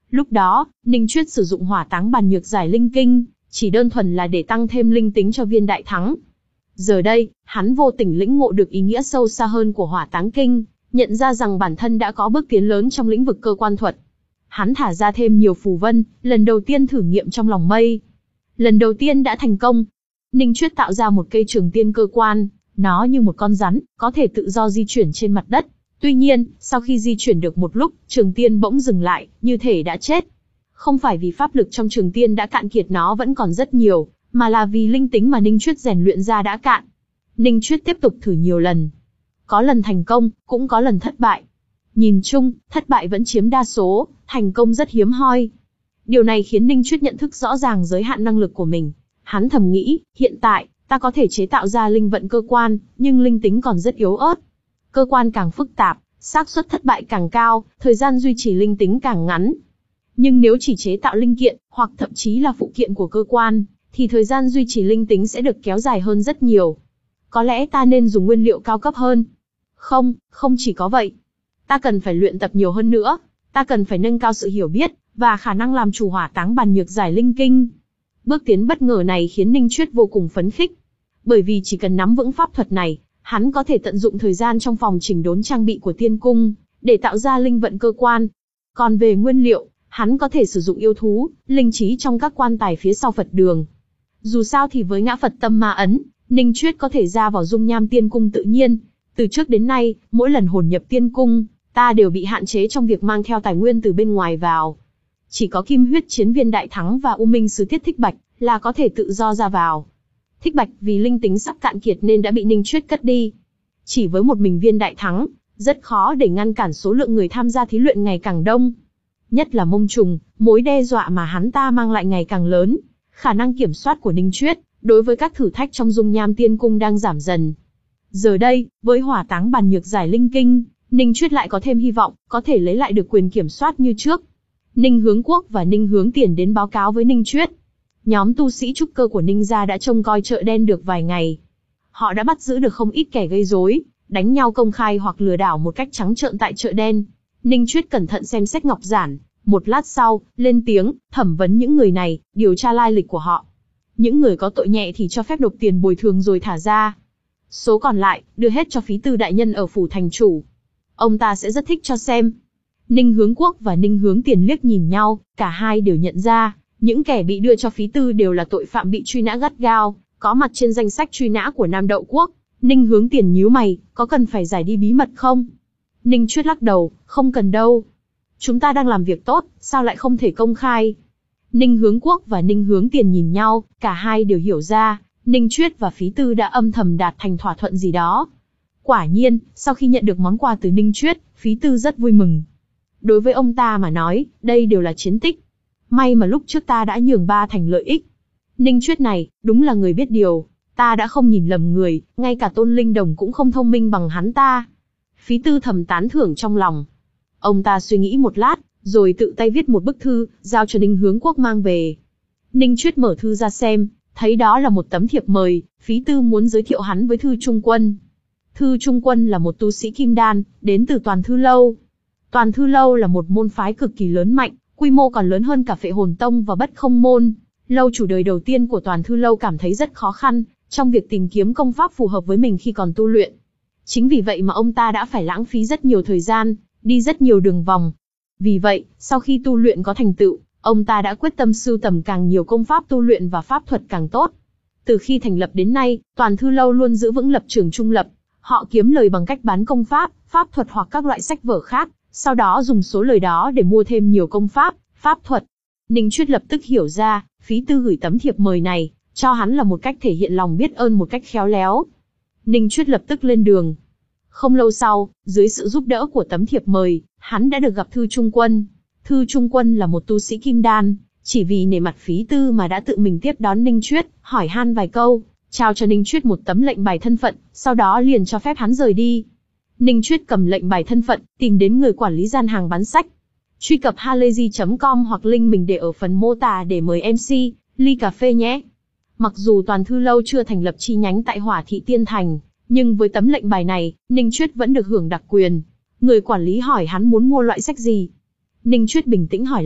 Lúc đó, Ninh Chuyết sử dụng hỏa táng bàn nhược giải linh kinh, chỉ đơn thuần là để tăng thêm linh tính cho viên đại thắng. Giờ đây, hắn vô tình lĩnh ngộ được ý nghĩa sâu xa hơn của hỏa táng kinh, nhận ra rằng bản thân đã có bước tiến lớn trong lĩnh vực cơ quan thuật. Hắn thả ra thêm nhiều phù vân, lần đầu tiên thử nghiệm trong lòng mây. Lần đầu tiên đã thành công. Ninh Chuyết tạo ra một cây trường tiên cơ quan, nó như một con rắn, có thể tự do di chuyển trên mặt đất. Tuy nhiên, sau khi di chuyển được một lúc, trường tiên bỗng dừng lại, như thể đã chết. Không phải vì pháp lực trong trường tiên đã cạn kiệt, nó vẫn còn rất nhiều, mà là vì linh tính mà Ninh Chuyết rèn luyện ra đã cạn. Ninh Chuyết tiếp tục thử nhiều lần. Có lần thành công, cũng có lần thất bại. Nhìn chung, thất bại vẫn chiếm đa số, thành công rất hiếm hoi. Điều này khiến Ninh Chuyết nhận thức rõ ràng giới hạn năng lực của mình. Hắn thầm nghĩ, hiện tại, ta có thể chế tạo ra linh vận cơ quan, nhưng linh tính còn rất yếu ớt. Cơ quan càng phức tạp, xác suất thất bại càng cao, thời gian duy trì linh tính càng ngắn. Nhưng nếu chỉ chế tạo linh kiện, hoặc thậm chí là phụ kiện của cơ quan, thì thời gian duy trì linh tính sẽ được kéo dài hơn rất nhiều. Có lẽ ta nên dùng nguyên liệu cao cấp hơn. Không, không chỉ có vậy. Ta cần phải luyện tập nhiều hơn nữa. Ta cần phải nâng cao sự hiểu biết, và khả năng làm chủ hỏa táng bàn nhược giải linh kinh. Bước tiến bất ngờ này khiến Ninh Chuyết vô cùng phấn khích. Bởi vì chỉ cần nắm vững pháp thuật này, hắn có thể tận dụng thời gian trong phòng chỉnh đốn trang bị của tiên cung, để tạo ra linh vận cơ quan. Còn về nguyên liệu, hắn có thể sử dụng yêu thú, linh trí trong các quan tài phía sau Phật đường. Dù sao thì với ngã Phật tâm ma ấn, Ninh Chuyết có thể ra vào dung nham tiên cung tự nhiên. Từ trước đến nay, mỗi lần hồn nhập tiên cung, ta đều bị hạn chế trong việc mang theo tài nguyên từ bên ngoài vào. Chỉ có Kim Huyết Chiến Viên Đại Thắng và U Minh Sứ Thiết Thích Bạch là có thể tự do ra vào. Thích Bạch vì linh tính sắp cạn kiệt nên đã bị Ninh Chuyết cất đi. Chỉ với một mình Viên Đại Thắng, rất khó để ngăn cản số lượng người tham gia thí luyện ngày càng đông. Nhất là Mông Trùng, mối đe dọa mà hắn ta mang lại ngày càng lớn. Khả năng kiểm soát của Ninh Chuyết đối với các thử thách trong dung nham tiên cung đang giảm dần. Giờ đây, với hỏa táng bàn nhược giải linh kinh, Ninh Chuyết lại có thêm hy vọng, có thể lấy lại được quyền kiểm soát như trước. Ninh Hướng Quốc và Ninh Hướng Tiền đến báo cáo với Ninh Chuyết. Nhóm tu sĩ trúc cơ của Ninh gia đã trông coi chợ đen được vài ngày. Họ đã bắt giữ được không ít kẻ gây rối, đánh nhau công khai hoặc lừa đảo một cách trắng trợn tại chợ đen. Ninh Chuyết cẩn thận xem xét ngọc giản, một lát sau, lên tiếng, thẩm vấn những người này, điều tra lai lịch của họ. Những người có tội nhẹ thì cho phép nộp tiền bồi thường rồi thả ra. Số còn lại, đưa hết cho phí tư đại nhân ở phủ thành chủ. Ông ta sẽ rất thích cho xem. Ninh Hướng Quốc và Ninh Hướng Tiền liếc nhìn nhau, cả hai đều nhận ra, những kẻ bị đưa cho phí tư đều là tội phạm bị truy nã gắt gao, có mặt trên danh sách truy nã của Nam Đậu Quốc. Ninh Hướng Tiền nhíu mày, có cần phải giải đi bí mật không? Ninh Chuyết lắc đầu, không cần đâu. Chúng ta đang làm việc tốt, sao lại không thể công khai? Ninh Hướng Quốc và Ninh Hướng Tiền nhìn nhau, cả hai đều hiểu ra, Ninh Chuyết và phí tư đã âm thầm đạt thành thỏa thuận gì đó. Quả nhiên, sau khi nhận được món quà từ Ninh Chuyết, phí tư rất vui mừng. Đối với ông ta mà nói, đây đều là chiến tích. May mà lúc trước ta đã nhường ba thành lợi ích. Ninh Chuyết này, đúng là người biết điều. Ta đã không nhìn lầm người, ngay cả Tôn Linh Đồng cũng không thông minh bằng hắn ta. Phí tư thầm tán thưởng trong lòng. Ông ta suy nghĩ một lát, rồi tự tay viết một bức thư, giao cho Ninh Hướng Quốc mang về. Ninh Chuyết mở thư ra xem, thấy đó là một tấm thiệp mời, phí tư muốn giới thiệu hắn với Thư Trung Quân. Thư Trung Quân là một tu sĩ kim đan, đến từ Toàn Thư Lâu. Toàn Thư Lâu là một môn phái cực kỳ lớn mạnh, quy mô còn lớn hơn cả Phệ Hồn Tông và Bất Không Môn. Lâu chủ đời đầu tiên của Toàn Thư Lâu cảm thấy rất khó khăn trong việc tìm kiếm công pháp phù hợp với mình khi còn tu luyện. Chính vì vậy mà ông ta đã phải lãng phí rất nhiều thời gian, đi rất nhiều đường vòng. Vì vậy, sau khi tu luyện có thành tựu, ông ta đã quyết tâm sưu tầm càng nhiều công pháp tu luyện và pháp thuật càng tốt. Từ khi thành lập đến nay, Toàn Thư Lâu luôn giữ vững lập trường trung lập. Họ kiếm lời bằng cách bán công pháp, pháp thuật hoặc các loại sách vở khác, sau đó dùng số lời đó để mua thêm nhiều công pháp, pháp thuật. Ninh Chuyết lập tức hiểu ra, phí tư gửi tấm thiệp mời này, cho hắn là một cách thể hiện lòng biết ơn một cách khéo léo. Ninh Chuyết lập tức lên đường. Không lâu sau, dưới sự giúp đỡ của tấm thiệp mời, hắn đã được gặp Thư Trung Quân. Thư Trung Quân là một tu sĩ kim đan, chỉ vì nể mặt phí tư mà đã tự mình tiếp đón Ninh Chuyết, hỏi han vài câu, trao cho Ninh Chuyết một tấm lệnh bài thân phận, sau đó liền cho phép hắn rời đi. Ninh Chuyết cầm lệnh bài thân phận, tìm đến người quản lý gian hàng bán sách. Truy cập halayzi chấm com hoặc link mình để ở phần mô tả để mời em xê, ly cà phê nhé. Mặc dù Toàn Thư Lâu chưa thành lập chi nhánh tại Hỏa Thị Tiên Thành, nhưng với tấm lệnh bài này, Ninh Chuyết vẫn được hưởng đặc quyền. Người quản lý hỏi hắn muốn mua loại sách gì. Ninh Chuyết bình tĩnh hỏi lại,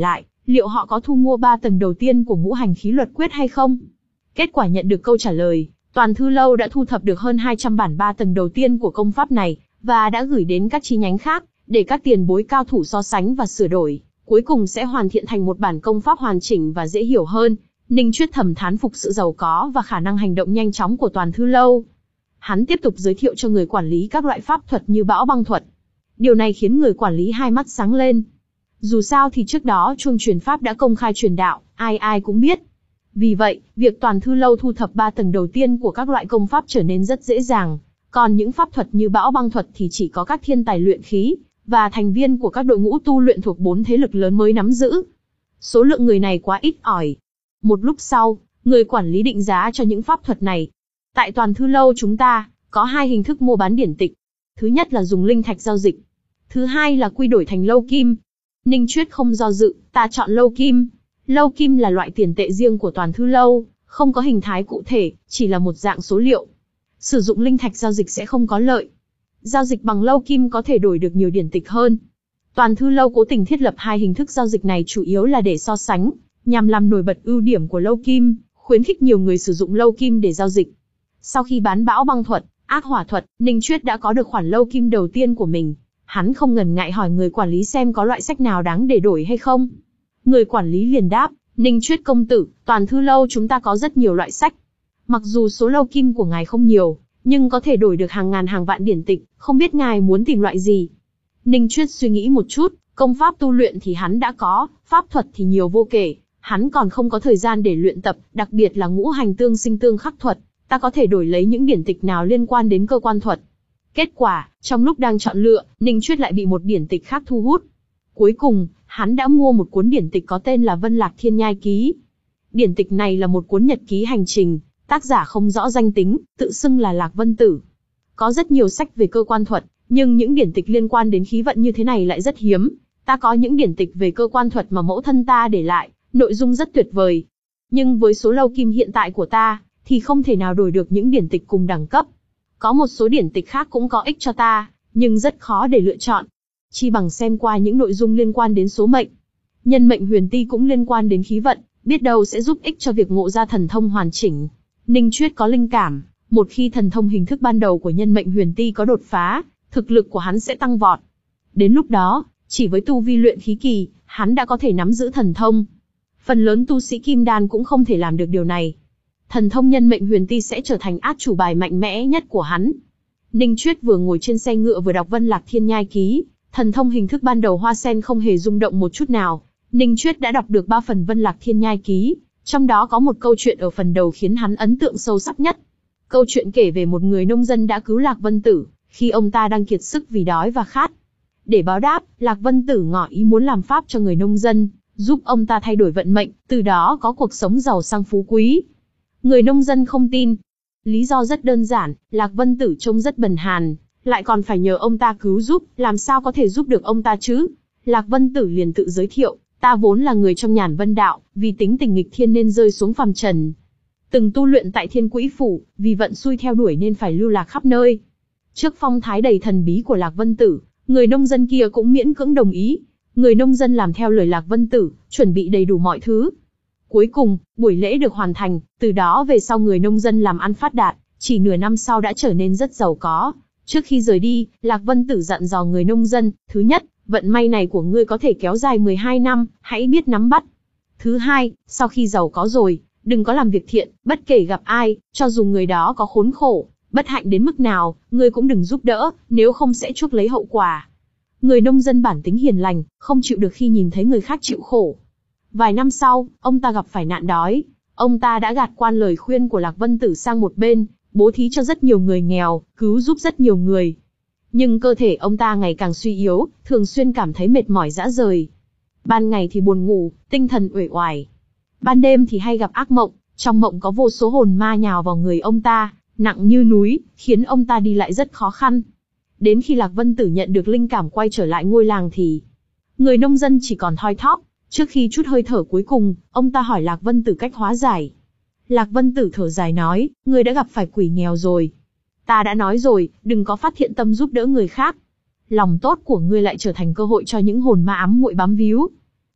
liệu họ có thu mua ba tầng đầu tiên của ngũ hành khí luật quyết hay không? Kết quả nhận được câu trả lời, Toàn Thư Lâu đã thu thập được hơn hai trăm bản ba tầng đầu tiên của công pháp này, và đã gửi đến các chi nhánh khác, để các tiền bối cao thủ so sánh và sửa đổi, cuối cùng sẽ hoàn thiện thành một bản công pháp hoàn chỉnh và dễ hiểu hơn. Ninh Chuyết thầm thán phục sự giàu có và khả năng hành động nhanh chóng của Toàn Thư Lâu. Hắn tiếp tục giới thiệu cho người quản lý các loại pháp thuật như bão băng thuật. Điều này khiến người quản lý hai mắt sáng lên. Dù sao thì trước đó chuông truyền pháp đã công khai truyền đạo, ai ai cũng biết. Vì vậy, việc Toàn Thư Lâu thu thập ba tầng đầu tiên của các loại công pháp trở nên rất dễ dàng. Còn những pháp thuật như bão băng thuật thì chỉ có các thiên tài luyện khí, và thành viên của các đội ngũ tu luyện thuộc bốn thế lực lớn mới nắm giữ. Số lượng người này quá ít ỏi. Một lúc sau, người quản lý định giá cho những pháp thuật này. Tại Toàn Thư Lâu chúng ta, có hai hình thức mua bán điển tịch. Thứ nhất là dùng linh thạch giao dịch. Thứ hai là quy đổi thành lâu kim. Ninh Chuyết không do dự, ta chọn lâu kim. Lâu kim là loại tiền tệ riêng của Toàn Thư Lâu, không có hình thái cụ thể, chỉ là một dạng số liệu. Sử dụng linh thạch giao dịch sẽ không có lợi. Giao dịch bằng lâu kim có thể đổi được nhiều điển tịch hơn. Toàn Thư Lâu cố tình thiết lập hai hình thức giao dịch này chủ yếu là để so sánh, nhằm làm nổi bật ưu điểm của lâu kim, khuyến khích nhiều người sử dụng lâu kim để giao dịch. Sau khi bán bão băng thuật, ác hỏa thuật, Ninh Chuyết đã có được khoản lâu kim đầu tiên của mình. Hắn không ngần ngại hỏi người quản lý xem có loại sách nào đáng để đổi hay không. Người quản lý liền đáp, Ninh Chuyết công tử, Toàn Thư Lâu chúng ta có rất nhiều loại sách. Mặc dù số lâu kim của ngài không nhiều, nhưng có thể đổi được hàng ngàn hàng vạn điển tịch, không biết ngài muốn tìm loại gì. Ninh Chuyết suy nghĩ một chút, công pháp tu luyện thì hắn đã có, pháp thuật thì nhiều vô kể, hắn còn không có thời gian để luyện tập, đặc biệt là ngũ hành tương sinh tương khắc thuật, ta có thể đổi lấy những điển tịch nào liên quan đến cơ quan thuật. Kết quả, trong lúc đang chọn lựa, Ninh Chuyết lại bị một điển tịch khác thu hút. Cuối cùng, hắn đã mua một cuốn điển tịch có tên là Vân Lạc Thiên Nhai Ký. Điển tịch này là một cuốn nhật ký hành trình, tác giả không rõ danh tính, tự xưng là Lạc Vân Tử. Có rất nhiều sách về cơ quan thuật, nhưng những điển tịch liên quan đến khí vận như thế này lại rất hiếm. Ta có những điển tịch về cơ quan thuật mà mẫu thân ta để lại, nội dung rất tuyệt vời. Nhưng với số lâu kim hiện tại của ta, thì không thể nào đổi được những điển tịch cùng đẳng cấp. Có một số điển tịch khác cũng có ích cho ta, nhưng rất khó để lựa chọn. Chi bằng xem qua những nội dung liên quan đến số mệnh. Nhân mệnh huyền ti cũng liên quan đến khí vận, biết đâu sẽ giúp ích cho việc ngộ ra thần thông hoàn chỉnh. Ninh Chuyết có linh cảm, một khi thần thông hình thức ban đầu của nhân mệnh huyền ti có đột phá, thực lực của hắn sẽ tăng vọt. Đến lúc đó, chỉ với tu vi luyện khí kỳ, hắn đã có thể nắm giữ thần thông. Phần lớn tu sĩ kim đan cũng không thể làm được điều này. Thần thông nhân mệnh huyền ti sẽ trở thành át chủ bài mạnh mẽ nhất của hắn. Ninh Chuyết vừa ngồi trên xe ngựa vừa đọc Vân Lạc Thiên Nhai Ký, thần thông hình thức ban đầu hoa sen không hề rung động một chút nào. Ninh Chuyết đã đọc được ba phần Vân Lạc Thiên Nhai Ký, trong đó có một câu chuyện ở phần đầu khiến hắn ấn tượng sâu sắc nhất. Câu chuyện kể về một người nông dân đã cứu Lạc Vân Tử, khi ông ta đang kiệt sức vì đói và khát. Để báo đáp, Lạc Vân Tử ngỏ ý muốn làm pháp cho người nông dân, giúp ông ta thay đổi vận mệnh, từ đó có cuộc sống giàu sang phú quý. Người nông dân không tin. Lý do rất đơn giản, Lạc Vân Tử trông rất bần hàn, lại còn phải nhờ ông ta cứu giúp, làm sao có thể giúp được ông ta chứ? Lạc Vân Tử liền tự giới thiệu, ta vốn là người trong Nhàn Vân Đạo, vì tính tình nghịch thiên nên rơi xuống phàm trần. Từng tu luyện tại Thiên Quỹ Phủ, vì vận xui theo đuổi nên phải lưu lạc khắp nơi. Trước phong thái đầy thần bí của Lạc Vân Tử, người nông dân kia cũng miễn cưỡng đồng ý. Người nông dân làm theo lời Lạc Vân Tử, chuẩn bị đầy đủ mọi thứ. Cuối cùng, buổi lễ được hoàn thành, từ đó về sau người nông dân làm ăn phát đạt, chỉ nửa năm sau đã trở nên rất giàu có. Trước khi rời đi, Lạc Vân Tử dặn dò người nông dân, thứ nhất, vận may này của ngươi có thể kéo dài mười hai năm, hãy biết nắm bắt. Thứ hai, sau khi giàu có rồi, đừng có làm việc thiện, bất kể gặp ai, cho dù người đó có khốn khổ, bất hạnh đến mức nào, ngươi cũng đừng giúp đỡ, nếu không sẽ chuốc lấy hậu quả. Người nông dân bản tính hiền lành, không chịu được khi nhìn thấy người khác chịu khổ. Vài năm sau, ông ta gặp phải nạn đói. Ông ta đã gạt qua lời khuyên của Lạc Vân Tử sang một bên, bố thí cho rất nhiều người nghèo, cứu giúp rất nhiều người. Nhưng cơ thể ông ta ngày càng suy yếu, thường xuyên cảm thấy mệt mỏi rã rời. Ban ngày thì buồn ngủ, tinh thần uể oải. Ban đêm thì hay gặp ác mộng, trong mộng có vô số hồn ma nhào vào người ông ta, nặng như núi, khiến ông ta đi lại rất khó khăn. Đến khi Lạc Vân Tử nhận được linh cảm quay trở lại ngôi làng thì người nông dân chỉ còn thoi thóp. Trước khi chút hơi thở cuối cùng, ông ta hỏi Lạc Vân Tử cách hóa giải. Lạc Vân Tử thở dài nói, ngươi đã gặp phải quỷ nghèo rồi. Ta đã nói rồi, đừng có phát thiện tâm giúp đỡ người khác. Lòng tốt của ngươi lại trở thành cơ hội cho những hồn ma ám muội bám víu.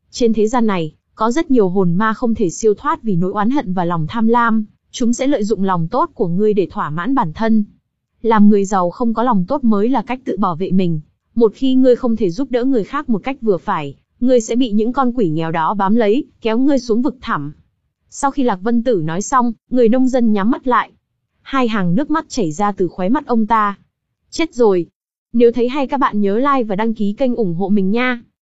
Trên thế gian này, có rất nhiều hồn ma không thể siêu thoát vì nỗi oán hận và lòng tham lam, chúng sẽ lợi dụng lòng tốt của ngươi để thỏa mãn bản thân. Làm người giàu không có lòng tốt mới là cách tự bảo vệ mình. Một khi ngươi không thể giúp đỡ người khác một cách vừa phải, ngươi sẽ bị những con quỷ nghèo đó bám lấy, kéo ngươi xuống vực thẳm. Sau khi Lạc Vân Tử nói xong, người nông dân nhắm mắt lại. Hai hàng nước mắt chảy ra từ khóe mắt ông ta. Chết rồi. Nếu thấy hay các bạn nhớ like và đăng ký kênh ủng hộ mình nha.